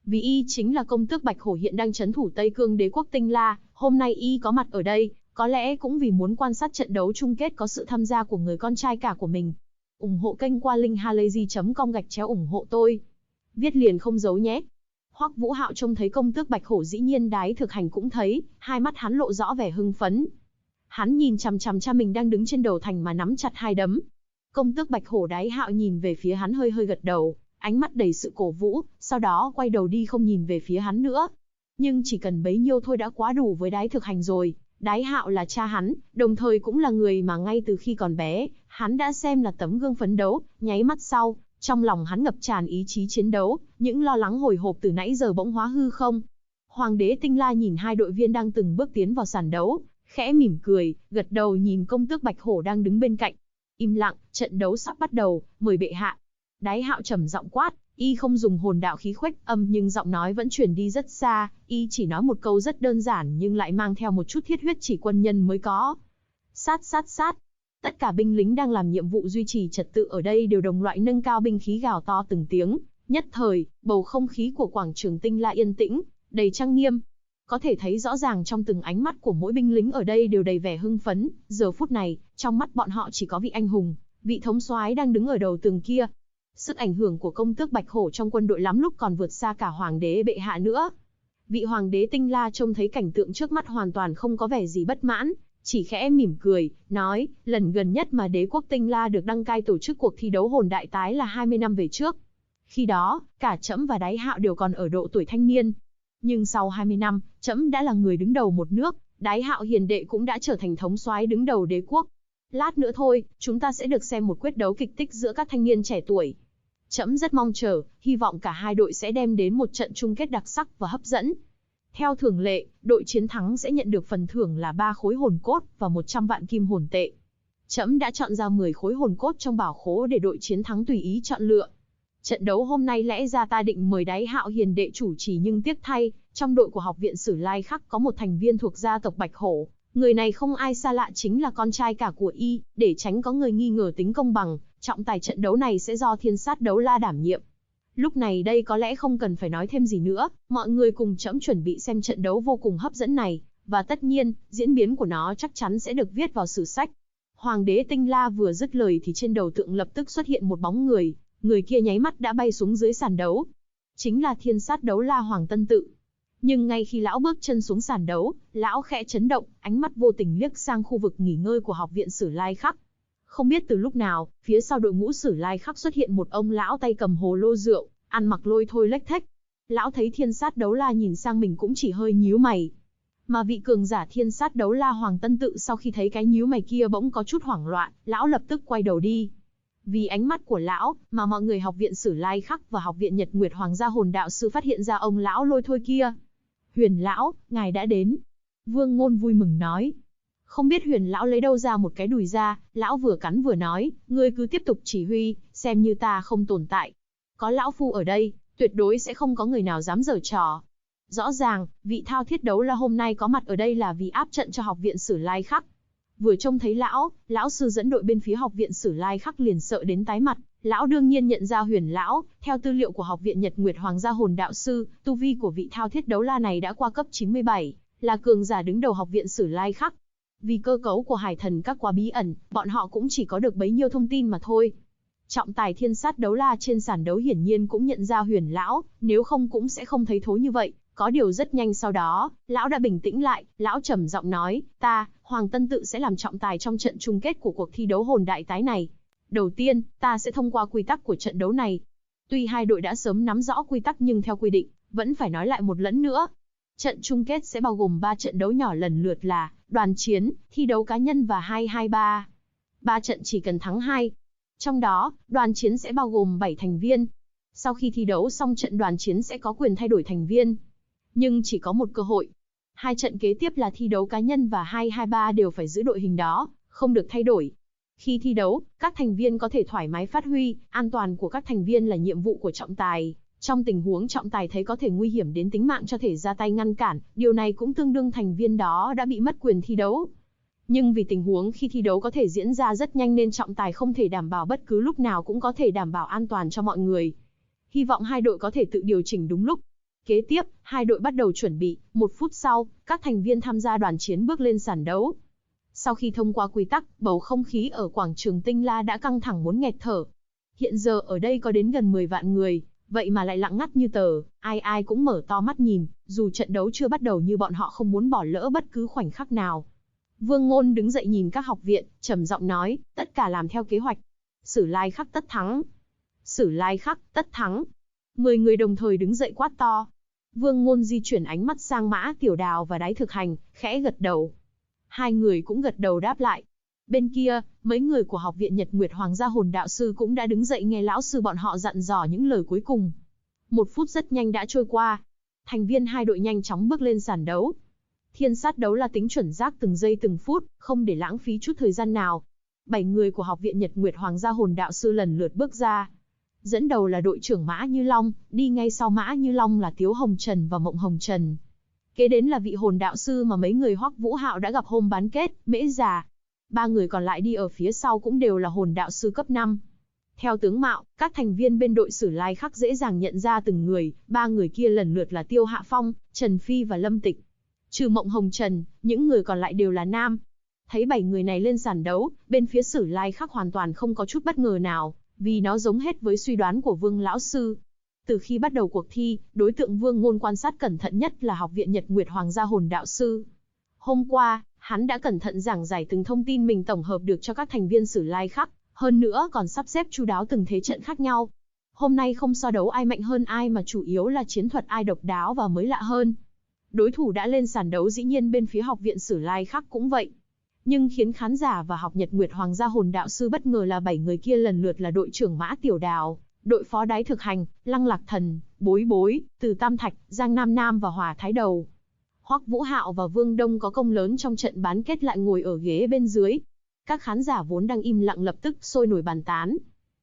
Vì y chính là công tước Bạch Hổ hiện đang trấn thủ Tây Cương Đế quốc Tinh La, hôm nay y có mặt ở đây, có lẽ cũng vì muốn quan sát trận đấu chung kết có sự tham gia của người con trai cả của mình. Ủng hộ kênh qua linkhalazy.com/ủng hộ tôi. Viết liền không giấu nhé. Hoắc Vũ Hạo trông thấy công tước Bạch Hổ dĩ nhiên đái thực hành cũng thấy, hai mắt hắn lộ rõ vẻ hưng phấn. Hắn nhìn chằm chằm cha mình đang đứng trên đầu thành mà nắm chặt hai đấm. Công tước Bạch Hổ Đái Hạo nhìn về phía hắn hơi hơi gật đầu, ánh mắt đầy sự cổ vũ, sau đó quay đầu đi không nhìn về phía hắn nữa. Nhưng chỉ cần bấy nhiêu thôi đã quá đủ với Đái thực hành rồi. Đái Hạo là cha hắn, đồng thời cũng là người mà ngay từ khi còn bé, hắn đã xem là tấm gương phấn đấu. Nháy mắt sau, trong lòng hắn ngập tràn ý chí chiến đấu, những lo lắng hồi hộp từ nãy giờ bỗng hóa hư không. Hoàng đế Tinh La nhìn hai đội viên đang từng bước tiến vào sàn đấu, khẽ mỉm cười, gật đầu nhìn công tước Bạch Hổ đang đứng bên cạnh. Im lặng, trận đấu sắp bắt đầu, mời bệ hạ. Đái Hạo trầm giọng quát, y không dùng hồn đạo khí khuếch âm nhưng giọng nói vẫn truyền đi rất xa, y chỉ nói một câu rất đơn giản nhưng lại mang theo một chút thiết huyết chỉ quân nhân mới có. Sát sát sát. Tất cả binh lính đang làm nhiệm vụ duy trì trật tự ở đây đều đồng loại nâng cao binh khí gào to từng tiếng, nhất thời, bầu không khí của quảng trường Tinh La yên tĩnh, đầy trang nghiêm. Có thể thấy rõ ràng trong từng ánh mắt của mỗi binh lính ở đây đều đầy vẻ hưng phấn, giờ phút này, trong mắt bọn họ chỉ có vị anh hùng, vị thống soái đang đứng ở đầu tường kia. Sức ảnh hưởng của công tước Bạch Hổ trong quân đội lắm lúc còn vượt xa cả hoàng đế bệ hạ nữa. Vị hoàng đế Tinh La trông thấy cảnh tượng trước mắt hoàn toàn không có vẻ gì bất mãn, chỉ khẽ mỉm cười, nói, lần gần nhất mà đế quốc Tinh La được đăng cai tổ chức cuộc thi đấu hồn đại tái là 20 năm về trước. Khi đó, cả trẫm và Đái Hạo đều còn ở độ tuổi thanh niên. Nhưng sau 20 năm, trẫm đã là người đứng đầu một nước, Đái Hạo hiền đệ cũng đã trở thành thống soái đứng đầu đế quốc. Lát nữa thôi, chúng ta sẽ được xem một quyết đấu kịch tích giữa các thanh niên trẻ tuổi. Trẫm rất mong chờ, hy vọng cả hai đội sẽ đem đến một trận chung kết đặc sắc và hấp dẫn. Theo thường lệ, đội chiến thắng sẽ nhận được phần thưởng là 3 khối hồn cốt và 100 vạn kim hồn tệ. Trẫm đã chọn ra 10 khối hồn cốt trong bảo khố để đội chiến thắng tùy ý chọn lựa. Trận đấu hôm nay lẽ ra ta định mời Đái Hạo hiền đệ chủ trì nhưng tiếc thay, trong đội của học viện Sử Lai Khắc có một thành viên thuộc gia tộc Bạch Hổ. Người này không ai xa lạ chính là con trai cả của y, để tránh có người nghi ngờ tính công bằng, trọng tài trận đấu này sẽ do Thiên Sát Đấu La đảm nhiệm. Lúc này đây có lẽ không cần phải nói thêm gì nữa, mọi người cùng trẫm chuẩn bị xem trận đấu vô cùng hấp dẫn này, và tất nhiên, diễn biến của nó chắc chắn sẽ được viết vào sử sách. Hoàng đế Tinh La vừa dứt lời thì trên đầu tượng lập tức xuất hiện một bóng người, người kia nháy mắt đã bay xuống dưới sàn đấu. Chính là Thiên Sát Đấu La Hoàng Tân Tự. Nhưng ngay khi lão bước chân xuống sàn đấu, lão khẽ chấn động, ánh mắt vô tình liếc sang khu vực nghỉ ngơi của học viện Sử Lai Khắc. Không biết từ lúc nào, phía sau đội ngũ Sử Lai Khắc xuất hiện một ông lão tay cầm hồ lô rượu, ăn mặc lôi thôi lếch thếch. Lão thấy Thiên Sát Đấu La nhìn sang mình cũng chỉ hơi nhíu mày. Mà vị cường giả Thiên Sát Đấu La Hoàng Tân Tự sau khi thấy cái nhíu mày kia bỗng có chút hoảng loạn, lão lập tức quay đầu đi. Vì ánh mắt của lão, mà mọi người học viện Sử Lai Khắc và học viện Nhật Nguyệt Hoàng gia hồn đạo sư phát hiện ra ông lão lôi thôi kia. Huyền lão, ngài đã đến. Vương Ngôn vui mừng nói. Không biết Huyền lão lấy đâu ra một cái đùi ra, lão vừa cắn vừa nói, ngươi cứ tiếp tục chỉ huy, xem như ta không tồn tại. Có lão phu ở đây, tuyệt đối sẽ không có người nào dám giở trò. Rõ ràng, vị thao thiết đấu la hôm nay có mặt ở đây là vì áp trận cho học viện Sử Lai Khắc. Vừa trông thấy lão sư dẫn đội bên phía học viện Sử Lai Khắc liền sợ đến tái mặt. Lão đương nhiên nhận ra Huyền lão, theo tư liệu của học viện Nhật Nguyệt Hoàng gia hồn đạo sư, tu vi của vị thao thiết đấu la này đã qua cấp 97, là cường giả đứng đầu học viện Sử Lai Khắc. Vì cơ cấu của Hải Thần các quá bí ẩn, bọn họ cũng chỉ có được bấy nhiêu thông tin mà thôi. Trọng tài Thiên Sát Đấu La trên sàn đấu hiển nhiên cũng nhận ra Huyền lão, nếu không cũng sẽ không thấy thối như vậy. Có điều rất nhanh sau đó, lão đã bình tĩnh lại, lão trầm giọng nói, ta, Hoàng Tân Tự sẽ làm trọng tài trong trận chung kết của cuộc thi đấu hồn đại tái này. Đầu tiên, ta sẽ thông qua quy tắc của trận đấu này. Tuy hai đội đã sớm nắm rõ quy tắc nhưng theo quy định, vẫn phải nói lại một lần nữa. Trận chung kết sẽ bao gồm 3 trận đấu nhỏ lần lượt là đoàn chiến, thi đấu cá nhân và 2-2-3. 3 trận chỉ cần thắng 2. Trong đó, đoàn chiến sẽ bao gồm 7 thành viên. Sau khi thi đấu xong trận đoàn chiến sẽ có quyền thay đổi thành viên. Nhưng chỉ có một cơ hội. 2 trận kế tiếp là thi đấu cá nhân và 2-2-3 đều phải giữ đội hình đó, không được thay đổi. Khi thi đấu, các thành viên có thể thoải mái phát huy, an toàn của các thành viên là nhiệm vụ của trọng tài. Trong tình huống trọng tài thấy có thể nguy hiểm đến tính mạng cho thể ra tay ngăn cản, điều này cũng tương đương thành viên đó đã bị mất quyền thi đấu. Nhưng vì tình huống khi thi đấu có thể diễn ra rất nhanh nên trọng tài không thể đảm bảo bất cứ lúc nào cũng có thể đảm bảo an toàn cho mọi người. Hy vọng hai đội có thể tự điều chỉnh đúng lúc. Kế tiếp, hai đội bắt đầu chuẩn bị, 1 phút sau, các thành viên tham gia đoàn chiến bước lên sàn đấu. Sau khi thông qua quy tắc, bầu không khí ở quảng trường Tinh La đã căng thẳng muốn nghẹt thở. Hiện giờ ở đây có đến gần 10 vạn người, vậy mà lại lặng ngắt như tờ, ai ai cũng mở to mắt nhìn, dù trận đấu chưa bắt đầu nhưng bọn họ không muốn bỏ lỡ bất cứ khoảnh khắc nào. Vương Ngôn đứng dậy nhìn các học viện, trầm giọng nói, tất cả làm theo kế hoạch. Sử Lai Khắc tất thắng. Sử Lai Khắc tất thắng. 10 người đồng thời đứng dậy quát to. Vương Ngôn di chuyển ánh mắt sang Mã Tiểu Đào và Đái Thực Hành, khẽ gật đầu. Hai người cũng gật đầu đáp lại. Bên kia, mấy người của học viện Nhật Nguyệt Hoàng gia hồn đạo sư cũng đã đứng dậy nghe lão sư bọn họ dặn dò những lời cuối cùng. 1 phút rất nhanh đã trôi qua. Thành viên hai đội nhanh chóng bước lên sàn đấu. Thiên sát đấu là tính chuẩn xác từng giây từng phút, không để lãng phí chút thời gian nào. 7 người của học viện Nhật Nguyệt Hoàng gia hồn đạo sư lần lượt bước ra. Dẫn đầu là đội trưởng Mã Như Long, đi ngay sau Mã Như Long là Tiếu Hồng Trần và Mộng Hồng Trần. Kế đến là vị hồn đạo sư mà mấy người Hoắc Vũ Hạo đã gặp hôm bán kết, Mễ Già. 3 người còn lại đi ở phía sau cũng đều là hồn đạo sư cấp 5. Theo tướng mạo, các thành viên bên đội Sử Lai Khắc dễ dàng nhận ra từng người, 3 người kia lần lượt là Tiêu Hạ Phong, Trần Phi và Lâm Tịch. Trừ Mộng Hồng Trần, những người còn lại đều là nam. Thấy 7 người này lên sàn đấu, bên phía Sử Lai Khắc hoàn toàn không có chút bất ngờ nào, vì nó giống hết với suy đoán của Vương lão sư. Từ khi bắt đầu cuộc thi, đối tượng Vương Ngôn quan sát cẩn thận nhất là học viện Nhật Nguyệt Hoàng gia hồn đạo sư. Hôm qua, hắn đã cẩn thận giảng giải từng thông tin mình tổng hợp được cho các thành viên Sử Lai Khắc, hơn nữa còn sắp xếp chu đáo từng thế trận khác nhau. Hôm nay không so đấu ai mạnh hơn ai mà chủ yếu là chiến thuật ai độc đáo và mới lạ hơn. Đối thủ đã lên sàn đấu dĩ nhiên bên phía học viện Sử Lai Khắc cũng vậy. Nhưng khiến khán giả và học Nhật Nguyệt Hoàng gia hồn đạo sư bất ngờ là 7 người kia lần lượt là đội trưởng Mã Tiểu Đào, đội phó Đái Thực Hành, Lăng Lạc Thần, Bối Bối, Từ Tam Thạch, Giang Nam Nam và Hòa Thái Đầu. Hoắc Vũ Hạo và Vương Đông có công lớn trong trận bán kết lại ngồi ở ghế bên dưới. Các khán giả vốn đang im lặng lập tức sôi nổi bàn tán.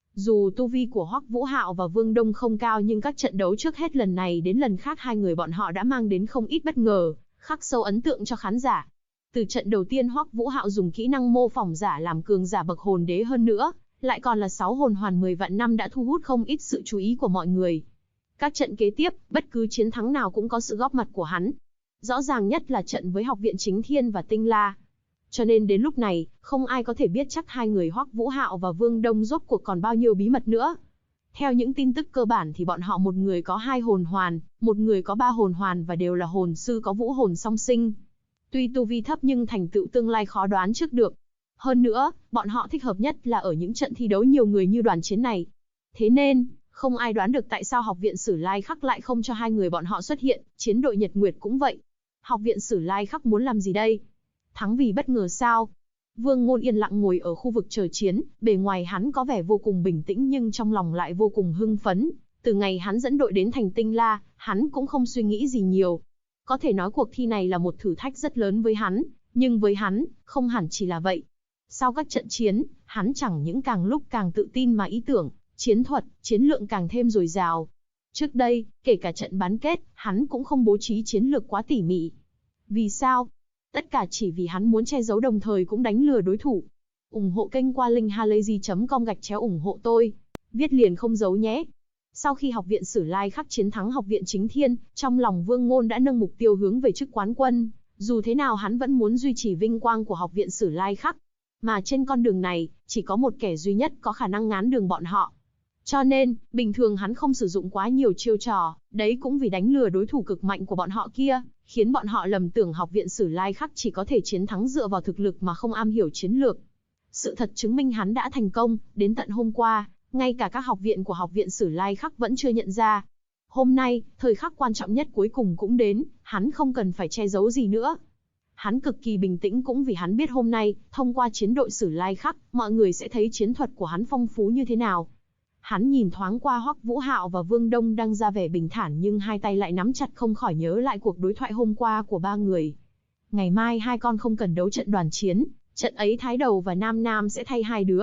Dù tu vi của Hoắc Vũ Hạo và Vương Đông không cao nhưng các trận đấu trước hết lần này đến lần khác hai người bọn họ đã mang đến không ít bất ngờ, khắc sâu ấn tượng cho khán giả. Từ trận đầu tiên Hoắc Vũ Hạo dùng kỹ năng mô phỏng giả làm cường giả bậc hồn đế hơn nữa, lại còn là 6 hồn hoàn 10 vạn năm đã thu hút không ít sự chú ý của mọi người. Các trận kế tiếp, bất cứ chiến thắng nào cũng có sự góp mặt của hắn. Rõ ràng nhất là trận với học viện Chính Thiên và Tinh La. Cho nên đến lúc này, không ai có thể biết chắc hai người Hoắc Vũ Hạo và Vương Đông rốt cuộc còn bao nhiêu bí mật nữa. Theo những tin tức cơ bản thì bọn họ một người có 2 hồn hoàn, một người có 3 hồn hoàn và đều là hồn sư có vũ hồn song sinh. Tuy tu vi thấp nhưng thành tựu tương lai khó đoán trước được. Hơn nữa, bọn họ thích hợp nhất là ở những trận thi đấu nhiều người như đoàn chiến này. Thế nên, không ai đoán được tại sao học viện Sử Lai Khắc lại không cho hai người bọn họ xuất hiện, chiến đội Nhật Nguyệt cũng vậy. Học viện Sử Lai Khắc muốn làm gì đây? Thắng vì bất ngờ sao? Vương Ngôn yên lặng ngồi ở khu vực chờ chiến, bề ngoài hắn có vẻ vô cùng bình tĩnh nhưng trong lòng lại vô cùng hưng phấn. Từ ngày hắn dẫn đội đến thành Tinh La, hắn cũng không suy nghĩ gì nhiều. Có thể nói cuộc thi này là một thử thách rất lớn với hắn, nhưng với hắn, không hẳn chỉ là vậy. Sau các trận chiến, hắn chẳng những càng lúc càng tự tin mà ý tưởng, chiến thuật, chiến lượng càng thêm dồi dào. Trước đây, kể cả trận bán kết, hắn cũng không bố trí chiến lược quá tỉ mỉ. Vì sao? Tất cả chỉ vì hắn muốn che giấu đồng thời cũng đánh lừa đối thủ. Ủng hộ kênh qua link halayzi.com/ủng hộ tôi. Viết liền không giấu nhé. Sau khi học viện Sử Lai Khắc chiến thắng học viện Chính Thiên, trong lòng Vương Ngôn đã nâng mục tiêu hướng về chức quán quân. Dù thế nào hắn vẫn muốn duy trì vinh quang của học viện Sử Lai Khắc. Mà trên con đường này, chỉ có một kẻ duy nhất có khả năng ngán đường bọn họ. Cho nên, bình thường hắn không sử dụng quá nhiều chiêu trò, đấy cũng vì đánh lừa đối thủ cực mạnh của bọn họ kia, khiến bọn họ lầm tưởng học viện Sử Lai Khắc chỉ có thể chiến thắng dựa vào thực lực mà không am hiểu chiến lược. Sự thật chứng minh hắn đã thành công, đến tận hôm qua, ngay cả các học viện của học viện Sử Lai Khắc vẫn chưa nhận ra. Hôm nay, thời khắc quan trọng nhất cuối cùng cũng đến, hắn không cần phải che giấu gì nữa. Hắn cực kỳ bình tĩnh cũng vì hắn biết hôm nay, thông qua chiến đội Sử Lai Khắc, mọi người sẽ thấy chiến thuật của hắn phong phú như thế nào. Hắn nhìn thoáng qua Hoắc Vũ Hạo và Vương Đông đang ra vẻ bình thản nhưng hai tay lại nắm chặt không khỏi nhớ lại cuộc đối thoại hôm qua của ba người. Ngày mai hai con không cần đấu trận đoàn chiến, trận ấy Thái Đầu và Nam Nam sẽ thay hai đứa.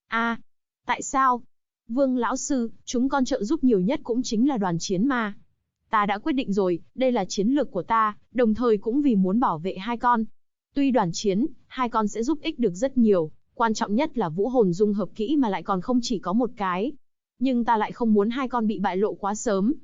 Tại sao? Vương lão sư, chúng con trợ giúp nhiều nhất cũng chính là đoàn chiến mà. Ta đã quyết định rồi, đây là chiến lược của ta, đồng thời cũng vì muốn bảo vệ hai con. Tuy đoàn chiến, hai con sẽ giúp ích được rất nhiều, quan trọng nhất là vũ hồn dung hợp kỹ mà lại còn không chỉ có một cái. Nhưng ta lại không muốn hai con bị bại lộ quá sớm.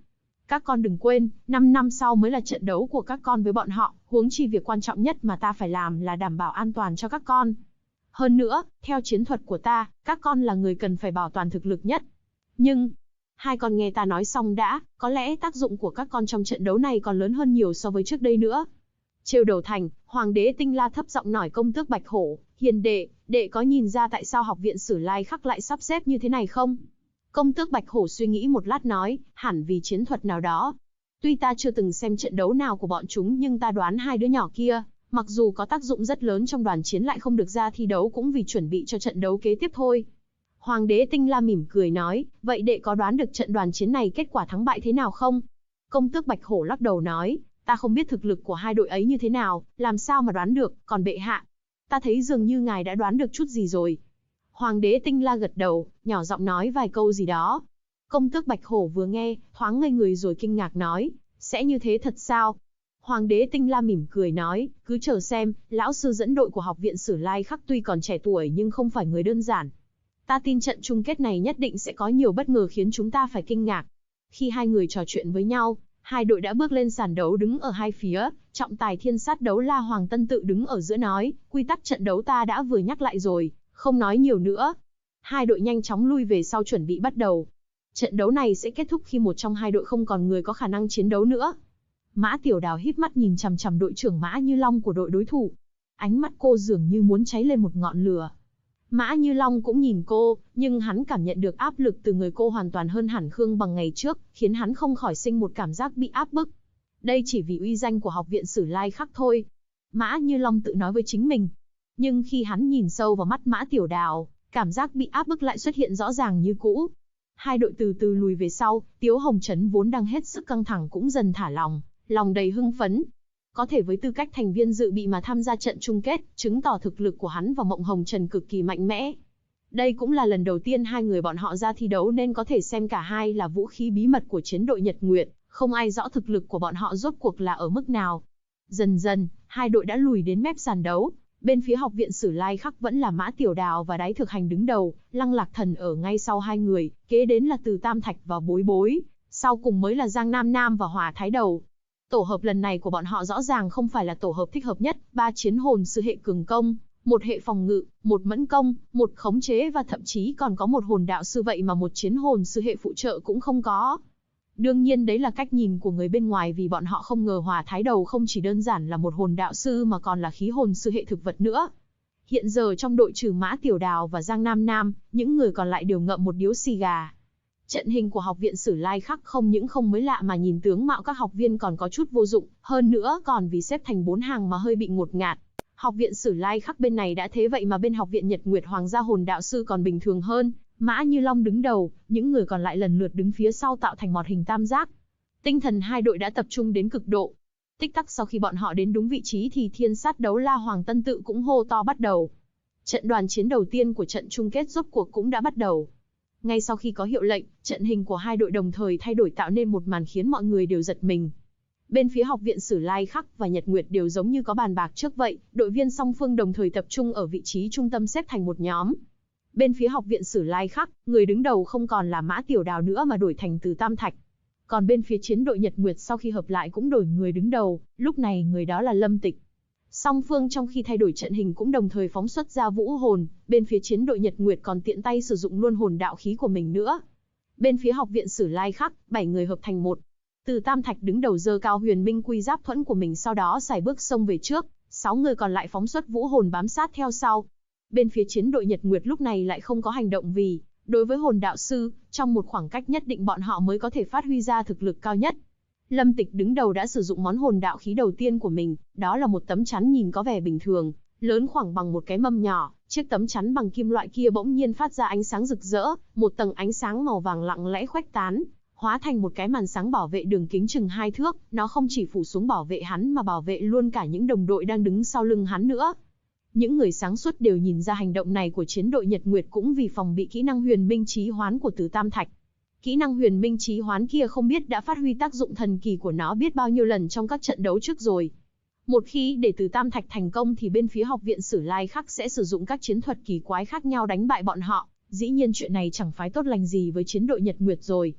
Các con đừng quên, 5 năm sau mới là trận đấu của các con với bọn họ, huống chi việc quan trọng nhất mà ta phải làm là đảm bảo an toàn cho các con. Hơn nữa, theo chiến thuật của ta, các con là người cần phải bảo toàn thực lực nhất. Nhưng, hai con nghe ta nói xong đã, có lẽ tác dụng của các con trong trận đấu này còn lớn hơn nhiều so với trước đây nữa. Trêu đầu thành, Hoàng đế Tinh La thấp giọng nói công tước Bạch Hổ, hiền đệ có nhìn ra tại sao học viện Sử Lai Khắc lại sắp xếp như thế này không? Công tước Bạch Hổ suy nghĩ một lát nói, hẳn vì chiến thuật nào đó. Tuy ta chưa từng xem trận đấu nào của bọn chúng nhưng ta đoán hai đứa nhỏ kia, mặc dù có tác dụng rất lớn trong đoàn chiến lại không được ra thi đấu cũng vì chuẩn bị cho trận đấu kế tiếp thôi. Hoàng đế Tinh La mỉm cười nói, vậy đệ có đoán được trận đoàn chiến này kết quả thắng bại thế nào không? Công tước Bạch Hổ lắc đầu nói, ta không biết thực lực của hai đội ấy như thế nào, làm sao mà đoán được, còn bệ hạ. Ta thấy dường như ngài đã đoán được chút gì rồi. Hoàng đế Tinh La gật đầu, nhỏ giọng nói vài câu gì đó. Công tước Bạch Hổ vừa nghe, thoáng ngây người rồi kinh ngạc nói, sẽ như thế thật sao? Hoàng đế Tinh La mỉm cười nói, cứ chờ xem, lão sư dẫn đội của học viện Sử Lai Khắc tuy còn trẻ tuổi nhưng không phải người đơn giản. Ta tin trận chung kết này nhất định sẽ có nhiều bất ngờ khiến chúng ta phải kinh ngạc. Khi hai người trò chuyện với nhau, hai đội đã bước lên sàn đấu đứng ở hai phía, trọng tài thiên sát đấu La Hoàng Tân Tự đứng ở giữa nói, quy tắc trận đấu ta đã vừa nhắc lại rồi, không nói nhiều nữa. Hai đội nhanh chóng lui về sau chuẩn bị bắt đầu. Trận đấu này sẽ kết thúc khi một trong hai đội không còn người có khả năng chiến đấu nữa. Mã Tiểu Đào híp mắt nhìn chằm chằm đội trưởng Mã Như Long của đội đối thủ. Ánh mắt cô dường như muốn cháy lên một ngọn lửa. Mã Như Long cũng nhìn cô, nhưng hắn cảm nhận được áp lực từ người cô hoàn toàn hơn hẳn Khương Bằng ngày trước, khiến hắn không khỏi sinh một cảm giác bị áp bức. Đây chỉ vì uy danh của học viện Sử Lai Khắc thôi. Mã Như Long tự nói với chính mình. Nhưng khi hắn nhìn sâu vào mắt Mã Tiểu Đào, cảm giác bị áp bức lại xuất hiện rõ ràng như cũ. Hai đội từ từ lùi về sau, Tiếu Hồng Trấn vốn đang hết sức căng thẳng cũng dần thả lòng, lòng đầy hưng phấn. Có thể với tư cách thành viên dự bị mà tham gia trận chung kết, chứng tỏ thực lực của hắn và Mộng Hồng Trần cực kỳ mạnh mẽ. Đây cũng là lần đầu tiên hai người bọn họ ra thi đấu nên có thể xem cả hai là vũ khí bí mật của chiến đội Nhật Nguyệt, không ai rõ thực lực của bọn họ rốt cuộc là ở mức nào. Dần dần, hai đội đã lùi đến mép sàn đấu. Bên phía học viện Sử Lai Khắc vẫn là Mã Tiểu Đào và Đái Thực Hành đứng đầu, Lăng Lạc Thần ở ngay sau hai người, kế đến là Từ Tam Thạch và Bối Bối, sau cùng mới là Giang Nam Nam và Hỏa Thái Đầu. Tổ hợp lần này của bọn họ rõ ràng không phải là tổ hợp thích hợp nhất, 3 chiến hồn sư hệ cường công, 1 hệ phòng ngự, 1 mẫn công, 1 khống chế và thậm chí còn có 1 hồn đạo sư, vậy mà 1 chiến hồn sư hệ phụ trợ cũng không có. Đương nhiên đấy là cách nhìn của người bên ngoài vì bọn họ không ngờ Hỏa Thái Đầu không chỉ đơn giản là 1 hồn đạo sư mà còn là khí hồn sư hệ thực vật nữa. Hiện giờ trong đội trừ Mã Tiểu Đào và Giang Nam Nam, những người còn lại đều ngậm một điếu xì gà. Trận hình của học viện Sử Lai Khắc không những không mới lạ mà nhìn tướng mạo các học viên còn có chút vô dụng, hơn nữa còn vì xếp thành 4 hàng mà hơi bị ngột ngạt. Học viện Sử Lai Khắc bên này đã thế vậy mà bên học viện Nhật Nguyệt Hoàng gia hồn đạo sư còn bình thường hơn, Mã Như Long đứng đầu, những người còn lại lần lượt đứng phía sau tạo thành một hình tam giác. Tinh thần hai đội đã tập trung đến cực độ. Tích tắc sau khi bọn họ đến đúng vị trí thì thiên sát đấu La Hoàng Tân Tự cũng hô to bắt đầu. Trận đoàn chiến đầu tiên của trận chung kết rốt cuộc cũng đã bắt đầu. Ngay sau khi có hiệu lệnh, trận hình của hai đội đồng thời thay đổi tạo nên một màn khiến mọi người đều giật mình. Bên phía học viện Sử Lai Khắc và Nhật Nguyệt đều giống như có bàn bạc trước vậy, đội viên song phương đồng thời tập trung ở vị trí trung tâm xếp thành một nhóm. Bên phía học viện Sử Lai Khắc, người đứng đầu không còn là Mã Tiểu Đào nữa mà đổi thành Từ Tam Thạch. Còn bên phía chiến đội Nhật Nguyệt sau khi hợp lại cũng đổi người đứng đầu, lúc này người đó là Lâm Tịch. Song phương trong khi thay đổi trận hình cũng đồng thời phóng xuất ra vũ hồn, bên phía chiến đội Nhật Nguyệt còn tiện tay sử dụng luôn hồn đạo khí của mình nữa. Bên phía học viện Sử Lai Khắc, 7 người hợp thành một. Từ Tam Thạch đứng đầu giơ cao huyền minh quy giáp thuẫn của mình sau đó xài bước xông về trước, 6 người còn lại phóng xuất vũ hồn bám sát theo sau. Bên phía chiến đội Nhật Nguyệt lúc này lại không có hành động vì, đối với hồn đạo sư, trong một khoảng cách nhất định bọn họ mới có thể phát huy ra thực lực cao nhất. Lâm Tịch đứng đầu đã sử dụng món hồn đạo khí đầu tiên của mình, đó là một tấm chắn nhìn có vẻ bình thường, lớn khoảng bằng một cái mâm nhỏ, chiếc tấm chắn bằng kim loại kia bỗng nhiên phát ra ánh sáng rực rỡ, một tầng ánh sáng màu vàng lặng lẽ khuếch tán, hóa thành một cái màn sáng bảo vệ đường kính chừng 2 thước, nó không chỉ phủ xuống bảo vệ hắn mà bảo vệ luôn cả những đồng đội đang đứng sau lưng hắn nữa. Những người sáng suốt đều nhìn ra hành động này của chiến đội Nhật Nguyệt cũng vì phòng bị kỹ năng huyền minh chí hoán của Từ Tam Thạch. Kỹ năng huyền minh chí hoán kia không biết đã phát huy tác dụng thần kỳ của nó biết bao nhiêu lần trong các trận đấu trước rồi. Một khi để Từ Tam Thạch thành công thì bên phía học viện Sử Lai Khắc sẽ sử dụng các chiến thuật kỳ quái khác nhau đánh bại bọn họ. Dĩ nhiên chuyện này chẳng phải tốt lành gì với chiến đội Nhật Nguyệt rồi.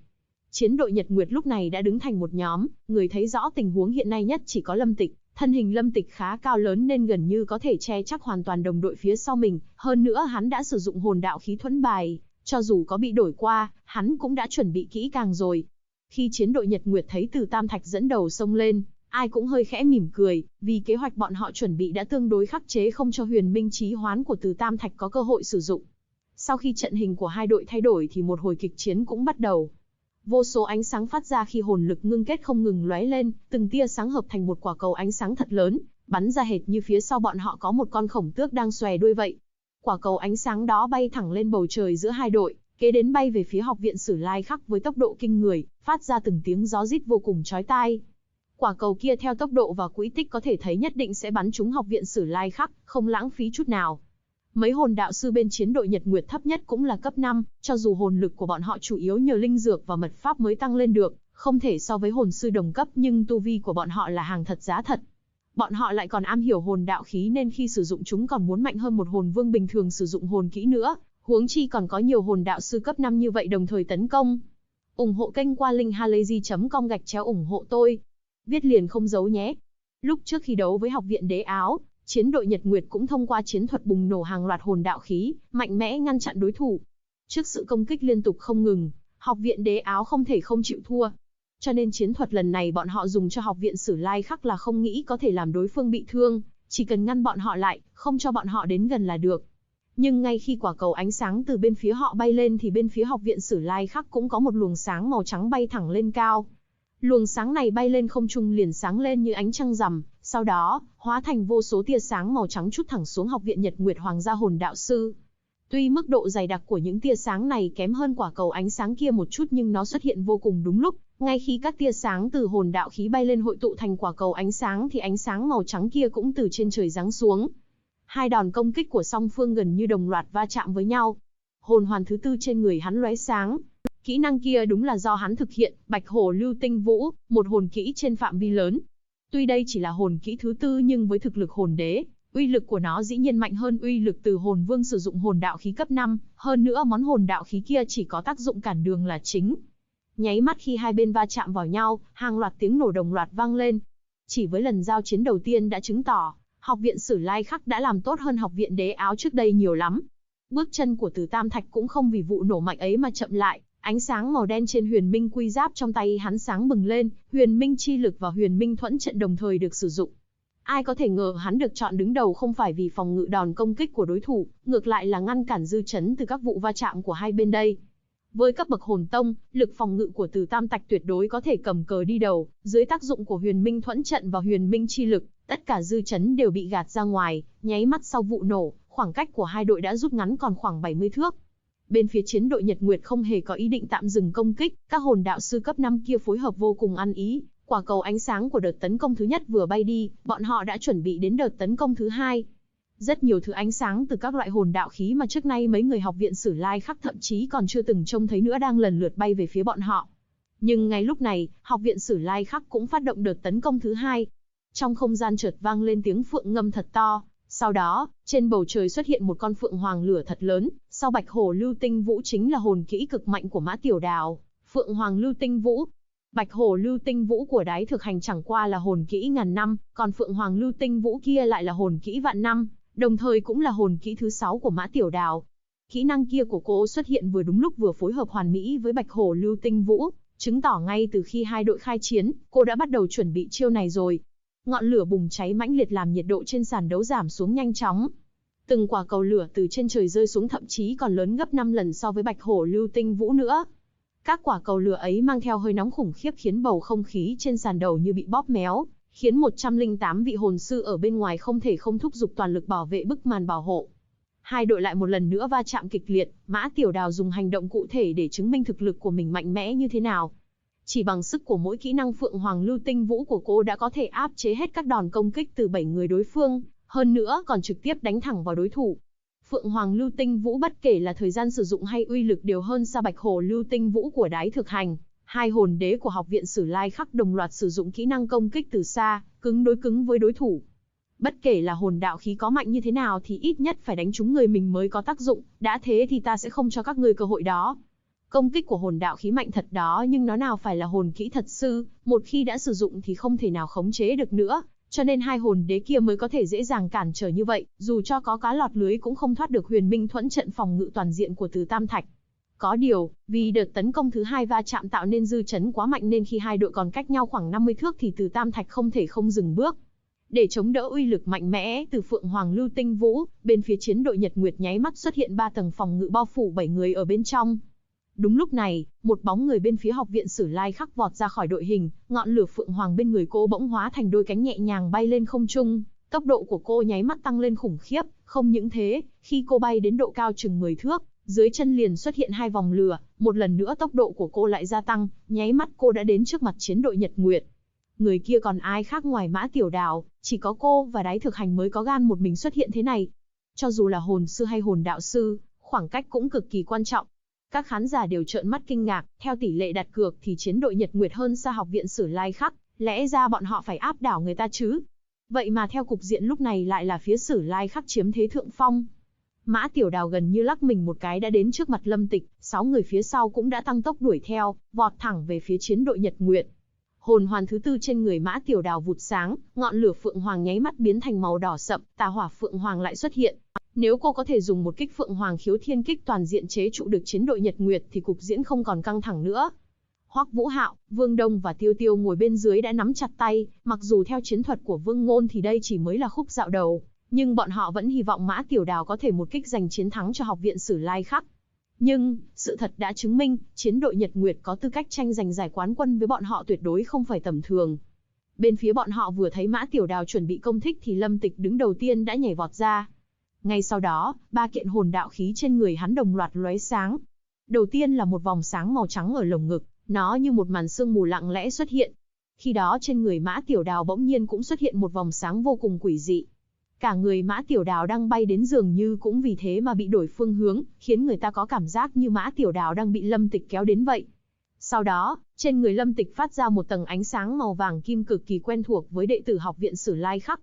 Chiến đội Nhật Nguyệt lúc này đã đứng thành một nhóm, người thấy rõ tình huống hiện nay nhất chỉ có Lâm Tịch. Thân hình Lâm Tịch khá cao lớn nên gần như có thể che chắc hoàn toàn đồng đội phía sau mình, hơn nữa hắn đã sử dụng hồn đạo khí thuẫn bài, cho dù có bị đổi qua, hắn cũng đã chuẩn bị kỹ càng rồi. Khi chiến đội Nhật Nguyệt thấy Từ Tam Thạch dẫn đầu xông lên, ai cũng hơi khẽ mỉm cười, vì kế hoạch bọn họ chuẩn bị đã tương đối khắc chế không cho huyền minh chí hoán của Từ Tam Thạch có cơ hội sử dụng. Sau khi trận hình của hai đội thay đổi thì một hồi kịch chiến cũng bắt đầu. Vô số ánh sáng phát ra khi hồn lực ngưng kết không ngừng lóe lên, từng tia sáng hợp thành một quả cầu ánh sáng thật lớn, bắn ra hệt như phía sau bọn họ có một con khổng tước đang xòe đuôi vậy. Quả cầu ánh sáng đó bay thẳng lên bầu trời giữa hai đội, kế đến bay về phía học viện Sử Lai Khắc với tốc độ kinh người, phát ra từng tiếng gió rít vô cùng chói tai. Quả cầu kia theo tốc độ và quỹ tích có thể thấy nhất định sẽ bắn trúng học viện Sử Lai Khắc, không lãng phí chút nào. Mấy hồn đạo sư bên chiến đội Nhật Nguyệt thấp nhất cũng là cấp 5, cho dù hồn lực của bọn họ chủ yếu nhờ linh dược và mật pháp mới tăng lên được, không thể so với hồn sư đồng cấp nhưng tu vi của bọn họ là hàng thật giá thật. Bọn họ lại còn am hiểu hồn đạo khí nên khi sử dụng chúng còn muốn mạnh hơn một hồn vương bình thường sử dụng hồn kỹ nữa, huống chi còn có nhiều hồn đạo sư cấp 5 như vậy đồng thời tấn công. Ủng hộ kênh qua link halayzi.com/ủng hộ tôi. Viết liền không giấu nhé. Lúc trước khi đấu với học viện Đế Áo, chiến đội Nhật Nguyệt cũng thông qua chiến thuật bùng nổ hàng loạt hồn đạo khí, mạnh mẽ ngăn chặn đối thủ. Trước sự công kích liên tục không ngừng, học viện Đế Áo không thể không chịu thua. Cho nên chiến thuật lần này bọn họ dùng cho học viện Sử Lai Khắc là không nghĩ có thể làm đối phương bị thương, chỉ cần ngăn bọn họ lại, không cho bọn họ đến gần là được. Nhưng ngay khi quả cầu ánh sáng từ bên phía họ bay lên thì bên phía học viện Sử Lai Khắc cũng có một luồng sáng màu trắng bay thẳng lên cao. Luồng sáng này bay lên không trung liền sáng lên như ánh trăng rằm, sau đó, hóa thành vô số tia sáng màu trắng trút thẳng xuống học viện Nhật Nguyệt Hoàng gia hồn đạo sư. Tuy mức độ dày đặc của những tia sáng này kém hơn quả cầu ánh sáng kia một chút nhưng nó xuất hiện vô cùng đúng lúc, ngay khi các tia sáng từ hồn đạo khí bay lên hội tụ thành quả cầu ánh sáng thì ánh sáng màu trắng kia cũng từ trên trời giáng xuống. Hai đòn công kích của song phương gần như đồng loạt va chạm với nhau. Hồn hoàn thứ tư trên người hắn lóe sáng. Kỹ năng kia đúng là do hắn thực hiện, Bạch Hổ Lưu Tinh Vũ, một hồn kỹ trên phạm vi lớn. Tuy đây chỉ là hồn kỹ thứ tư nhưng với thực lực hồn đế, uy lực của nó dĩ nhiên mạnh hơn uy lực từ hồn vương sử dụng hồn đạo khí cấp 5, hơn nữa món hồn đạo khí kia chỉ có tác dụng cản đường là chính. Nháy mắt khi hai bên va chạm vào nhau, hàng loạt tiếng nổ đồng loạt vang lên. Chỉ với lần giao chiến đầu tiên đã chứng tỏ, học viện Sử Lai Khắc đã làm tốt hơn học viện Đế Áo trước đây nhiều lắm. Bước chân của Từ Tam Thạch cũng không vì vụ nổ mạnh ấy mà chậm lại, ánh sáng màu đen trên huyền minh quy giáp trong tay hắn sáng bừng lên, huyền minh chi lực và huyền minh thuẫn trận đồng thời được sử dụng. Ai có thể ngờ hắn được chọn đứng đầu không phải vì phòng ngự đòn công kích của đối thủ, ngược lại là ngăn cản dư chấn từ các vụ va chạm của hai bên đây. Với cấp bậc hồn tông, lực phòng ngự của Từ Tam Tạch tuyệt đối có thể cầm cờ đi đầu, dưới tác dụng của huyền minh thuẫn trận và huyền minh chi lực, tất cả dư chấn đều bị gạt ra ngoài, nháy mắt sau vụ nổ, khoảng cách của hai đội đã rút ngắn còn khoảng 70 thước. Bên phía chiến đội Nhật Nguyệt không hề có ý định tạm dừng công kích, các hồn đạo sư cấp 5 kia phối hợp vô cùng ăn ý, quả cầu ánh sáng của đợt tấn công thứ nhất vừa bay đi, bọn họ đã chuẩn bị đến đợt tấn công thứ hai. Rất nhiều thứ ánh sáng từ các loại hồn đạo khí mà trước nay mấy người học viện Sử Lai Khắc thậm chí còn chưa từng trông thấy nữa đang lần lượt bay về phía bọn họ. Nhưng ngay lúc này, học viện Sử Lai Khắc cũng phát động đợt tấn công thứ hai. Trong không gian chợt vang lên tiếng phượng ngâm thật to, sau đó, trên bầu trời xuất hiện một con phượng hoàng lửa thật lớn, sau Bạch Hổ Lưu Tinh Vũ chính là hồn kỹ cực mạnh của Mã Tiểu Đào, Phượng Hoàng Lưu Tinh Vũ. Bạch Hổ Lưu Tinh Vũ của Đái Thực Hành chẳng qua là hồn kỹ ngàn năm, còn Phượng Hoàng Lưu Tinh Vũ kia lại là hồn kỹ vạn năm, đồng thời cũng là hồn kỹ thứ 6 của Mã Tiểu Đào. Kỹ năng kia của cô xuất hiện vừa đúng lúc vừa phối hợp hoàn mỹ với Bạch Hổ Lưu Tinh Vũ, chứng tỏ ngay từ khi hai đội khai chiến, cô đã bắt đầu chuẩn bị chiêu này rồi. Ngọn lửa bùng cháy mãnh liệt làm nhiệt độ trên sàn đấu giảm xuống nhanh chóng. Từng quả cầu lửa từ trên trời rơi xuống thậm chí còn lớn gấp 5 lần so với Bạch Hổ Lưu Tinh Vũ nữa. Các quả cầu lửa ấy mang theo hơi nóng khủng khiếp khiến bầu không khí trên sàn đầu như bị bóp méo, khiến 108 vị hồn sư ở bên ngoài không thể không thúc giục toàn lực bảo vệ bức màn bảo hộ. Hai đội lại một lần nữa va chạm kịch liệt, Mã Tiểu Đào dùng hành động cụ thể để chứng minh thực lực của mình mạnh mẽ như thế nào. Chỉ bằng sức của mỗi kỹ năng Phượng Hoàng Lưu Tinh Vũ của cô đã có thể áp chế hết các đòn công kích từ 7 người đối phương, hơn nữa còn trực tiếp đánh thẳng vào đối thủ. Phượng Hoàng Lưu Tinh Vũ bất kể là thời gian sử dụng hay uy lực đều hơn xa Bạch Hổ Lưu Tinh Vũ của Đái Thực Hành. Hai hồn đế của học viện Sử Lai Khắc đồng loạt sử dụng kỹ năng công kích từ xa, cứng đối cứng với đối thủ. Bất kể là hồn đạo khí có mạnh như thế nào thì ít nhất phải đánh trúng người mình mới có tác dụng, đã thế thì ta sẽ không cho các ngươi cơ hội đó. Công kích của hồn đạo khí mạnh thật đó, nhưng nó nào phải là hồn kỹ thật sự, một khi đã sử dụng thì không thể nào khống chế được nữa, cho nên hai hồn đế kia mới có thể dễ dàng cản trở như vậy, dù cho có cá lọt lưới cũng không thoát được Huyền Minh Thuẫn trận phòng ngự toàn diện của Từ Tam Thạch. Có điều, vì đợt tấn công thứ hai va chạm tạo nên dư chấn quá mạnh nên khi hai đội còn cách nhau khoảng 50 thước thì Từ Tam Thạch không thể không dừng bước. Để chống đỡ uy lực mạnh mẽ từ Phượng Hoàng Lưu Tinh Vũ, bên phía chiến đội Nhật Nguyệt nháy mắt xuất hiện 3 tầng phòng ngự bao phủ 7 người ở bên trong. Đúng lúc này, một bóng người bên phía học viện Sử Lai Khắc vọt ra khỏi đội hình, ngọn lửa Phượng Hoàng bên người cô bỗng hóa thành đôi cánh nhẹ nhàng bay lên không trung, tốc độ của cô nháy mắt tăng lên khủng khiếp, không những thế, khi cô bay đến độ cao chừng 10 thước, dưới chân liền xuất hiện 2 vòng lửa, một lần nữa tốc độ của cô lại gia tăng, nháy mắt cô đã đến trước mặt chiến đội Nhật Nguyệt. Người kia còn ai khác ngoài Mã Tiểu Đào, chỉ có cô và Đái Thực Hành mới có gan một mình xuất hiện thế này. Cho dù là hồn sư hay hồn đạo sư, khoảng cách cũng cực kỳ quan trọng. Các khán giả đều trợn mắt kinh ngạc, theo tỷ lệ đặt cược thì chiến đội Nhật Nguyệt hơn xa học viện Sử Lai Khắc, lẽ ra bọn họ phải áp đảo người ta chứ. Vậy mà theo cục diện lúc này lại là phía Sử Lai Khắc chiếm thế thượng phong. Mã Tiểu Đào gần như lắc mình một cái đã đến trước mặt Lâm Tịch, 6 người phía sau cũng đã tăng tốc đuổi theo, vọt thẳng về phía chiến đội Nhật Nguyệt. Hồn hoàn thứ tư trên người Mã Tiểu Đào vụt sáng, ngọn lửa Phượng Hoàng nháy mắt biến thành màu đỏ sậm, tà hỏa Phượng Hoàng lại xuất hiện. Nếu cô có thể dùng một kích Phượng Hoàng khiếu thiên kích toàn diện chế trụ được chiến đội Nhật Nguyệt thì cục diễn không còn căng thẳng nữa. Hoắc Vũ Hạo, Vương Đông và Tiêu Tiêu ngồi bên dưới đã nắm chặt tay, mặc dù theo chiến thuật của Vương Ngôn thì đây chỉ mới là khúc dạo đầu, nhưng bọn họ vẫn hy vọng Mã Tiểu Đào có thể một kích giành chiến thắng cho học viện Sử Lai Khắc. Nhưng, sự thật đã chứng minh, chiến đội Nhật Nguyệt có tư cách tranh giành giải quán quân với bọn họ tuyệt đối không phải tầm thường. Bên phía bọn họ vừa thấy Mã Tiểu Đào chuẩn bị công kích thì Lâm Tịch đứng đầu tiên đã nhảy vọt ra. Ngay sau đó, 3 kiện hồn đạo khí trên người hắn đồng loạt lóe sáng. Đầu tiên là một vòng sáng màu trắng ở lồng ngực, nó như một màn sương mù lặng lẽ xuất hiện. Khi đó trên người Mã Tiểu Đào bỗng nhiên cũng xuất hiện một vòng sáng vô cùng quỷ dị. Cả người Mã Tiểu Đào đang bay đến dường như cũng vì thế mà bị đổi phương hướng, khiến người ta có cảm giác như Mã Tiểu Đào đang bị Lâm Tịch kéo đến vậy. Sau đó, trên người Lâm Tịch phát ra một tầng ánh sáng màu vàng kim cực kỳ quen thuộc với đệ tử học viện Sử Lai Khắc.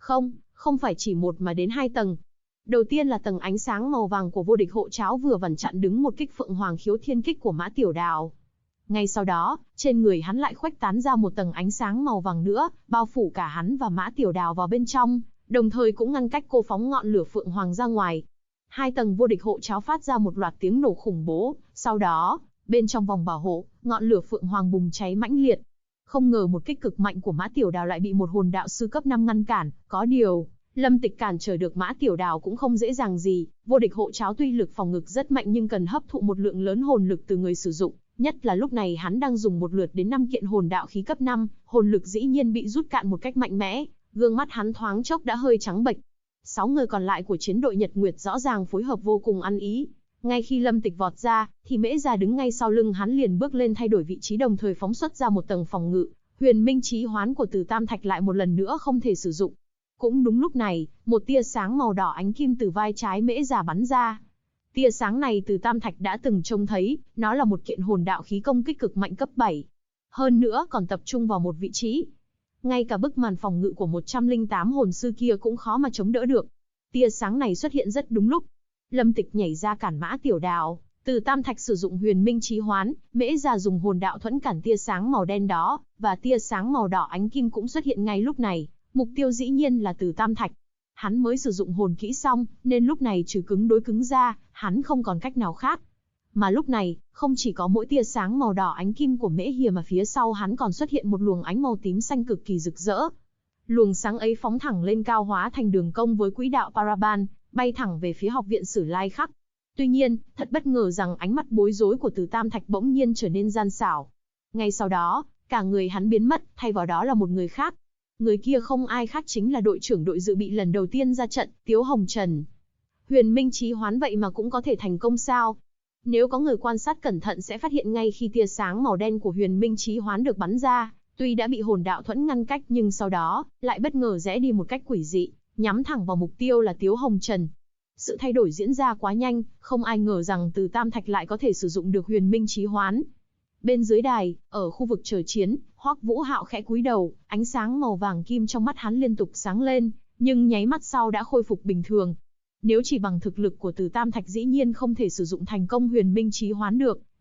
Không phải chỉ một mà đến 2 tầng. Đầu tiên là tầng ánh sáng màu vàng của vô địch hộ cháo vừa vặn chặn đứng một kích Phượng Hoàng khiếu thiên kích của Mã Tiểu Đào. Ngay sau đó, trên người hắn lại khuếch tán ra một tầng ánh sáng màu vàng nữa, bao phủ cả hắn và Mã Tiểu Đào vào bên trong, đồng thời cũng ngăn cách cô phóng ngọn lửa Phượng Hoàng ra ngoài. 2 tầng vô địch hộ cháo phát ra một loạt tiếng nổ khủng bố, sau đó, bên trong vòng bảo hộ, ngọn lửa Phượng Hoàng bùng cháy mãnh liệt. Không ngờ một kích cực mạnh của Mã Tiểu Đào lại bị một hồn đạo sư cấp 5 ngăn cản, có điều, Lâm Tịch cản trở được Mã Tiểu Đào cũng không dễ dàng gì, vô địch hộ cháo tuy lực phòng ngự rất mạnh nhưng cần hấp thụ một lượng lớn hồn lực từ người sử dụng, nhất là lúc này hắn đang dùng một lượt đến 5 kiện hồn đạo khí cấp 5, hồn lực dĩ nhiên bị rút cạn một cách mạnh mẽ, gương mắt hắn thoáng chốc đã hơi trắng bệch. 6 người còn lại của chiến đội Nhật Nguyệt rõ ràng phối hợp vô cùng ăn ý. Ngay khi Lâm Tịch vọt ra, thì Mễ Gia đứng ngay sau lưng hắn liền bước lên thay đổi vị trí đồng thời phóng xuất ra một tầng phòng ngự, Huyền Minh Chí Hoán của Từ Tam Thạch lại một lần nữa không thể sử dụng. Cũng đúng lúc này, một tia sáng màu đỏ ánh kim từ vai trái Mễ Gia bắn ra. Tia sáng này Từ Tam Thạch đã từng trông thấy, nó là một kiện hồn đạo khí công kích cực mạnh cấp 7. Hơn nữa còn tập trung vào một vị trí. Ngay cả bức màn phòng ngự của 108 hồn sư kia cũng khó mà chống đỡ được. Tia sáng này xuất hiện rất đúng lúc. Lâm Tịch nhảy ra cản Mã Tiểu Đào, Từ Tam Thạch sử dụng Huyền Minh Chí Hoán, Mễ Gia dùng hồn đạo thuẫn cản tia sáng màu đen đó, và tia sáng màu đỏ ánh kim cũng xuất hiện ngay lúc này. Mục tiêu dĩ nhiên là Từ Tam Thạch. Hắn mới sử dụng hồn kỹ xong, nên lúc này trừ cứng đối cứng ra, hắn không còn cách nào khác. Mà lúc này, không chỉ có mỗi tia sáng màu đỏ ánh kim của Mễ Hiềm mà phía sau hắn còn xuất hiện một luồng ánh màu tím xanh cực kỳ rực rỡ. Luồng sáng ấy phóng thẳng lên cao hóa thành đường cong với quỹ đạo Paraban, bay thẳng về phía học viện Sử Lai Khắc. Tuy nhiên, thật bất ngờ rằng ánh mắt bối rối của Từ Tam Thạch bỗng nhiên trở nên gian xảo. Ngay sau đó, cả người hắn biến mất, thay vào đó là một người khác. Người kia không ai khác chính là đội trưởng đội dự bị lần đầu tiên ra trận, Tiếu Hồng Trần. Huyền Minh Chí Hoán vậy mà cũng có thể thành công sao? Nếu có người quan sát cẩn thận sẽ phát hiện ngay khi tia sáng màu đen của Huyền Minh Chí Hoán được bắn ra, tuy đã bị hồn đạo thuẫn ngăn cách nhưng sau đó, lại bất ngờ rẽ đi một cách quỷ dị, nhắm thẳng vào mục tiêu là Tiếu Hồng Trần. Sự thay đổi diễn ra quá nhanh, không ai ngờ rằng Từ Tam Thạch lại có thể sử dụng được Huyền Minh Chí Hoán. Bên dưới đài, ở khu vực chờ chiến, Hoắc Vũ Hạo khẽ cúi đầu, ánh sáng màu vàng kim trong mắt hắn liên tục sáng lên, nhưng nháy mắt sau đã khôi phục bình thường. Nếu chỉ bằng thực lực của Từ Tam Thạch dĩ nhiên không thể sử dụng thành công Huyền Minh Chí Hoán được,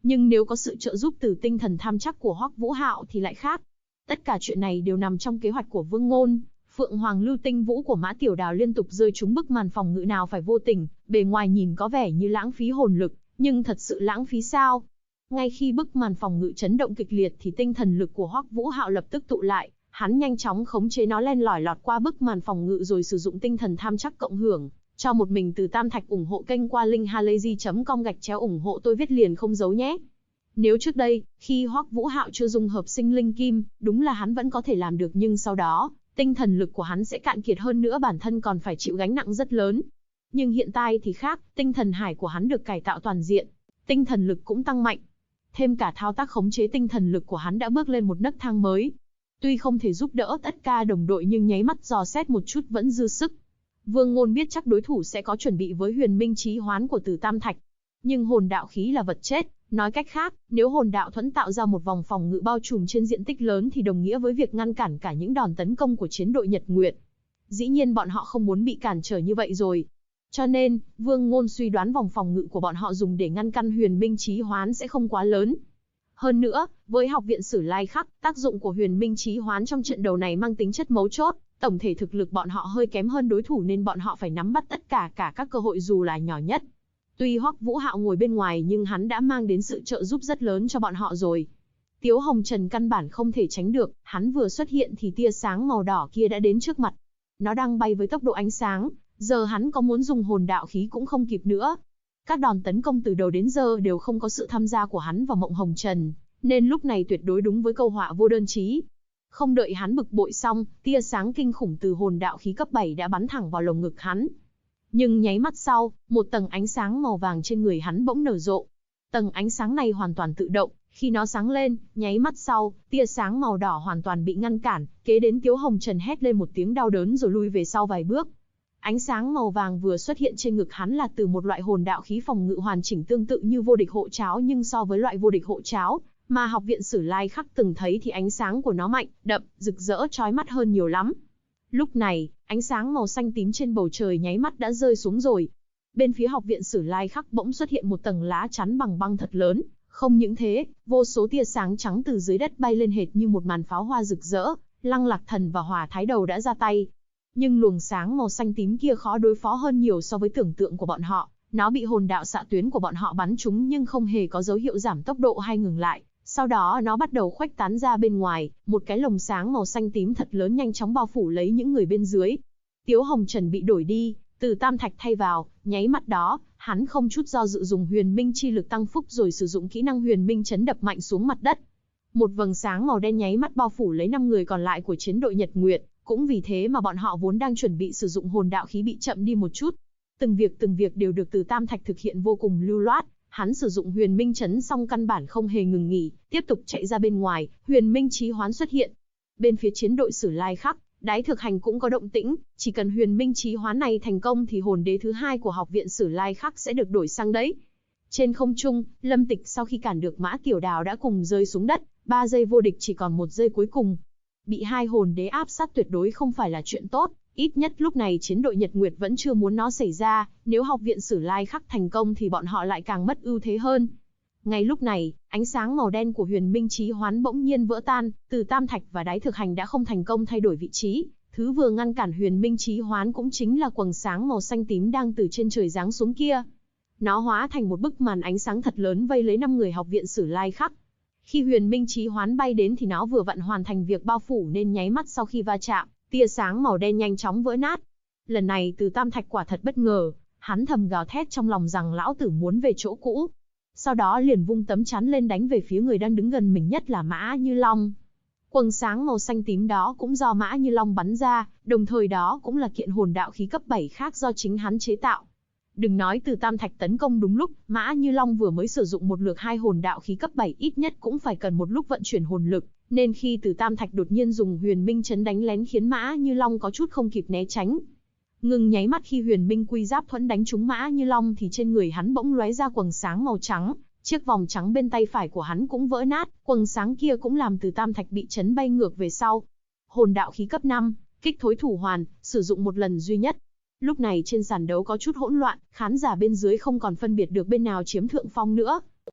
Nhưng nếu có sự trợ giúp từ tinh thần tham chắc của Hoắc Vũ Hạo thì lại khác. Tất cả chuyện này đều nằm trong kế hoạch của Vương Ngôn. Phượng Hoàng Lưu Tinh Vũ của Mã Tiểu Đào liên tục rơi trúng bức màn phòng ngự nào phải vô tình, bề ngoài nhìn có vẻ như lãng phí hồn lực, nhưng thật sự lãng phí sao? Ngay khi bức màn phòng ngự chấn động kịch liệt thì tinh thần lực của Hoắc Vũ Hạo lập tức tụ lại, hắn nhanh chóng khống chế nó len lỏi lọt qua bức màn phòng ngự rồi sử dụng tinh thần tham chắc cộng hưởng, cho một mình từ Tam Thạch ủng hộ kênh qua link halayzi.com ủng hộ tôi viết liền không giấu nhé. Nếu trước đây, khi Hoắc Vũ Hạo chưa dùng hợp sinh linh kim, đúng là hắn vẫn có thể làm được nhưng sau đó, tinh thần lực của hắn sẽ cạn kiệt hơn nữa bản thân còn phải chịu gánh nặng rất lớn. Nhưng hiện tại thì khác, tinh thần hải của hắn được cải tạo toàn diện, tinh thần lực cũng tăng mạnh. Thêm cả thao tác khống chế tinh thần lực của hắn đã bước lên một nấc thang mới. Tuy không thể giúp đỡ tất cả đồng đội nhưng nháy mắt dò xét một chút vẫn dư sức. Vương Ngôn biết chắc đối thủ sẽ có chuẩn bị với huyền minh chí hoán của Từ Tam Thạch. Nhưng hồn đạo khí là vật chết, nói cách khác, nếu hồn đạo thuẫn tạo ra một vòng phòng ngự bao trùm trên diện tích lớn thì đồng nghĩa với việc ngăn cản cả những đòn tấn công của chiến đội Nhật Nguyệt. Dĩ nhiên bọn họ không muốn bị cản trở như vậy rồi. Cho nên, Vương Ngôn suy đoán vòng phòng ngự của bọn họ dùng để ngăn căn huyền minh chí hoán sẽ không quá lớn. Hơn nữa, với học viện Sử Lai Khắc, tác dụng của huyền minh chí hoán trong trận đầu này mang tính chất mấu chốt, tổng thể thực lực bọn họ hơi kém hơn đối thủ nên bọn họ phải nắm bắt tất cả các cơ hội dù là nhỏ nhất. Tuy Hoắc Vũ Hạo ngồi bên ngoài nhưng hắn đã mang đến sự trợ giúp rất lớn cho bọn họ rồi. Tiếu Hồng Trần căn bản không thể tránh được, hắn vừa xuất hiện thì tia sáng màu đỏ kia đã đến trước mặt. Nó đang bay với tốc độ ánh sáng, giờ hắn có muốn dùng hồn đạo khí cũng không kịp nữa. Các đòn tấn công từ đầu đến giờ đều không có sự tham gia của hắn và Mộng Hồng Trần, nên lúc này tuyệt đối đúng với câu họa vô đơn chí. Không đợi hắn bực bội xong, tia sáng kinh khủng từ hồn đạo khí cấp 7 đã bắn thẳng vào lồng ngực hắn. Nhưng nháy mắt sau, một tầng ánh sáng màu vàng trên người hắn bỗng nở rộ. Tầng ánh sáng này hoàn toàn tự động, khi nó sáng lên, nháy mắt sau, tia sáng màu đỏ hoàn toàn bị ngăn cản, kế đến Tiếu Hồng Trần hét lên một tiếng đau đớn rồi lui về sau vài bước. Ánh sáng màu vàng vừa xuất hiện trên ngực hắn là từ một loại hồn đạo khí phòng ngự hoàn chỉnh tương tự như vô địch hộ cháo, nhưng so với loại vô địch hộ cháo mà học viện Sử Lai Khắc từng thấy thì ánh sáng của nó mạnh, đậm, rực rỡ chói mắt hơn nhiều lắm. Lúc này, ánh sáng màu xanh tím trên bầu trời nháy mắt đã rơi xuống rồi. Bên phía học viện Sử Lai Khắc bỗng xuất hiện một tầng lá chắn bằng băng thật lớn, không những thế, vô số tia sáng trắng từ dưới đất bay lên hệt như một màn pháo hoa rực rỡ, Lăng Lạc Thần và Hỏa Thái Đầu đã ra tay. Nhưng luồng sáng màu xanh tím kia khó đối phó hơn nhiều so với tưởng tượng của bọn họ, nó bị hồn đạo xạ tuyến của bọn họ bắn trúng nhưng không hề có dấu hiệu giảm tốc độ hay ngừng lại. Sau đó nó bắt đầu khuếch tán ra bên ngoài, một cái lồng sáng màu xanh tím thật lớn nhanh chóng bao phủ lấy những người bên dưới. Tiếu Hồng Trần bị đổi đi, Từ Tam Thạch thay vào, nháy mắt đó, hắn không chút do dự dùng huyền minh chi lực tăng phúc rồi sử dụng kỹ năng huyền minh chấn đập mạnh xuống mặt đất. Một vầng sáng màu đen nháy mắt bao phủ lấy 5 người còn lại của chiến đội Nhật Nguyệt, cũng vì thế mà bọn họ vốn đang chuẩn bị sử dụng hồn đạo khí bị chậm đi một chút. Từng việc đều được Từ Tam Thạch thực hiện vô cùng lưu loát. Hắn sử dụng huyền minh chấn xong căn bản không hề ngừng nghỉ, tiếp tục chạy ra bên ngoài, huyền minh chí hoán xuất hiện. Bên phía chiến đội Sử Lai Khắc, Đái Thực Hành cũng có động tĩnh, chỉ cần huyền minh chí hoán này thành công thì hồn đế thứ 2 của học viện Sử Lai Khắc sẽ được đổi sang đấy. Trên không trung, Lâm Tịch sau khi cản được Mã Tiểu Đào đã cùng rơi xuống đất, 3 giây vô địch chỉ còn 1 giây cuối cùng. Bị hai hồn đế áp sát tuyệt đối không phải là chuyện tốt, ít nhất lúc này chiến đội Nhật Nguyệt vẫn chưa muốn nó xảy ra, nếu học viện Sử Lai Khắc thành công thì bọn họ lại càng mất ưu thế hơn. Ngay lúc này, ánh sáng màu đen của huyền minh chí hoán bỗng nhiên vỡ tan, Từ Tam Thạch và Đái Thực Hành đã không thành công thay đổi vị trí, thứ vừa ngăn cản huyền minh chí hoán cũng chính là quầng sáng màu xanh tím đang từ trên trời giáng xuống kia. Nó hóa thành một bức màn ánh sáng thật lớn vây lấy 5 người học viện Sử Lai Khắc. Khi huyền minh chí hoán bay đến thì nó vừa vặn hoàn thành việc bao phủ nên nháy mắt sau khi va chạm, tia sáng màu đen nhanh chóng vỡ nát. Lần này Từ Tam Thạch quả thật bất ngờ, hắn thầm gào thét trong lòng rằng lão tử muốn về chỗ cũ. Sau đó liền vung tấm chắn lên đánh về phía người đang đứng gần mình nhất là Mã Như Long. Quầng sáng màu xanh tím đó cũng do Mã Như Long bắn ra, đồng thời đó cũng là kiện hồn đạo khí cấp 7 khác do chính hắn chế tạo. Đừng nói Từ Tam Thạch tấn công đúng lúc, Mã Như Long vừa mới sử dụng một lượt 2 hồn đạo khí cấp 7 ít nhất cũng phải cần một lúc vận chuyển hồn lực, nên khi Từ Tam Thạch đột nhiên dùng huyền minh chấn đánh lén khiến Mã Như Long có chút không kịp né tránh. Ngừng nháy mắt khi huyền minh quy giáp thuẫn đánh trúng Mã Như Long thì trên người hắn bỗng lóe ra quầng sáng màu trắng, chiếc vòng trắng bên tay phải của hắn cũng vỡ nát, quầng sáng kia cũng làm Từ Tam Thạch bị chấn bay ngược về sau. Hồn đạo khí cấp 5, kích thối thủ hoàn, sử dụng một lần duy nhất. Lúc này trên sàn đấu có chút hỗn loạn, khán giả bên dưới không còn phân biệt được bên nào chiếm thượng phong nữa.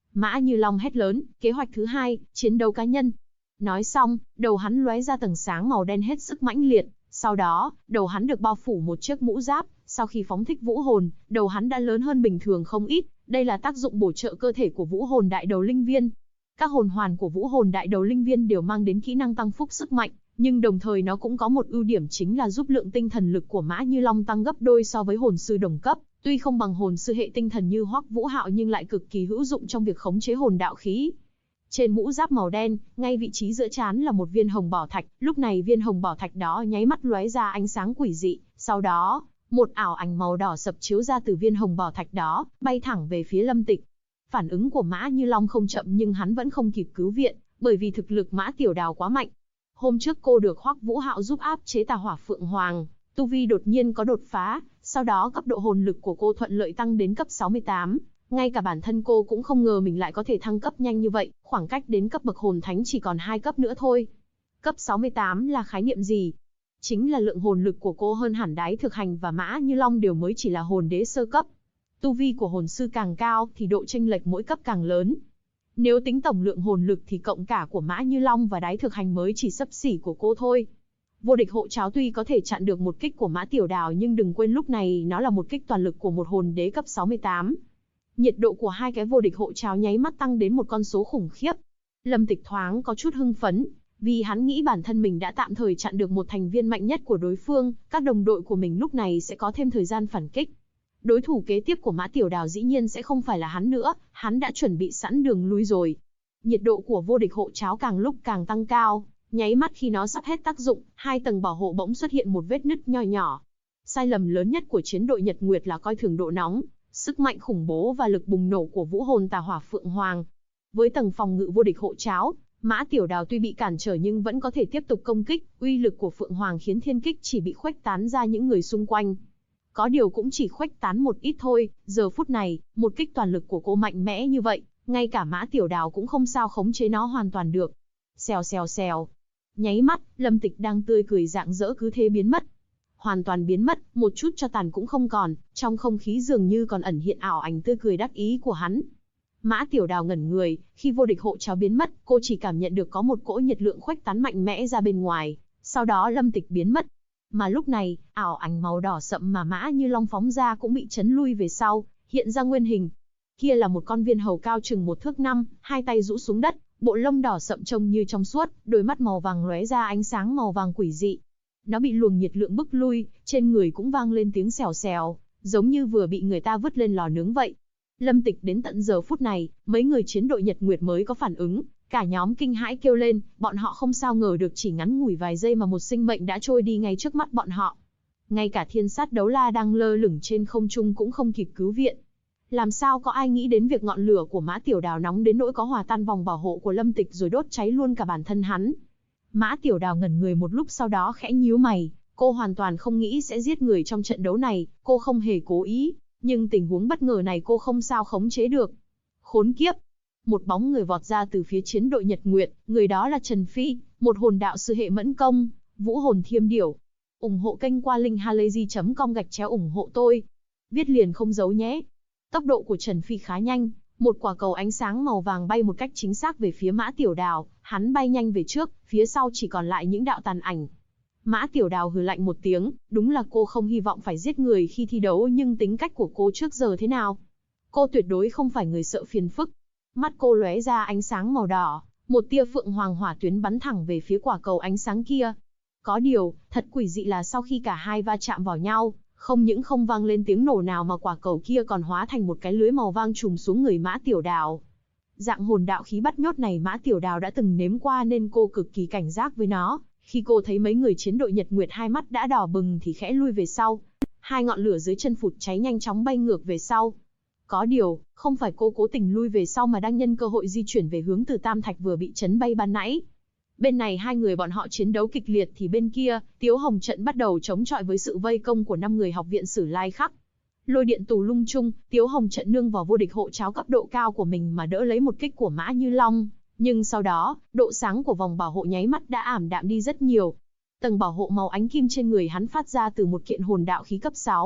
Mã Như Long hét lớn, kế hoạch thứ 2, chiến đấu cá nhân. Nói xong, đầu hắn lóe ra tầng sáng màu đen hết sức mãnh liệt, sau đó, đầu hắn được bao phủ một chiếc mũ giáp, sau khi phóng thích vũ hồn, đầu hắn đã lớn hơn bình thường không ít, đây là tác dụng bổ trợ cơ thể của vũ hồn đại đầu linh viên. Các hồn hoàn của vũ hồn đại đầu linh viên đều mang đến kỹ năng tăng phúc sức mạnh, nhưng đồng thời nó cũng có một ưu điểm chính là giúp lượng tinh thần lực của Mã Như Long tăng gấp đôi so với hồn sư đồng cấp, tuy không bằng hồn sư hệ tinh thần như Hoắc Vũ Hạo nhưng lại cực kỳ hữu dụng trong việc khống chế hồn đạo khí. Trên mũ giáp màu đen, ngay vị trí giữa trán là một viên hồng bảo thạch, lúc này viên hồng bảo thạch đó nháy mắt lóe ra ánh sáng quỷ dị, sau đó, một ảo ảnh màu đỏ sậm chiếu ra từ viên hồng bảo thạch đó, bay thẳng về phía Lâm Tịch. Phản ứng của Mã Như Long không chậm nhưng hắn vẫn không kịp cứu viện, bởi vì thực lực Mã Tiểu Đào quá mạnh. Hôm trước cô được Hoắc Vũ Hạo giúp áp chế Tà Hỏa Phượng Hoàng, tu vi đột nhiên có đột phá, sau đó cấp độ hồn lực của cô thuận lợi tăng đến cấp 68. Ngay cả bản thân cô cũng không ngờ mình lại có thể thăng cấp nhanh như vậy, khoảng cách đến cấp bậc hồn thánh chỉ còn 2 cấp nữa thôi. Cấp 68 là khái niệm gì? Chính là lượng hồn lực của cô hơn hẳn Đái Thực Hành và Mã Như Long đều mới chỉ là hồn đế sơ cấp. Tu vi của hồn sư càng cao thì độ chênh lệch mỗi cấp càng lớn. Nếu tính tổng lượng hồn lực thì cộng cả của Mã Như Long và Đái Thực Hành mới chỉ xấp xỉ của cô thôi. Vô địch hộ cháo tuy có thể chặn được một kích của Mã Tiểu Đào nhưng đừng quên lúc này nó là một kích toàn lực của một hồn đế cấp 68. Nhiệt độ của hai cái vô địch hộ cháo nháy mắt tăng đến một con số khủng khiếp. Lâm Tịch thoáng có chút hưng phấn, vì hắn nghĩ bản thân mình đã tạm thời chặn được một thành viên mạnh nhất của đối phương, các đồng đội của mình lúc này sẽ có thêm thời gian phản kích. Đối thủ kế tiếp của Mã Tiểu Đào dĩ nhiên sẽ không phải là hắn nữa, hắn đã chuẩn bị sẵn đường lui rồi. Nhiệt độ của vô địch hộ cháo càng lúc càng tăng cao, nháy mắt khi nó sắp hết tác dụng, 2 tầng bảo hộ bỗng xuất hiện một vết nứt nho nhỏ. Sai lầm lớn nhất của chiến đội Nhật Nguyệt là coi thường độ nóng, sức mạnh khủng bố và lực bùng nổ của vũ hồn Tà Hỏa Phượng Hoàng. Với tầng phòng ngự vô địch hộ cháo, Mã Tiểu Đào tuy bị cản trở nhưng vẫn có thể tiếp tục công kích, uy lực của Phượng Hoàng khiến thiên kích chỉ bị khuếch tán ra những người xung quanh. Có điều cũng chỉ khuếch tán một ít thôi, giờ phút này, một kích toàn lực của cô mạnh mẽ như vậy, ngay cả Mã Tiểu Đào cũng không sao khống chế nó hoàn toàn được. Xèo xèo xèo. Nháy mắt, Lâm Tịch đang tươi cười rạng rỡ cứ thế biến mất. Hoàn toàn biến mất, một chút cho tàn cũng không còn, trong không khí dường như còn ẩn hiện ảo ảnh tươi cười đắc ý của hắn. Mã Tiểu Đào ngẩn người, khi vô địch hộ cháo biến mất, cô chỉ cảm nhận được có một cỗ nhiệt lượng khuếch tán mạnh mẽ ra bên ngoài, sau đó Lâm Tịch biến mất. Mà lúc này, ảo ảnh màu đỏ sậm mà Mã Như Long phóng ra cũng bị chấn lui về sau, hiện ra nguyên hình. Kia là một con viên hầu cao chừng 1 thước 5, hai tay rũ xuống đất, bộ lông đỏ sậm trông như trong suốt, đôi mắt màu vàng lóe ra ánh sáng màu vàng quỷ dị. Nó bị luồng nhiệt lượng bức lui, trên người cũng vang lên tiếng xèo xèo, giống như vừa bị người ta vứt lên lò nướng vậy. Lâm Tịch đến tận giờ phút này, mấy người chiến đội Nhật Nguyệt mới có phản ứng, cả nhóm kinh hãi kêu lên, bọn họ không sao ngờ được chỉ ngắn ngủi vài giây mà một sinh mệnh đã trôi đi ngay trước mắt bọn họ. Ngay cả Thiên Sát Đấu La đang lơ lửng trên không trung cũng không kịp cứu viện. Làm sao có ai nghĩ đến việc ngọn lửa của Mã Tiểu Đào nóng đến nỗi có hòa tan vòng bảo hộ của Lâm Tịch rồi đốt cháy luôn cả bản thân hắn. Mã Tiểu Đào ngẩn người một lúc sau đó khẽ nhíu mày, cô hoàn toàn không nghĩ sẽ giết người trong trận đấu này, cô không hề cố ý, nhưng tình huống bất ngờ này cô không sao khống chế được. Khốn kiếp! Một bóng người vọt ra từ phía chiến đội Nhật Nguyệt, người đó là Trần Phi, một hồn đạo sư hệ mẫn công, vũ hồn thiêm điểu. Ủng hộ kênh qua linkhalazy.com/ủng hộ tôi. Viết liền không giấu nhé. Tốc độ của Trần Phi khá nhanh, một quả cầu ánh sáng màu vàng bay một cách chính xác về phía Mã Tiểu Đào, hắn bay nhanh về trước, phía sau chỉ còn lại những đạo tàn ảnh. Mã Tiểu Đào hừ lạnh một tiếng, đúng là cô không hy vọng phải giết người khi thi đấu nhưng tính cách của cô trước giờ thế nào? Cô tuyệt đối không phải người sợ phiền phức. Mắt cô lóe ra ánh sáng màu đỏ, một tia phượng hoàng hỏa tuyến bắn thẳng về phía quả cầu ánh sáng kia. Có điều, thật quỷ dị là sau khi cả hai va chạm vào nhau, không những không vang lên tiếng nổ nào mà quả cầu kia còn hóa thành một cái lưới màu vàng trùm xuống người Mã Tiểu Đào. Dạng hồn đạo khí bắt nhốt này Mã Tiểu Đào đã từng nếm qua nên cô cực kỳ cảnh giác với nó. Khi cô thấy mấy người chiến đội Nhật Nguyệt hai mắt đã đỏ bừng thì khẽ lui về sau. Hai ngọn lửa dưới chân phụt cháy nhanh chóng bay ngược về sau. Có điều, không phải cô cố tình lui về sau mà đang nhân cơ hội di chuyển về hướng từ Tam Thạch vừa bị chấn bay ban nãy. Bên này hai người bọn họ chiến đấu kịch liệt thì bên kia, Tiếu Hồng Trận bắt đầu chống chọi với sự vây công của 5 người học viện Sử Lai Khắc. Lôi điện tù lung chung, Tiếu Hồng Trận nương vào vô địch hộ cháo cấp độ cao của mình mà đỡ lấy một kích của Mã Như Long. Nhưng sau đó, độ sáng của vòng bảo hộ nháy mắt đã ảm đạm đi rất nhiều. Tầng bảo hộ màu ánh kim trên người hắn phát ra từ một kiện hồn đạo khí cấp 6.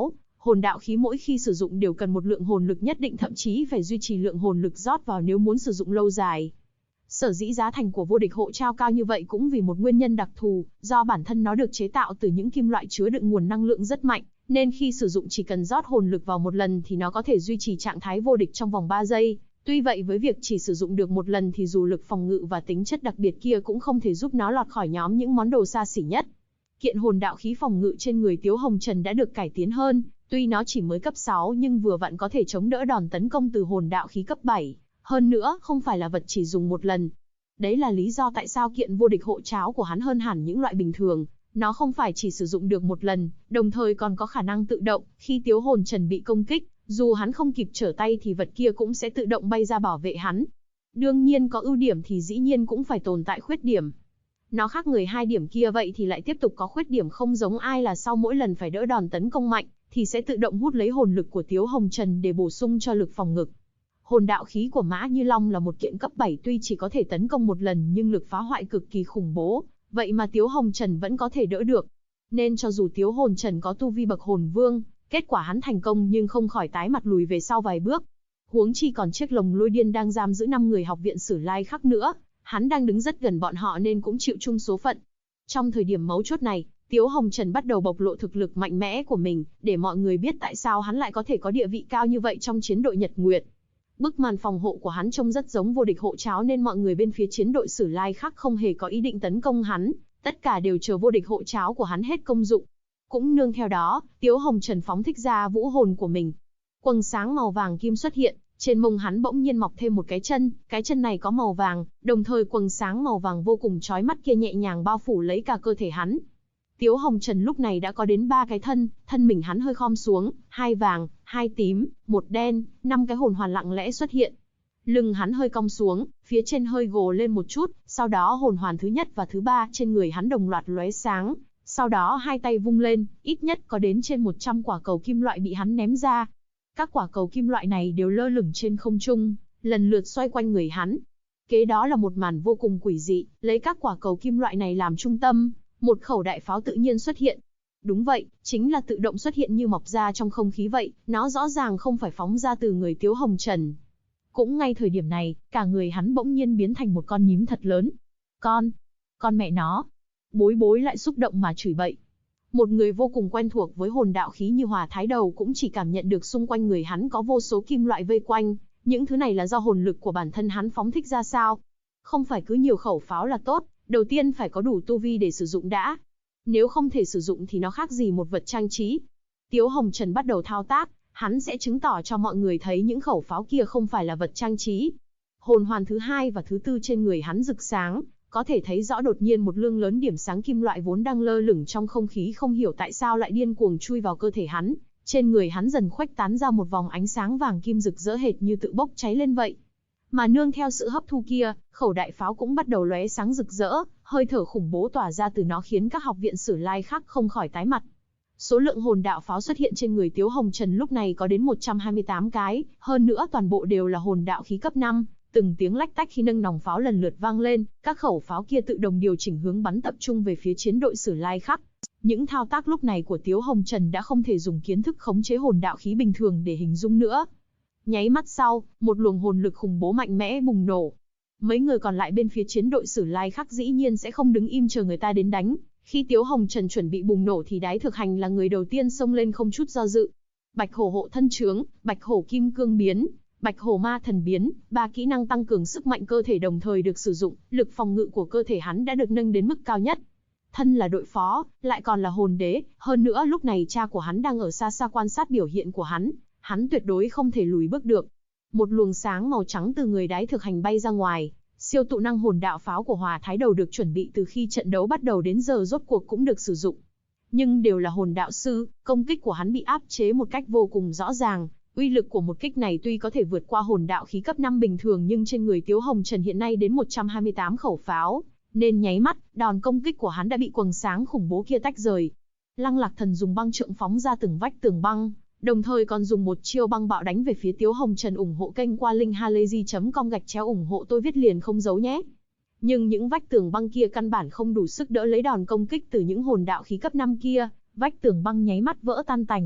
Hồn đạo khí mỗi khi sử dụng đều cần một lượng hồn lực nhất định, thậm chí phải duy trì lượng hồn lực rót vào nếu muốn sử dụng lâu dài. Sở dĩ giá thành của vô địch hộ trao cao như vậy cũng vì một nguyên nhân đặc thù, do bản thân nó được chế tạo từ những kim loại chứa đựng nguồn năng lượng rất mạnh, nên khi sử dụng chỉ cần rót hồn lực vào một lần thì nó có thể duy trì trạng thái vô địch trong vòng 3 giây. Tuy vậy với việc chỉ sử dụng được một lần thì dù lực phòng ngự và tính chất đặc biệt kia cũng không thể giúp nó lọt khỏi nhóm những món đồ xa xỉ nhất. Kiện hồn đạo khí phòng ngự trên người Tiếu Hồng Trần đã được cải tiến hơn, tuy nó chỉ mới cấp 6 nhưng vừa vặn có thể chống đỡ đòn tấn công từ hồn đạo khí cấp 7. Hơn nữa, không phải là vật chỉ dùng một lần. Đấy là lý do tại sao kiện vô địch hộ tráo của hắn hơn hẳn những loại bình thường. Nó không phải chỉ sử dụng được một lần, đồng thời còn có khả năng tự động, khi Tiếu Hồn Trần bị công kích, dù hắn không kịp trở tay thì vật kia cũng sẽ tự động bay ra bảo vệ hắn. Đương nhiên có ưu điểm thì dĩ nhiên cũng phải tồn tại khuyết điểm. Nó khác người hai điểm kia vậy thì lại tiếp tục có khuyết điểm không giống ai là sau mỗi lần phải đỡ đòn tấn công mạnh, thì sẽ tự động hút lấy hồn lực của Tiếu Hồng Trần để bổ sung cho lực phòng ngự. Hồn đạo khí của Mã Như Long là một kiện cấp 7 tuy chỉ có thể tấn công một lần nhưng lực phá hoại cực kỳ khủng bố, vậy mà Tiếu Hồng Trần vẫn có thể đỡ được. Nên cho dù Tiếu Hồn Trần có tu vi bậc hồn vương, kết quả hắn thành công nhưng không khỏi tái mặt lùi về sau vài bước. Huống chi còn chiếc lồng lôi điên đang giam giữ 5 người học viện Sử Lai Khắc nữa, hắn đang đứng rất gần bọn họ nên cũng chịu chung số phận. Trong thời điểm mấu chốt này, Tiếu Hồng Trần bắt đầu bộc lộ thực lực mạnh mẽ của mình, để mọi người biết tại sao hắn lại có thể có địa vị cao như vậy trong chiến đội Nhật Nguyệt. Bức màn phòng hộ của hắn trông rất giống vô địch hộ tráo nên mọi người bên phía chiến đội Sử Lai Khắc không hề có ý định tấn công hắn, tất cả đều chờ vô địch hộ tráo của hắn hết công dụng. Cũng nương theo đó, Tiếu Hồng Trần phóng thích ra vũ hồn của mình. Quầng sáng màu vàng kim xuất hiện, trên mông hắn bỗng nhiên mọc thêm một cái chân này có màu vàng, đồng thời quầng sáng màu vàng vô cùng chói mắt kia nhẹ nhàng bao phủ lấy cả cơ thể hắn. Tiếu Hồng Trần lúc này đã có đến 3 cái thân mình hắn hơi khom xuống, 2 vàng, 2 tím, 1 đen, 5 cái hồn hoàn lặng lẽ xuất hiện. Lưng hắn hơi cong xuống, phía trên hơi gồ lên một chút, sau đó hồn hoàn thứ nhất và thứ 3 trên người hắn đồng loạt lóe sáng, sau đó hai tay vung lên, ít nhất có đến trên 100 quả cầu kim loại bị hắn ném ra. Các quả cầu kim loại này đều lơ lửng trên không trung, lần lượt xoay quanh người hắn. Kế đó là một màn vô cùng quỷ dị, lấy các quả cầu kim loại này làm trung tâm, một khẩu đại pháo tự nhiên xuất hiện. Đúng vậy, chính là tự động xuất hiện như mọc ra trong không khí vậy, nó rõ ràng không phải phóng ra từ người Tiếu Hồng Trần. Cũng ngay thời điểm này, cả người hắn bỗng nhiên biến thành một con nhím thật lớn. Con mẹ nó. Bối bối lại xúc động mà chửi bậy. Một người vô cùng quen thuộc với hồn đạo khí như Hòa Thái Đầu cũng chỉ cảm nhận được xung quanh người hắn có vô số kim loại vây quanh, những thứ này là do hồn lực của bản thân hắn phóng thích ra sao? Không phải cứ nhiều khẩu pháo là tốt, đầu tiên phải có đủ tu vi để sử dụng đã. Nếu không thể sử dụng thì nó khác gì một vật trang trí. Tiếu Hồng Trần bắt đầu thao tác, hắn sẽ chứng tỏ cho mọi người thấy những khẩu pháo kia không phải là vật trang trí. Hồn hoàn thứ 2 và thứ 4 trên người hắn rực sáng, có thể thấy rõ đột nhiên một lượng lớn điểm sáng kim loại vốn đang lơ lửng trong không khí không hiểu tại sao lại điên cuồng chui vào cơ thể hắn. Trên người hắn dần khuếch tán ra một vòng ánh sáng vàng kim rực rỡ hệt như tự bốc cháy lên vậy. Mà nương theo sự hấp thu kia, khẩu đại pháo cũng bắt đầu lóe sáng rực rỡ, hơi thở khủng bố tỏa ra từ nó khiến các học viện Sử Lai Khắc không khỏi tái mặt. Số lượng hồn đạo pháo xuất hiện trên người Tiếu Hồng Trần lúc này có đến 128 cái, hơn nữa toàn bộ đều là hồn đạo khí cấp 5. Từng tiếng lách tách khi nâng nòng pháo lần lượt vang lên, các khẩu pháo kia tự động điều chỉnh hướng bắn tập trung về phía chiến đội Sử Lai Khắc. Những thao tác lúc này của Tiếu Hồng Trần đã không thể dùng kiến thức khống chế hồn đạo khí bình thường để hình dung nữa. Nháy mắt sau, một luồng hồn lực khủng bố mạnh mẽ bùng nổ. Mấy người còn lại bên phía chiến đội Sử Lai Khắc dĩ nhiên sẽ không đứng im chờ người ta đến đánh. Khi Tiếu Hồng Trần chuẩn bị bùng nổ thì Đái Thực Hành là người đầu tiên xông lên không chút do dự. Bạch hổ hộ thân trướng, bạch hổ kim cương biến, bạch hổ ma thần biến, 3 kỹ năng tăng cường sức mạnh cơ thể đồng thời được sử dụng, lực phòng ngự của cơ thể hắn đã được nâng đến mức cao nhất. Thân là đội phó, lại còn là hồn đế, hơn nữa lúc này cha của hắn đang ở xa xa quan sát biểu hiện của hắn tuyệt đối không thể lùi bước được. Một luồng sáng màu trắng từ người Đái Thực Hành bay ra ngoài, siêu tụ năng hồn đạo pháo của Hòa Thái Đầu được chuẩn bị từ khi trận đấu bắt đầu đến giờ rốt cuộc cũng được sử dụng. Nhưng đều là hồn đạo sư, công kích của hắn bị áp chế một cách vô cùng rõ ràng. Uy lực của một kích này tuy có thể vượt qua hồn đạo khí cấp 5 bình thường nhưng trên người Tiếu Hồng Trần hiện nay đến 128 khẩu pháo, nên nháy mắt, đòn công kích của hắn đã bị quầng sáng khủng bố kia tách rời. Lăng Lạc Thần dùng băng trượng phóng ra từng vách tường băng, đồng thời còn dùng một chiêu băng bạo đánh về phía Tiếu Hồng Trần. Ủng hộ kênh qua link halayzi.com/, ủng hộ tôi viết liền không giấu nhé. Nhưng những vách tường băng kia căn bản không đủ sức đỡ lấy đòn công kích từ những hồn đạo khí cấp 5 kia, vách tường băng nháy mắt vỡ tan tành.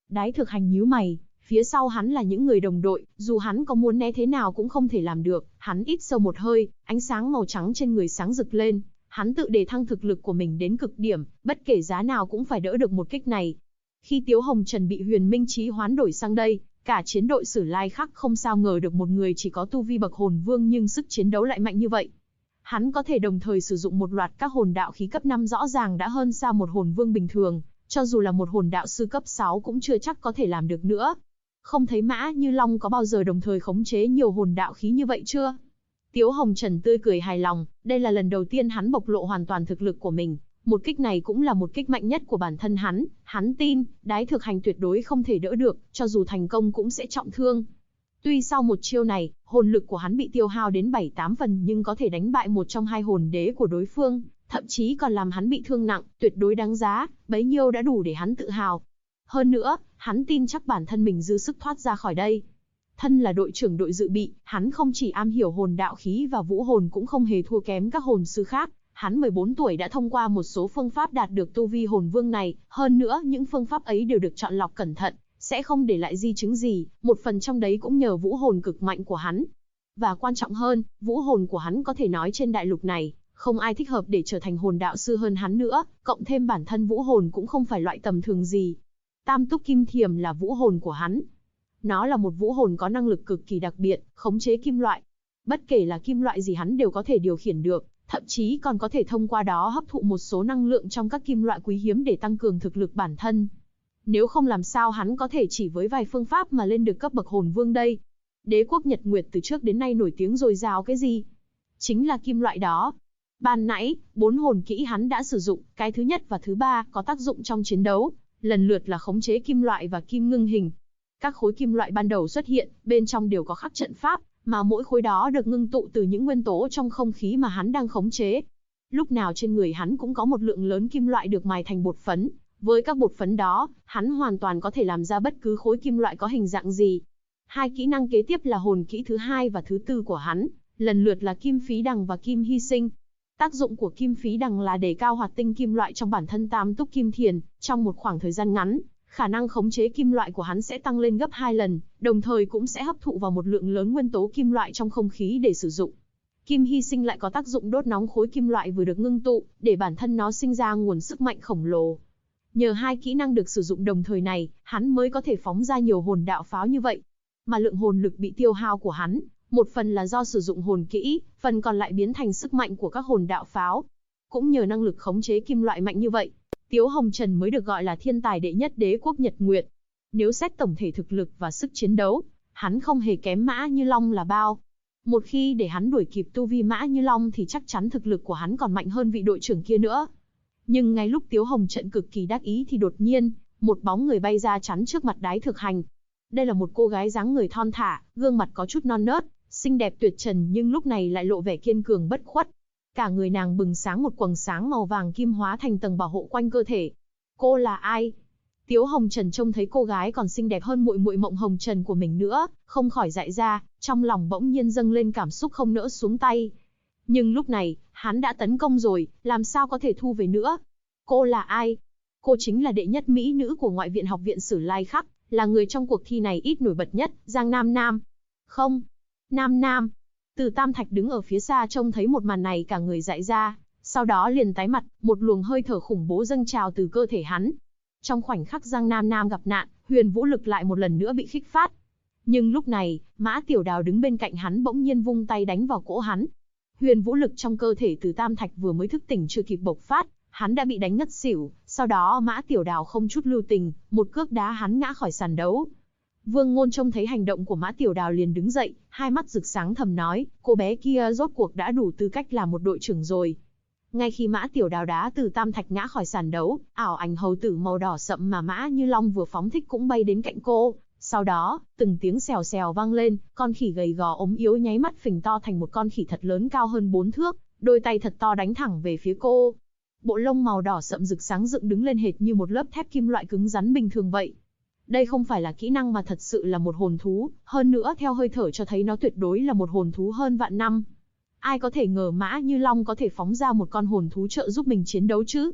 Đái Thực Hành nhíu mày, phía sau hắn là những người đồng đội, dù hắn có muốn né thế nào cũng không thể làm được. Hắn hít sâu một hơi, ánh sáng màu trắng trên người sáng rực lên. Hắn tự đề thăng thực lực của mình đến cực điểm, bất kể giá nào cũng phải đỡ được một kích này. Khi Tiếu Hồng Trần bị Huyền Minh Chí hoán đổi sang đây, cả chiến đội Sử Lai Khắc không sao ngờ được một người chỉ có tu vi bậc hồn vương nhưng sức chiến đấu lại mạnh như vậy. Hắn có thể đồng thời sử dụng một loạt các hồn đạo khí cấp 5 rõ ràng đã hơn xa một hồn vương bình thường, cho dù là một hồn đạo sư cấp 6 cũng chưa chắc có thể làm được nữa. Không thấy Mã Như Long có bao giờ đồng thời khống chế nhiều hồn đạo khí như vậy chưa? Tiếu Hồng Trần tươi cười hài lòng, đây là lần đầu tiên hắn bộc lộ hoàn toàn thực lực của mình. Một kích này cũng là một kích mạnh nhất của bản thân hắn tin, Đái Thực Hành tuyệt đối không thể đỡ được, cho dù thành công cũng sẽ trọng thương. Tuy sau một chiêu này, hồn lực của hắn bị tiêu hao đến 7-8 phần nhưng có thể đánh bại một trong hai hồn đế của đối phương, thậm chí còn làm hắn bị thương nặng, tuyệt đối đáng giá, bấy nhiêu đã đủ để hắn tự hào. Hơn nữa, hắn tin chắc bản thân mình dư sức thoát ra khỏi đây. Thân là đội trưởng đội dự bị, hắn không chỉ am hiểu hồn đạo khí và vũ hồn cũng không hề thua kém các hồn sư khác. Hắn 14 tuổi đã thông qua một số phương pháp đạt được tu vi hồn vương này, hơn nữa những phương pháp ấy đều được chọn lọc cẩn thận, sẽ không để lại di chứng gì, một phần trong đấy cũng nhờ vũ hồn cực mạnh của hắn. Và quan trọng hơn, vũ hồn của hắn có thể nói trên đại lục này, không ai thích hợp để trở thành hồn đạo sư hơn hắn nữa, cộng thêm bản thân vũ hồn cũng không phải loại tầm thường gì. Tam Túc Kim Thiềm là vũ hồn của hắn. Nó là một vũ hồn có năng lực cực kỳ đặc biệt, khống chế kim loại. Bất kể là kim loại gì hắn đều có thể điều khiển được, thậm chí còn có thể thông qua đó hấp thụ một số năng lượng trong các kim loại quý hiếm để tăng cường thực lực bản thân. Nếu không làm sao hắn có thể chỉ với vài phương pháp mà lên được cấp bậc hồn vương đây. Đế quốc Nhật Nguyệt từ trước đến nay nổi tiếng dồi dào cái gì? Chính là kim loại đó. Ban nãy, 4 hồn kỹ hắn đã sử dụng, cái thứ nhất và thứ ba có tác dụng trong chiến đấu, lần lượt là khống chế kim loại và kim ngưng hình. Các khối kim loại ban đầu xuất hiện, bên trong đều có khắc trận pháp, mà mỗi khối đó được ngưng tụ từ những nguyên tố trong không khí mà hắn đang khống chế. Lúc nào trên người hắn cũng có một lượng lớn kim loại được mài thành bột phấn. Với các bột phấn đó, hắn hoàn toàn có thể làm ra bất cứ khối kim loại có hình dạng gì. Hai kỹ năng kế tiếp là hồn kỹ thứ hai và thứ tư của hắn, lần lượt là kim phí đằng và kim hy sinh. Tác dụng của kim phí đằng là đề cao hoạt tinh kim loại trong bản thân Tam Túc Kim Thiền, trong một khoảng thời gian ngắn, khả năng khống chế kim loại của hắn sẽ tăng lên gấp 2 lần, đồng thời cũng sẽ hấp thụ vào một lượng lớn nguyên tố kim loại trong không khí để sử dụng. Kim hy sinh lại có tác dụng đốt nóng khối kim loại vừa được ngưng tụ, để bản thân nó sinh ra nguồn sức mạnh khổng lồ. Nhờ hai kỹ năng được sử dụng đồng thời này, hắn mới có thể phóng ra nhiều hồn đạo pháo như vậy. Mà lượng hồn lực bị tiêu hao của hắn, một phần là do sử dụng hồn kỹ, phần còn lại biến thành sức mạnh của các hồn đạo pháo. Cũng nhờ năng lực khống chế kim loại mạnh như vậy, Tiếu Hồng Trần mới được gọi là thiên tài đệ nhất đế quốc Nhật Nguyệt. Nếu xét tổng thể thực lực và sức chiến đấu, hắn không hề kém Mã Như Long là bao. Một khi để hắn đuổi kịp tu vi Mã Như Long thì chắc chắn thực lực của hắn còn mạnh hơn vị đội trưởng kia nữa. Nhưng ngay lúc Tiếu Hồng Trần cực kỳ đắc ý thì đột nhiên, một bóng người bay ra chắn trước mặt Đái Thực Hành. Đây là một cô gái dáng người thon thả, gương mặt có chút non nớt, xinh đẹp tuyệt trần nhưng lúc này lại lộ vẻ kiên cường bất khuất. Cả người nàng bừng sáng một quầng sáng màu vàng kim hóa thành tầng bảo hộ quanh cơ thể. Cô là ai? Tiếu Hồng Trần trông thấy cô gái còn xinh đẹp hơn muội muội Mộng Hồng Trần của mình nữa, không khỏi dại ra, trong lòng bỗng nhiên dâng lên cảm xúc không nỡ xuống tay. Nhưng lúc này, hắn đã tấn công rồi, làm sao có thể thu về nữa? Cô là ai? Cô chính là đệ nhất mỹ nữ của Ngoại viện Học viện Sử Lai Khắc, là người trong cuộc thi này ít nổi bật nhất, Giang Nam Nam. Không, Nam Nam. Từ Tam Thạch đứng ở phía xa trông thấy một màn này cả người dại ra, sau đó liền tái mặt, một luồng hơi thở khủng bố dâng trào từ cơ thể hắn. Trong khoảnh khắc Giang Nam Nam gặp nạn, huyền vũ lực lại một lần nữa bị kích phát. Nhưng lúc này, Mã Tiểu Đào đứng bên cạnh hắn bỗng nhiên vung tay đánh vào cổ hắn. Huyền vũ lực trong cơ thể Từ Tam Thạch vừa mới thức tỉnh chưa kịp bộc phát, hắn đã bị đánh ngất xỉu, sau đó Mã Tiểu Đào không chút lưu tình, một cước đá hắn ngã khỏi sàn đấu. Vương Ngôn trông thấy hành động của Mã Tiểu Đào liền đứng dậy, hai mắt rực sáng thầm nói, cô bé kia rốt cuộc đã đủ tư cách làm một đội trưởng rồi. Ngay khi Mã Tiểu Đào đá Từ Tam Thạch ngã khỏi sàn đấu, ảo ảnh hầu tử màu đỏ sậm mà Mã Như Long vừa phóng thích cũng bay đến cạnh cô. Sau đó, từng tiếng xèo xèo vang lên, con khỉ gầy gò ốm yếu nháy mắt phình to thành một con khỉ thật lớn cao hơn 4 thước, đôi tay thật to đánh thẳng về phía cô. Bộ lông màu đỏ sậm rực sáng dựng đứng lên hệt như một lớp thép kim loại cứng rắn bình thường vậy. Đây không phải là kỹ năng mà thật sự là một hồn thú, hơn nữa theo hơi thở cho thấy nó tuyệt đối là một hồn thú hơn vạn năm. Ai có thể ngờ Mã Như Long có thể phóng ra một con hồn thú trợ giúp mình chiến đấu chứ?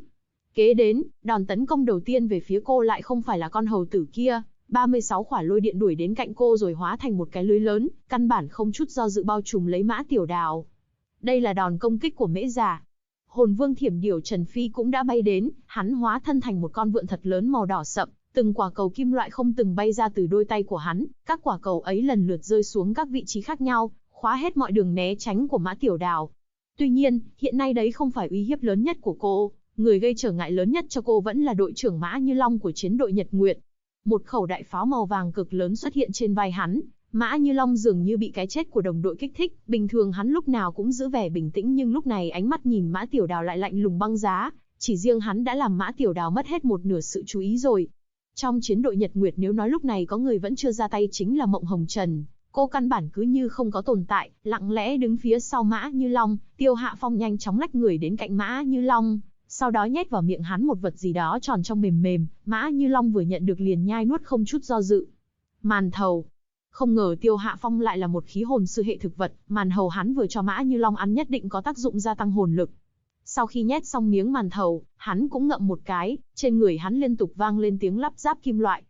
Kế đến, đòn tấn công đầu tiên về phía cô lại không phải là con hầu tử kia, 36 quả lôi điện đuổi đến cạnh cô rồi hóa thành một cái lưới lớn, căn bản không chút do dự bao trùm lấy Mã Tiểu Đào. Đây là đòn công kích của Mễ Già. Hồn Vương Thiểm Điểu Trần Phi cũng đã bay đến, hắn hóa thân thành một con vượn thật lớn màu đỏ sậm, từng quả cầu kim loại không từng bay ra từ đôi tay của hắn, các quả cầu ấy lần lượt rơi xuống các vị trí khác nhau, khóa hết mọi đường né tránh của Mã Tiểu Đào. Tuy nhiên, hiện nay đấy không phải uy hiếp lớn nhất của cô, người gây trở ngại lớn nhất cho cô vẫn là đội trưởng Mã Như Long của chiến đội Nhật Nguyệt. Một khẩu đại pháo màu vàng cực lớn xuất hiện trên vai hắn, Mã Như Long dường như bị cái chết của đồng đội kích thích, bình thường hắn lúc nào cũng giữ vẻ bình tĩnh nhưng lúc này ánh mắt nhìn Mã Tiểu Đào lại lạnh lùng băng giá, chỉ riêng hắn đã làm Mã Tiểu Đào mất hết một nửa sự chú ý rồi. Trong chiến đội Nhật Nguyệt nếu nói lúc này có người vẫn chưa ra tay chính là Mộng Hồng Trần, cô căn bản cứ như không có tồn tại, lặng lẽ đứng phía sau Mã Như Long. Tiêu Hạ Phong nhanh chóng lách người đến cạnh Mã Như Long, sau đó nhét vào miệng hắn một vật gì đó tròn trong mềm mềm, Mã Như Long vừa nhận được liền nhai nuốt không chút do dự. Màn thầu. Không ngờ Tiêu Hạ Phong lại là một khí hồn sư hệ thực vật, màn hầu hắn vừa cho Mã Như Long ăn nhất định có tác dụng gia tăng hồn lực. Sau khi nhét xong miếng màn thầu, hắn cũng ngậm một cái, trên người hắn liên tục vang lên tiếng lắp ráp kim loại,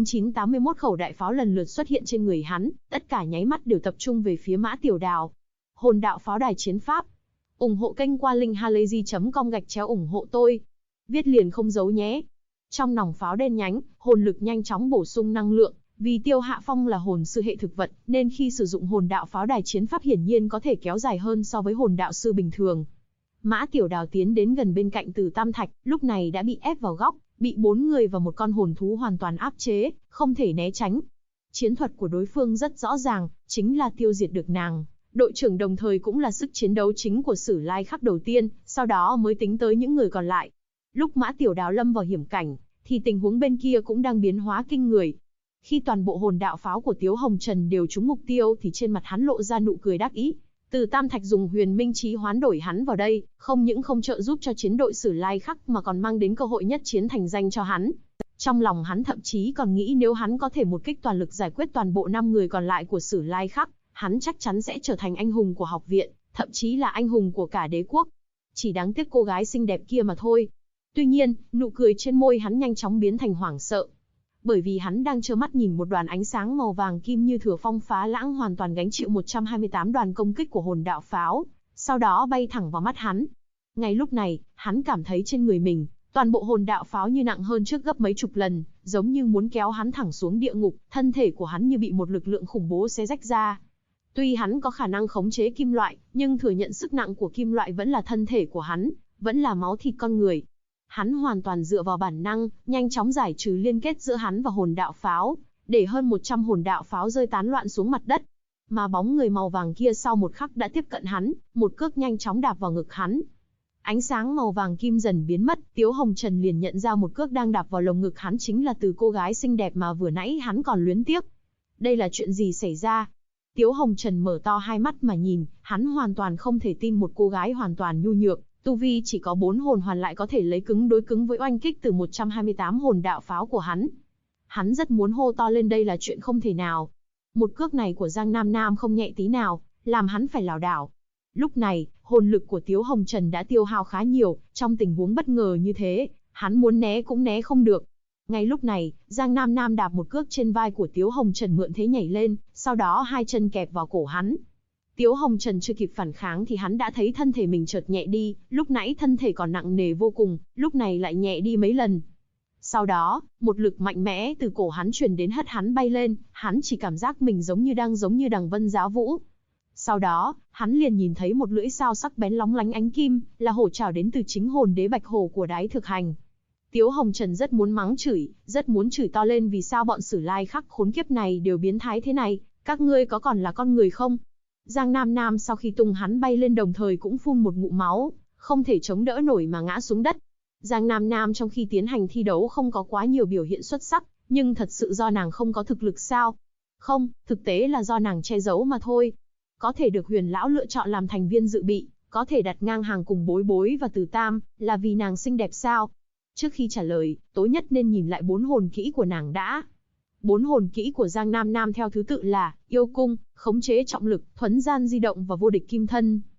9981 khẩu đại pháo lần lượt xuất hiện trên người hắn, tất cả nháy mắt đều tập trung về phía Mã Tiểu Đào. Hồn đạo pháo đài chiến pháp. Ủng hộ kênh qua linkhalazy.com ủng hộ tôi. Viết liền không giấu nhé. Trong nòng pháo đen nhánh, hồn lực nhanh chóng bổ sung năng lượng, vì Tiêu Hạ Phong là hồn sư hệ thực vật, nên khi sử dụng hồn đạo pháo đài chiến pháp hiển nhiên có thể kéo dài hơn so với hồn đạo sư bình thường. Mã Tiểu Đào tiến đến gần bên cạnh Từ Tam Thạch, lúc này đã bị ép vào góc, bị 4 người và một con hồn thú hoàn toàn áp chế, không thể né tránh. Chiến thuật của đối phương rất rõ ràng, chính là tiêu diệt được nàng. Đội trưởng đồng thời cũng là sức chiến đấu chính của Sử Lai Khắc đầu tiên, sau đó mới tính tới những người còn lại. Lúc Mã Tiểu Đào lâm vào hiểm cảnh, thì tình huống bên kia cũng đang biến hóa kinh người. Khi toàn bộ hồn đạo pháo của Tiếu Hồng Trần đều trúng mục tiêu thì trên mặt hắn lộ ra nụ cười đắc ý. Từ Tam Thạch dùng huyền minh chí hoán đổi hắn vào đây, không những không trợ giúp cho chiến đội Sử Lai Khắc mà còn mang đến cơ hội nhất chiến thành danh cho hắn. Trong lòng hắn thậm chí còn nghĩ nếu hắn có thể một kích toàn lực giải quyết toàn bộ 5 người còn lại của Sử Lai Khắc, hắn chắc chắn sẽ trở thành anh hùng của học viện, thậm chí là anh hùng của cả đế quốc. Chỉ đáng tiếc cô gái xinh đẹp kia mà thôi. Tuy nhiên, nụ cười trên môi hắn nhanh chóng biến thành hoảng sợ. Bởi vì hắn đang trơ mắt nhìn một đoàn ánh sáng màu vàng kim như thừa phong phá lãng hoàn toàn gánh chịu 128 đoàn công kích của hồn đạo pháo, sau đó bay thẳng vào mắt hắn. Ngay lúc này, hắn cảm thấy trên người mình, toàn bộ hồn đạo pháo như nặng hơn trước gấp mấy chục lần, giống như muốn kéo hắn thẳng xuống địa ngục, thân thể của hắn như bị một lực lượng khủng bố xé rách ra. Tuy hắn có khả năng khống chế kim loại, nhưng thừa nhận sức nặng của kim loại vẫn là thân thể của hắn, vẫn là máu thịt con người. Hắn hoàn toàn dựa vào bản năng, nhanh chóng giải trừ liên kết giữa hắn và hồn đạo pháo, để hơn 100 hồn đạo pháo rơi tán loạn xuống mặt đất. Mà bóng người màu vàng kia sau một khắc đã tiếp cận hắn, một cước nhanh chóng đạp vào ngực hắn. Ánh sáng màu vàng kim dần biến mất, Tiếu Hồng Trần liền nhận ra một cước đang đạp vào lồng ngực hắn chính là từ cô gái xinh đẹp mà vừa nãy hắn còn luyến tiếc. Đây là chuyện gì xảy ra? Tiếu Hồng Trần mở to hai mắt mà nhìn, hắn hoàn toàn không thể tin một cô gái hoàn toàn nhu nhược, tu vi chỉ có 4 hồn hoàn lại có thể lấy cứng đối cứng với oanh kích từ 128 hồn đạo pháo của hắn. Hắn rất muốn hô to lên đây là chuyện không thể nào. Một cước này của Giang Nam Nam không nhẹ tí nào, làm hắn phải lảo đảo. Lúc này, hồn lực của Tiếu Hồng Trần đã tiêu hao khá nhiều, trong tình huống bất ngờ như thế, hắn muốn né cũng né không được. Ngay lúc này, Giang Nam Nam đạp một cước trên vai của Tiếu Hồng Trần mượn thế nhảy lên, sau đó hai chân kẹp vào cổ hắn. Tiếu Hồng Trần chưa kịp phản kháng thì hắn đã thấy thân thể mình chợt nhẹ đi, lúc nãy thân thể còn nặng nề vô cùng, lúc này lại nhẹ đi mấy lần. Sau đó, một lực mạnh mẽ từ cổ hắn truyền đến hất hắn bay lên, hắn chỉ cảm giác mình giống như đằng vân giá vũ. Sau đó, hắn liền nhìn thấy một lưỡi sao sắc bén lóng lánh ánh kim, là hổ trảo đến từ chính hồn đế bạch hổ của Đái Thực Hành. Tiếu Hồng Trần rất muốn mắng chửi, rất muốn chửi to lên vì sao bọn Sử Lai Khắc khốn kiếp này đều biến thái thế này, các ngươi có còn là con người không? Giang Nam Nam sau khi tung hắn bay lên đồng thời cũng phun một ngụm máu, không thể chống đỡ nổi mà ngã xuống đất. Giang Nam Nam trong khi tiến hành thi đấu không có quá nhiều biểu hiện xuất sắc, nhưng thật sự do nàng không có thực lực sao? Không, thực tế là do nàng che giấu mà thôi. Có thể được Huyền Lão lựa chọn làm thành viên dự bị, có thể đặt ngang hàng cùng Bối Bối và Từ Tam, là vì nàng xinh đẹp sao? Trước khi trả lời, tối nhất nên nhìn lại 4 hồn kỹ của nàng đã. 4 hồn kỹ của Giang Nam Nam theo thứ tự là Yêu Cung, Khống chế trọng lực, Thuấn gian di động và Vô địch kim thân.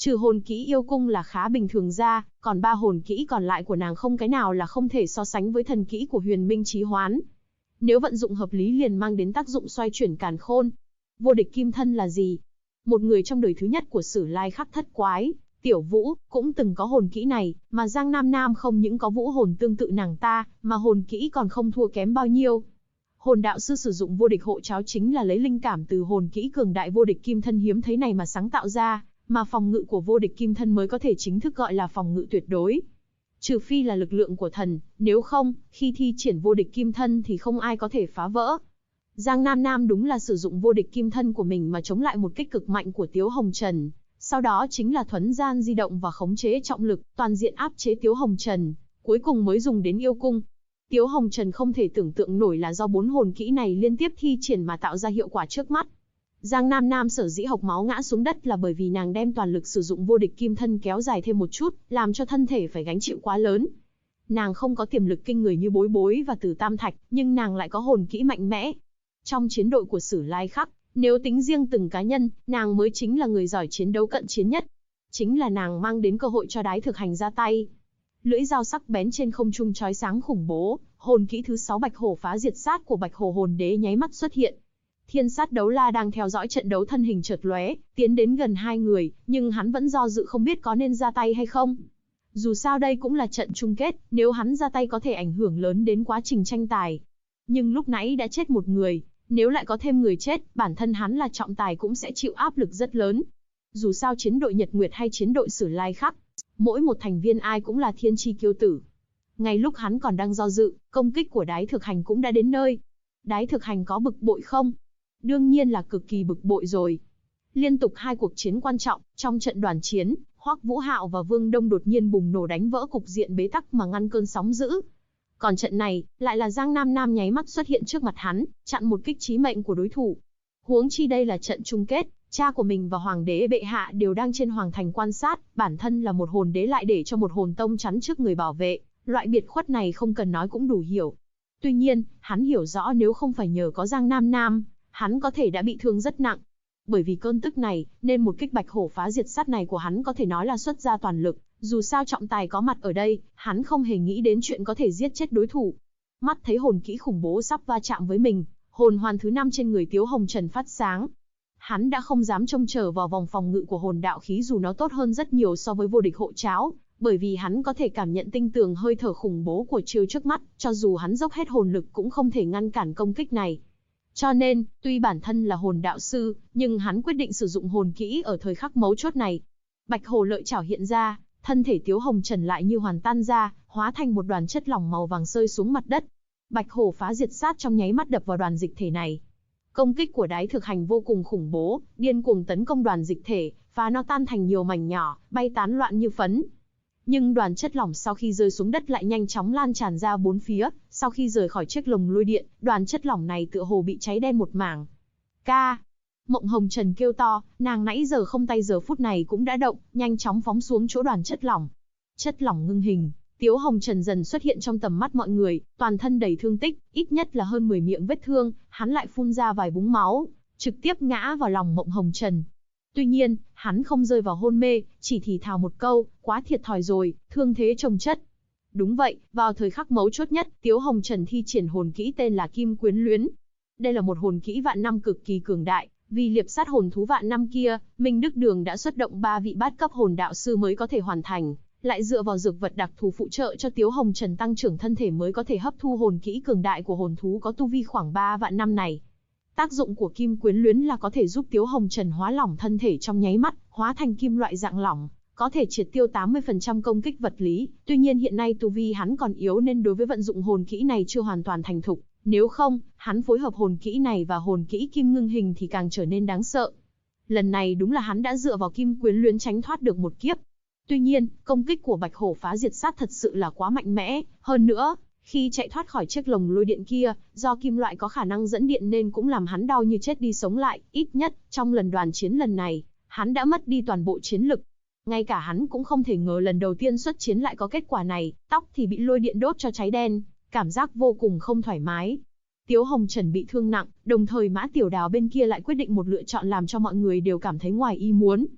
Trừ hồn kỹ yêu cung là khá bình thường ra, còn 3 hồn kỹ còn lại của nàng không cái nào là không thể so sánh với thần kỹ của Huyền Minh Chí Hoán. Nếu vận dụng hợp lý liền mang đến tác dụng xoay chuyển càn khôn. Vô địch kim thân là gì? Một người trong đời thứ nhất của Sử Lai Khắc thất quái, Tiểu Vũ, cũng từng có hồn kỹ này, mà Giang Nam Nam không những có vũ hồn tương tự nàng ta, mà hồn kỹ còn không thua kém bao nhiêu. Hồn đạo sư sử dụng vô địch hộ cháo chính là lấy linh cảm từ hồn kỹ cường đại vô địch kim thân hiếm thấy này mà sáng tạo ra, mà phòng ngự của vô địch kim thân mới có thể chính thức gọi là phòng ngự tuyệt đối. Trừ phi là lực lượng của thần, nếu không, khi thi triển vô địch kim thân thì không ai có thể phá vỡ. Giang Nam Nam đúng là sử dụng vô địch kim thân của mình mà chống lại một kích cực mạnh của Tiếu Hồng Trần. Sau đó chính là thuấn gian di động và khống chế trọng lực, toàn diện áp chế Tiếu Hồng Trần, cuối cùng mới dùng đến yêu cung. Tiếu Hồng Trần không thể tưởng tượng nổi là do 4 hồn kỹ này liên tiếp thi triển mà tạo ra hiệu quả trước mắt. Giang Nam Nam sở dĩ hộc máu ngã xuống đất là bởi vì nàng đem toàn lực sử dụng vô địch kim thân kéo dài thêm một chút, làm cho thân thể phải gánh chịu quá lớn. Nàng không có tiềm lực kinh người như Bối Bối và Từ Tam Thạch, nhưng nàng lại có hồn kỹ mạnh mẽ. Trong chiến đội của Sử Lai Khắc, nếu tính riêng từng cá nhân, nàng mới chính là người giỏi chiến đấu cận chiến nhất. Chính là nàng mang đến cơ hội cho Đái Thực Hành ra tay. Lưỡi dao sắc bén trên không trung chói sáng khủng bố, hồn kỹ thứ 6 Bạch Hổ phá diệt sát của Bạch Hổ Hồn Đế nháy mắt xuất hiện. Thiên Sát Đấu La đang theo dõi trận đấu thân hình chợt lóe, tiến đến gần hai người, nhưng hắn vẫn do dự không biết có nên ra tay hay không. Dù sao đây cũng là trận chung kết, nếu hắn ra tay có thể ảnh hưởng lớn đến quá trình tranh tài. Nhưng lúc nãy đã chết một người, nếu lại có thêm người chết, bản thân hắn là trọng tài cũng sẽ chịu áp lực rất lớn. Dù sao chiến đội Nhật Nguyệt hay chiến đội Sử Lai Khắc, mỗi một thành viên ai cũng là thiên chi kiêu tử. Ngay lúc hắn còn đang do dự, công kích của Đái Thực Hành cũng đã đến nơi. Đái Thực Hành có bực bội không? Đương nhiên là cực kỳ bực bội rồi. Liên tục 2 cuộc chiến quan trọng, trong trận đoàn chiến, Hoắc Vũ Hạo và Vương Đông đột nhiên bùng nổ đánh vỡ cục diện bế tắc mà ngăn cơn sóng dữ. Còn trận này, lại là Giang Nam Nam nháy mắt xuất hiện trước mặt hắn, chặn một kích chí mệnh của đối thủ. Huống chi đây là trận chung kết, cha của mình và Hoàng đế bệ hạ đều đang trên hoàng thành quan sát, bản thân là một hồn đế lại để cho một hồn tông chắn trước người bảo vệ, loại biệt khuất này không cần nói cũng đủ hiểu. Tuy nhiên, hắn hiểu rõ nếu không phải nhờ có Giang Nam Nam, hắn có thể đã bị thương rất nặng. Bởi vì cơn tức này, nên một kích Bạch Hổ phá diệt sát này của hắn có thể nói là xuất ra toàn lực, dù sao trọng tài có mặt ở đây, hắn không hề nghĩ đến chuyện có thể giết chết đối thủ. Mắt thấy hồn kỹ khủng bố sắp va chạm với mình, hồn hoàn thứ 5 trên người Tiếu Hồng Trần phát sáng. Hắn đã không dám trông chờ vào vòng phòng ngự của hồn đạo khí dù nó tốt hơn rất nhiều so với vô địch hộ cháo, bởi vì hắn có thể cảm nhận tinh tường hơi thở khủng bố của chiêu trước mắt, cho dù hắn dốc hết hồn lực cũng không thể ngăn cản công kích này. Cho nên, tuy bản thân là hồn đạo sư, nhưng hắn quyết định sử dụng hồn kỹ ở thời khắc mấu chốt này. Bạch Hổ lợi chảo hiện ra, thân thể Tiếu Hồng Trần lại như hoàn tan ra, hóa thành một đoàn chất lỏng màu vàng rơi xuống mặt đất. Bạch Hổ phá diệt sát trong nháy mắt đập vào đoàn dịch thể này. Công kích của Đái Thực Hành vô cùng khủng bố, điên cuồng tấn công đoàn dịch thể, phá nó tan thành nhiều mảnh nhỏ, bay tán loạn như phấn. Nhưng đoàn chất lỏng sau khi rơi xuống đất lại nhanh chóng lan tràn ra bốn phía, sau khi rời khỏi chiếc lồng lôi điện, đoàn chất lỏng này tựa hồ bị cháy đen một mảng. Ca! Mộng Hồng Trần kêu to, nàng nãy giờ không tay giờ phút này cũng đã động, nhanh chóng phóng xuống chỗ đoàn chất lỏng. Chất lỏng ngưng hình, Tiếu Hồng Trần dần xuất hiện trong tầm mắt mọi người, toàn thân đầy thương tích, ít nhất là hơn 10 miệng vết thương, hắn lại phun ra vài búng máu, trực tiếp ngã vào lòng Mộng Hồng Trần. Tuy nhiên, hắn không rơi vào hôn mê, chỉ thì thào một câu, quá thiệt thòi rồi, thương thế chồng chất. Đúng vậy, vào thời khắc mấu chốt nhất, Tiếu Hồng Trần thi triển hồn kỹ tên là Kim Quyến Luyến. Đây là một hồn kỹ vạn năm cực kỳ cường đại, vì liệp sát hồn thú vạn năm kia, Minh Đức Đường đã xuất động 3 vị bát cấp hồn đạo sư mới có thể hoàn thành, lại dựa vào dược vật đặc thù phụ trợ cho Tiếu Hồng Trần tăng trưởng thân thể mới có thể hấp thu hồn kỹ cường đại của hồn thú có tu vi khoảng 3 vạn năm này. Tác dụng của Kim Quyến Luyến là có thể giúp Tiếu Hồng Trần hóa lỏng thân thể trong nháy mắt, hóa thành kim loại dạng lỏng, có thể triệt tiêu 80% công kích vật lý. Tuy nhiên hiện nay tu vi hắn còn yếu nên đối với vận dụng hồn kỹ này chưa hoàn toàn thành thục. Nếu không, hắn phối hợp hồn kỹ này và hồn kỹ Kim Ngưng Hình thì càng trở nên đáng sợ. Lần này đúng là hắn đã dựa vào Kim Quyến Luyến tránh thoát được một kiếp. Tuy nhiên, công kích của Bạch Hổ phá diệt sát thật sự là quá mạnh mẽ, hơn nữa, khi chạy thoát khỏi chiếc lồng lôi điện kia, do kim loại có khả năng dẫn điện nên cũng làm hắn đau như chết đi sống lại, ít nhất, trong lần đoàn chiến lần này, hắn đã mất đi toàn bộ chiến lực. Ngay cả hắn cũng không thể ngờ lần đầu tiên xuất chiến lại có kết quả này, tóc thì bị lôi điện đốt cho cháy đen, cảm giác vô cùng không thoải mái. Tiếu Hồng Trần bị thương nặng, đồng thời Mã Tiểu Đào bên kia lại quyết định một lựa chọn làm cho mọi người đều cảm thấy ngoài ý muốn.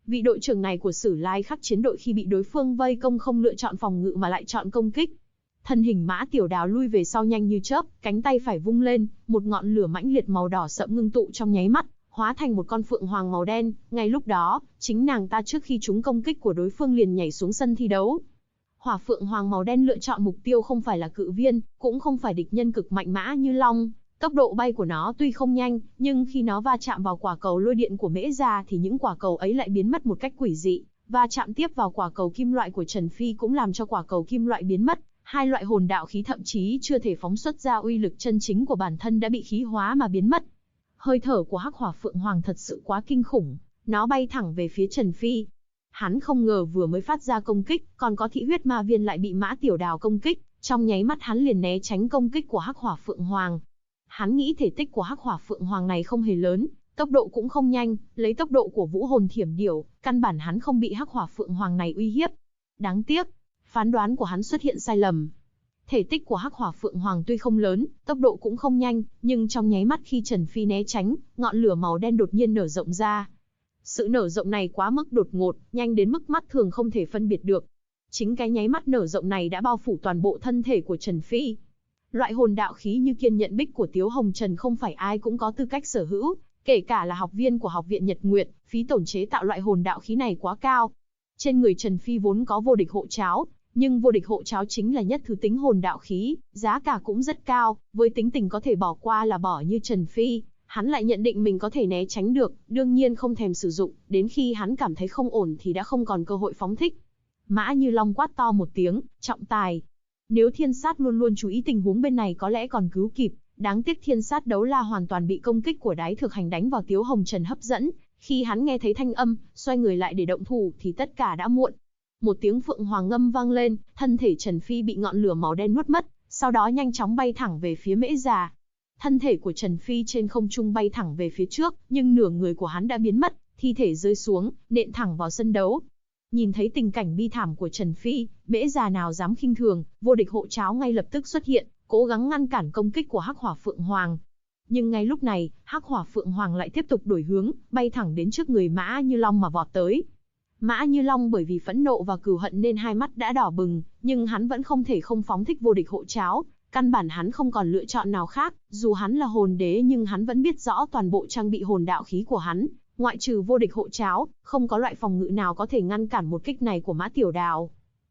Vị đội trưởng này của Sử Lai Khắc chiến đội khi bị đối phương vây công không lựa chọn phòng ngự mà lại chọn công kích. Thân hình Mã Tiểu Đào lui về sau nhanh như chớp, cánh tay phải vung lên, một ngọn lửa mãnh liệt màu đỏ sẫm ngưng tụ trong nháy mắt, hóa thành một con phượng hoàng màu đen. Ngay lúc đó, chính nàng ta trước khi trúng công kích của đối phương liền nhảy xuống sân thi đấu. Hỏa phượng hoàng màu đen lựa chọn mục tiêu không phải là cự viên, cũng không phải địch nhân cực mạnh Mã Như Long. Tốc độ bay của nó tuy không nhanh, nhưng khi nó va chạm vào quả cầu lôi điện của Mễ Gia thì những quả cầu ấy lại biến mất một cách quỷ dị. Va chạm tiếp vào quả cầu kim loại của Trần Phi cũng làm cho quả cầu kim loại biến mất. Hai loại hồn đạo khí thậm chí chưa thể phóng xuất ra uy lực chân chính của bản thân đã bị khí hóa mà biến mất. Hơi thở của Hắc Hỏa Phượng Hoàng thật sự quá kinh khủng, nó bay thẳng về phía Trần Phi. Hắn không ngờ vừa mới phát ra công kích, còn có thị huyết ma viên lại bị Mã Tiểu Đào công kích, trong nháy mắt hắn liền né tránh công kích của Hắc Hỏa Phượng Hoàng. Hắn nghĩ thể tích của Hắc Hỏa Phượng Hoàng này không hề lớn, tốc độ cũng không nhanh, lấy tốc độ của Vũ Hồn Thiểm Điểu, căn bản hắn không bị Hắc Hỏa Phượng Hoàng này uy hiếp. Đáng tiếc, phán đoán của hắn xuất hiện sai lầm. Thể tích của Hắc Hỏa Phượng Hoàng tuy không lớn, tốc độ cũng không nhanh, nhưng trong nháy mắt khi Trần Phi né tránh, ngọn lửa màu đen đột nhiên nở rộng ra. Sự nở rộng này quá mức đột ngột, nhanh đến mức mắt thường không thể phân biệt được. Chính cái nháy mắt nở rộng này đã bao phủ toàn bộ thân thể của Trần Phi. Loại hồn đạo khí như Kiên Nhận Bích của Tiếu Hồng Trần không phải ai cũng có tư cách sở hữu, kể cả là học viên của Học viện Nhật Nguyệt, phí tổn chế tạo loại hồn đạo khí này quá cao. Trên người Trần Phi vốn có vô địch hộ cháo, nhưng vô địch hộ cháo chính là nhất thứ tính hồn đạo khí, giá cả cũng rất cao, với tính tình có thể bỏ qua là bỏ như Trần Phi, hắn lại nhận định mình có thể né tránh được, đương nhiên không thèm sử dụng, đến khi hắn cảm thấy không ổn thì đã không còn cơ hội phóng thích. Mã Như Long quát to một tiếng, trọng tài. Nếu Thiên Sát luôn luôn chú ý tình huống bên này có lẽ còn cứu kịp, đáng tiếc Thiên Sát đấu la hoàn toàn bị công kích của Đái Thực Hành đánh vào Tiếu Hồng Trần hấp dẫn, khi hắn nghe thấy thanh âm, xoay người lại để động thủ thì tất cả đã muộn. Một tiếng phượng hoàng ngâm vang lên, thân thể Trần Phi bị ngọn lửa màu đen nuốt mất, sau đó nhanh chóng bay thẳng về phía Mễ Già. Thân thể của Trần Phi trên không trung bay thẳng về phía trước, nhưng nửa người của hắn đã biến mất, thi thể rơi xuống, nện thẳng vào sân đấu. Nhìn thấy tình cảnh bi thảm của Trần Phi, Mễ Già nào dám khinh thường, vô địch hộ cháo ngay lập tức xuất hiện, cố gắng ngăn cản công kích của Hắc Hỏa Phượng Hoàng. Nhưng ngay lúc này, Hắc Hỏa Phượng Hoàng lại tiếp tục đổi hướng, bay thẳng đến trước người Mã Như Long mà vọt tới. Mã Như Long bởi vì phẫn nộ và cừu hận nên hai mắt đã đỏ bừng, nhưng hắn vẫn không thể không phóng thích vô địch hộ cháo, căn bản hắn không còn lựa chọn nào khác, dù hắn là hồn đế nhưng hắn vẫn biết rõ toàn bộ trang bị hồn đạo khí của hắn, ngoại trừ vô địch hộ cháo, không có loại phòng ngự nào có thể ngăn cản một kích này của Mã Tiểu Đào.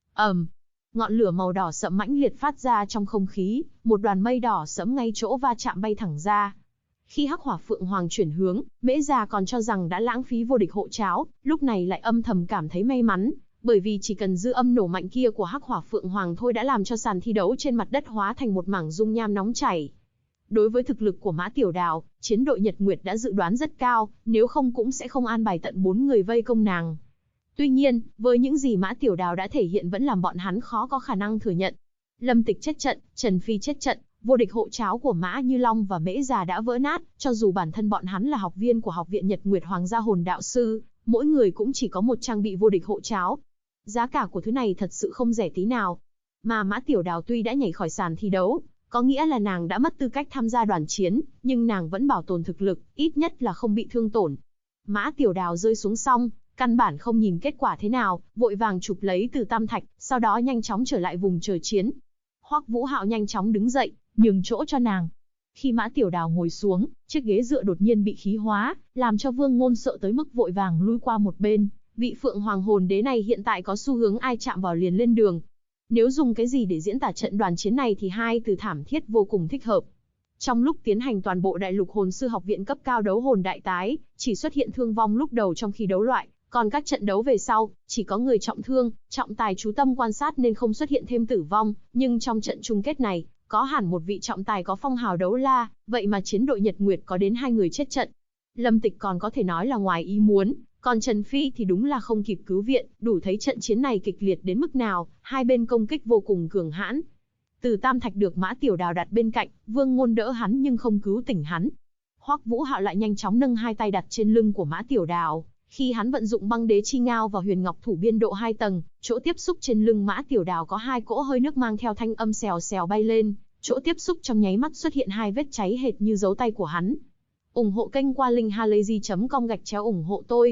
Ngọn lửa màu đỏ sẫm mãnh liệt phát ra trong không khí, một đoàn mây đỏ sẫm ngay chỗ va chạm bay thẳng ra. Khi Hắc Hỏa Phượng Hoàng chuyển hướng, Mễ Già còn cho rằng đã lãng phí vô địch hộ cháo, lúc này lại âm thầm cảm thấy may mắn, bởi vì chỉ cần dư âm nổ mạnh kia của Hắc Hỏa Phượng Hoàng thôi đã làm cho sàn thi đấu trên mặt đất hóa thành một mảng dung nham nóng chảy. Đối với thực lực của Mã Tiểu Đào, chiến đội Nhật Nguyệt đã dự đoán rất cao, nếu không cũng sẽ không an bài tận 4 người vây công nàng. Tuy nhiên, với những gì Mã Tiểu Đào đã thể hiện vẫn làm bọn hắn khó có khả năng thừa nhận. Lâm Tịch chết trận, Trần Phi chết trận, vô địch hộ cháo của Mã Như Long và Mễ Già đã vỡ nát, cho dù bản thân bọn hắn là học viên của Học viện Nhật Nguyệt Hoàng gia hồn đạo sư, mỗi người cũng chỉ có một trang bị vô địch hộ cháo. Giá cả của thứ này thật sự không rẻ tí nào. Mà Mã Tiểu Đào tuy đã nhảy khỏi sàn thi đấu, có nghĩa là nàng đã mất tư cách tham gia đoàn chiến, nhưng nàng vẫn bảo tồn thực lực, ít nhất là không bị thương tổn. Mã Tiểu Đào rơi xuống xong, căn bản không nhìn kết quả thế nào, vội vàng chụp lấy từ tam thạch, sau đó nhanh chóng trở lại vùng chờ chiến. Hoắc Vũ Hạo nhanh chóng đứng dậy, nhường chỗ cho nàng. Khi Mã Tiểu Đào ngồi xuống, chiếc ghế dựa đột nhiên bị khí hóa, làm cho Vương Ngôn sợ tới mức vội vàng lui qua một bên. Vị Phượng Hoàng hồn đế này hiện tại có xu hướng ai chạm vào liền lên đường. Nếu dùng cái gì để diễn tả trận đoàn chiến này thì hai từ thảm thiết vô cùng thích hợp. Trong lúc tiến hành toàn bộ Đại Lục Hồn sư học viện cấp cao đấu hồn đại tái, chỉ xuất hiện thương vong lúc đầu trong khi đấu loại, còn các trận đấu về sau, chỉ có người trọng thương, trọng tài chú tâm quan sát nên không xuất hiện thêm tử vong, nhưng trong trận chung kết này, có hẳn một vị trọng tài có phong hào đấu la, vậy mà chiến đội Nhật Nguyệt có đến 2 người chết trận. Lâm Tịch còn có thể nói là ngoài ý muốn, còn Trần Phi thì đúng là không kịp cứu viện, đủ thấy trận chiến này kịch liệt đến mức nào, hai bên công kích vô cùng cường hãn. Từ tam thạch được Mã Tiểu Đào đặt bên cạnh, Vương Ngôn đỡ hắn nhưng không cứu tỉnh hắn. Hoắc Vũ Hạo lại nhanh chóng nâng hai tay đặt trên lưng của Mã Tiểu Đào. Khi hắn vận dụng băng đế chi ngao và huyền ngọc thủ biên độ 2 tầng, chỗ tiếp xúc trên lưng Mã Tiểu Đào có 2 cỗ hơi nước mang theo thanh âm xèo xèo bay lên, chỗ tiếp xúc trong nháy mắt xuất hiện 2 vết cháy hệt như dấu tay của hắn. Ủng hộ kênh qua linkhalazy.com/ủng hộ tôi.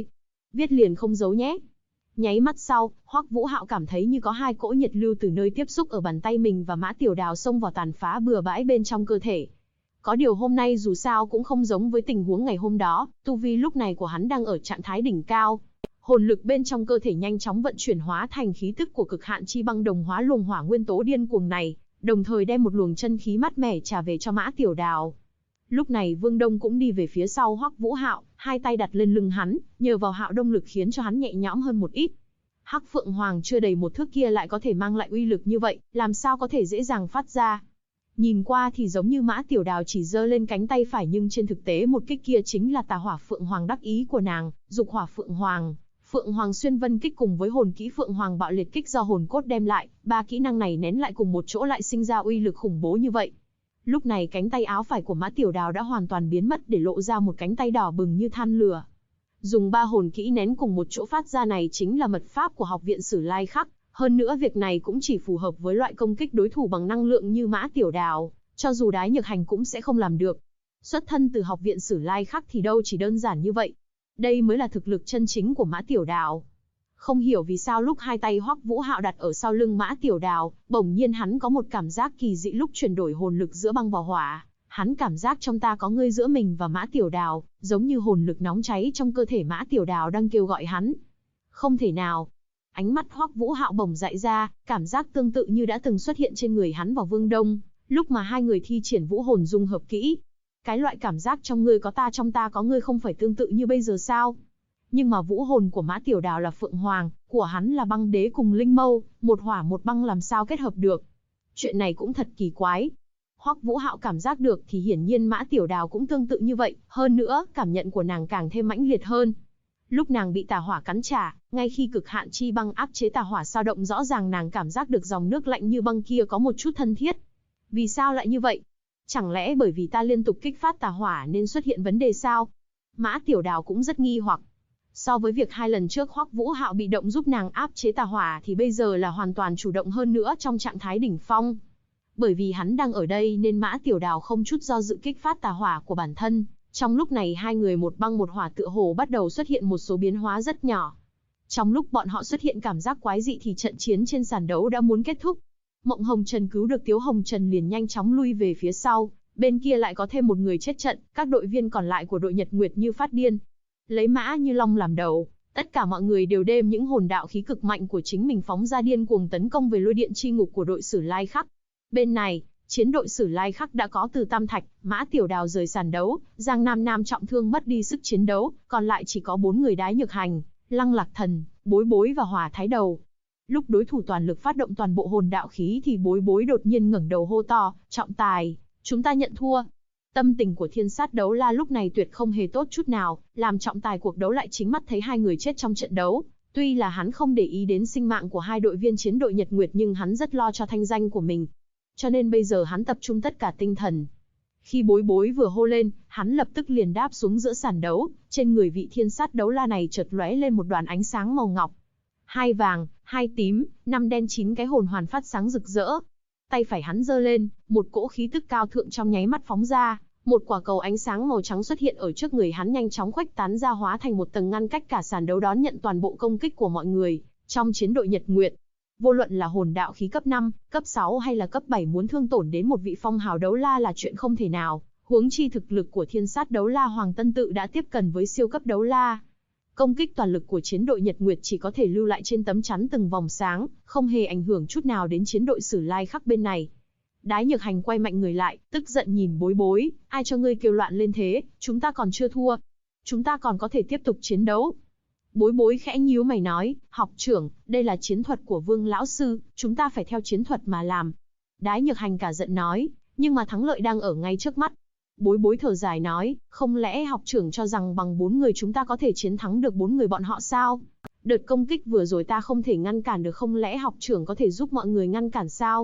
Viết liền không giấu nhé. Nháy mắt sau, Hoắc Vũ Hạo cảm thấy như có hai cỗ nhiệt lưu từ nơi tiếp xúc ở bàn tay mình và Mã Tiểu Đào xông vào tàn phá bừa bãi bên trong cơ thể. Có điều hôm nay dù sao cũng không giống với tình huống ngày hôm đó, tu vi lúc này của hắn đang ở trạng thái đỉnh cao. Hồn lực bên trong cơ thể nhanh chóng vận chuyển hóa thành khí tức của cực hạn chi băng đồng hóa luồng hỏa nguyên tố điên cuồng này, đồng thời đem một luồng chân khí mát mẻ trả về cho Mã Tiểu Đào. Lúc này Vương Đông cũng đi về phía sau Hoắc Vũ Hạo, hai tay đặt lên lưng hắn, nhờ vào hạo đông lực khiến cho hắn nhẹ nhõm hơn một ít. Hắc Phượng Hoàng chưa đầy một thước kia lại có thể mang lại uy lực như vậy, làm sao có thể dễ dàng phát ra. Nhìn qua thì giống như Mã Tiểu Đào chỉ giơ lên cánh tay phải, nhưng trên thực tế một kích kia chính là Tà Hỏa Phượng Hoàng đắc ý của nàng, Dục Hỏa Phượng Hoàng, Phượng Hoàng Xuyên Vân kích cùng với hồn kỹ Phượng Hoàng Bạo Liệt kích do hồn cốt đem lại, ba kỹ năng này nén lại cùng một chỗ lại sinh ra uy lực khủng bố như vậy. Lúc này cánh tay áo phải của Mã Tiểu Đào đã hoàn toàn biến mất để lộ ra một cánh tay đỏ bừng như than lửa. Dùng ba hồn kỹ nén cùng một chỗ phát ra này chính là mật pháp của Học viện Sử Lai Khắc, hơn nữa việc này cũng chỉ phù hợp với loại công kích đối thủ bằng năng lượng như Mã Tiểu Đào, cho dù Đái Nhược Hành cũng sẽ không làm được. Xuất thân từ Học viện Sử Lai Khắc thì đâu chỉ đơn giản như vậy. Đây mới là thực lực chân chính của Mã Tiểu Đào. Không hiểu vì sao lúc hai tay Hoắc Vũ Hạo đặt ở sau lưng Mã Tiểu Đào, bỗng nhiên hắn có một cảm giác kỳ dị lúc chuyển đổi hồn lực giữa băng và hỏa. Hắn cảm giác trong ta có ngươi giữa mình và Mã Tiểu Đào, giống như hồn lực nóng cháy trong cơ thể Mã Tiểu Đào đang kêu gọi hắn. Không thể nào. Ánh mắt Hoắc Vũ Hạo bỗng dại ra, cảm giác tương tự như đã từng xuất hiện trên người hắn và Vương Đông, lúc mà hai người thi triển vũ hồn dung hợp kỹ. Cái loại cảm giác trong ngươi có ta trong ta có ngươi không phải tương tự như bây giờ sao? Nhưng mà vũ hồn của Mã Tiểu Đào là Phượng Hoàng, của hắn là băng đế cùng linh mâu, một hỏa một băng làm sao kết hợp được? Chuyện này cũng thật kỳ quái. Hoắc Vũ Hạo cảm giác được thì hiển nhiên Mã Tiểu Đào cũng tương tự như vậy, hơn nữa, cảm nhận của nàng càng thêm mãnh liệt hơn. Lúc nàng bị tà hỏa cắn trả, ngay khi cực hạn chi băng áp chế tà hỏa dao động, rõ ràng nàng cảm giác được dòng nước lạnh như băng kia có một chút thân thiết. Vì sao lại như vậy? Chẳng lẽ bởi vì ta liên tục kích phát tà hỏa nên xuất hiện vấn đề sao? Mã Tiểu Đào cũng rất nghi hoặc. So với việc hai lần trước Hoắc Vũ Hạo bị động giúp nàng áp chế tà hỏa thì bây giờ là hoàn toàn chủ động hơn nữa trong trạng thái đỉnh phong. Bởi vì hắn đang ở đây nên Mã Tiểu Đào không chút do dự kích phát tà hỏa của bản thân. Trong lúc này hai người một băng một hỏa tựa hồ bắt đầu xuất hiện một số biến hóa rất nhỏ. Trong lúc bọn họ xuất hiện cảm giác quái dị thì trận chiến trên sàn đấu đã muốn kết thúc. Mộng Hồng Trần cứu được Tiếu Hồng Trần liền nhanh chóng lui về phía sau, bên kia lại có thêm một người chết trận, các đội viên còn lại của đội Nhật Nguyệt như phát điên. Lấy Mã Như Long làm đầu, tất cả mọi người đều đem những hồn đạo khí cực mạnh của chính mình phóng ra điên cuồng tấn công về lôi điện chi ngục của đội Sử Lai Khắc. Bên này, chiến đội Sử Lai Khắc đã có Từ Tam Thạch, Mã Tiểu Đào rời sàn đấu, Giang Nam Nam trọng thương mất đi sức chiến đấu, còn lại chỉ có 4 người Đái Nhược Hành, Lăng Lạc Thần, Bối Bối và Hỏa Thái Đầu. Lúc đối thủ toàn lực phát động toàn bộ hồn đạo khí thì Bối Bối đột nhiên ngẩng đầu hô to, trọng tài, chúng ta nhận thua. Tâm tình của Thiên Sát Đấu La lúc này tuyệt không hề tốt chút nào, làm trọng tài cuộc đấu lại chính mắt thấy hai người chết trong trận đấu. Tuy là hắn không để ý đến sinh mạng của hai đội viên chiến đội Nhật Nguyệt nhưng hắn rất lo cho thanh danh của mình. Cho nên bây giờ hắn tập trung tất cả tinh thần. Khi Bối Bối vừa hô lên, hắn lập tức liền đáp xuống giữa sàn đấu, trên người vị Thiên Sát Đấu La này chợt lóe lên một đoàn ánh sáng màu ngọc. 2 vàng, 2 tím, 5 đen 9 cái hồn hoàn phát sáng rực rỡ. Tay phải hắn giơ lên, một cỗ khí tức cao thượng trong nháy mắt phóng ra, một quả cầu ánh sáng màu trắng xuất hiện ở trước người hắn nhanh chóng khuếch tán ra hóa thành một tầng ngăn cách cả sàn đấu đón nhận toàn bộ công kích của mọi người trong chiến đội Nhật Nguyệt. Vô luận là hồn đạo khí cấp 5, cấp 6 hay là cấp 7 muốn thương tổn đến một vị phong hào đấu la là chuyện không thể nào, huống chi thực lực của Thiên Sát Đấu La Hoàng Tân Tự đã tiếp cận với siêu cấp đấu la. Công kích toàn lực của chiến đội Nhật Nguyệt chỉ có thể lưu lại trên tấm chắn từng vòng sáng, không hề ảnh hưởng chút nào đến chiến đội Sử Lai Khắc bên này. Đái Nhược Hành quay mạnh người lại, tức giận nhìn Bối Bối, ai cho ngươi kêu loạn lên thế, chúng ta còn chưa thua. Chúng ta còn có thể tiếp tục chiến đấu. Bối Bối khẽ nhíu mày nói, học trưởng, đây là chiến thuật của Vương lão sư, chúng ta phải theo chiến thuật mà làm. Đái Nhược Hành cả giận nói, nhưng mà thắng lợi đang ở ngay trước mắt. Bối Bối thở dài nói, không lẽ học trưởng cho rằng bằng 4 người chúng ta có thể chiến thắng được 4 người bọn họ sao? Đợt công kích vừa rồi ta không thể ngăn cản được, không lẽ học trưởng có thể giúp mọi người ngăn cản sao?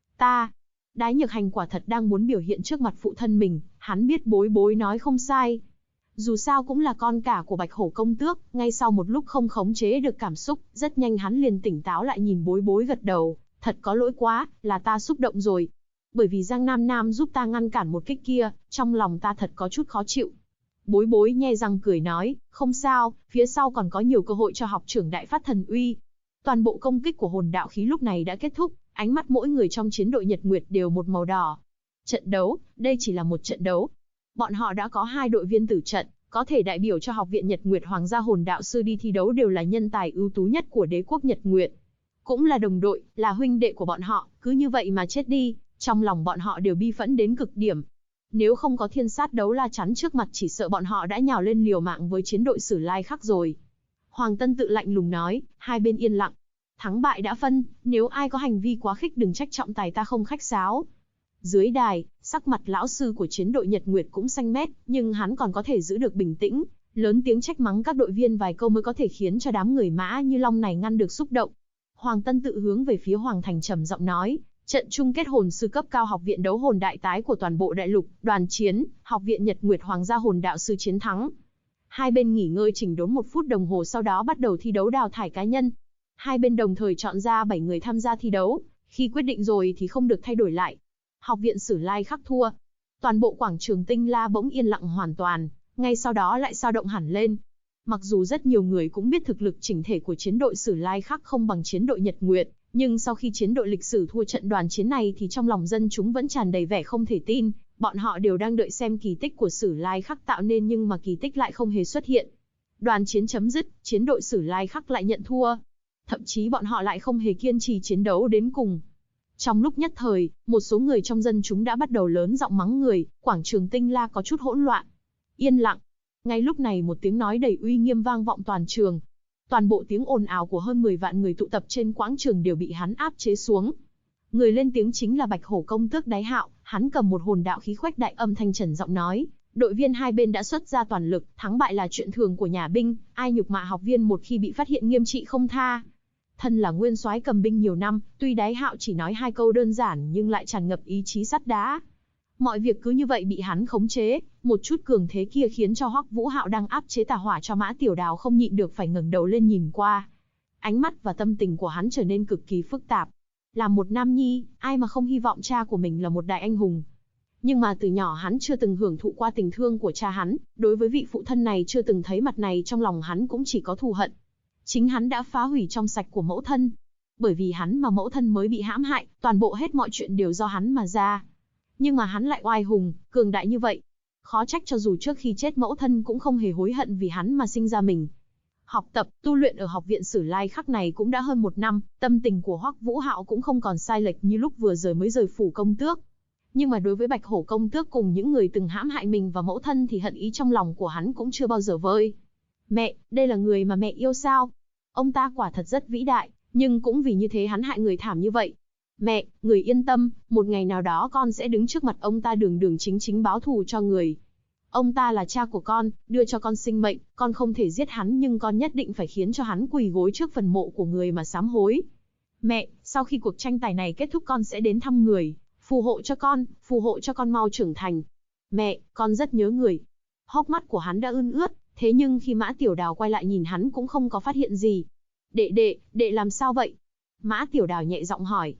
Đái Nhược Hành quả thật đang muốn biểu hiện trước mặt phụ thân mình, hắn biết Bối Bối nói không sai. Dù sao cũng là con cả của Bạch Hổ công tước, ngay sau một lúc không khống chế được cảm xúc, rất nhanh hắn liền tỉnh táo lại nhìn Bối Bối gật đầu, thật có lỗi quá, là ta xúc động rồi. Bởi vì Giang Nam Nam giúp ta ngăn cản một kích kia, trong lòng ta thật có chút khó chịu. Bối bối nhe răng cười nói, không sao, phía sau còn có nhiều cơ hội cho học trưởng đại phát thần uy. Toàn bộ công kích của hồn đạo khí lúc này đã kết thúc, ánh mắt mỗi người trong chiến đội Nhật Nguyệt đều một màu đỏ. Trận đấu, đây chỉ là một trận đấu. Bọn họ đã có 2 đội viên tử trận, có thể đại biểu cho học viện Nhật Nguyệt Hoàng gia hồn đạo sư đi thi đấu đều là nhân tài ưu tú nhất của đế quốc Nhật Nguyệt. Cũng là đồng đội, là huynh đệ của bọn họ, cứ như vậy mà chết đi, trong lòng bọn họ đều bi phẫn đến cực điểm. Nếu không có thiên sát đấu la chắn trước mặt chỉ sợ bọn họ đã nhào lên liều mạng với chiến đội Sử Lai Khắc rồi. Hoàng Tân tự lạnh lùng nói, hai bên yên lặng. Thắng bại đã phân, nếu ai có hành vi quá khích đừng trách trọng tài ta không khách sáo. Dưới đài, sắc mặt lão sư của chiến đội Nhật Nguyệt cũng xanh mét, nhưng hắn còn có thể giữ được bình tĩnh, lớn tiếng trách mắng các đội viên vài câu mới có thể khiến cho đám người Mã Như Long này ngăn được xúc động. Hoàng Tân tự hướng về phía Hoàng Thành trầm giọng nói, trận chung kết hồn sư cấp cao học viện đấu hồn đại tái của toàn bộ đại lục, đoàn chiến, học viện Nhật Nguyệt Hoàng gia hồn đạo sư chiến thắng. Hai bên nghỉ ngơi chỉnh đốn 1 phút đồng hồ sau đó bắt đầu thi đấu đào thải cá nhân. Hai bên đồng thời chọn ra 7 người tham gia thi đấu, khi quyết định rồi thì không được thay đổi lại. Học viện Sử Lai Khắc thua. Toàn bộ quảng trường Tinh La bỗng yên lặng hoàn toàn, ngay sau đó lại dao động hẳn lên. Mặc dù rất nhiều người cũng biết thực lực chỉnh thể của chiến đội Sử Lai Khắc không bằng chiến đội Nhật Nguyệt, nhưng sau khi chiến đội lịch sử thua trận đoàn chiến này thì trong lòng dân chúng vẫn tràn đầy vẻ không thể tin, bọn họ đều đang đợi xem kỳ tích của Sử Lai Khắc tạo nên nhưng mà kỳ tích lại không hề xuất hiện. Đoàn chiến chấm dứt, chiến đội Sử Lai Khắc lại nhận thua. Thậm chí bọn họ lại không hề kiên trì chiến đấu đến cùng. Trong lúc nhất thời, một số người trong dân chúng đã bắt đầu lớn giọng mắng người, quảng trường Tinh La có chút hỗn loạn. Yên lặng. Ngay lúc này một tiếng nói đầy uy nghiêm vang vọng toàn trường. Toàn bộ tiếng ồn ào của hơn 10 vạn người tụ tập trên quảng trường đều bị hắn áp chế xuống. Người lên tiếng chính là Bạch Hổ công tước Đái Hạo, hắn cầm một hồn đạo khí khuếch đại âm thanh trần giọng nói, đội viên hai bên đã xuất ra toàn lực, thắng bại là chuyện thường của nhà binh, ai nhục mạ học viên một khi bị phát hiện nghiêm trị không tha. Thân là nguyên soái cầm binh nhiều năm, tuy Đái Hạo chỉ nói 2 câu đơn giản nhưng lại tràn ngập ý chí sắt đá. Mọi việc cứ như vậy bị hắn khống chế, một chút cường thế kia khiến cho Hoắc Vũ Hạo đang áp chế tà hỏa cho Mã Tiểu Đào không nhịn được phải ngẩng đầu lên nhìn qua. Ánh mắt và tâm tình của hắn trở nên cực kỳ phức tạp. Là một nam nhi, ai mà không hy vọng cha của mình là một đại anh hùng. Nhưng mà từ nhỏ hắn chưa từng hưởng thụ qua tình thương của cha hắn, đối với vị phụ thân này chưa từng thấy mặt này trong lòng hắn cũng chỉ có thù hận. Chính hắn đã phá hủy trong sạch của mẫu thân. Bởi vì hắn mà mẫu thân mới bị hãm hại, toàn bộ hết mọi chuyện đều do hắn mà ra. Nhưng mà hắn lại oai hùng, cường đại như vậy. Khó trách cho dù trước khi chết mẫu thân cũng không hề hối hận vì hắn mà sinh ra mình. Học tập, tu luyện ở học viện Sử Lai Khắc này cũng đã hơn 1 năm, tâm tình của Hoắc Vũ Hạo cũng không còn sai lệch như lúc vừa rồi mới rời phủ công tước. Nhưng mà đối với Bạch Hổ công tước cùng những người từng hãm hại mình và mẫu thân thì hận ý trong lòng của hắn cũng chưa bao giờ vơi. Mẹ, đây là người mà mẹ yêu sao? Ông ta quả thật rất vĩ đại, nhưng cũng vì như thế hắn hại người thảm như vậy. Mẹ, người yên tâm, một ngày nào đó con sẽ đứng trước mặt ông ta đường đường chính chính báo thù cho người. Ông ta là cha của con, đưa cho con sinh mệnh, con không thể giết hắn nhưng con nhất định phải khiến cho hắn quỳ gối trước phần mộ của người mà sám hối. Mẹ, sau khi cuộc tranh tài này kết thúc con sẽ đến thăm người, phù hộ cho con mau trưởng thành. Mẹ, con rất nhớ người. Hốc mắt của hắn đã ươn ướt, thế nhưng khi Mã Tiểu Đào quay lại nhìn hắn cũng không có phát hiện gì. Đệ làm sao vậy? Mã Tiểu Đào nhẹ giọng hỏi.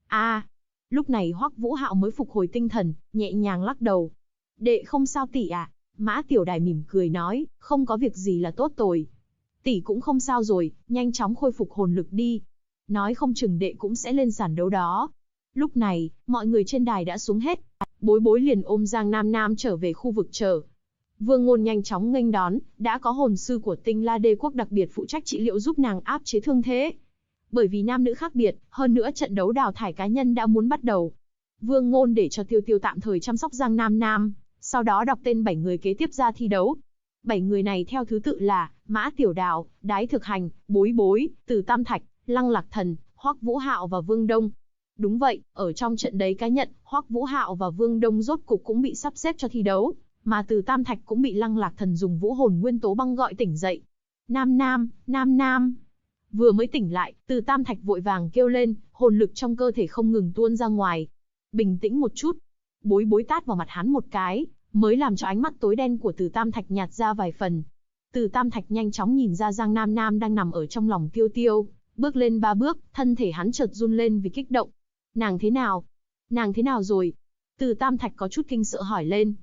Lúc này Hoắc Vũ Hạo mới phục hồi tinh thần, nhẹ nhàng lắc đầu. Đệ không sao tỷ ạ. Mã Tiểu Đài mỉm cười nói, không có việc gì là tốt rồi. Tỷ cũng không sao rồi, nhanh chóng khôi phục hồn lực đi. Nói không chừng đệ cũng sẽ lên sàn đấu đó. Lúc này, mọi người trên đài đã xuống hết. Bối bối liền ôm Giang Nam Nam trở về khu vực chờ. Vương Ngôn nhanh chóng nghênh đón, đã có hồn sư của Tinh La Đế quốc đặc biệt phụ trách trị liệu giúp nàng áp chế thương thế. Bởi vì nam nữ khác biệt, hơn nữa trận đấu đào thải cá nhân đã muốn bắt đầu. Vương Ngôn để cho Tiêu Tiêu tạm thời chăm sóc Giang Nam Nam, sau đó đọc tên 7 người kế tiếp ra thi đấu. 7 người này theo thứ tự là Mã Tiểu Đào, Đái Thực Hành, Bối Bối, Từ Tam Thạch, Lăng Lạc Thần, Hoắc Vũ Hạo và Vương Đông. Đúng vậy, ở trong trận đấy cá nhận, Hoắc Vũ Hạo và Vương Đông rốt cục cũng bị sắp xếp cho thi đấu, mà Từ Tam Thạch cũng bị Lăng Lạc Thần dùng vũ hồn nguyên tố băng gọi tỉnh dậy. Nam Nam. Vừa mới tỉnh lại, Từ Tam Thạch vội vàng kêu lên, hồn lực trong cơ thể không ngừng tuôn ra ngoài. Bình tĩnh một chút. Bối Bối tát vào mặt hắn một cái, mới làm cho ánh mắt tối đen của Từ Tam Thạch nhạt ra vài phần. Từ Tam Thạch nhanh chóng nhìn ra Giang Nam Nam đang nằm ở trong lòng Tiêu Tiêu, bước lên 3 bước, thân thể hắn chợt run lên vì kích động. Nàng thế nào? Nàng thế nào rồi? Từ Tam Thạch có chút kinh sợ hỏi lên.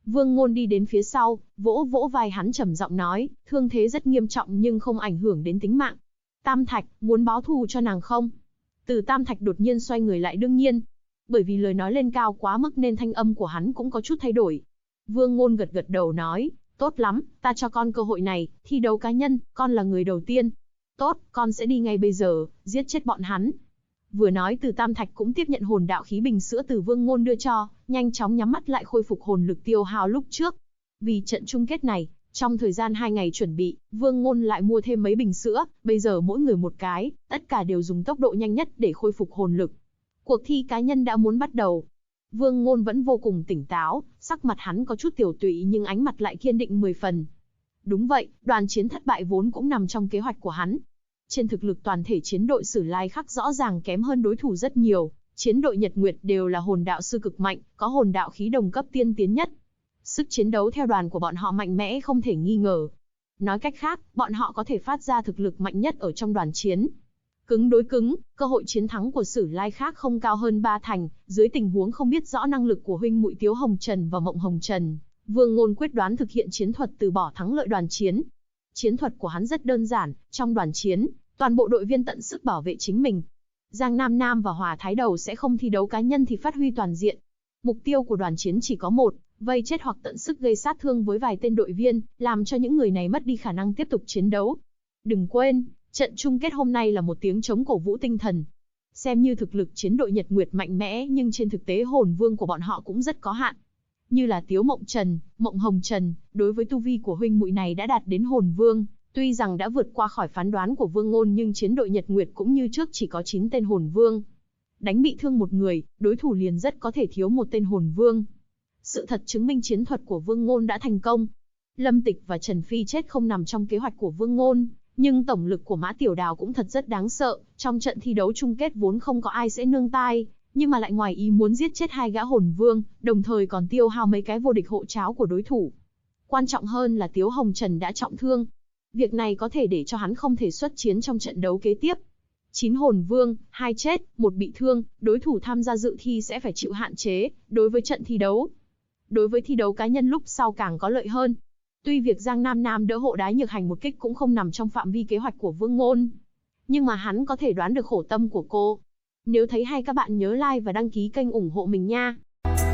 Vương Ngôn đi đến phía sau, vỗ vỗ vai hắn trầm giọng nói, thương thế rất nghiêm trọng nhưng không ảnh hưởng đến tính mạng. Tam Thạch, muốn báo thù cho nàng không? Từ Tam Thạch đột nhiên xoay người lại, đương nhiên. Bởi vì lời nói lên cao quá mức nên thanh âm của hắn cũng có chút thay đổi. Vương Ngôn gật gật đầu nói, tốt lắm, ta cho con cơ hội này, thi đấu cá nhân, con là người đầu tiên. Tốt, con sẽ đi ngay bây giờ, giết chết bọn hắn. Vừa nói Từ Tam Thạch cũng tiếp nhận hồn đạo khí bình sữa từ Vương Ngôn đưa cho, nhanh chóng nhắm mắt lại khôi phục hồn lực tiêu hao lúc trước. Vì trận chung kết này, trong thời gian 2 ngày chuẩn bị, Vương Ngôn lại mua thêm mấy bình sữa, bây giờ mỗi người một cái, tất cả đều dùng tốc độ nhanh nhất để khôi phục hồn lực. Cuộc thi cá nhân đã muốn bắt đầu. Vương Ngôn vẫn vô cùng tỉnh táo, sắc mặt hắn có chút tiểu tụy nhưng ánh mặt lại kiên định 10 phần. Đúng vậy, đoàn chiến thất bại vốn cũng nằm trong kế hoạch của hắn. Trên thực lực toàn thể chiến đội Sử Lai Khắc rõ ràng kém hơn đối thủ rất nhiều, chiến đội Nhật Nguyệt đều là hồn đạo sư cực mạnh, có hồn đạo khí đồng cấp tiên tiến nhất. Sức chiến đấu theo đoàn của bọn họ mạnh mẽ không thể nghi ngờ. Nói cách khác, bọn họ có thể phát ra thực lực mạnh nhất ở trong đoàn chiến. Cứng đối cứng, cơ hội chiến thắng của Sử Lai Khắc không cao hơn 3 thành, dưới tình huống không biết rõ năng lực của huynh muội Tiếu Hồng Trần và Mộng Hồng Trần, Vương Ngôn quyết đoán thực hiện chiến thuật từ bỏ thắng lợi đoàn chiến. Chiến thuật của hắn rất đơn giản, trong đoàn chiến, toàn bộ đội viên tận sức bảo vệ chính mình. Giang Nam Nam và Hòa Thái Đầu sẽ không thi đấu cá nhân thì phát huy toàn diện. Mục tiêu của đoàn chiến chỉ có một, vây chết hoặc tận sức gây sát thương với vài tên đội viên, làm cho những người này mất đi khả năng tiếp tục chiến đấu. Đừng quên, trận chung kết hôm nay là một tiếng chống cổ vũ tinh thần. Xem như thực lực chiến đội Nhật Nguyệt mạnh mẽ nhưng trên thực tế hồn vương của bọn họ cũng rất có hạn. Như là Tiếu Mộng Trần, Mộng Hồng Trần, đối với tu vi của huynh muội này đã đạt đến hồn vương. Tuy rằng đã vượt qua khỏi phán đoán của Vương Ngôn nhưng chiến đội Nhật Nguyệt cũng như trước chỉ có 9 tên hồn vương. Đánh bị thương một người, đối thủ liền rất có thể thiếu một tên hồn vương. Sự thật chứng minh chiến thuật của Vương Ngôn đã thành công. Lâm Tịch và Trần Phi chết không nằm trong kế hoạch của Vương Ngôn, nhưng tổng lực của Mã Tiểu Đào cũng thật rất đáng sợ. Trong trận thi đấu chung kết vốn không có ai sẽ nương tay, nhưng mà lại ngoài ý muốn giết chết 2 gã hồn vương, đồng thời còn tiêu hao mấy cái vô địch hộ tráo của đối thủ. Quan trọng hơn là Tiếu Hồng Trần đã trọng thương. Việc này có thể để cho hắn không thể xuất chiến trong trận đấu kế tiếp. 9 hồn vương, 2 chết, 1 bị thương, đối thủ tham gia dự thi sẽ phải chịu hạn chế, đối với trận thi đấu. Đối với thi đấu cá nhân lúc sau càng có lợi hơn. Tuy việc Giang Nam Nam đỡ hộ Đái Nhược Hành một kích cũng không nằm trong phạm vi kế hoạch của Vương Ngôn, nhưng mà hắn có thể đoán được khổ tâm của cô. Nếu thấy hay các bạn nhớ like và đăng ký kênh ủng hộ mình nha.